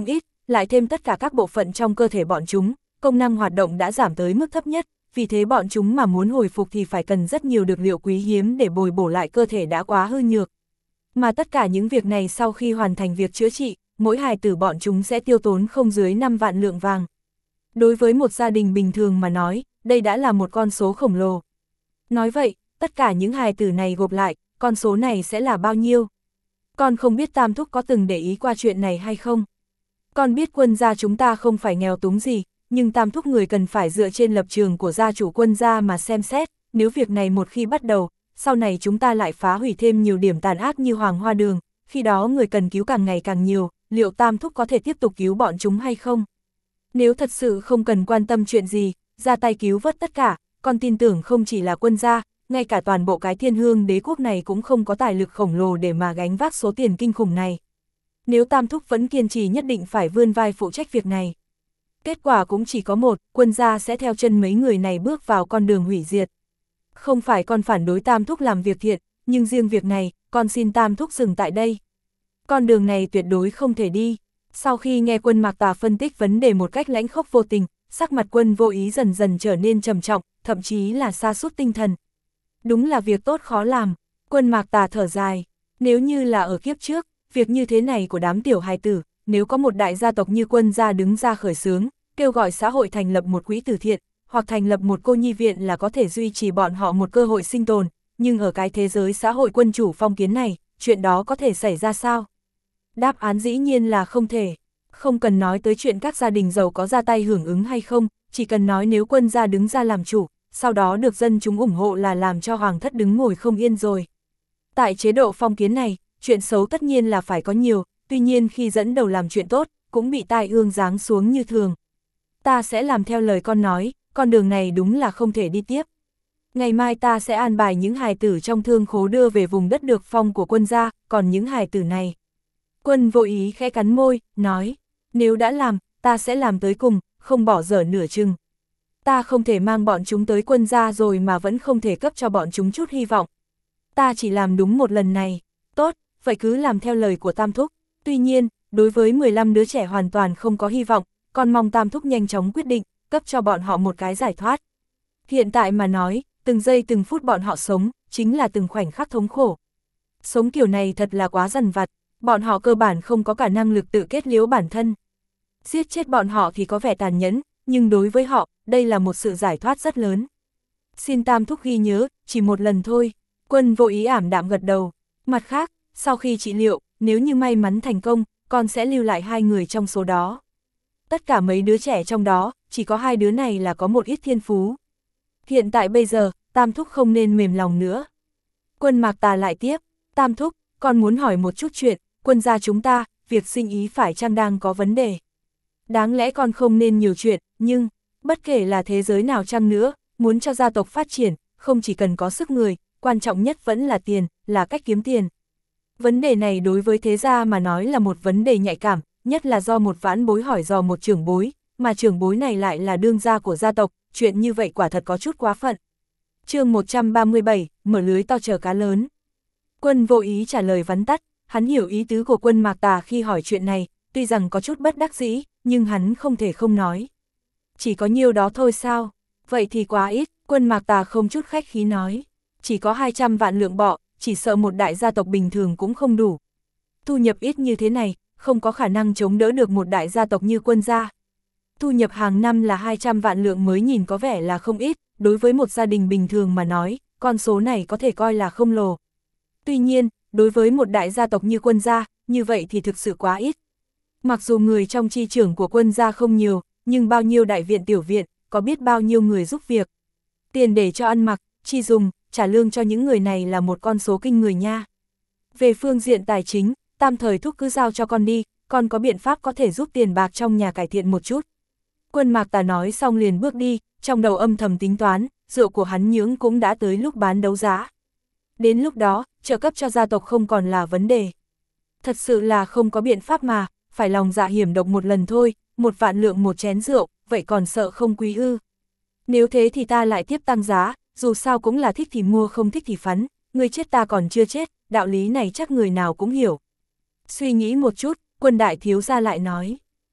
lại thêm tất cả các bộ phận trong cơ thể bọn chúng, công năng hoạt động đã giảm tới mức thấp nhất, vì thế bọn chúng mà muốn hồi phục thì phải cần rất nhiều dược liệu quý hiếm để bồi bổ lại cơ thể đã quá hư nhược. Mà tất cả những việc này sau khi hoàn thành việc chữa trị, mỗi hài tử bọn chúng sẽ tiêu tốn không dưới 5 vạn lượng vàng. Đối với một gia đình bình thường mà nói, đây đã là một con số khổng lồ. Nói vậy, tất cả những hài tử này gộp lại, con số này sẽ là bao nhiêu? Con không biết Tam Thúc có từng để ý qua chuyện này hay không? Con biết Quân gia chúng ta không phải nghèo túng gì, nhưng Tam Thúc người cần phải dựa trên lập trường của gia chủ Quân gia mà xem xét, nếu việc này một khi bắt đầu, sau này chúng ta lại phá hủy thêm nhiều điểm tàn ác như Hoàng Hoa Đường, khi đó người cần cứu càng ngày càng nhiều, liệu Tam Thúc có thể tiếp tục cứu bọn chúng hay không? Nếu thật sự không cần quan tâm chuyện gì, ra tay cứu vớt tất cả, con tin tưởng không chỉ là Quân gia, ngay cả toàn bộ cái Thiên Hương đế quốc này cũng không có tài lực khổng lồ để mà gánh vác số tiền kinh khủng này. Nếu Tam Thúc vẫn kiên trì nhất định phải vươn vai phụ trách việc này. Kết quả cũng chỉ có một, Quân gia sẽ theo chân mấy người này bước vào con đường hủy diệt. Không phải con phản đối Tam Thúc làm việc thiện, nhưng riêng việc này, con xin Tam Thúc dừng tại đây. Con đường này tuyệt đối không thể đi. Sau khi nghe Quân Mạc Tà phân tích vấn đề một cách lãnh khốc vô tình, sắc mặt Quân Vô Ý dần dần trở nên trầm trọng, thậm chí là sa sút tinh thần. Đúng là việc tốt khó làm. Quân Mạc Tà thở dài. Nếu như là ở kiếp trước, việc như thế này của đám tiểu hài tử, nếu có một đại gia tộc như Quân gia đứng ra khởi xướng, kêu gọi xã hội thành lập một quỹ từ thiện, hoặc thành lập một cô nhi viện là có thể duy trì bọn họ một cơ hội sinh tồn, nhưng ở cái thế giới xã hội quân chủ phong kiến này, chuyện đó có thể xảy ra sao? Đáp án dĩ nhiên là không thể. Không cần nói tới chuyện các gia đình giàu có ra tay hưởng ứng hay không, chỉ cần nói nếu Quân gia đứng ra làm chủ, sau đó được dân chúng ủng hộ là làm cho hoàng thất đứng ngồi không yên rồi. Tại chế độ phong kiến này, chuyện xấu tất nhiên là phải có nhiều, tuy nhiên khi dẫn đầu làm chuyện tốt, cũng bị tai ương giáng xuống như thường. Ta sẽ làm theo lời con nói, con đường này đúng là không thể đi tiếp. Ngày mai ta sẽ an bài những hài tử trong thương khố đưa về vùng đất được phong của Quân gia, còn những hài tử này. Quân Vô Ý khẽ cắn môi, nói, nếu đã làm, ta sẽ làm tới cùng, không bỏ dở nửa chừng. Ta không thể mang bọn chúng tới Quân gia rồi mà vẫn không thể cấp cho bọn chúng chút hy vọng. Ta chỉ làm đúng một lần này. Tốt, vậy cứ làm theo lời của Tam Thúc. Tuy nhiên, đối với 15 đứa trẻ hoàn toàn không có hy vọng, con mong Tam Thúc nhanh chóng quyết định, cấp cho bọn họ một cái giải thoát. Hiện tại mà nói, từng giây từng phút bọn họ sống, chính là từng khoảnh khắc thống khổ. Sống kiểu này thật là quá dằn vặt, bọn họ cơ bản không có cả năng lực tự kết liễu bản thân. Giết chết bọn họ thì có vẻ tàn nhẫn, nhưng đối với họ, đây là một sự giải thoát rất lớn. Xin Tam Thúc ghi nhớ, chỉ một lần thôi. Quân Vô Ý ảm đạm gật đầu. Mặt khác, sau khi trị liệu, nếu như may mắn thành công, con sẽ lưu lại 2 người trong số đó. Tất cả mấy đứa trẻ trong đó, chỉ có 2 đứa này là có một ít thiên phú. Hiện tại bây giờ, Tam Thúc không nên mềm lòng nữa. Quân Mạc Tà lại tiếp, Tam Thúc, con muốn hỏi một chút chuyện, Quân gia chúng ta, việc sinh ý phải chăng đang có vấn đề. Đáng lẽ con không nên nhiều chuyện, nhưng, bất kể là thế giới nào chăng nữa, muốn cho gia tộc phát triển, không chỉ cần có sức người, quan trọng nhất vẫn là tiền, là cách kiếm tiền. Vấn đề này đối với thế gia mà nói là một vấn đề nhạy cảm, nhất là do một vãn bối hỏi dò một trưởng bối, mà trưởng bối này lại là đương gia của gia tộc, chuyện như vậy quả thật có chút quá phận. Chương 137, mở lưới to chờ cá lớn. Quân Vô Ý trả lời vắn tắt, hắn hiểu ý tứ của Quân Mạc Tà khi hỏi chuyện này, tuy rằng có chút bất đắc dĩ, nhưng hắn không thể không nói. Chỉ có nhiêu đó thôi sao? Vậy thì quá ít, Quân Mạc Tà không chút khách khí nói. Chỉ có 200 vạn lượng bọ, chỉ sợ một đại gia tộc bình thường cũng không đủ. Thu nhập ít như thế này, không có khả năng chống đỡ được một đại gia tộc như Quân gia. Thu nhập hàng năm là 200 vạn lượng mới nhìn có vẻ là không ít, đối với một gia đình bình thường mà nói, con số này có thể coi là không lồ. Tuy nhiên, đối với một đại gia tộc như Quân gia, như vậy thì thực sự quá ít. Mặc dù người trong chi trưởng của Quân gia không nhiều, nhưng bao nhiêu đại viện tiểu viện, có biết bao nhiêu người giúp việc. Tiền để cho ăn mặc, chi dùng, trả lương cho những người này là một con số kinh người nha. Về phương diện tài chính, Tam Thời Thúc cứ giao cho con đi, con có biện pháp có thể giúp tiền bạc trong nhà cải thiện một chút. Quân Mạc Tà nói xong liền bước đi, trong đầu âm thầm tính toán, rượu của hắn nhưỡng cũng đã tới lúc bán đấu giá. Đến lúc đó, trợ cấp cho gia tộc không còn là vấn đề. Thật sự là không có biện pháp mà, phải lòng dạ hiểm độc một lần thôi, 1 vạn lượng một chén rượu, vậy còn sợ không quý ư. Nếu thế thì ta lại tiếp tăng giá, dù sao cũng là thích thì mua không thích thì phắn, người chết ta còn chưa chết, đạo lý này chắc người nào cũng hiểu. Suy nghĩ một chút, Quân đại thiếu gia lại nói,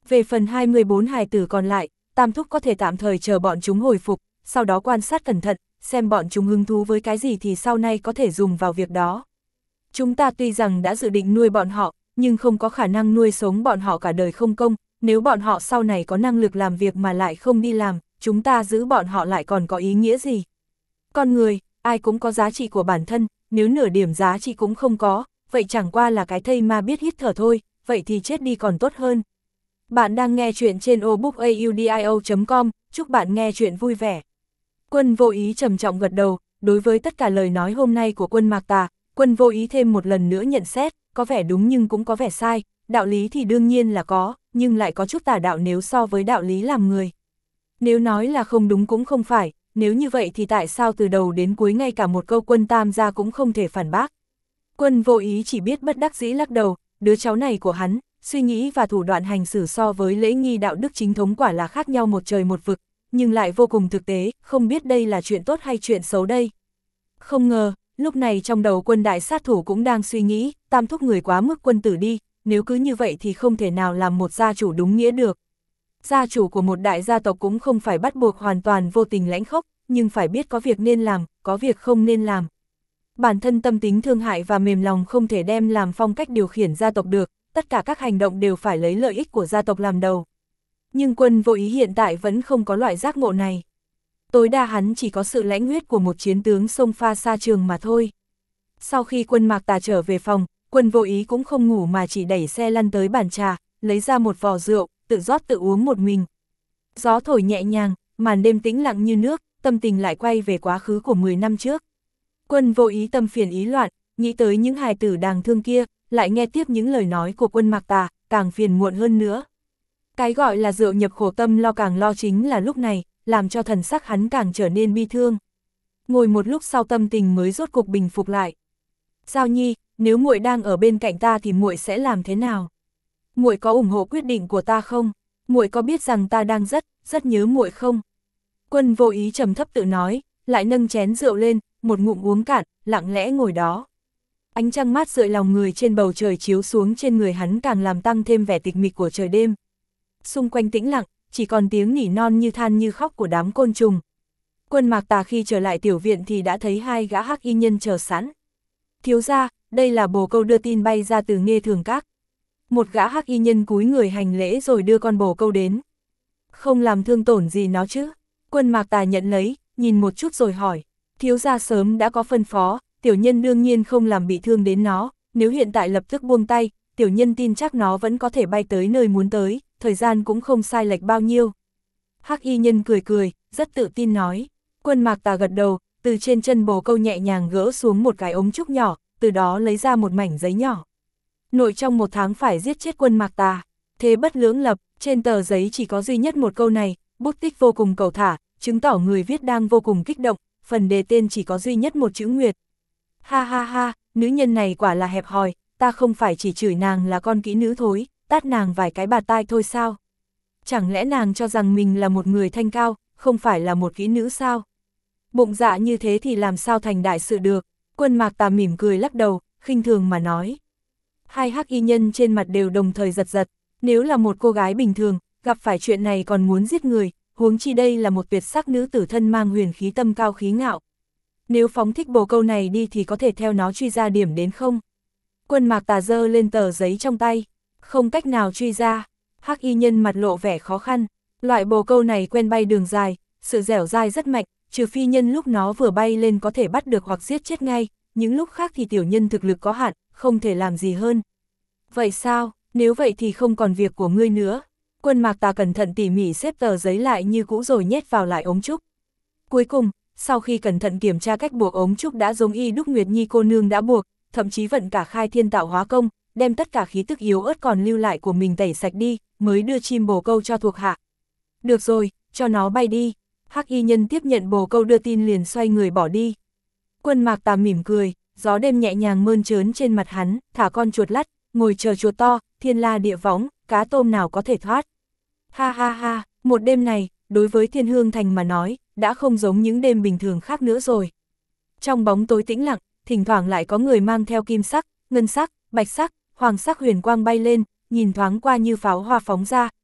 Về phần 24 hài tử còn lại, Tam Thúc có thể tạm thời chờ bọn chúng hồi phục, sau đó quan sát cẩn thận, xem bọn chúng hứng thú với cái gì thì sau này có thể dùng vào việc đó. Chúng ta tuy rằng đã dự định nuôi bọn họ, nhưng không có khả năng nuôi sống bọn họ cả đời không công, nếu bọn họ sau này có năng lực làm việc mà lại không đi làm, chúng ta giữ bọn họ lại còn có ý nghĩa gì? Con người, ai cũng có giá trị của bản thân, nếu nửa điểm giá trị cũng không có, vậy chẳng qua là cái thây ma biết hít thở thôi, vậy thì chết đi còn tốt hơn. Bạn đang nghe chuyện trên audiobook.com, chúc bạn nghe chuyện vui vẻ. Quân Vô Ý trầm trọng gật đầu, đối với tất cả lời nói hôm nay của Quân Mạc Tà, Quân Vô Ý thêm một lần nữa nhận xét, có vẻ đúng nhưng cũng có vẻ sai, đạo lý thì đương nhiên là có, nhưng lại có chút tà đạo nếu so với đạo lý làm người. Nếu nói là không đúng cũng không phải, nếu như vậy thì tại sao từ đầu đến cuối ngay cả một câu Quân Tam gia cũng không thể phản bác. Quân Vô Ý chỉ biết bất đắc dĩ lắc đầu, đứa cháu này của hắn, suy nghĩ và thủ đoạn hành xử so với lễ nghi đạo đức chính thống quả là khác nhau một trời một vực, nhưng lại vô cùng thực tế, không biết đây là chuyện tốt hay chuyện xấu đây. Không ngờ, lúc này trong đầu Quân đại sát thủ cũng đang suy nghĩ, Tam Thúc người quá mức quân tử đi, nếu cứ như vậy thì không thể nào làm một gia chủ đúng nghĩa được. Gia chủ của một đại gia tộc cũng không phải bắt buộc hoàn toàn vô tình lãnh khốc, nhưng phải biết có việc nên làm, có việc không nên làm. Bản thân tâm tính thương hại và mềm lòng không thể đem làm phong cách điều khiển gia tộc được, tất cả các hành động đều phải lấy lợi ích của gia tộc làm đầu. Nhưng Quân Vô Ý hiện tại vẫn không có loại giác ngộ này. Tối đa hắn chỉ có sự lãnh huyết của một chiến tướng xông pha xa trường mà thôi. Sau khi Quân Mạc Tà trở về phòng, Quân Vô Ý cũng không ngủ mà chỉ đẩy xe lăn tới bàn trà, lấy ra một vò rượu, tự rót tự uống một mình. Gió thổi nhẹ nhàng, màn đêm tĩnh lặng như nước, tâm tình lại quay về quá khứ của 10 năm trước. Quân Vô Ý tâm phiền ý loạn, nghĩ tới những hài tử đáng thương kia, lại nghe tiếp những lời nói của Quân Mạc Tà, càng phiền muộn hơn nữa. Cái gọi là rượu nhập khổ tâm lo càng lo chính là lúc này, làm cho thần sắc hắn càng trở nên bi thương. Ngồi một lúc sau tâm tình mới rốt cục bình phục lại. Giao Nhi, nếu muội đang ở bên cạnh ta thì muội sẽ làm thế nào? Muội có ủng hộ quyết định của ta không? Muội có biết rằng ta đang rất nhớ muội không? Quân Vô Ý trầm thấp tự nói, lại nâng chén rượu lên, một ngụm uống cạn, lặng lẽ ngồi đó. Ánh trăng mát rượi lòng người trên bầu trời chiếu xuống trên người hắn càng làm tăng thêm vẻ tịch mịch của trời đêm. Xung quanh tĩnh lặng, chỉ còn tiếng nỉ non như than như khóc của đám côn trùng. Quân Mạc Tà khi trở lại tiểu viện thì đã thấy hai gã hắc y nhân chờ sẵn. Thiếu gia, đây là bồ câu đưa tin bay ra từ Nghê Thường Các. Một gã hắc y nhân cúi người hành lễ rồi đưa con bồ câu đến. Không làm thương tổn gì nó chứ? Quân Mạc Tà nhận lấy, nhìn một chút rồi hỏi. Thiếu gia sớm đã có phân phó, tiểu nhân đương nhiên không làm bị thương đến nó, nếu hiện tại lập tức buông tay, tiểu nhân tin chắc nó vẫn có thể bay tới nơi muốn tới, thời gian cũng không sai lệch bao nhiêu. Hắc y nhân cười cười, rất tự tin nói. Quân Mạc Tà gật đầu, từ trên chân bồ câu nhẹ nhàng gỡ xuống một cái ống trúc nhỏ, từ đó lấy ra một mảnh giấy nhỏ. Nội trong 1 tháng phải giết chết Quân Mạc Tà. Thế bất lưỡng lập, trên tờ giấy chỉ có duy nhất một câu này, bút tích vô cùng cầu thả, chứng tỏ người viết đang vô cùng kích động, phần đề tên chỉ có duy nhất một chữ Nguyệt. Ha ha ha, nữ nhân này quả là hẹp hòi, ta không phải chỉ chửi nàng là con kỹ nữ thối, tát nàng vài cái bạt tai thôi sao? Chẳng lẽ nàng cho rằng mình là một người thanh cao, không phải là một kỹ nữ sao? Bụng dạ như thế thì làm sao thành đại sự được? Quân Mạc Tà mỉm cười lắc đầu, khinh thường mà nói. Hai hắc y nhân trên mặt đều đồng thời giật giật, nếu là một cô gái bình thường, gặp phải chuyện này còn muốn giết người, huống chi đây là một tuyệt sắc nữ tử thân mang huyền khí tâm cao khí ngạo. Nếu phóng thích bồ câu này đi thì có thể theo nó truy ra điểm đến không? Quân Mạc Tà giơ lên tờ giấy trong tay, không cách nào truy ra. Hắc y nhân mặt lộ vẻ khó khăn, loại bồ câu này quen bay đường dài, sự dẻo dai rất mạnh, trừ phi nhân lúc nó vừa bay lên có thể bắt được hoặc giết chết ngay, những lúc khác thì tiểu nhân thực lực có hạn, không thể làm gì hơn. Vậy sao, nếu vậy thì không còn việc của ngươi nữa. Quân Mạc Tà cẩn thận tỉ mỉ xếp tờ giấy lại như cũ rồi nhét vào lại ống trúc. Cuối cùng, sau khi cẩn thận kiểm tra cách buộc ống trúc đã giống y đúc Nguyệt Nhi cô nương đã buộc, thậm chí vận cả khai thiên tạo hóa công, đem tất cả khí tức yếu ớt còn lưu lại của mình tẩy sạch đi, mới đưa chim bồ câu cho thuộc hạ. Được rồi, cho nó bay đi. Hắc y nhân tiếp nhận bồ câu đưa tin liền xoay người bỏ đi. Quân Mạc Tà mỉm cười, gió đêm nhẹ nhàng mơn trớn trên mặt hắn, thả con chuột lắt, ngồi chờ chuột to, thiên la địa võng, cá tôm nào có thể thoát. Ha ha ha, một đêm này, đối với Thiên Hương Thành mà nói, đã không giống những đêm bình thường khác nữa rồi. Trong bóng tối tĩnh lặng, thỉnh thoảng lại có người mang theo kim sắc, ngân sắc, bạch sắc, hoàng sắc huyền quang bay lên, nhìn thoáng qua như pháo hoa phóng ra,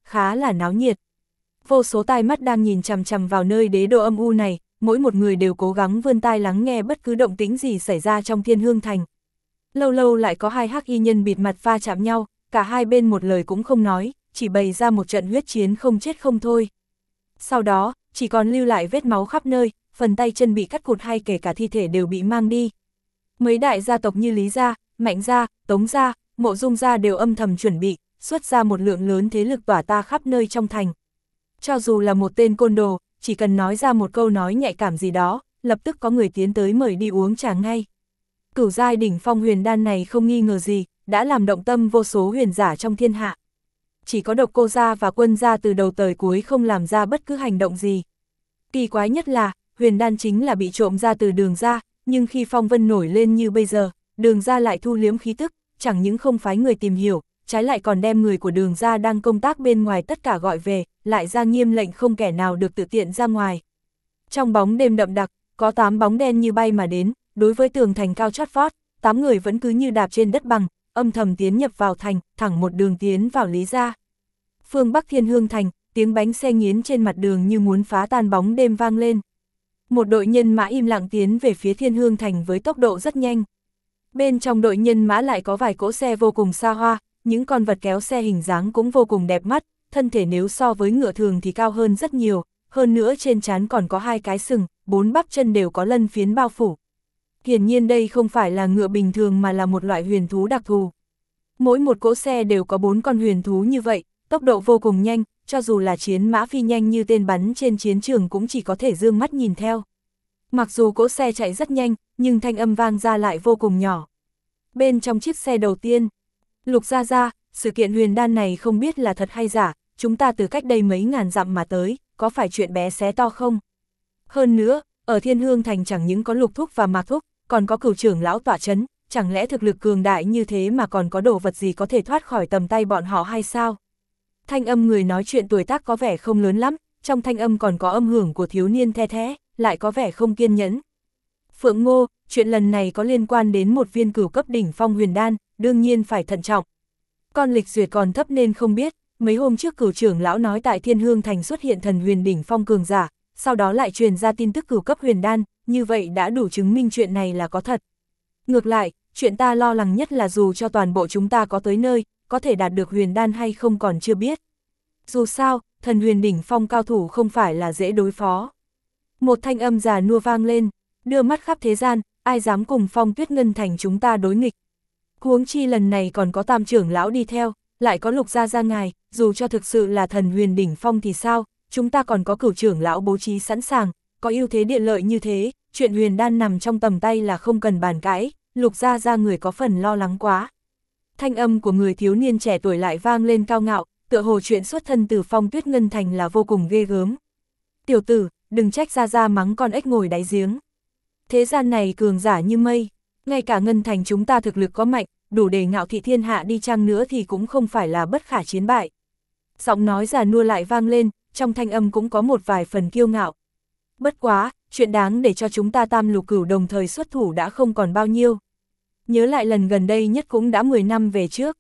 khá là náo nhiệt. Vô số tai mắt đang nhìn chằm chằm vào nơi đế đô âm u này, mỗi một người đều cố gắng vươn tai lắng nghe bất cứ động tĩnh gì xảy ra trong Thiên Hương Thành. Lâu lâu lại có hai hắc y nhân bịt mặt va chạm nhau, cả hai bên một lời cũng không nói, chỉ bày ra một trận huyết chiến không chết không thôi. Sau đó, chỉ còn lưu lại vết máu khắp nơi, phần tay chân bị cắt cụt hay kể cả thi thể đều bị mang đi. Mấy đại gia tộc như Lý gia, Mạnh gia, Tống gia, Mộ Dung gia đều âm thầm chuẩn bị, xuất ra một lượng lớn thế lực tỏa ta khắp nơi trong thành. Cho dù là một tên côn đồ, chỉ cần nói ra một câu nói nhạy cảm gì đó, lập tức có người tiến tới mời đi uống trà ngay. Cửu giai đỉnh phong huyền đan này không nghi ngờ gì, đã làm động tâm vô số huyền giả trong thiên hạ. Chỉ có Độc Cô gia và Quân gia từ đầu tới cuối không làm ra bất cứ hành động gì. Kỳ quái nhất là, huyền đan chính là bị trộm ra từ Đường gia, nhưng khi phong vân nổi lên như bây giờ, Đường gia lại thu liếm khí tức, chẳng những không phái người tìm hiểu, trái lại còn đem người của Đường gia đang công tác bên ngoài tất cả gọi về, lại ra nghiêm lệnh không kẻ nào được tự tiện ra ngoài. Trong bóng đêm đậm đặc, có 8 bóng đen như bay mà đến, đối với tường thành cao chót vót, 8 người vẫn cứ như đạp trên đất bằng, âm thầm tiến nhập vào thành, thẳng một đường tiến vào Lý gia. Phương Bắc Thiên Hương Thành, tiếng bánh xe nghiến trên mặt đường như muốn phá tan bóng đêm vang lên. Một đội nhân mã im lặng tiến về phía Thiên Hương Thành với tốc độ rất nhanh. Bên trong đội nhân mã lại có vài cỗ xe vô cùng xa hoa, những con vật kéo xe hình dáng cũng vô cùng đẹp mắt, thân thể nếu so với ngựa thường thì cao hơn rất nhiều, hơn nữa trên trán còn có 2 cái sừng, 4 bắp chân đều có lân phiến bao phủ. Hiển nhiên đây không phải là ngựa bình thường mà là một loại huyền thú đặc thù. Mỗi một cỗ xe đều có 4 con huyền thú như vậy, tốc độ vô cùng nhanh, cho dù là chiến mã phi nhanh như tên bắn trên chiến trường cũng chỉ có thể dương mắt nhìn theo. Mặc dù cỗ xe chạy rất nhanh, nhưng thanh âm vang ra lại vô cùng nhỏ. Bên trong chiếc xe đầu tiên, Lục Gia Gia, sự kiện huyền đan này không biết là thật hay giả, chúng ta từ cách đây mấy ngàn dặm mà tới, có phải chuyện bé xé to không? Hơn nữa, ở Thiên Hương Thành chẳng những có Lục Thúc và Mạc Thúc, còn có Cửu trưởng lão tọa chấn, chẳng lẽ thực lực cường đại như thế mà còn có đồ vật gì có thể thoát khỏi tầm tay bọn họ hay sao? Thanh âm người nói chuyện tuổi tác có vẻ không lớn lắm, trong thanh âm còn có âm hưởng của thiếu niên the thé, lại có vẻ không kiên nhẫn. Phượng Ngô, chuyện lần này có liên quan đến một viên cửu cấp đỉnh phong huyền đan, đương nhiên phải thận trọng. Con lịch duyệt còn thấp nên không biết, mấy hôm trước Cửu trưởng lão nói tại Thiên Hương Thành xuất hiện thần huyền đỉnh phong cường giả, sau đó lại truyền ra tin tức cửu cấp huyền đan, như vậy đã đủ chứng minh chuyện này là có thật. Ngược lại, chuyện ta lo lắng nhất là dù cho toàn bộ chúng ta có tới nơi, có thể đạt được huyền đan hay không còn chưa biết. Dù sao, thần huyền đỉnh phong cao thủ không phải là dễ đối phó. Một thanh âm già nua vang lên, đưa mắt khắp thế gian, ai dám cùng Phong Tuyết Ngân Thành chúng ta đối nghịch. Huống chi lần này còn có Tam trưởng lão đi theo, lại có Lục Gia Gia ngài, dù cho thực sự là thần huyền đỉnh phong thì sao, chúng ta còn có Cửu trưởng lão bố trí sẵn sàng, có ưu thế địa lợi như thế, chuyện huyền đan nằm trong tầm tay là không cần bàn cãi, Lục Gia Gia người có phần lo lắng quá. Thanh âm của người thiếu niên trẻ tuổi lại vang lên cao ngạo, tựa hồ chuyện xuất thân từ Phong Tuyết Ngân Thành là vô cùng ghê gớm. Tiểu tử, đừng trách Gia Gia mắng con ếch ngồi đáy giếng. Thế gian này cường giả như mây, ngay cả Ngân Thành chúng ta thực lực có mạnh, đủ để ngạo thị thiên hạ đi chăng nữa thì cũng không phải là bất khả chiến bại. Giọng nói già nua lại vang lên, trong thanh âm cũng có một vài phần kiêu ngạo. Bất quá, chuyện đáng để cho chúng ta Tam Lục Cửu đồng thời xuất thủ đã không còn bao nhiêu. Nhớ lại lần gần đây nhất cũng đã 10 năm về trước.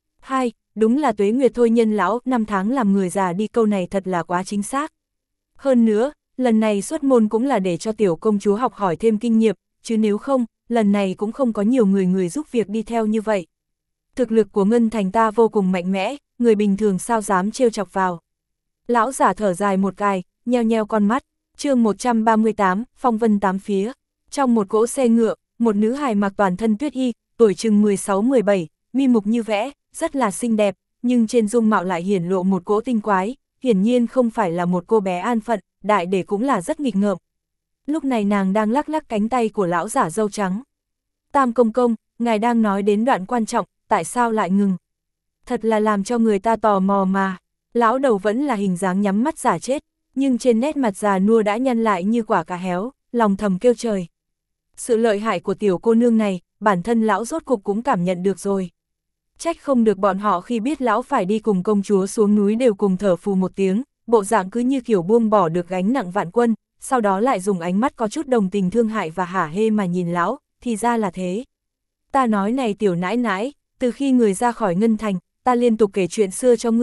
Đúng là tuế nguyệt thôi nhân lão, 5 tháng làm người già đi, câu này thật là quá chính xác. Hơn nữa, lần này xuất môn cũng là để cho tiểu công chúa học hỏi thêm kinh nghiệm, chứ nếu không, lần này cũng không có nhiều người giúp việc đi theo như vậy. Thực lực của Ngân Thành ta vô cùng mạnh mẽ, người bình thường sao dám trêu chọc vào. Lão giả thở dài một cài, nheo nheo con mắt, chương 138, phong vân tám phía. Trong một cỗ xe ngựa, một nữ hài mặc toàn thân tuyết y, tuổi chừng 16-17, mi mục như vẽ, rất là xinh đẹp, nhưng trên dung mạo lại hiển lộ một cỗ tinh quái, hiển nhiên không phải là một cô bé an phận, đại để cũng là rất nghịch ngợm. Lúc này nàng đang lắc lắc cánh tay của lão giả râu trắng. Tam công công, ngài đang nói đến đoạn quan trọng, tại sao lại ngừng? Thật là làm cho người ta tò mò mà. Lão đầu vẫn là hình dáng nhắm mắt giả chết, nhưng trên nét mặt già nua đã nhăn lại như quả cà héo, lòng thầm kêu trời. Sự lợi hại của tiểu cô nương này, bản thân lão rốt cục cũng cảm nhận được rồi. Trách không được bọn họ khi biết lão phải đi cùng công chúa xuống núi đều cùng thở phù một tiếng, bộ dạng cứ như kiểu buông bỏ được gánh nặng vạn quân, sau đó lại dùng ánh mắt có chút đồng tình thương hại và hả hê mà nhìn lão, thì ra là thế. Ta nói này tiểu nãi nãi, từ khi người ra khỏi Ngân Thành, ta liên tục kể chuyện xưa cho ngươi,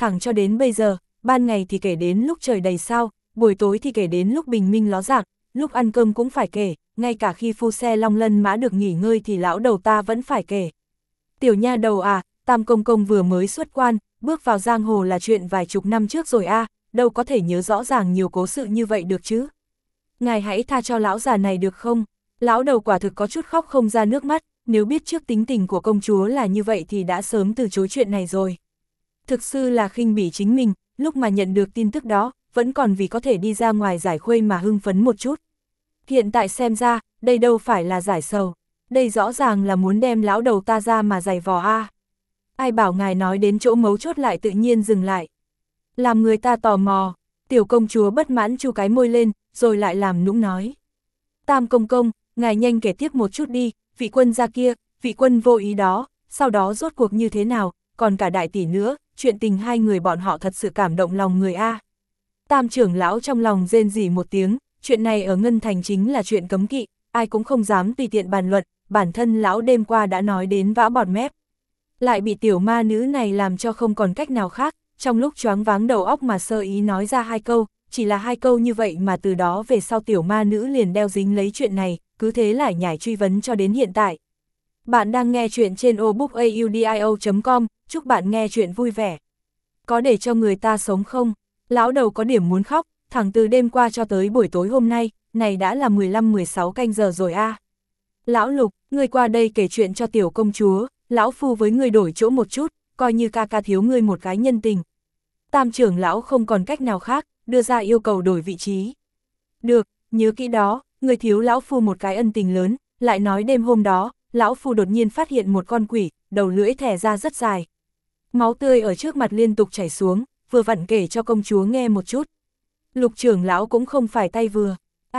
thẳng cho đến bây giờ, ban ngày thì kể đến lúc trời đầy sao, buổi tối thì kể đến lúc bình minh ló dạng, lúc ăn cơm cũng phải kể, ngay cả khi phu xe long lân mã được nghỉ ngơi thì lão đầu ta vẫn phải kể. Tiểu nha đầu à, Tam công công vừa mới xuất quan, bước vào giang hồ là chuyện vài chục năm trước rồi a, đâu có thể nhớ rõ ràng nhiều cố sự như vậy được chứ. Ngài hãy tha cho lão già này được không? Lão đầu quả thực có chút khóc không ra nước mắt, nếu biết trước tính tình của công chúa là như vậy thì đã sớm từ chối chuyện này rồi. Thực sự là khinh bỉ chính mình, lúc mà nhận được tin tức đó, vẫn còn vì có thể đi ra ngoài giải khuây mà hưng phấn một chút. Hiện tại xem ra, đây đâu phải là giải sầu, đây rõ ràng là muốn đem lão đầu ta ra mà giày vò a. Ai bảo ngài nói đến chỗ mấu chốt lại tự nhiên dừng lại. Làm người ta tò mò, tiểu công chúa bất mãn chu cái môi lên, rồi lại làm nũng nói. Tam công công, ngài nhanh kể tiếp một chút đi, vị quân gia kia, vị quân vô ý đó, sau đó rốt cuộc như thế nào, còn cả đại tỷ nữa, chuyện tình hai người bọn họ thật sự cảm động lòng người a. Tam trưởng lão trong lòng rên rỉ một tiếng, chuyện này ở Ngân Thành chính là chuyện cấm kỵ, ai cũng không dám tùy tiện bàn luận, bản thân lão đêm qua đã nói đến vã bọt mép. Lại bị tiểu ma nữ này làm cho không còn cách nào khác, trong lúc choáng váng đầu óc mà sơ ý nói ra hai câu, chỉ là hai câu như vậy mà từ đó về sau tiểu ma nữ liền đeo dính lấy chuyện này, cứ thế lải nhải truy vấn cho đến hiện tại. Bạn đang nghe chuyện trên obookaudio.com, chúc bạn nghe chuyện vui vẻ. Có để cho người ta sống không? Lão đầu có điểm muốn khóc, thẳng từ đêm qua cho tới buổi tối hôm nay, này đã là 15-16 canh giờ rồi a. Lão Lục, ngươi qua đây kể chuyện cho tiểu công chúa, lão phu với ngươi đổi chỗ một chút, coi như ca ca thiếu ngươi một cái nhân tình. Tam trưởng lão không còn cách nào khác, đưa ra yêu cầu đổi vị trí. Được, nhớ kỹ đó, ngươi thiếu lão phu một cái ân tình lớn, lại nói đêm hôm đó, lão phu đột nhiên phát hiện một con quỷ, đầu lưỡi thẻ ra rất dài. Máu tươi ở trước mặt liên tục chảy xuống, vừa vặn kể cho công chúa nghe một chút. Lục trưởng lão cũng không phải tay vừa.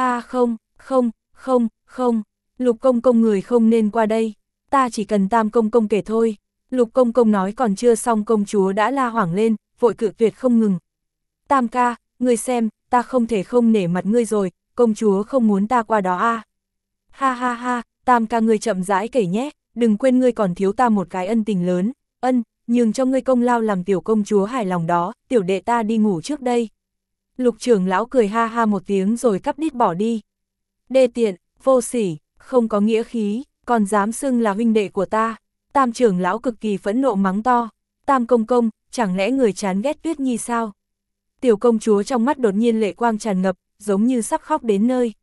Không, Lục công công người không nên qua đây, ta chỉ cần Tam công công kể thôi. Lục công công nói còn chưa xong công chúa đã la hoảng lên, vội cự tuyệt không ngừng. Tam ca, ngươi xem, ta không thể không nể mặt ngươi rồi, công chúa không muốn ta qua đó a. Ha ha ha, Tam ca ngươi chậm rãi kể nhé, đừng quên ngươi còn thiếu ta một cái ân tình lớn, nhường cho ngươi công lao làm tiểu công chúa hài lòng đó, tiểu đệ ta đi ngủ trước đây. Lục trưởng lão cười ha ha một tiếng rồi cắp đít bỏ đi. Đê tiện, vô sỉ, không có nghĩa khí, còn dám xưng là huynh đệ của ta. Tam trưởng lão cực kỳ phẫn nộ mắng to. Tam công công, chẳng lẽ người chán ghét Tuyết Nhi sao? Tiểu công chúa trong mắt đột nhiên lệ quang tràn ngập, giống như sắp khóc đến nơi.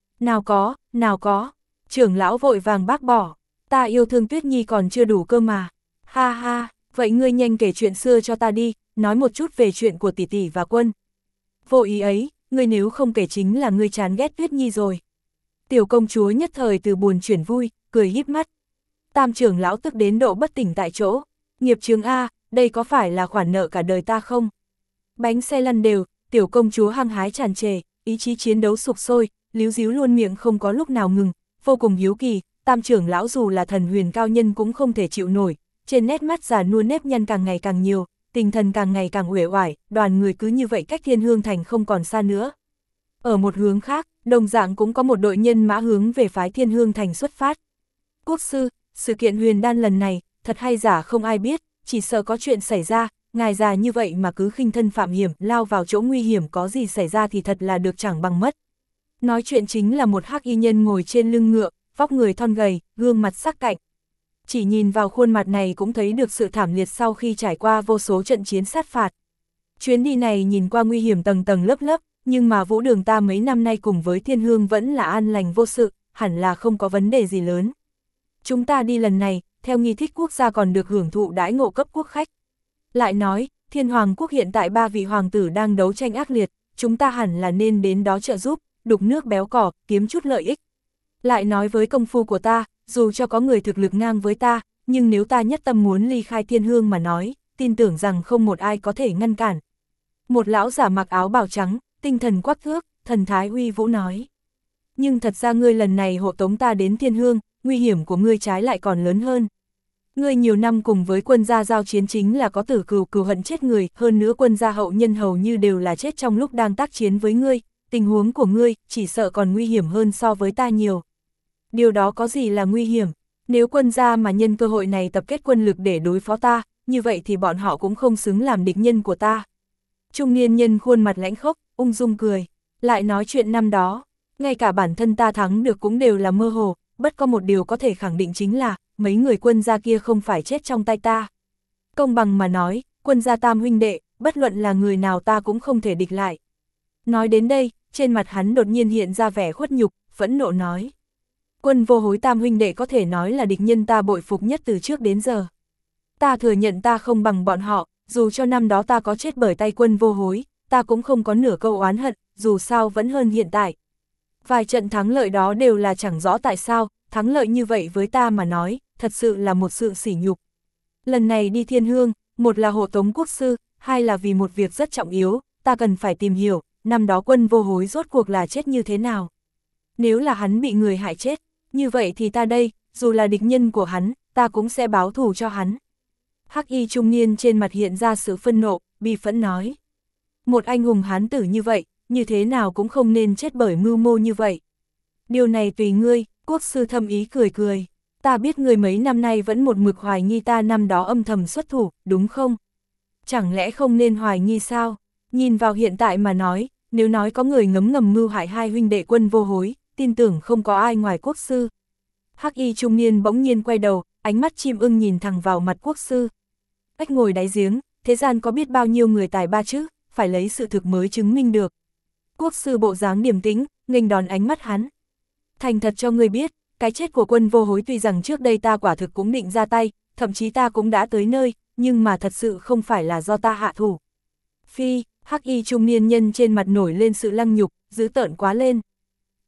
Nào có, trưởng lão vội vàng bác bỏ. Ta yêu thương Tuyết Nhi còn chưa đủ cơ mà. Ha ha, vậy ngươi nhanh kể chuyện xưa cho ta đi, nói một chút về chuyện của tỷ tỷ và quân. Vô ý ấy, ngươi nếu không kể chính là ngươi chán ghét Tuyết Nhi rồi. Tiểu công chúa nhất thời từ buồn chuyển vui, cười híp mắt. Tam trưởng lão tức đến độ bất tỉnh tại chỗ. Nghiệp chướng a, đây có phải là khoản nợ cả đời ta không? Bánh xe lăn đều, tiểu công chúa hăng hái tràn trề, ý chí chiến đấu sục sôi, líu díu luôn miệng không có lúc nào ngừng, vô cùng hiếu kỳ. Tam trưởng lão dù là thần huyền cao nhân cũng không thể chịu nổi, trên nét mắt già nua nếp nhăn càng ngày càng nhiều, tinh thần càng ngày càng uể oải, đoàn người cứ như vậy cách Thiên Hương Thành không còn xa nữa. Ở một hướng khác, đồng dạng cũng có một đội nhân mã hướng về phái Thiên Hương Thành xuất phát. Quốc sư, sự kiện huyền đan lần này, thật hay giả không ai biết, chỉ sợ có chuyện xảy ra, ngài già như vậy mà cứ khinh thân phạm hiểm, lao vào chỗ nguy hiểm có gì xảy ra thì thật là được chẳng bằng mất. Nói chuyện chính là một hắc y nhân ngồi trên lưng ngựa, vóc người thon gầy, gương mặt sắc cạnh. Chỉ nhìn vào khuôn mặt này cũng thấy được sự thảm liệt sau khi trải qua vô số trận chiến sát phạt. Chuyến đi này nhìn qua nguy hiểm tầng tầng lớp lớp, nhưng mà Vũ Đường ta mấy năm nay cùng với Thiên Hương vẫn là an lành vô sự, hẳn là không có vấn đề gì lớn. Chúng ta đi lần này, theo nghi thức quốc gia còn được hưởng thụ đãi ngộ cấp quốc khách. Lại nói, Thiên Hoàng quốc hiện tại 3 vị hoàng tử đang đấu tranh ác liệt, chúng ta hẳn là nên đến đó trợ giúp, đục nước béo cỏ, kiếm chút lợi ích. Lại nói với công phu của ta, dù cho có người thực lực ngang với ta, nhưng nếu ta nhất tâm muốn ly khai Thiên Hương mà nói, tin tưởng rằng không một ai có thể ngăn cản. Một lão giả mặc áo bào trắng, tinh thần quắc thước, thần thái uy vũ nói. Nhưng thật ra ngươi lần này hộ tống ta đến Thiên Hương, nguy hiểm của ngươi trái lại còn lớn hơn. Ngươi nhiều năm cùng với quân gia giao chiến chính là có tử cừu hận chết người, hơn nữa quân gia hậu nhân hầu như đều là chết trong lúc đang tác chiến với ngươi, tình huống của ngươi chỉ sợ còn nguy hiểm hơn so với ta nhiều. Điều đó có gì là nguy hiểm? Nếu quân gia mà nhân cơ hội này tập kết quân lực để đối phó ta, như vậy thì bọn họ cũng không xứng làm địch nhân của ta. Trung niên nhân khuôn mặt lãnh khốc, ung dung cười, lại nói chuyện năm đó, ngay cả bản thân ta thắng được cũng đều là mơ hồ, bất có một điều có thể khẳng định chính là, mấy người quân gia kia không phải chết trong tay ta. Công bằng mà nói, quân gia tam huynh đệ, bất luận là người nào ta cũng không thể địch lại. Nói đến đây, trên mặt hắn đột nhiên hiện ra vẻ khuất nhục, phẫn nộ nói. Quân Vô Hối tam huynh đệ có thể nói là địch nhân ta bội phục nhất từ trước đến giờ. Ta thừa nhận ta không bằng bọn họ, dù cho năm đó ta có chết bởi tay Quân Vô Hối, ta cũng không có nửa câu oán hận, dù sao vẫn hơn hiện tại. Vài trận thắng lợi đó đều là chẳng rõ tại sao, thắng lợi như vậy với ta mà nói, thật sự là một sự sỉ nhục. Lần này đi Thiên Hương, một là hộ tống quốc sư, hai là vì một việc rất trọng yếu, ta cần phải tìm hiểu, năm đó Quân Vô Hối rốt cuộc là chết như thế nào. Nếu là hắn bị người hại chết, như vậy thì ta đây, dù là địch nhân của hắn, ta cũng sẽ báo thù cho hắn. Hắc y trung niên trên mặt hiện ra sự phân nộ, bi phẫn nói. Một anh hùng hán tử như vậy, như thế nào cũng không nên chết bởi mưu mô như vậy. Điều này tùy ngươi, quốc sư thâm ý cười cười. Ta biết người mấy năm nay vẫn một mực hoài nghi ta năm đó âm thầm xuất thủ, đúng không? Chẳng lẽ không nên hoài nghi sao? Nhìn vào hiện tại mà nói, nếu nói có người ngấm ngầm mưu hại hai huynh đệ Quân Vô Hối, tin tưởng không có ai ngoài quốc sư. Hắc y trung niên bỗng nhiên quay đầu, ánh mắt chim ưng nhìn thẳng vào mặt quốc sư. Ếch ngồi đáy giếng, thế gian có biết bao nhiêu người tài ba chứ, phải lấy sự thực mới chứng minh được. Quốc sư bộ dáng điềm tĩnh, nghênh đón ánh mắt hắn. Thành thật cho ngươi biết, cái chết của Quân Vô Hối tuy rằng trước đây ta quả thực cũng định ra tay, thậm chí ta cũng đã tới nơi, nhưng mà thật sự không phải là do ta hạ thủ. Phi, hắc y trung niên nhân trên mặt nổi lên sự lăng nhục, dữ tợn quá lên.